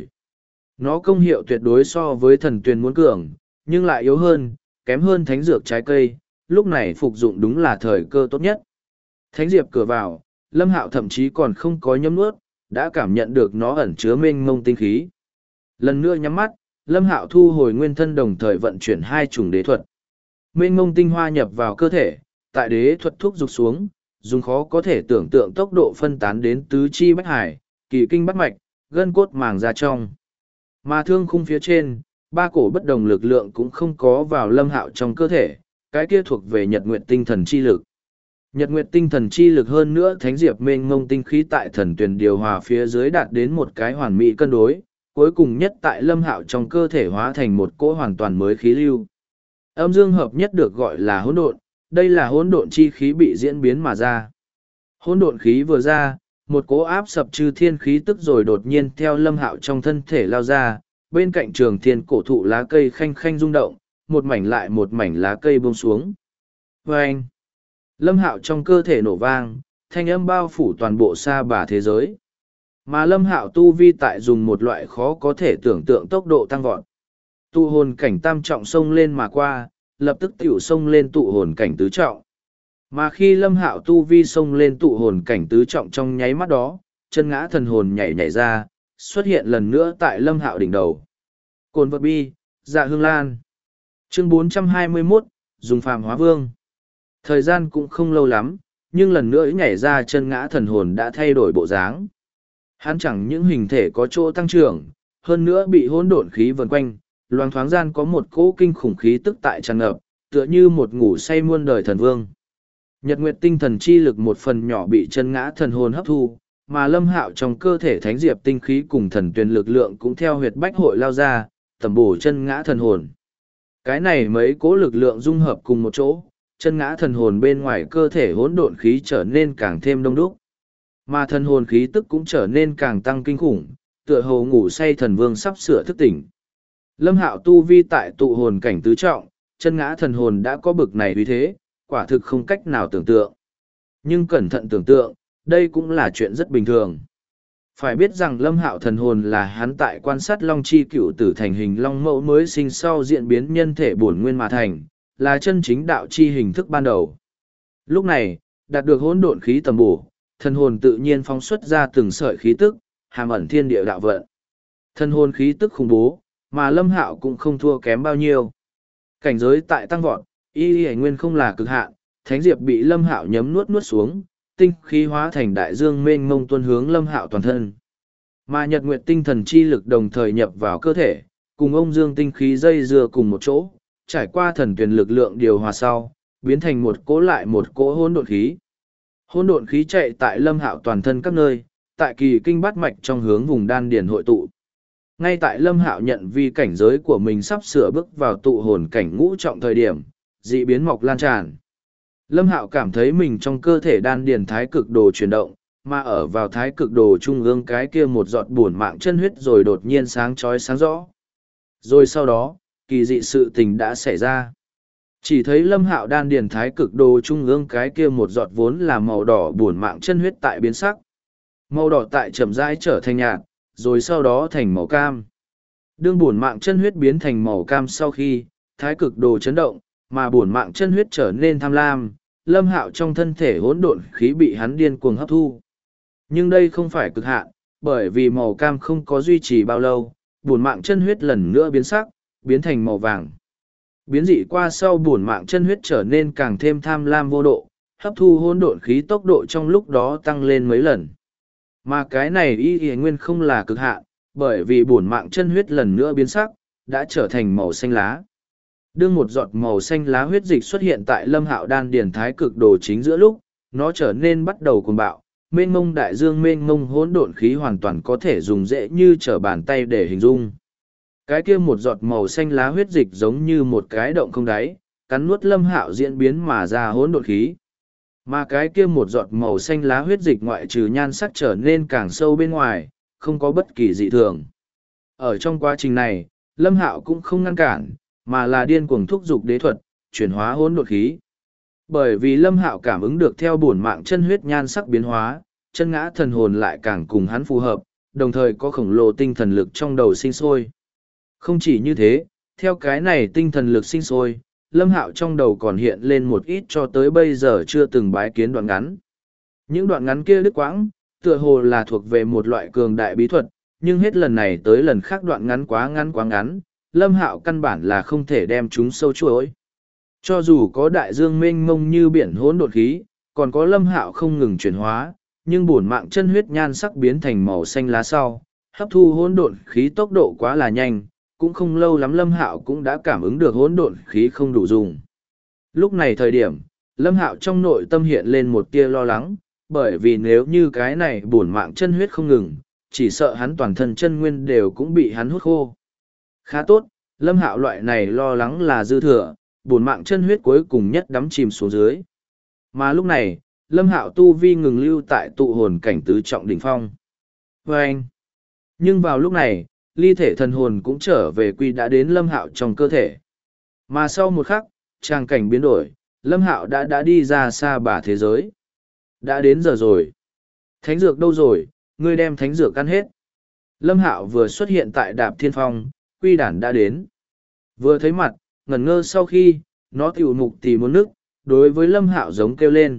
Nó công hiệu tuyệt đối so với thần tuyền muốn cường, nhưng lại yếu hơn, kém hơn thánh dược trái cây, lúc này phục dụng đúng là thời cơ tốt nhất. Thánh diệp cửa vào, Lâm Hạo thậm chí còn không có nhấm nuốt, đã cảm nhận được nó ẩn chứa mênh mông tinh khí. Lần nữa nhắm mắt, Lâm Hạo thu hồi nguyên thân đồng thời vận chuyển 2 chủng đế thuật. Mênh mông tinh hoa nhập vào cơ thể, tại đế thuật thúc dục xuống, dùng khó có thể tưởng tượng tốc độ phân tán đến tứ chi bách hải, kỳ kinh bát mạch, gân cốt màng ra trong. Mà thương khung phía trên, ba cổ bất đồng lực lượng cũng không có vào Lâm Hạo trong cơ thể, cái kia thuộc về Nhật Nguyệt tinh thần chi lực. Nhật Nguyệt tinh thần chi lực hơn nữa thánh diệp mênh mông tinh khí tại thần tuyển điều hòa phía dưới đạt đến một cái hoàn mỹ cân đối, cuối cùng nhất tại Lâm Hạo trong cơ thể hóa thành một cỗ hoàn toàn mới khí lưu. Âm dương hợp nhất được gọi là hỗn độn, đây là hỗn độn chi khí bị diễn biến mà ra. Hỗn độn khí vừa ra, một cỗ áp sập chư thiên khí tức rồi đột nhiên theo Lâm Hạo trong thân thể lao ra, bên cạnh trường thiên cổ thụ lá cây khanh khanh rung động, một mảnh lại một mảnh lá cây buông xuống. Vâng! Lâm Hạo trong cơ thể nổ vang, thanh âm bao phủ toàn bộ sa bà thế giới. Mà Lâm Hạo tu vi tại dùng một loại khó có thể tưởng tượng tốc độ tăng vọt. Tụ hồn cảnh tam trọng xông lên mà qua, lập tức tiểu xông lên tụ hồn cảnh tứ trọng. Mà khi Lâm Hạo tu vi xông lên tụ hồn cảnh tứ trọng trong nháy mắt đó, chân ngã thần hồn nhảy nhảy ra, xuất hiện lần nữa tại Lâm Hạo đỉnh đầu. Cồn vật bi, dạ hương lan. Chương 421, dùng phàm hóa vương. Thời gian cũng không lâu lắm, nhưng lần nữa nhảy ra chân ngã thần hồn đã thay đổi bộ dáng. Hắn chẳng những hình thể có chỗ tăng trưởng, hơn nữa bị hỗn độn khí vần quanh, loáng thoáng gian có một cỗ kinh khủng khí tức tại tràn ngập, tựa như một ngủ say muôn đời thần vương. Nhật Nguyệt tinh thần chi lực một phần nhỏ bị chân ngã thần hồn hấp thu, mà Lâm Hạo trong cơ thể thánh diệp tinh khí cùng thần tuyền lực lượng cũng theo huyệt bách hội lao ra, tẩm bổ chân ngã thần hồn. Cái này mấy cỗ lực lượng dung hợp cùng một chỗ, chân ngã thần hồn bên ngoài cơ thể hỗn độn khí trở nên càng thêm đông đúc. Mà thần hồn khí tức cũng trở nên càng tăng kinh khủng, tựa hồ ngủ say thần vương sắp sửa thức tỉnh. Lâm Hạo tu vi tại tụ hồn cảnh tứ trọng, chân ngã thần hồn đã có bực này uy thế, quả thực không cách nào tưởng tượng. Nhưng cẩn thận tưởng tượng, đây cũng là chuyện rất bình thường. Phải biết rằng Lâm Hạo thần hồn là hắn tại quan sát Long Chi Cựu Tử thành hình Long Mẫu mới sinh sau diễn biến nhân thể bổn nguyên mà thành, là chân chính đạo chi hình thức ban đầu. Lúc này, đạt được hỗn độn khí tầm bổ, thần hồn tự nhiên phóng xuất ra từng sợi khí tức, hàm ẩn thiên địa đạo vận. Thần hồn khí tức khủng bố, mà Lâm Hạo cũng không thua kém bao nhiêu. Cảnh giới tại tăng vọt, y nguyên không là cực hạn, thánh diệp bị Lâm Hạo nhấm nuốt xuống, tinh khí hóa thành đại dương mênh mông tuôn hướng Lâm Hạo toàn thân. Mà Nhật Nguyệt tinh thần chi lực đồng thời nhập vào cơ thể, cùng ông dương tinh khí dây dưa cùng một chỗ, trải qua thần tuyển lực lượng điều hòa sau, biến thành một cỗ lại một cỗ hỗn độn khí. Hỗn độn khí chạy tại Lâm Hạo toàn thân các nơi, tại kỳ kinh bát mạch trong hướng vùng đan điền hội tụ. Ngay tại Lâm Hạo nhận vi cảnh giới của mình sắp sửa bước vào tụ hồn cảnh ngũ trọng thời điểm, dị biến mọc lan tràn. Lâm Hạo cảm thấy mình trong cơ thể đan điền thái cực đồ chuyển động, mà ở vào thái cực đồ trung ương cái kia một giọt buồn mạng chân huyết rồi đột nhiên sáng chói sáng rõ. Rồi sau đó, kỳ dị sự tình đã xảy ra. Chỉ thấy Lâm Hạo đan điền thái cực đồ trung ương cái kia một giọt vốn là màu đỏ buồn mạng chân huyết tại biến sắc. Màu đỏ tại chậm rãi trở thành nhạt, rồi sau đó thành màu cam. Đương buồn mạng chân huyết biến thành màu cam sau khi, thái cực đồ chấn động, mà buồn mạng chân huyết trở nên tham lam, Lâm Hạo trong thân thể hỗn độn khí bị hắn điên cuồng hấp thu. Nhưng đây không phải cực hạn, bởi vì màu cam không có duy trì bao lâu, buồn mạng chân huyết lần nữa biến sắc, biến thành màu vàng. Biến dị qua sau buồn mạng chân huyết trở nên càng thêm tham lam vô độ, hấp thu hỗn độn khí tốc độ trong lúc đó tăng lên mấy lần. Mà cái này y nguyên không là cực hạn, bởi vì buồn mạng chân huyết lần nữa biến sắc, đã trở thành màu xanh lá. Đương một giọt màu xanh lá huyết dịch xuất hiện tại Lâm Hạo đan điền thái cực đồ chính giữa lúc, nó trở nên bắt đầu cuồng bạo, mênh mông đại dương mênh mông hỗn độn khí hoàn toàn có thể dùng dễ như trở bàn tay để hình dung. Cái kia một giọt màu xanh lá huyết dịch giống như một cái động không đáy, cắn nuốt Lâm Hạo diễn biến mà ra hỗn độn khí. Mà cái kia một giọt màu xanh lá huyết dịch ngoại trừ nhan sắc trở nên càng sâu bên ngoài, không có bất kỳ dị thường. Ở trong quá trình này, Lâm Hạo cũng không ngăn cản, mà là điên cuồng thúc giục đế thuật, chuyển hóa hỗn độn khí. Bởi vì Lâm Hạo cảm ứng được theo bổn mạng chân huyết nhan sắc biến hóa, chân ngã thần hồn lại càng cùng hắn phù hợp, đồng thời có khổng lồ tinh thần lực trong đầu sinh sôi. Không chỉ như thế, theo cái này tinh thần lực sinh sôi, Lâm Hạo trong đầu còn hiện lên một ít cho tới bây giờ chưa từng bái kiến đoạn ngắn. Những đoạn ngắn kia đứt quãng, tựa hồ là thuộc về một loại cường đại bí thuật, nhưng hết lần này tới lần khác đoạn ngắn quá ngắn, Lâm Hạo căn bản là không thể đem chúng sâu chuỗi. Cho dù có đại dương mênh mông như biển hỗn độn khí, Còn có Lâm Hạo không ngừng chuyển hóa, nhưng bổn mạng chân huyết nhan sắc biến thành màu xanh lá sau, hấp thu hỗn độn khí tốc độ quá là nhanh, cũng không lâu lắm Lâm Hạo cũng đã cảm ứng được hỗn độn khí không đủ dùng. Lúc này thời điểm, Lâm Hạo trong nội tâm hiện lên một tia lo lắng, bởi vì nếu như cái này bổn mạng chân huyết không ngừng, chỉ sợ hắn toàn thân chân nguyên đều cũng bị hắn hút khô. Khá tốt, Lâm Hạo loại này lo lắng là dư thừa, bổn mạng chân huyết cuối cùng nhất đắm chìm xuống dưới. Mà lúc này, Lâm Hạo tu vi ngừng lưu tại tụ hồn cảnh tứ trọng đỉnh phong. Vâng! Nhưng vào lúc này, ly thể thần hồn cũng trở về quy đã đến Lâm Hạo trong cơ thể. Mà sau một khắc, tràng cảnh biến đổi, Lâm Hạo đã đi ra xa bả thế giới. Đã đến giờ rồi. Thánh dược đâu rồi, ngươi đem thánh dược ăn hết. Lâm Hạo vừa xuất hiện tại Đạp Thiên Phong, Quy Đản đã đến. Vừa thấy mặt, ngẩn ngơ sau khi, nó tiểu mục tì muốn nước, đối với Lâm Hạo giống kêu lên.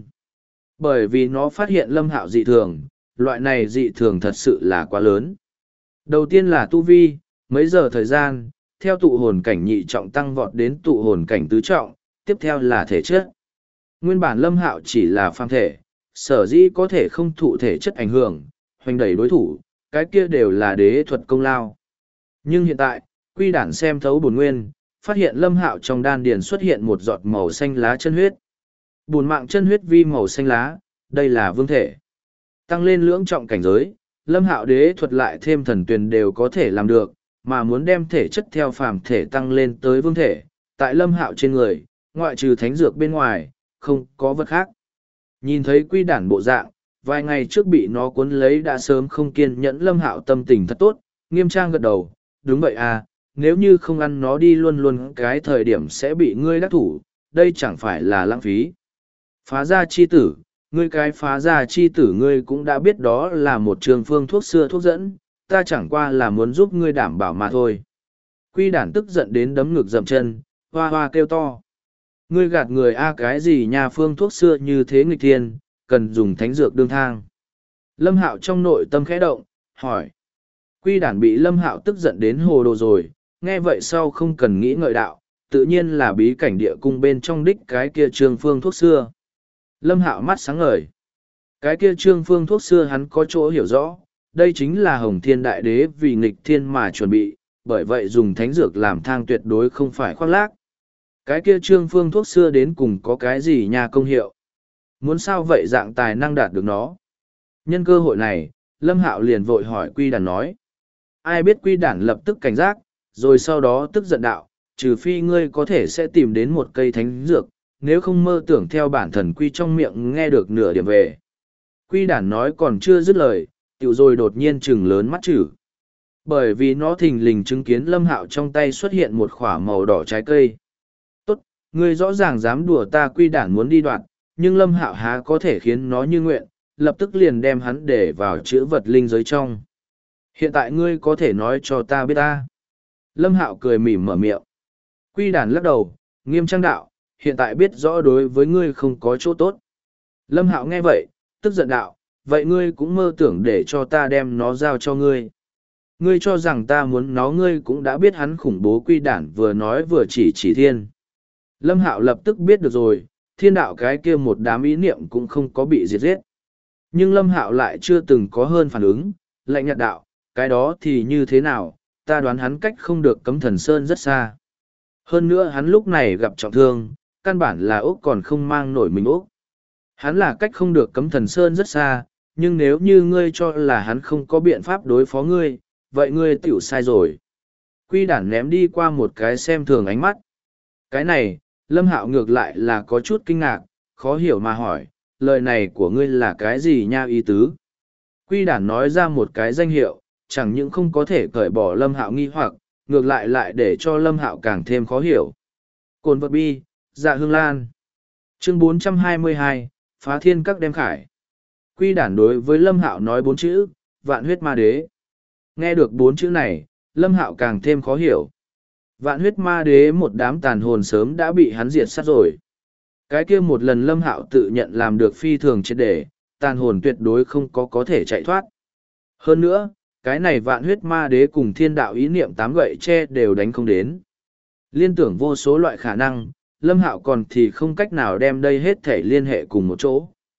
Bởi vì nó phát hiện Lâm Hạo dị thường, loại này dị thường thật sự là quá lớn. Đầu tiên là tu vi, mấy giờ thời gian, theo tụ hồn cảnh nhị trọng tăng vọt đến tụ hồn cảnh tứ trọng, tiếp theo là thể chất. Nguyên bản Lâm Hạo chỉ là phàm thể, sở dĩ có thể không thụ thể chất ảnh hưởng, hoành đẩy đối thủ, cái kia đều là đế thuật công lao. Nhưng hiện tại, Quy Đản xem thấu bổn nguyên, phát hiện Lâm Hạo trong đan điền xuất hiện một giọt màu xanh lá chân huyết. Bổn mạng chân huyết vi màu xanh lá, đây là vương thể. Tăng lên lưỡng trọng cảnh giới, Lâm Hạo đế thuật lại thêm thần tuyền đều có thể làm được, mà muốn đem thể chất theo phàm thể tăng lên tới vương thể, tại Lâm Hạo trên người, ngoại trừ thánh dược bên ngoài, không có vật khác. Nhìn thấy Quy Đản bộ dạng, vài ngày trước bị nó cuốn lấy đã sớm không kiên nhẫn. Lâm Hạo tâm tình thật tốt, nghiêm trang gật đầu, đúng vậy à, nếu như không ăn nó đi luôn luôn cái thời điểm sẽ bị ngươi đắc thủ, đây chẳng phải là lãng phí. Phá gia chi tử, ngươi cái phá gia chi tử ngươi cũng đã biết đó là một trường phương thuốc xưa thuốc dẫn, ta chẳng qua là muốn giúp ngươi đảm bảo mà thôi. Quy Đản tức giận đến đấm ngực dậm chân, hoa hoa kêu to. Ngươi gạt người a cái gì nhà phương thuốc xưa như thế nghịch thiên, cần dùng thánh dược đương thang. Lâm Hạo trong nội tâm khẽ động, hỏi. Quy Đản bị Lâm Hạo tức giận đến hồ đồ rồi, nghe vậy sau không cần nghĩ ngợi đạo, tự nhiên là bí cảnh địa cung bên trong đích cái kia trương phương thuốc xưa. Lâm Hạo mắt sáng ngời. Cái kia trương phương thuốc xưa hắn có chỗ hiểu rõ, đây chính là Hồng Thiên Đại Đế vì nghịch thiên mà chuẩn bị, bởi vậy dùng thánh dược làm thang tuyệt đối không phải khoác lác. Cái kia trương phương thuốc xưa đến cùng có cái gì nhà công hiệu? Muốn sao vậy dạng tài năng đạt được nó? Nhân cơ hội này, Lâm Hạo liền vội hỏi Quy Đản nói. Ai biết Quy Đản lập tức cảnh giác, rồi sau đó tức giận đạo, trừ phi ngươi có thể sẽ tìm đến một cây thánh dược, nếu không mơ tưởng theo bản thần Quy trong miệng nghe được nửa điểm về. Quy Đản nói còn chưa dứt lời, tiểu rồi đột nhiên trừng lớn mắt chữ. Bởi vì nó thình lình chứng kiến Lâm Hạo trong tay xuất hiện một khỏa màu đỏ trái cây. Tốt, ngươi rõ ràng dám đùa ta. Quy Đản muốn đi đoạt, nhưng Lâm Hạo há có thể khiến nó như nguyện, lập tức liền đem hắn để vào chữ vật linh giới trong. Hiện tại ngươi có thể nói cho ta biết ta. Lâm Hạo cười mỉm mở miệng. Quy Đản lắc đầu, nghiêm trang đạo, hiện tại biết rõ đối với ngươi không có chỗ tốt. Lâm Hạo nghe vậy, tức giận đạo, vậy ngươi cũng mơ tưởng để cho ta đem nó giao cho ngươi. Ngươi cho rằng ta muốn nó, ngươi cũng đã biết hắn khủng bố. Quy Đản vừa nói vừa chỉ thiên. Lâm Hạo lập tức biết được rồi, thiên đạo cái kia một đám ý niệm cũng không có bị diệt giết. Nhưng Lâm Hạo lại chưa từng có hơn phản ứng, lạnh nhạt đạo, cái đó thì như thế nào, ta đoán hắn cách không được Cấm Thần Sơn rất xa. Hơn nữa hắn lúc này gặp trọng thương, căn bản là Úc còn không mang nổi mình Úc. Hắn là cách không được Cấm Thần Sơn rất xa, nhưng nếu như ngươi cho là hắn không có biện pháp đối phó ngươi, vậy ngươi tiểu sai rồi. Quy Đản ném đi qua một cái xem thường ánh mắt. Cái này, Lâm Hạo ngược lại là có chút kinh ngạc, khó hiểu mà hỏi, lời này của ngươi là cái gì nha ý tứ? Quy Đản nói ra một cái danh hiệu, chẳng những không có thể cởi bỏ Lâm Hạo nghi hoặc, ngược lại để cho Lâm Hạo càng thêm khó hiểu. Cồn vật bi, Dạ Hương Lan. Chương 422, Phá Thiên Các đem khải. Quy Đản đối với Lâm Hạo nói 4 chữ, Vạn Huyết Ma Đế. Nghe được 4 chữ này, Lâm Hạo càng thêm khó hiểu. Vạn Huyết Ma Đế một đám tàn hồn sớm đã bị hắn diệt sát rồi. Cái kia một lần Lâm Hạo tự nhận làm được phi thường triệt để, tàn hồn tuyệt đối không có thể chạy thoát. Hơn nữa, cái này Vạn Huyết Ma Đế cùng thiên đạo ý niệm 8 gậy tre đều đánh không đến. Liên tưởng vô số loại khả năng, Lâm Hạo còn thì không cách nào đem đây hết thể liên hệ cùng một chỗ.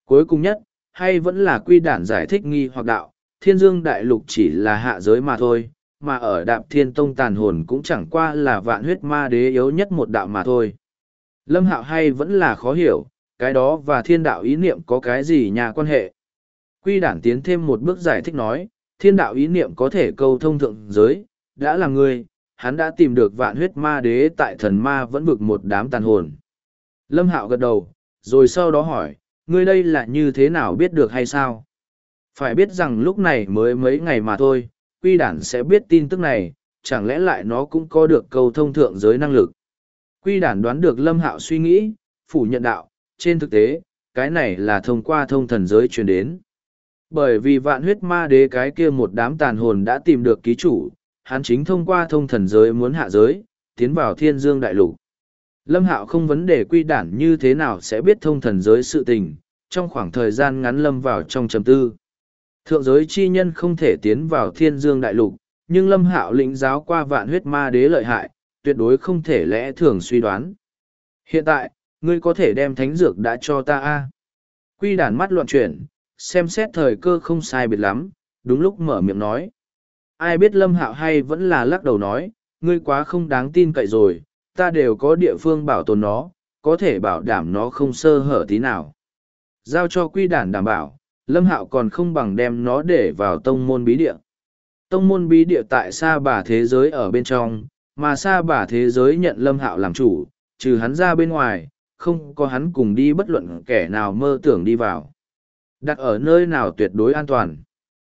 Cuối cùng nhất, hay vẫn là quy đản giải thích nghi hoặc đạo, thiên dương đại lục chỉ là hạ giới mà thôi, mà ở đạp thiên tông tàn hồn cũng chẳng qua là vạn huyết ma đế yếu nhất một đạo mà thôi. Lâm Hạo hay vẫn là khó hiểu, cái đó và thiên đạo ý niệm có cái gì nhà quan hệ. Quy đản tiến thêm một bước giải thích nói, thiên đạo ý niệm có thể câu thông thượng giới, đã là người, hắn đã tìm được vạn huyết ma đế tại thần ma vẫn vực một đám tàn hồn. Lâm Hạo gật đầu, rồi sau đó hỏi, ngươi đây là như thế nào biết được hay sao? Phải biết rằng lúc này mới mấy ngày mà thôi, quy đản sẽ biết tin tức này, chẳng lẽ lại nó cũng có được câu thông thượng giới năng lực. Quy đản đoán được Lâm Hạo suy nghĩ, phủ nhận đạo, trên thực tế, cái này là thông qua thông thần giới truyền đến. Bởi vì vạn huyết ma đế cái kia một đám tàn hồn đã tìm được ký chủ, hắn chính thông qua thông thần giới muốn hạ giới, tiến vào thiên dương đại lục. Lâm Hạo không vấn đề quy đản như thế nào sẽ biết thông thần giới sự tình, trong khoảng thời gian ngắn lâm vào trong trầm tư. Thượng giới chi nhân không thể tiến vào thiên dương đại lục, nhưng Lâm Hạo lĩnh giáo qua vạn huyết ma đế lợi hại, tuyệt đối không thể lẽ thường suy đoán. Hiện tại, ngươi có thể đem thánh dược đã cho ta a? Quy đản mắt loạn chuyển, xem xét thời cơ không sai biệt lắm, đúng lúc mở miệng nói. Ai biết Lâm Hạo hay vẫn là lắc đầu nói, ngươi quá không đáng tin cậy rồi, ta đều có địa phương bảo tồn nó, có thể bảo đảm nó không sơ hở tí nào. Giao cho quy đản đảm bảo, Lâm Hạo còn không bằng đem nó để vào tông môn bí địa. Tông môn bí địa tại Sa Bà thế giới ở bên trong, mà Sa Bà thế giới nhận Lâm Hạo làm chủ, trừ hắn ra bên ngoài, không có hắn cùng đi bất luận kẻ nào mơ tưởng đi vào. Đặt ở nơi nào tuyệt đối an toàn.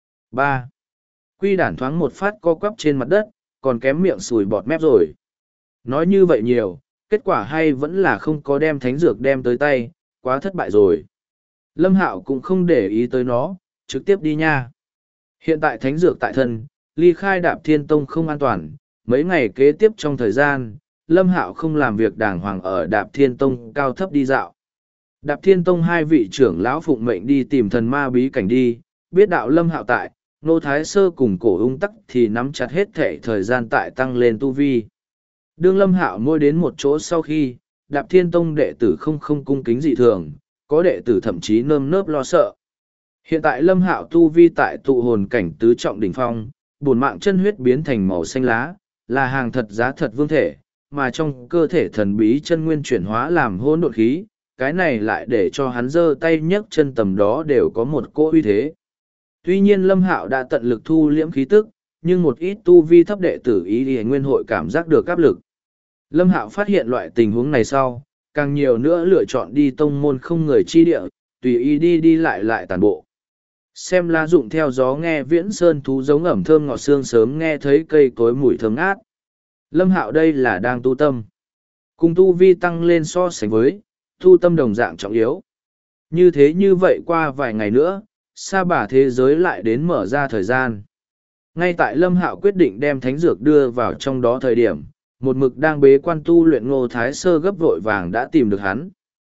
3. Quy đản thoáng một phát co quắp trên mặt đất, còn kém miệng sùi bọt mép rồi. Nói như vậy nhiều, kết quả hay vẫn là không có đem thánh dược đem tới tay, quá thất bại rồi. Lâm Hạo cũng không để ý tới nó, trực tiếp đi nha. Hiện tại thánh dược tại thân, ly khai đạp thiên tông không an toàn, mấy ngày kế tiếp trong thời gian, Lâm Hạo không làm việc đàng hoàng ở đạp thiên tông cao thấp đi dạo. Đạp thiên tông hai vị trưởng lão phụng mệnh đi tìm thần ma bí cảnh đi, biết đạo Lâm Hạo tại, Nô Thái Sơ cùng cổ ung tắc thì nắm chặt hết thệ thời gian tại tăng lên tu vi. Đương Lâm Hạo môi đến một chỗ sau khi, đạp thiên tông đệ tử không cung kính dị thường, có đệ tử thậm chí nơm nớp lo sợ. Hiện tại Lâm Hạo tu vi tại tụ hồn cảnh tứ trọng đỉnh phong, bổn mạng chân huyết biến thành màu xanh lá, là hàng thật giá thật vương thể, mà trong cơ thể thần bí chân nguyên chuyển hóa làm hỗn độn khí, cái này lại để cho hắn giơ tay nhấc chân tầm đó đều có một cỗ uy thế. Tuy nhiên Lâm Hạo đã tận lực thu liễm khí tức, nhưng một ít tu vi thấp đệ tử ý thì nguyên hội cảm giác được áp lực. Lâm Hạo phát hiện loại tình huống này sau, càng nhiều nữa lựa chọn đi tông môn không người chi địa, tùy ý đi lại tàn bộ. Xem lá dụng theo gió nghe viễn sơn thú giống ẩm thơm ngọt xương sớm nghe thấy cây cối mùi thơm ngát. Lâm Hạo đây là đang tu tâm. Cùng tu vi tăng lên so sánh với, tu tâm đồng dạng trọng yếu. Như thế như vậy qua vài ngày nữa, Sa Bà thế giới lại đến mở ra thời gian. Ngay tại Lâm Hạo quyết định đem thánh dược đưa vào trong đó thời điểm, một mực đang bế quan tu luyện Ngô Thái Sơ gấp vội vàng đã tìm được hắn.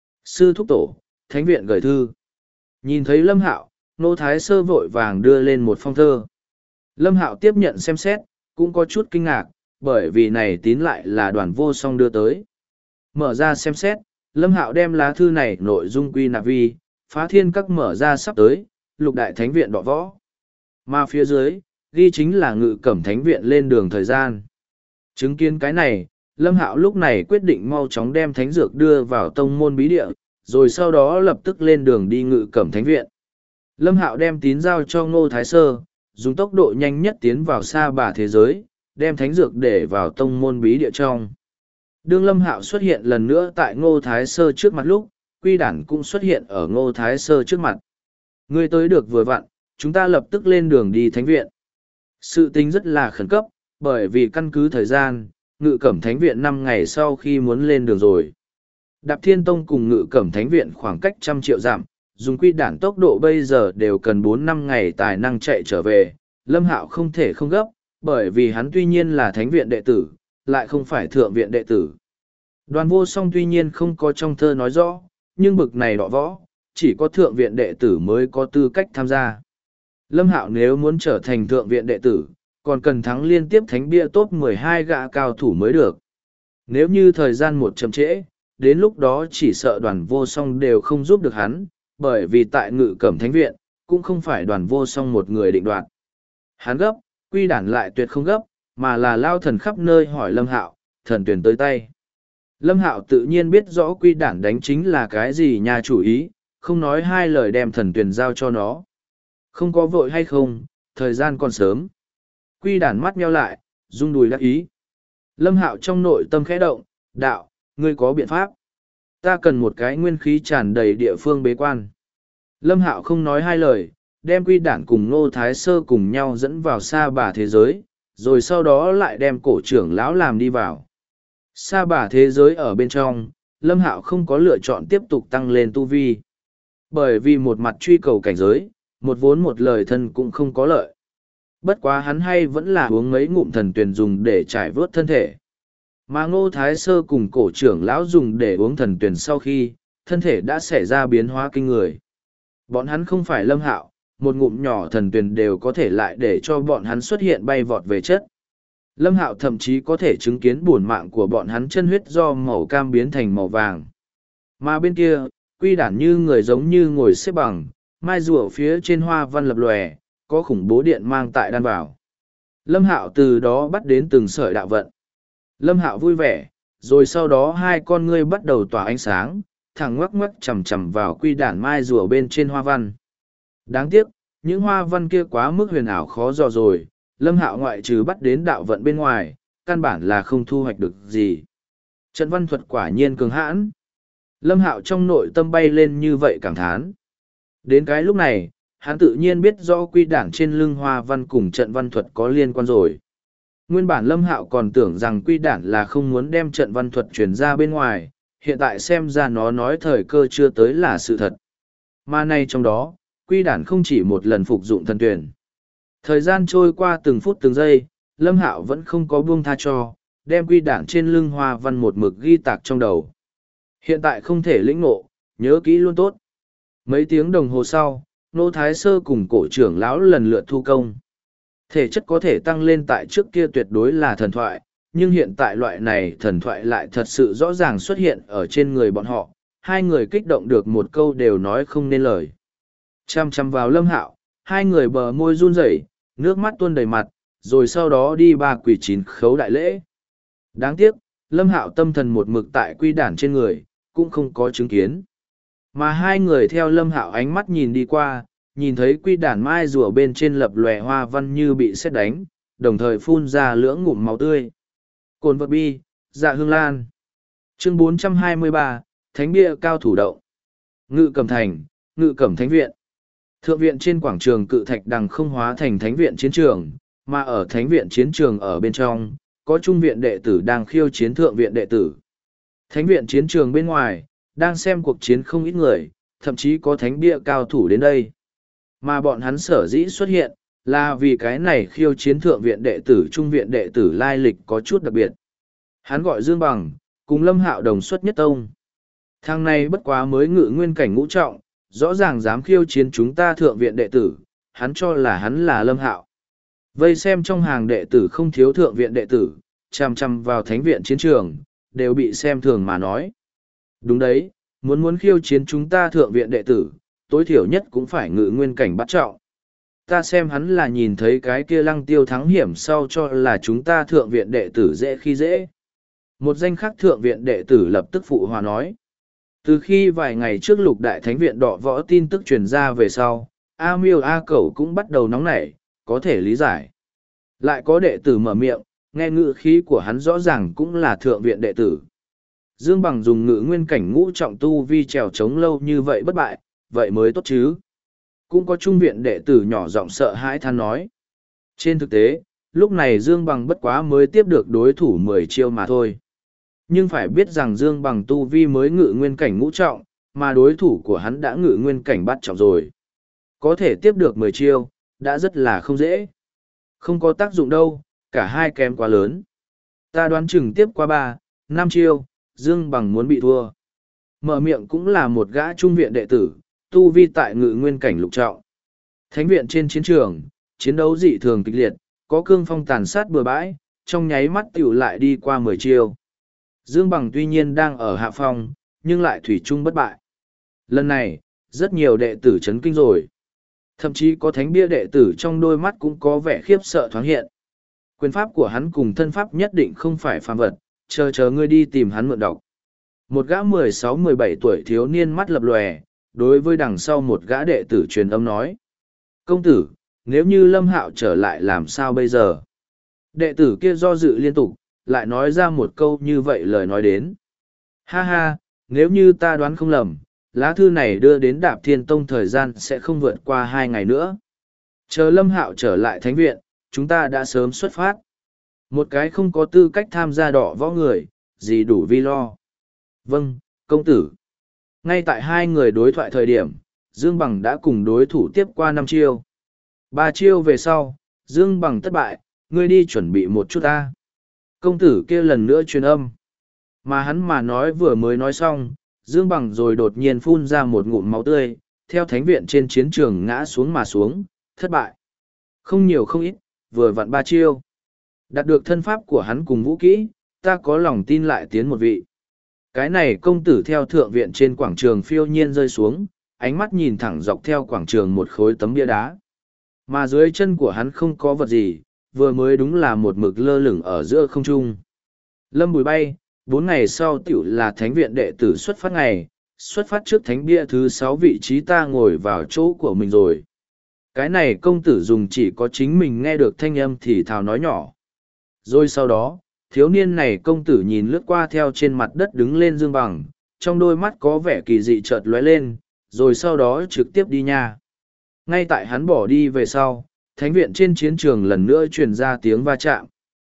Sư thúc tổ, thánh viện gửi thư. Nhìn thấy Lâm Hạo, Ngô Thái Sơ vội vàng đưa lên một phong thơ. Lâm Hạo tiếp nhận xem xét, cũng có chút kinh ngạc, bởi vì này tín lại là Đoàn Vô Song đưa tới. Mở ra xem xét, Lâm Hạo đem lá thư này nội dung quy nạp vi, phá thiên các mở ra sắp tới, lục đại thánh viện đọ võ. Mà phía dưới, ghi chính là ngự cẩm thánh viện lên đường thời gian. Chứng kiến cái này, Lâm Hạo lúc này quyết định mau chóng đem thánh dược đưa vào tông môn bí địa, rồi sau đó lập tức lên đường đi ngự cẩm thánh viện. Lâm Hạo đem tín giao cho Ngô Thái Sơ, dùng tốc độ nhanh nhất tiến vào Sa Bà thế giới, đem thánh dược để vào tông môn bí địa trong. Đương Lâm Hạo xuất hiện lần nữa tại Ngô Thái Sơ trước mặt lúc, Quy Đản cũng xuất hiện ở Ngô Thái Sơ trước mặt. Ngươi tới được vừa vặn, chúng ta lập tức lên đường đi thánh viện. Sự tình rất là khẩn cấp, bởi vì căn cứ thời gian, ngự cẩm thánh viện 5 ngày sau khi muốn lên đường rồi. Đạp Thiên Tông cùng ngự cẩm thánh viện khoảng cách 100 triệu dặm, dùng Quy Đản tốc độ bây giờ đều cần 4-5 ngày tài năng chạy trở về. Lâm Hạo không thể không gấp, bởi vì hắn tuy nhiên là thánh viện đệ tử, lại không phải thượng viện đệ tử. Đoàn Vô Song tuy nhiên không có trong thơ nói rõ, nhưng bực này đọ võ, chỉ có thượng viện đệ tử mới có tư cách tham gia. Lâm Hạo nếu muốn trở thành thượng viện đệ tử, còn cần thắng liên tiếp thánh bia top 12 gã cao thủ mới được. Nếu như thời gian một chậm trễ, đến lúc đó chỉ sợ Đoàn Vô Song đều không giúp được hắn, Bởi vì tại Ngự Cẩm Thánh Viện, cũng không phải Đoàn Vô Song một người định đoạt. Hắn gấp, Quy Đản lại tuyệt không gấp, mà là lao thần khắp nơi hỏi Lâm Hạo, thần tuyển tới tay. Lâm Hạo tự nhiên biết rõ Quy Đản đánh chính là cái gì nhà chủ ý, không nói hai lời đem thần tuyển giao cho nó. Không có vội hay không, thời gian còn sớm. Quy Đản mắt nheo lại, rung đùi đắc ý. Lâm Hạo trong nội tâm khẽ động, đạo, ngươi có biện pháp. Ta cần một cái nguyên khí tràn đầy địa phương bế quan. Lâm Hạo không nói hai lời, đem Quy Đản cùng Ngô Thái Sơ cùng nhau dẫn vào Sa Bà thế giới, rồi sau đó lại đem cổ trưởng lão làm đi vào. Sa Bà thế giới ở bên trong, Lâm Hạo không có lựa chọn tiếp tục tăng lên tu vi. Bởi vì một mặt truy cầu cảnh giới, một vốn một lời thân cũng không có lợi. Bất quá hắn hay vẫn là uống mấy ngụm thần tuyền dùng để trải vớt thân thể. Mà Ngô Thái Sơ cùng cổ trưởng lão dùng để uống thần tuyền sau khi, thân thể đã xảy ra biến hóa kinh người. Bọn hắn không phải Lâm Hạo, một ngụm nhỏ thần tuyền đều có thể lại để cho bọn hắn xuất hiện bay vọt về chất. Lâm Hạo thậm chí có thể chứng kiến bổn mạng của bọn hắn chân huyết do màu cam biến thành màu vàng. Mà bên kia, Quy Đản như người giống như ngồi xếp bằng, mai rùa phía trên hoa văn lập lòe, có khủng bố điện mang tại đan vào. Lâm Hạo từ đó bắt đến từng sợi đạo vận. Lâm Hạo vui vẻ, rồi sau đó hai con ngươi bắt đầu tỏa ánh sáng, thẳng ngoắc ngoắc chầm chầm vào Quy Đản mai rùa bên trên hoa văn. Đáng tiếc, những hoa văn kia quá mức huyền ảo khó dò rồi, Lâm Hạo ngoại trừ bắt đến đạo vận bên ngoài, căn bản là không thu hoạch được gì. Trận văn thuật quả nhiên cường hãn. Lâm Hạo trong nội tâm bay lên như vậy cảm thán. Đến cái lúc này, hắn tự nhiên biết rõ Quy Đản trên lưng hoa văn cùng trận văn thuật có liên quan rồi. Nguyên bản Lâm Hạo còn tưởng rằng Quy Đản là không muốn đem trận văn thuật truyền ra bên ngoài, hiện tại xem ra nó nói thời cơ chưa tới là sự thật. Mà nay trong đó, Quy Đản không chỉ một lần phục dụng thần tuyển. Thời gian trôi qua từng phút từng giây, Lâm Hạo vẫn không có buông tha cho, đem Quy Đản trên lưng hoa văn một mực ghi tạc trong đầu. Hiện tại không thể lĩnh ngộ, nhớ kỹ luôn tốt. Mấy tiếng đồng hồ sau, Nô Thái Sơ cùng cổ trưởng lão lần lượt thu công. Thể chất có thể tăng lên tại trước kia tuyệt đối là thần thoại, nhưng hiện tại loại này thần thoại lại thật sự rõ ràng xuất hiện ở trên người bọn họ. Hai người kích động được một câu đều nói không nên lời. Chăm chăm vào Lâm Hạo, hai người bờ môi run rẩy, nước mắt tuôn đầy mặt, rồi sau đó đi ba quỳ chín khấu đại lễ. Đáng tiếc, Lâm Hạo tâm thần một mực tại Quy Đản trên người, cũng không có chứng kiến. Mà hai người theo Lâm Hạo ánh mắt nhìn đi qua, nhìn thấy Quy Đản mai rùa bên trên lập lòe hoa văn như bị sét đánh, đồng thời phun ra lưỡng ngụm máu tươi. Cồn vật bi, dạ hương lan. Chương 423, Thánh bia cao thủ động. Ngự Cẩm Thành, Ngự Cẩm Thánh Viện. Thượng viện trên quảng trường cự thạch đằng không hóa thành thánh viện chiến trường, mà ở thánh viện chiến trường ở bên trong, có trung viện đệ tử đang khiêu chiến thượng viện đệ tử. Thánh viện chiến trường bên ngoài, đang xem cuộc chiến không ít người, thậm chí có thánh bia cao thủ đến đây. Mà bọn hắn sở dĩ xuất hiện, là vì cái này khiêu chiến thượng viện đệ tử trung viện đệ tử lai lịch có chút đặc biệt. Hắn gọi Dương Bằng, cùng Lâm Hạo đồng xuất nhất tông. Thằng này bất quá mới ngự nguyên cảnh ngũ trọng, rõ ràng dám khiêu chiến chúng ta thượng viện đệ tử, hắn cho là hắn là Lâm Hạo. Vây xem trong hàng đệ tử không thiếu thượng viện đệ tử, chằm chằm vào thánh viện chiến trường, đều bị xem thường mà nói. Đúng đấy, muốn khiêu chiến chúng ta thượng viện đệ tử, tối thiểu nhất cũng phải ngự nguyên cảnh bắt trọng. Ta xem hắn là nhìn thấy cái kia Lăng Tiêu thắng hiểm sau cho là chúng ta thượng viện đệ tử dễ khi dễ. Một danh khắc thượng viện đệ tử lập tức phụ hòa nói. Từ khi vài ngày trước Lục Đại Thánh Viện đọ võ tin tức truyền ra về sau, A Miêu A Cẩu cũng bắt đầu nóng nảy, có thể lý giải. Lại có đệ tử mở miệng, nghe ngữ khí của hắn rõ ràng cũng là thượng viện đệ tử. Dương Bằng dùng ngữ nguyên cảnh ngũ trọng tu vi trèo chống lâu như vậy bất bại, vậy mới tốt chứ. Cũng có trung viện đệ tử nhỏ giọng sợ hãi than nói. Trên thực tế, lúc này Dương Bằng bất quá mới tiếp được đối thủ 10 chiêu mà thôi. Nhưng phải biết rằng Dương Bằng tu vi mới ngự nguyên cảnh ngũ trọng, mà đối thủ của hắn đã ngự nguyên cảnh bắt trọng rồi. Có thể tiếp được 10 chiêu, đã rất là không dễ. Không có tác dụng đâu, cả hai kém quá lớn. Ta đoán chừng tiếp qua 3, 5 chiêu, Dương Bằng muốn bị thua. Mở miệng cũng là một gã trung viện đệ tử, tu vi tại ngự nguyên cảnh lục trọng. Thánh viện trên chiến trường, chiến đấu dị thường kịch liệt, có cương phong tàn sát bừa bãi, trong nháy mắt tiểu lại đi qua 10 chiêu. Dương Bằng tuy nhiên đang ở hạ phong, nhưng lại thủy chung bất bại. Lần này, rất nhiều đệ tử chấn kinh rồi. Thậm chí có thánh bia đệ tử trong đôi mắt cũng có vẻ khiếp sợ thoáng hiện. Quyền pháp của hắn cùng thân pháp nhất định không phải phàm vật, chờ ngươi đi tìm hắn mượn đọc. Một gã 16-17 tuổi thiếu niên mắt lập lòe, đối với đằng sau một gã đệ tử truyền âm nói. Công tử, nếu như Lâm Hạo trở lại làm sao bây giờ? Đệ tử kia do dự liên tục, lại nói ra một câu như vậy lời nói đến. Ha ha, nếu như ta đoán không lầm, lá thư này đưa đến Đạp Thiên Tông thời gian sẽ không vượt qua 2 ngày nữa. Chờ Lâm Hạo trở lại thánh viện, chúng ta đã sớm xuất phát. Một cái không có tư cách tham gia đọ võ người, gì đủ vi lo. Vâng, công tử. Ngay tại hai người đối thoại thời điểm, Dương Bằng đã cùng đối thủ tiếp qua 5 chiêu. 3 chiêu về sau, Dương Bằng thất bại, ngươi đi chuẩn bị một chút ta. Công tử kia lần nữa truyền âm. Mà hắn mà nói vừa mới nói xong, Dương Bằng rồi đột nhiên phun ra một ngụm máu tươi, theo thánh viện trên chiến trường ngã xuống mà xuống, thất bại. Không nhiều không ít, vừa vặn 3 chiêu. Đạt được thân pháp của hắn cùng vũ kỹ, ta có lòng tin lại tiến một vị. Cái này công tử theo thượng viện trên quảng trường phiêu nhiên rơi xuống, ánh mắt nhìn thẳng dọc theo quảng trường một khối tấm bia đá. Mà dưới chân của hắn không có vật gì, vừa mới đúng là một mực lơ lửng ở giữa không trung. Lâm Bùi bay, 4 ngày sau tiểu là thánh viện đệ tử xuất phát ngày, xuất phát trước thánh bia thứ 6 vị trí ta ngồi vào chỗ của mình rồi. Cái này công tử dùng chỉ có chính mình nghe được thanh âm thì thào nói nhỏ. Rồi sau đó, thiếu niên này công tử nhìn lướt qua theo trên mặt đất đứng lên Dương Bằng, trong đôi mắt có vẻ kỳ dị chợt lóe lên, rồi sau đó trực tiếp đi nha. Ngay tại hắn bỏ đi về sau, thánh viện trên chiến trường lần nữa truyền ra tiếng va chạm.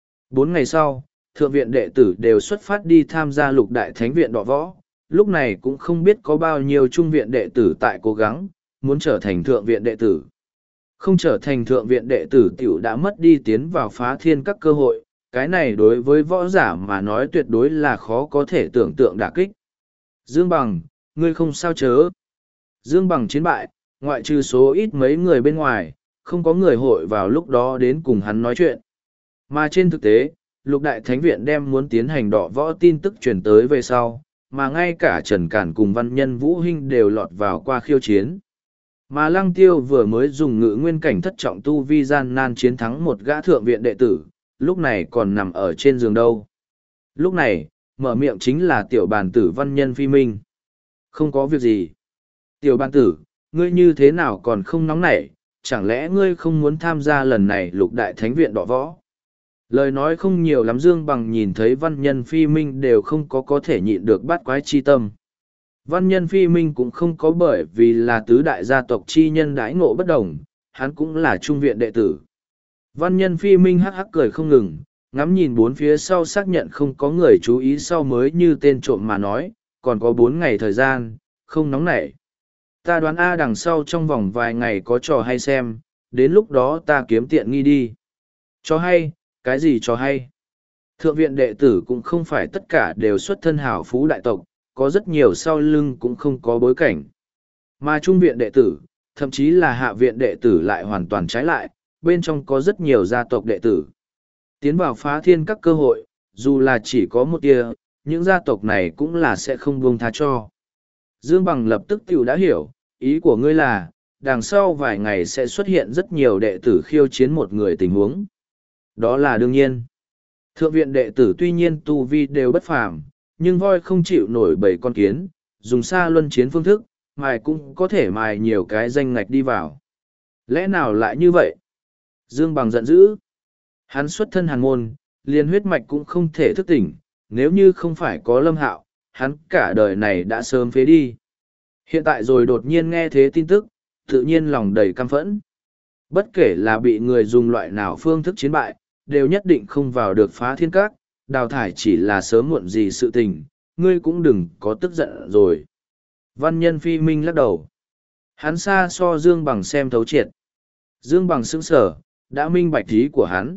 4 ngày sau, thượng viện đệ tử đều xuất phát đi tham gia lục đại thánh viện đọ võ, lúc này cũng không biết có bao nhiêu trung viện đệ tử tại cố gắng, muốn trở thành thượng viện đệ tử. Không trở thành thượng viện đệ tử tiểu đã mất đi tiến vào phá thiên các cơ hội, cái này đối với võ giả mà nói tuyệt đối là khó có thể tưởng tượng đả kích. Dương Bằng, ngươi không sao chớ. Dương Bằng chiến bại, ngoại trừ số ít mấy người bên ngoài, không có người hội vào lúc đó đến cùng hắn nói chuyện. Mà trên thực tế, lục đại thánh viện đem muốn tiến hành đọ võ tin tức truyền tới về sau, mà ngay cả Trần Cản cùng văn nhân Vũ Hinh đều lọt vào qua khiêu chiến. Mà Lăng Tiêu vừa mới dùng ngự nguyên cảnh thất trọng tu vi gian nan chiến thắng một gã thượng viện đệ tử, lúc này còn nằm ở trên giường đâu. Lúc này, mở miệng chính là tiểu bàn tử văn nhân Phi Minh. Không có việc gì. Tiểu bàn tử, ngươi như thế nào còn không nóng nảy, chẳng lẽ ngươi không muốn tham gia lần này lục đại thánh viện đọ võ? Lời nói không nhiều lắm Dương Bằng nhìn thấy văn nhân Phi Minh đều không có thể nhịn được bắt quái chi tâm. Văn nhân Phi Minh cũng không có bởi vì là tứ đại gia tộc chi nhân đãi ngộ bất đồng, hắn cũng là trung viện đệ tử. Văn nhân Phi Minh hắc hắc cười không ngừng, ngắm nhìn bốn phía sau xác nhận không có người chú ý sau mới như tên trộm mà nói, còn có 4 ngày thời gian, không nóng nảy. Ta đoán A đằng sau trong vòng vài ngày có trò hay xem, đến lúc đó ta kiếm tiện nghi đi. Trò hay, cái gì trò hay? Thượng viện đệ tử cũng không phải tất cả đều xuất thân hào phú đại tộc, có rất nhiều sau lưng cũng không có bối cảnh. Mà trung viện đệ tử, thậm chí là hạ viện đệ tử lại hoàn toàn trái lại, bên trong có rất nhiều gia tộc đệ tử. Tiến vào phá thiên các cơ hội, dù là chỉ có một tia, những gia tộc này cũng là sẽ không buông tha cho. Dương Bằng lập tức tiểu đã hiểu, ý của ngươi là, đằng sau vài ngày sẽ xuất hiện rất nhiều đệ tử khiêu chiến một người tình huống. Đó là đương nhiên. Thượng viện đệ tử tuy nhiên tu vi đều bất phàm, nhưng voi không chịu nổi bầy con kiến, dùng xa luân chiến phương thức, mài cũng có thể mài nhiều cái danh ngạch đi vào. Lẽ nào lại như vậy? Dương Bằng giận dữ. Hắn xuất thân hàn môn, liền huyết mạch cũng không thể thức tỉnh, nếu như không phải có Lâm Hạo, hắn cả đời này đã sớm phế đi. Hiện tại rồi đột nhiên nghe thế tin tức, tự nhiên lòng đầy căm phẫn. Bất kể là bị người dùng loại nào phương thức chiến bại, đều nhất định không vào được phá thiên các, đào thải chỉ là sớm muộn gì sự tình, ngươi cũng đừng có tức giận rồi. Văn nhân Phi Minh lắc đầu. Hắn xa so Dương Bằng xem thấu triệt. Dương Bằng sững sở, đã minh bạch ý của hắn.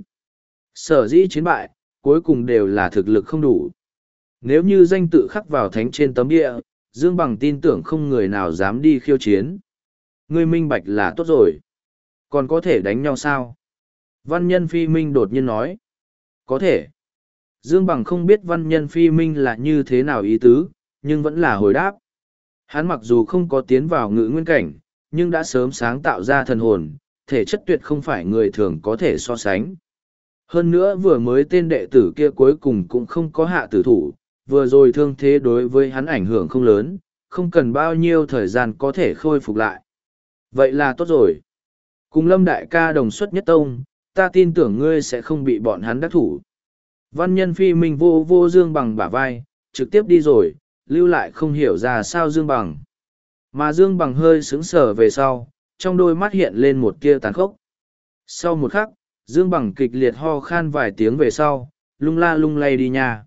Sở dĩ chiến bại, cuối cùng đều là thực lực không đủ. Nếu như danh tự khắc vào thánh trên tấm địa, Dương Bằng tin tưởng không người nào dám đi khiêu chiến. Ngươi minh bạch là tốt rồi. Còn có thể đánh nhau sao? Văn nhân Phi Minh đột nhiên nói. Có thể. Dương Bằng không biết văn nhân Phi Minh là như thế nào ý tứ, nhưng vẫn là hồi đáp. Hắn mặc dù không có tiến vào ngự nguyên cảnh, nhưng đã sớm sáng tạo ra thần hồn, thể chất tuyệt không phải người thường có thể so sánh. Hơn nữa vừa mới tên đệ tử kia cuối cùng cũng không có hạ tử thủ, vừa rồi thương thế đối với hắn ảnh hưởng không lớn, không cần bao nhiêu thời gian có thể khôi phục lại. Vậy là tốt rồi. Cùng Lâm đại ca đồng xuất nhất tông, ta tin tưởng ngươi sẽ không bị bọn hắn đắc thủ. Văn nhân phi minh vô vô Dương Bằng bả vai, trực tiếp đi rồi, lưu lại không hiểu ra sao Dương Bằng. Mà Dương Bằng hơi sững sờ về sau, trong đôi mắt hiện lên một tia tàn khốc. Sau một khắc, Dương Bằng kịch liệt ho khan vài tiếng về sau, lung la lung lay đi nha.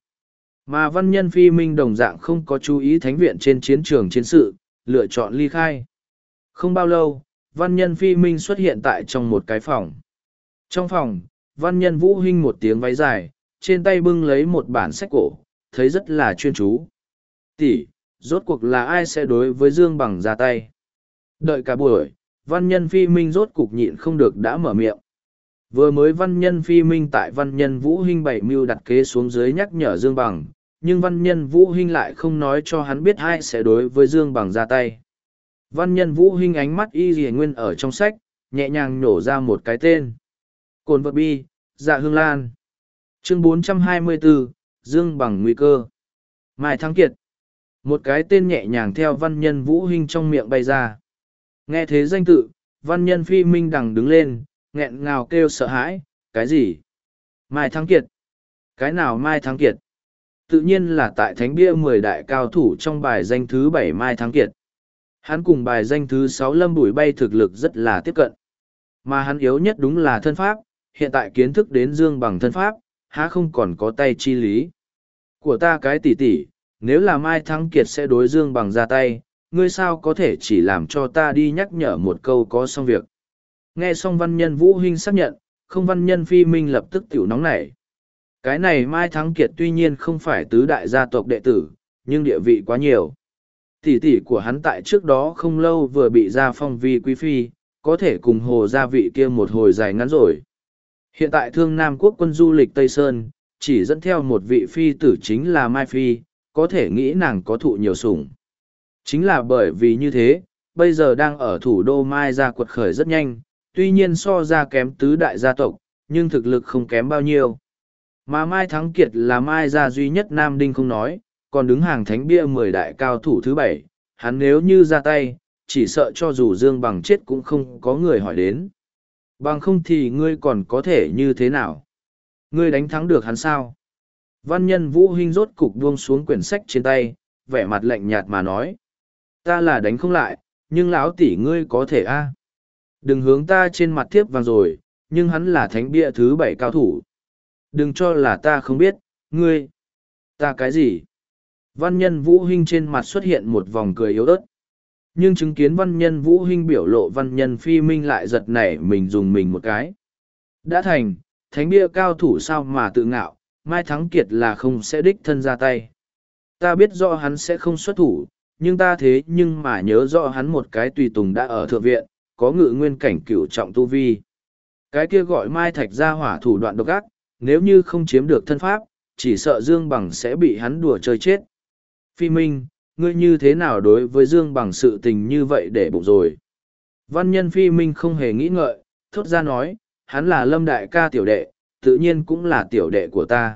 Mà văn nhân phi minh đồng dạng không có chú ý thánh viện trên chiến trường chiến sự, lựa chọn ly khai. Không bao lâu, văn nhân phi minh xuất hiện tại trong một cái phòng. Trong phòng, văn nhân Vũ Hinh một tiếng váy dài, trên tay bưng lấy một bản sách cổ, thấy rất là chuyên chú. Tỷ, rốt cuộc là ai sẽ đối với Dương Bằng ra tay? Đợi cả buổi, văn nhân phi minh rốt cục nhịn không được đã mở miệng. Vừa mới văn nhân phi minh tại văn nhân Vũ Hinh bảy mưu đặt kế xuống dưới nhắc nhở Dương Bằng, nhưng văn nhân Vũ Hinh lại không nói cho hắn biết ai sẽ đối với Dương Bằng ra tay. Văn nhân Vũ Hinh ánh mắt y dì nguyên ở trong sách, nhẹ nhàng nhổ ra một cái tên. Cồn vật bi, Dạ Hương Lan. Chương 424, Dương Bằng nguy cơ. Mai Thắng Kiệt. Một cái tên nhẹ nhàng theo văn nhân Vũ Hinh trong miệng bay ra. Nghe thế danh tự, văn nhân phi minh đằng đứng lên, nghẹn ngào kêu sợ hãi, cái gì? Mai Thắng Kiệt? Cái nào Mai Thắng Kiệt? Tự nhiên là tại thánh bia 10 đại cao thủ trong bài danh thứ 7 Mai Thắng Kiệt. Hắn cùng bài danh thứ 6 Lâm Bùi Bay thực lực rất là tiếp cận. Mà hắn yếu nhất đúng là thân pháp, hiện tại kiến thức đến Dương Bằng thân pháp, há không còn có tay chi lý. Của ta cái tỷ tỷ, nếu là Mai Thắng Kiệt sẽ đối Dương Bằng ra tay, ngươi sao có thể chỉ làm cho ta đi nhắc nhở một câu có xong việc. Nghe xong văn nhân Vũ Hinh xác nhận, không văn nhân phi minh lập tức tiểu nóng nảy. Cái này Mai Thắng Kiệt tuy nhiên không phải tứ đại gia tộc đệ tử, nhưng địa vị quá nhiều. Tỷ tỷ của hắn tại trước đó không lâu vừa bị gia phong vi quý phi, có thể cùng hồ gia vị kia một hồi dài ngắn rồi. Hiện tại thương Nam quốc quân du lịch Tây Sơn, chỉ dẫn theo một vị phi tử chính là Mai Phi, có thể nghĩ nàng có thụ nhiều sủng. Chính là bởi vì như thế, bây giờ đang ở thủ đô Mai gia quật khởi rất nhanh, tuy nhiên so ra kém tứ đại gia tộc, nhưng thực lực không kém bao nhiêu. Mà Mai Thắng Kiệt là Mai gia duy nhất Nam Đinh không nói, còn đứng hàng thánh bia 10 đại cao thủ thứ 7, hắn nếu như ra tay, chỉ sợ cho dù Dương Bằng chết cũng không có người hỏi đến. Bằng không thì ngươi còn có thể như thế nào? Ngươi đánh thắng được hắn sao? Văn nhân Vũ Hinh rốt cục buông xuống quyển sách trên tay, vẻ mặt lạnh nhạt mà nói. Ta là đánh không lại, nhưng lão tỷ ngươi có thể a. Đừng hướng ta trên mặt thiếp vàng rồi, nhưng hắn là thánh bia thứ 7 cao thủ. Đừng cho là ta không biết, ngươi. Ta cái gì? Văn nhân Vũ Hinh trên mặt xuất hiện một vòng cười yếu ớt. Nhưng chứng kiến văn nhân Vũ Hinh biểu lộ văn nhân phi minh lại giật nảy mình dùng mình một cái. Đã thành, thánh bia cao thủ sao mà tự ngạo, Mai Thắng Kiệt là không sẽ đích thân ra tay. Ta biết rõ hắn sẽ không xuất thủ, nhưng ta thế nhưng mà nhớ rõ hắn một cái tùy tùng đã ở thượng viện, có ngự nguyên cảnh cửu trọng tu vi. Cái kia gọi Mai Thạch ra hỏa thủ đoạn độc ác, nếu như không chiếm được thân pháp, chỉ sợ Dương Bằng sẽ bị hắn đùa chơi chết. Phi Minh, ngươi như thế nào đối với Dương Bằng sự tình như vậy để bụng rồi? Văn nhân Phi Minh không hề nghĩ ngợi, thốt ra nói, hắn là Lâm đại ca tiểu đệ, tự nhiên cũng là tiểu đệ của ta.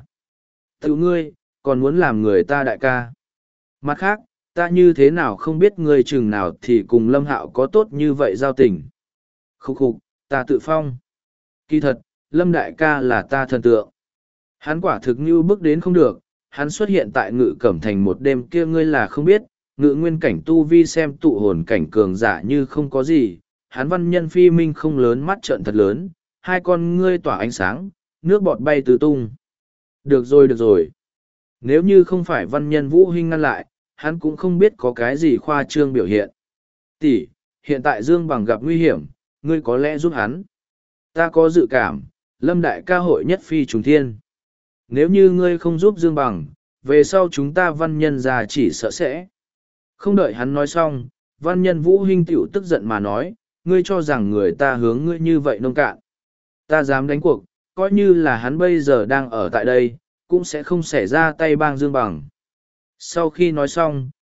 Tự ngươi, còn muốn làm người ta đại ca. Mặt khác, ta như thế nào không biết ngươi chừng nào thì cùng Lâm Hạo có tốt như vậy giao tình. Khúc khục, ta tự phong. Kỳ thật, Lâm đại ca là ta thần tượng. Hắn quả thực như bước đến không được, hắn xuất hiện tại Ngự Cẩm Thành một đêm kia ngươi là không biết, ngự nguyên cảnh tu vi xem tụ hồn cảnh cường giả như không có gì, hắn văn nhân phi minh không lớn mắt trợn thật lớn, hai con ngươi tỏa ánh sáng, nước bọt bay tứ tung. Được rồi được rồi. Nếu như không phải văn nhân Vũ Hinh ngăn lại, hắn cũng không biết có cái gì khoa trương biểu hiện. Tỷ, hiện tại Dương Bằng gặp nguy hiểm, ngươi có lẽ giúp hắn. Ta có dự cảm, Lâm đại ca hội nhất phi trùng thiên. Nếu như ngươi không giúp Dương Bằng, về sau chúng ta văn nhân già chỉ sợ sẽ. Không đợi hắn nói xong, văn nhân Vũ Hinh tiểu tức giận mà nói, ngươi cho rằng người ta hướng ngươi như vậy nông cạn. Ta dám đánh cuộc, coi như là hắn bây giờ đang ở tại đây, cũng sẽ không xảy ra tay bang Dương Bằng. Sau khi nói xong,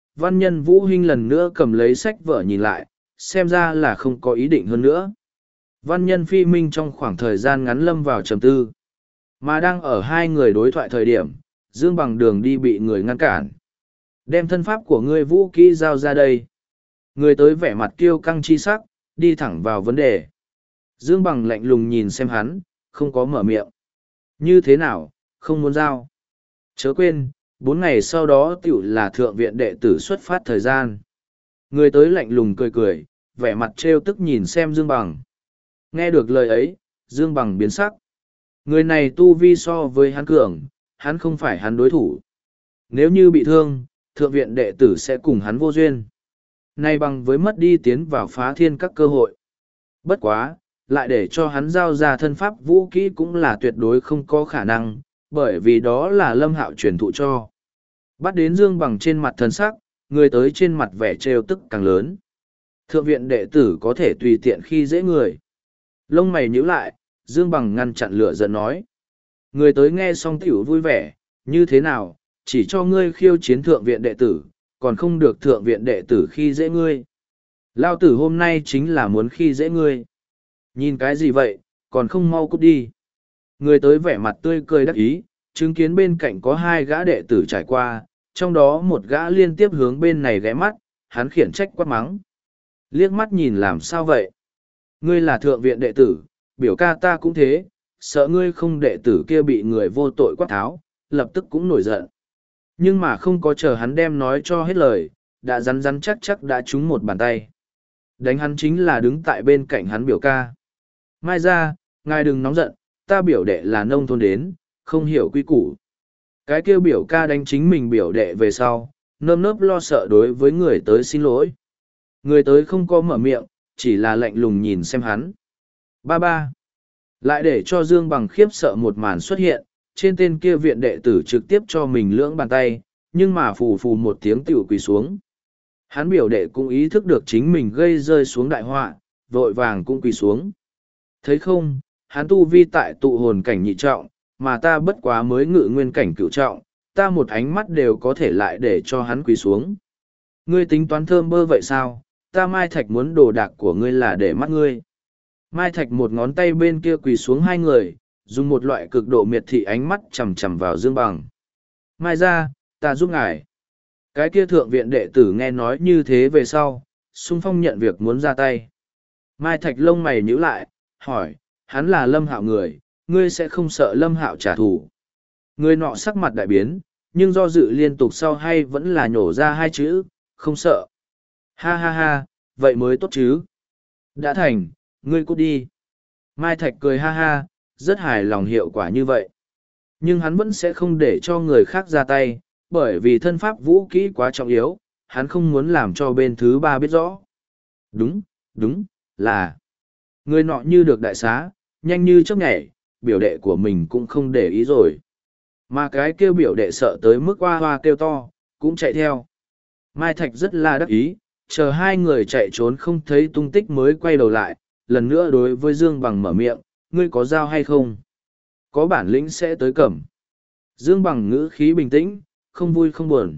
văn nhân Vũ Hinh lần nữa cầm lấy sách vở nhìn lại, xem ra là không có ý định hơn nữa. Văn nhân Phi Minh trong khoảng thời gian ngắn lâm vào trầm tư. Mà đang ở hai người đối thoại thời điểm, Dương Bằng đường đi bị người ngăn cản. Đem thân pháp của ngươi vũ kỹ giao ra đây. Người tới vẻ mặt kiêu căng chi sắc, đi thẳng vào vấn đề. Dương Bằng lạnh lùng nhìn xem hắn, không có mở miệng. Như thế nào, không muốn giao. Chớ quên, 4 ngày sau đó tiểu là thượng viện đệ tử xuất phát thời gian. Người tới lạnh lùng cười cười, vẻ mặt trêu tức nhìn xem Dương Bằng. Nghe được lời ấy, Dương Bằng biến sắc. Người này tu vi so với hắn cường, hắn không phải hắn đối thủ. Nếu như bị thương, thượng viện đệ tử sẽ cùng hắn vô duyên. Nay bằng với mất đi tiến vào phá thiên các cơ hội. Bất quá, lại để cho hắn giao ra thân pháp vũ kỹ cũng là tuyệt đối không có khả năng, bởi vì đó là Lâm Hạo truyền thụ cho. Bắt đến Dương Bằng trên mặt thần sắc, người tới trên mặt vẻ trêu tức càng lớn. Thượng viện đệ tử có thể tùy tiện khi dễ người. Lông mày nhíu lại, Dương Bằng ngăn chặn lửa giận nói. Người tới nghe xong tiểu vui vẻ, như thế nào, chỉ cho ngươi khiêu chiến thượng viện đệ tử, còn không được thượng viện đệ tử khi dễ ngươi. Lao tử hôm nay chính là muốn khi dễ ngươi. Nhìn cái gì vậy, còn không mau cút đi. Người tới vẻ mặt tươi cười đắc ý, chứng kiến bên cạnh có 2 gã đệ tử trải qua, trong đó một gã liên tiếp hướng bên này ghé mắt, hắn khiển trách quát mắng. Liếc mắt nhìn làm sao vậy? Ngươi là thượng viện đệ tử, biểu ca ta cũng thế, sợ ngươi không đệ tử kia bị người vô tội quát tháo, lập tức cũng nổi giận. Nhưng mà không có chờ hắn đem nói cho hết lời, đã rắn rắn chắc chắc đã trúng một bàn tay. Đánh hắn chính là đứng tại bên cạnh hắn biểu ca. Mai ra, ngài đừng nóng giận, ta biểu đệ là nông thôn đến, không hiểu quy củ. Cái kêu biểu ca đánh chính mình biểu đệ về sau, nơm nớp lo sợ đối với người tới xin lỗi. Người tới không có mở miệng, chỉ là lạnh lùng nhìn xem hắn. Ba ba. Lại để cho Dương Bằng khiếp sợ một màn xuất hiện, trên tên kia viện đệ tử trực tiếp cho mình lưỡng bàn tay, nhưng mà phù phù một tiếng tiểu quỳ xuống. Hắn biểu đệ cũng ý thức được chính mình gây rơi xuống đại họa, vội vàng cũng quỳ xuống. Thấy không, hắn tu vi tại tụ hồn cảnh nhị trọng, mà ta bất quá mới ngự nguyên cảnh cửu trọng, ta một ánh mắt đều có thể lại để cho hắn quỳ xuống. Ngươi tính toán thơm bơ vậy sao, ta Mai Thạch muốn đồ đạc của ngươi là để mắt ngươi. Mai Thạch một ngón tay bên kia quỳ xuống 2 người, dùng một loại cực độ miệt thị ánh mắt chằm chằm vào Dương Bằng. Mai ra, ta giúp ngài. Cái kia thượng viện đệ tử nghe nói như thế về sau, xung phong nhận việc muốn ra tay. Mai Thạch lông mày nhíu lại, hỏi, hắn là Lâm Hạo người, ngươi sẽ không sợ Lâm Hạo trả thù. Người nọ sắc mặt đại biến, nhưng do dự liên tục sau hay vẫn là nhổ ra 2 chữ, không sợ. Ha ha ha, vậy mới tốt chứ. Đã thành, ngươi cút đi. Mai Thạch cười ha ha, rất hài lòng hiệu quả như vậy. Nhưng hắn vẫn sẽ không để cho người khác ra tay, bởi vì thân pháp vũ kỹ quá trọng yếu, hắn không muốn làm cho bên thứ 3 biết rõ. Đúng, đúng, là. Người nọ như được đại xá, nhanh như chớp nhảy, biểu đệ của mình cũng không để ý rồi. Mà cái kêu biểu đệ sợ tới mức hoa hoa kêu to, cũng chạy theo. Mai Thạch rất là đắc ý, chờ 2 người chạy trốn không thấy tung tích mới quay đầu lại, lần nữa đối với Dương Bằng mở miệng, ngươi có dao hay không? Có bản lĩnh sẽ tới cẩm. Dương Bằng ngữ khí bình tĩnh, không vui không buồn.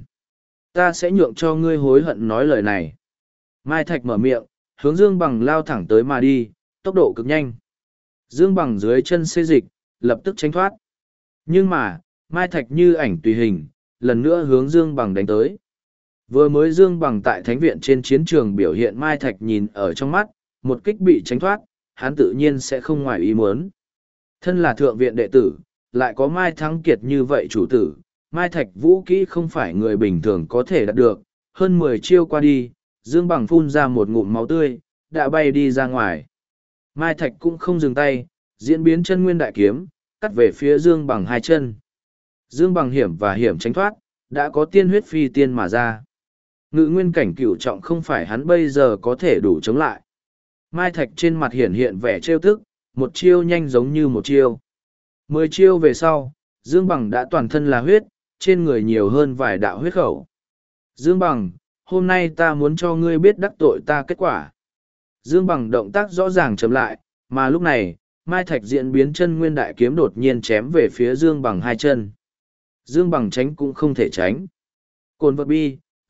Ta sẽ nhượng cho ngươi hối hận nói lời này. Mai Thạch mở miệng, hướng Dương Bằng lao thẳng tới mà đi, tốc độ cực nhanh. Dương Bằng dưới chân xê dịch, lập tức tránh thoát. Nhưng mà, Mai Thạch như ảnh tùy hình, lần nữa hướng Dương Bằng đánh tới. Vừa mới Dương Bằng tại thánh viện trên chiến trường biểu hiện Mai Thạch nhìn ở trong mắt, một kích bị tránh thoát, hắn tự nhiên sẽ không ngoài ý muốn. Thân là thượng viện đệ tử, lại có Mai Thắng Kiệt như vậy chủ tử, Mai Thạch vũ kỹ không phải người bình thường có thể đạt được, hơn 10 chiêu qua đi, Dương Bằng phun ra một ngụm máu tươi, đã bay đi ra ngoài. Mai Thạch cũng không dừng tay, diễn biến chân nguyên đại kiếm, cắt về phía Dương Bằng 2 chân. Dương Bằng hiểm và hiểm tránh thoát, đã có tiên huyết phi tiên mà ra. Ngự nguyên cảnh cửu trọng không phải hắn bây giờ có thể đủ chống lại. Mai Thạch trên mặt hiển hiện vẻ trêu tức, một chiêu nhanh giống như một chiêu. 10 chiêu về sau, Dương Bằng đã toàn thân là huyết, trên người nhiều hơn vài đạo huyết khẩu. Dương Bằng, hôm nay ta muốn cho ngươi biết đắc tội ta kết quả. Dương Bằng động tác rõ ràng chậm lại, mà lúc này, Mai Thạch diễn biến chân nguyên đại kiếm đột nhiên chém về phía Dương Bằng 2 chân. Dương Bằng tránh cũng không thể tránh. Cồn vật bi,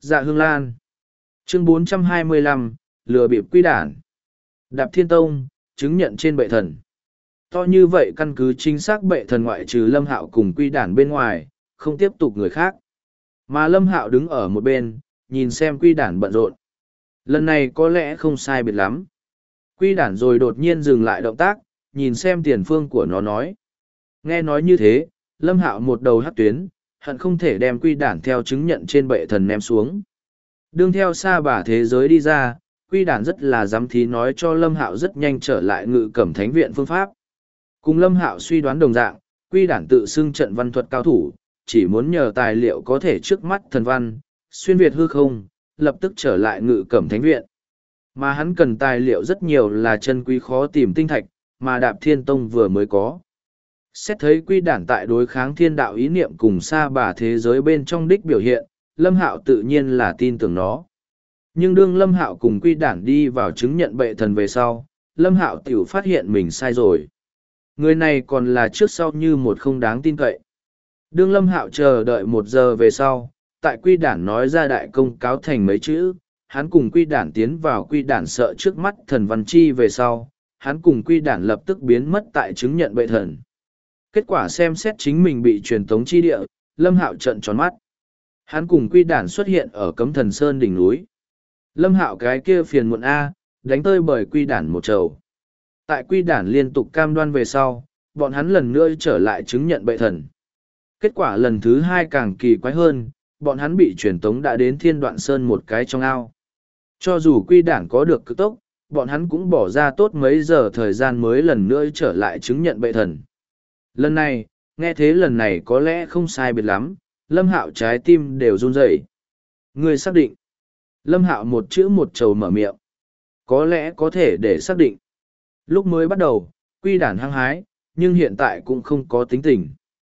Dạ Hương Lan. Chương 425, lừa bịp quy đản. Đạp Thiên Tông, chứng nhận trên bệ thần. To như vậy căn cứ chính xác bệ thần ngoại trừ Lâm Hạo cùng quy đản bên ngoài, không tiếp tục người khác. Mà Lâm Hạo đứng ở một bên, nhìn xem quy đản bận rộn. Lần này có lẽ không sai biệt lắm. Quy đản rồi đột nhiên dừng lại động tác, nhìn xem tiền phương của nó nói. Nghe nói như thế, Lâm Hạo một đầu hất tuyến, hận không thể đem quy đản theo chứng nhận trên bệ thần ném xuống. Đương theo xa bà thế giới đi ra, quy đản rất là dám thí nói cho Lâm Hạo rất nhanh trở lại Ngự Cẩm Thánh viện phương pháp. Cùng Lâm Hạo suy đoán đồng dạng, quy đản tự xưng trận văn thuật cao thủ, chỉ muốn nhờ tài liệu có thể trước mắt thần văn, xuyên việt hư không, lập tức trở lại Ngự Cẩm Thánh viện. Mà hắn cần tài liệu rất nhiều là chân quý khó tìm tinh thạch, mà Đạp Thiên Tông vừa mới có. Xét thấy quy đản tại đối kháng thiên đạo ý niệm cùng xa bà thế giới bên trong đích biểu hiện, Lâm Hạo tự nhiên là tin tưởng nó. Nhưng đương Lâm Hạo cùng quy đản đi vào chứng nhận bệ thần về sau, Lâm Hạo tiểu phát hiện mình sai rồi. Người này còn là trước sau như một không đáng tin cậy. Đương Lâm Hạo chờ đợi 1 giờ về sau, tại quy đản nói ra đại công cáo thành mấy chữ, hắn cùng quy đản tiến vào quy đản sợ trước mắt thần văn chi về sau, hắn cùng quy đản lập tức biến mất tại chứng nhận bệ thần. Kết quả xem xét chính mình bị truyền tống chi địa, Lâm Hạo trợn tròn mắt. Hắn cùng quy đản xuất hiện ở Cấm Thần Sơn đỉnh núi. Lâm Hạo cái kia phiền muộn A, đánh tơi bởi quy đản một trầu. Tại quy đản liên tục cam đoan về sau, bọn hắn lần nữa trở lại chứng nhận bệ thần. Kết quả lần thứ 2 càng kỳ quái hơn, bọn hắn bị truyền tống đã đến Thiên Đoạn Sơn một cái trong ao. Cho dù quy đản có được cực tốc, bọn hắn cũng bỏ ra tốt mấy giờ thời gian mới lần nữa trở lại chứng nhận bệ thần. Lần này, nghe thế lần này có lẽ không sai biệt lắm, Lâm Hạo trái tim đều run rẩy. Người xác định. Lâm Hạo một chữ một trầu mở miệng. Có lẽ có thể để xác định. Lúc mới bắt đầu, quy đản hăng hái, nhưng hiện tại cũng không có tính tình.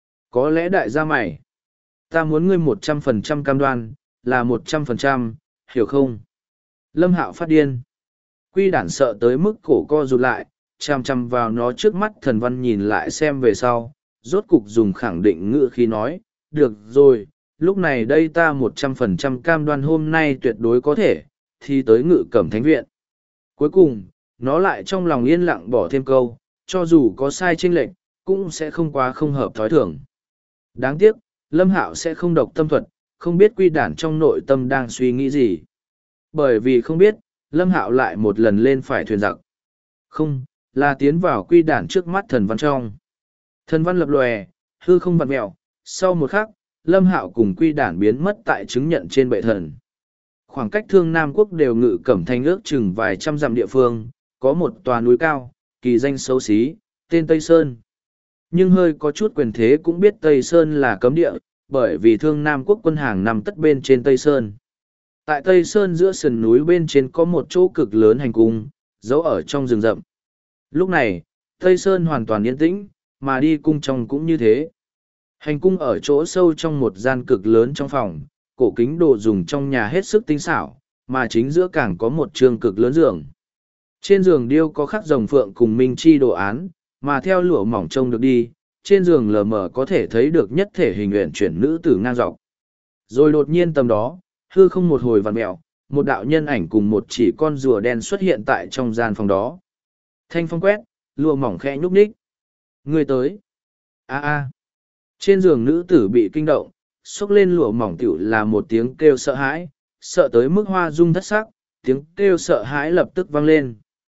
Có lẽ đại gia mày. Ta muốn ngươi 100% cam đoan, là 100%, hiểu không? Lâm Hạo phát điên. Quy đản sợ tới mức cổ co rụt lại, chằm chằm vào nó trước mắt thần văn nhìn lại xem về sau, rốt cục dùng khẳng định ngữ khí nói, được rồi, lúc này đây ta 100% cam đoan hôm nay tuyệt đối có thể, thì tới Ngự Cẩm Thánh viện. Cuối cùng, nó lại trong lòng yên lặng bỏ thêm câu, cho dù có sai chênh lệch, cũng sẽ không quá không hợp thói thường. Đáng tiếc, Lâm Hạo sẽ không độc tâm thuật, không biết quy đản trong nội tâm đang suy nghĩ gì. Bởi vì không biết, Lâm Hạo lại một lần lên phải thuyền giặc. Không, là tiến vào quy đản trước mắt thần văn trong. Thần văn lập lòe, hư không vặn mẹo, sau một khắc, Lâm Hạo cùng quy đản biến mất tại chứng nhận trên bệ thần. Khoảng cách Thương Nam Quốc đều Ngự Cẩm Thành ước chừng vài trăm dặm địa phương, có một tòa núi cao, kỳ danh xấu xí, tên Tây Sơn. Nhưng hơi có chút quyền thế cũng biết Tây Sơn là cấm địa, bởi vì Thương Nam Quốc quân hàng nằm tất bên trên Tây Sơn. Tại Tây Sơn giữa sườn núi bên trên có một chỗ cực lớn hành cung, giấu ở trong rừng rậm. Lúc này, Tây Sơn hoàn toàn yên tĩnh, mà đi cung trong cũng như thế. Hành cung ở chỗ sâu trong một gian cực lớn trong phòng, cổ kính đồ dùng trong nhà hết sức tinh xảo, mà chính giữa càng có một trường cực lớn giường. Trên giường điêu có khắc rồng phượng cùng minh chi đồ án, mà theo lụa mỏng trông được đi, trên giường lờ mờ có thể thấy được nhất thể hình uyển chuyển nữ tử ngang dọc. Rồi đột nhiên tầm đó, hư không một hồi vặn mẹo, một đạo nhân ảnh cùng một chỉ con rùa đen xuất hiện tại trong gian phòng đó. Thanh phong quét, lụa mỏng khẽ nhúc nhích. Người tới. A a. Trên giường nữ tử bị kinh động, xốc lên lụa mỏng tiểu là một tiếng kêu sợ hãi, sợ tới mức hoa rung thất sắc, tiếng kêu sợ hãi lập tức vang lên.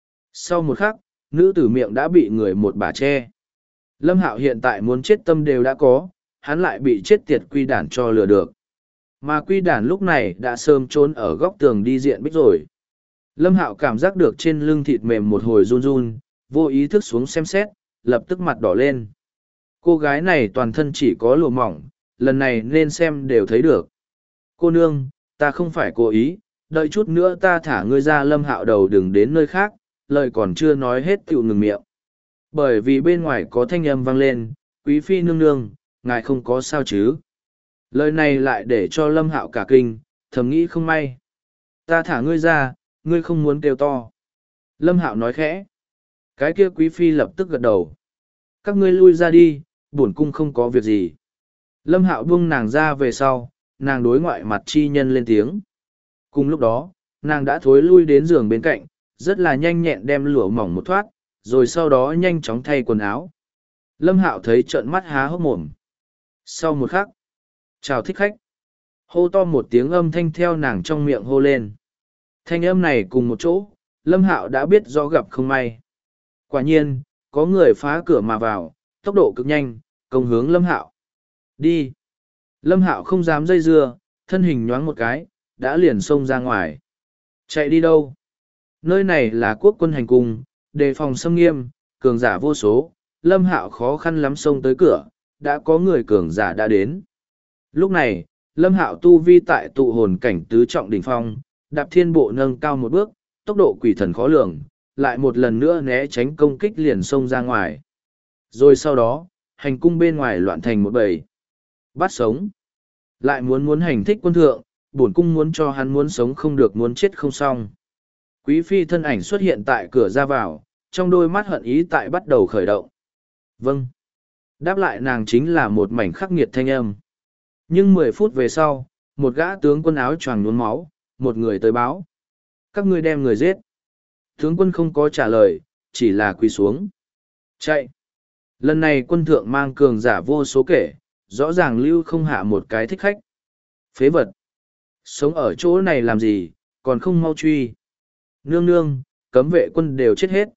Sau một khắc, nữ tử miệng đã bị người một bà che. Lâm Hạo hiện tại muốn chết tâm đều đã có, hắn lại bị chết tiệt quy đản cho lừa được. Mà quy đản lúc này đã sớm trốn ở góc tường đi diện bích rồi. Lâm Hạo cảm giác được trên lưng thịt mềm một hồi run run, vô ý thức xuống xem xét, lập tức mặt đỏ lên. Cô gái này toàn thân chỉ có lụa mỏng, lần này nên xem đều thấy được. Cô nương, ta không phải cố ý, đợi chút nữa ta thả ngươi ra. Lâm Hạo đầu đừng đến nơi khác, lời còn chưa nói hết tựu ngừng miệng. Bởi vì bên ngoài có thanh âm vang lên, quý phi nương nương, ngài không có sao chứ. Lời này lại để cho Lâm Hạo cả kinh, thầm nghĩ không may. Ta thả ngươi ra, ngươi không muốn kêu to. Lâm Hạo nói khẽ. Cái kia quý phi lập tức gật đầu. Các ngươi lui ra đi, bổn cung không có việc gì. Lâm Hạo buông nàng ra về sau, nàng đối ngoại mặt chi nhân lên tiếng. Cùng lúc đó, nàng đã thối lui đến giường bên cạnh, rất là nhanh nhẹn đem lụa mỏng một thoát, rồi sau đó nhanh chóng thay quần áo. Lâm Hạo thấy trợn mắt há hốc mồm. Sau một khắc, chào thích khách. Hô to một tiếng âm thanh theo nàng trong miệng hô lên. Thanh âm này cùng một chỗ, Lâm Hạo đã biết rõ gặp không may. Quả nhiên, có người phá cửa mà vào, tốc độ cực nhanh, công hướng Lâm Hạo. Đi. Lâm Hạo không dám dây dưa, thân hình nhoáng một cái, đã liền xông ra ngoài. Chạy đi đâu? Nơi này là quốc quân hành cung, đề phòng xâm nghiêm, cường giả vô số. Lâm Hạo khó khăn lắm xông tới cửa, đã có người cường giả đã đến. Lúc này, Lâm Hạo tu vi tại tụ hồn cảnh tứ trọng đỉnh phong, đạp thiên bộ nâng cao một bước, tốc độ quỷ thần khó lường, lại một lần nữa né tránh công kích liền xông ra ngoài. Rồi sau đó, hành cung bên ngoài loạn thành một bầy. Bắt sống. Lại muốn hành thích quân thượng, bổn cung muốn cho hắn muốn sống không được muốn chết không xong. Quý phi thân ảnh xuất hiện tại cửa ra vào, trong đôi mắt hận ý tại bắt đầu khởi động. Vâng. Đáp lại nàng chính là một mảnh khắc nghiệt thanh âm. Nhưng 10 phút về sau, một gã tướng quân áo choàng nhuốm máu, một người tới báo. Các ngươi đem người giết. Tướng quân không có trả lời, chỉ là quỳ xuống. Chạy. Lần này quân thượng mang cường giả vô số kể, rõ ràng lưu không hạ một cái thích khách. Phế vật. Sống ở chỗ này làm gì, còn không mau truy. Nương nương, cấm vệ quân đều chết hết.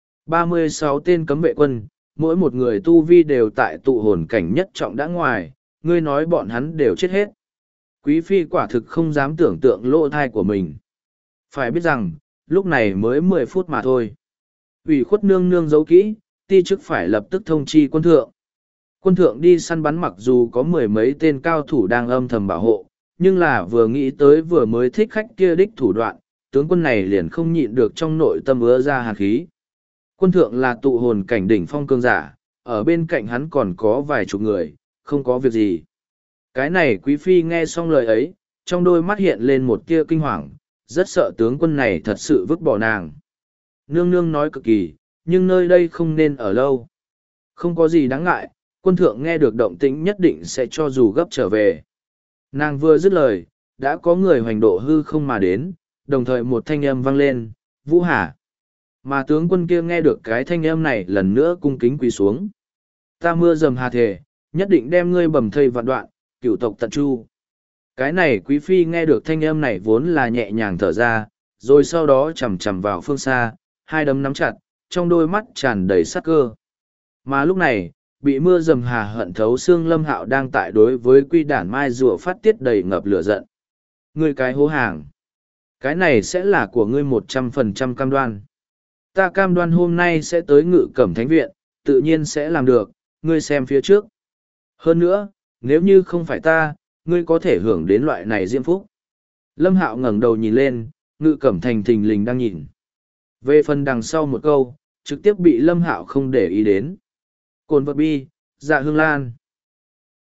36 tên cấm vệ quân, mỗi một người tu vi đều tại tụ hồn cảnh nhất trọng đã ngoài, ngươi nói bọn hắn đều chết hết. Quý phi quả thực không dám tưởng tượng lỗ thai của mình. Phải biết rằng, lúc này mới 10 phút mà thôi. Ủy khuất nương nương giấu kỹ, ti chức phải lập tức thông chi quân thượng. Quân thượng đi săn bắn mặc dù có 10 mấy tên cao thủ đang âm thầm bảo hộ, nhưng là vừa nghĩ tới vừa mới thích khách kia đích thủ đoạn, tướng quân này liền không nhịn được trong nội tâm ứa ra hàn khí. Quân thượng là tụ hồn cảnh đỉnh phong cương giả, ở bên cạnh hắn còn có vài chục người, không có việc gì. Cái này quý phi nghe xong lời ấy, trong đôi mắt hiện lên một tia kinh hoàng, rất sợ tướng quân này thật sự vứt bỏ nàng. Nương nương nói cực kỳ, nhưng nơi đây không nên ở lâu. Không có gì đáng ngại, quân thượng nghe được động tĩnh nhất định sẽ cho dù gấp trở về. Nàng vừa dứt lời, đã có người hoành độ hư không mà đến, đồng thời một thanh âm vang lên, Vũ Hà. Mà tướng quân kia nghe được cái thanh âm này lần nữa cung kính quỳ xuống. Ta mưa dầm hà thề, nhất định đem ngươi bầm thây vạn đoạn, cửu tộc tận chu. Cái này quý phi nghe được thanh âm này vốn là nhẹ nhàng thở ra, rồi sau đó chầm chầm vào phương xa, hai đấm nắm chặt, trong đôi mắt tràn đầy sát cơ. Mà lúc này, bị mưa dầm hà hận thấu xương Lâm Hạo đang tại đối với quy đản mai rùa phát tiết đầy ngập lửa giận. Ngươi cái hố hàng. Cái này sẽ là của ngươi 100% cam đoan. Ta cam đoan hôm nay sẽ tới Ngự Cẩm Thánh Viện, tự nhiên sẽ làm được, ngươi xem phía trước. Hơn nữa, nếu như không phải ta, ngươi có thể hưởng đến loại này diễm phúc. Lâm Hạo ngẩng đầu nhìn lên, Ngự Cẩm Thành thình lình đang nhìn. Về phần đằng sau một câu, trực tiếp bị Lâm Hạo không để ý đến. Cồn vật bi, Dạ Hương Lan.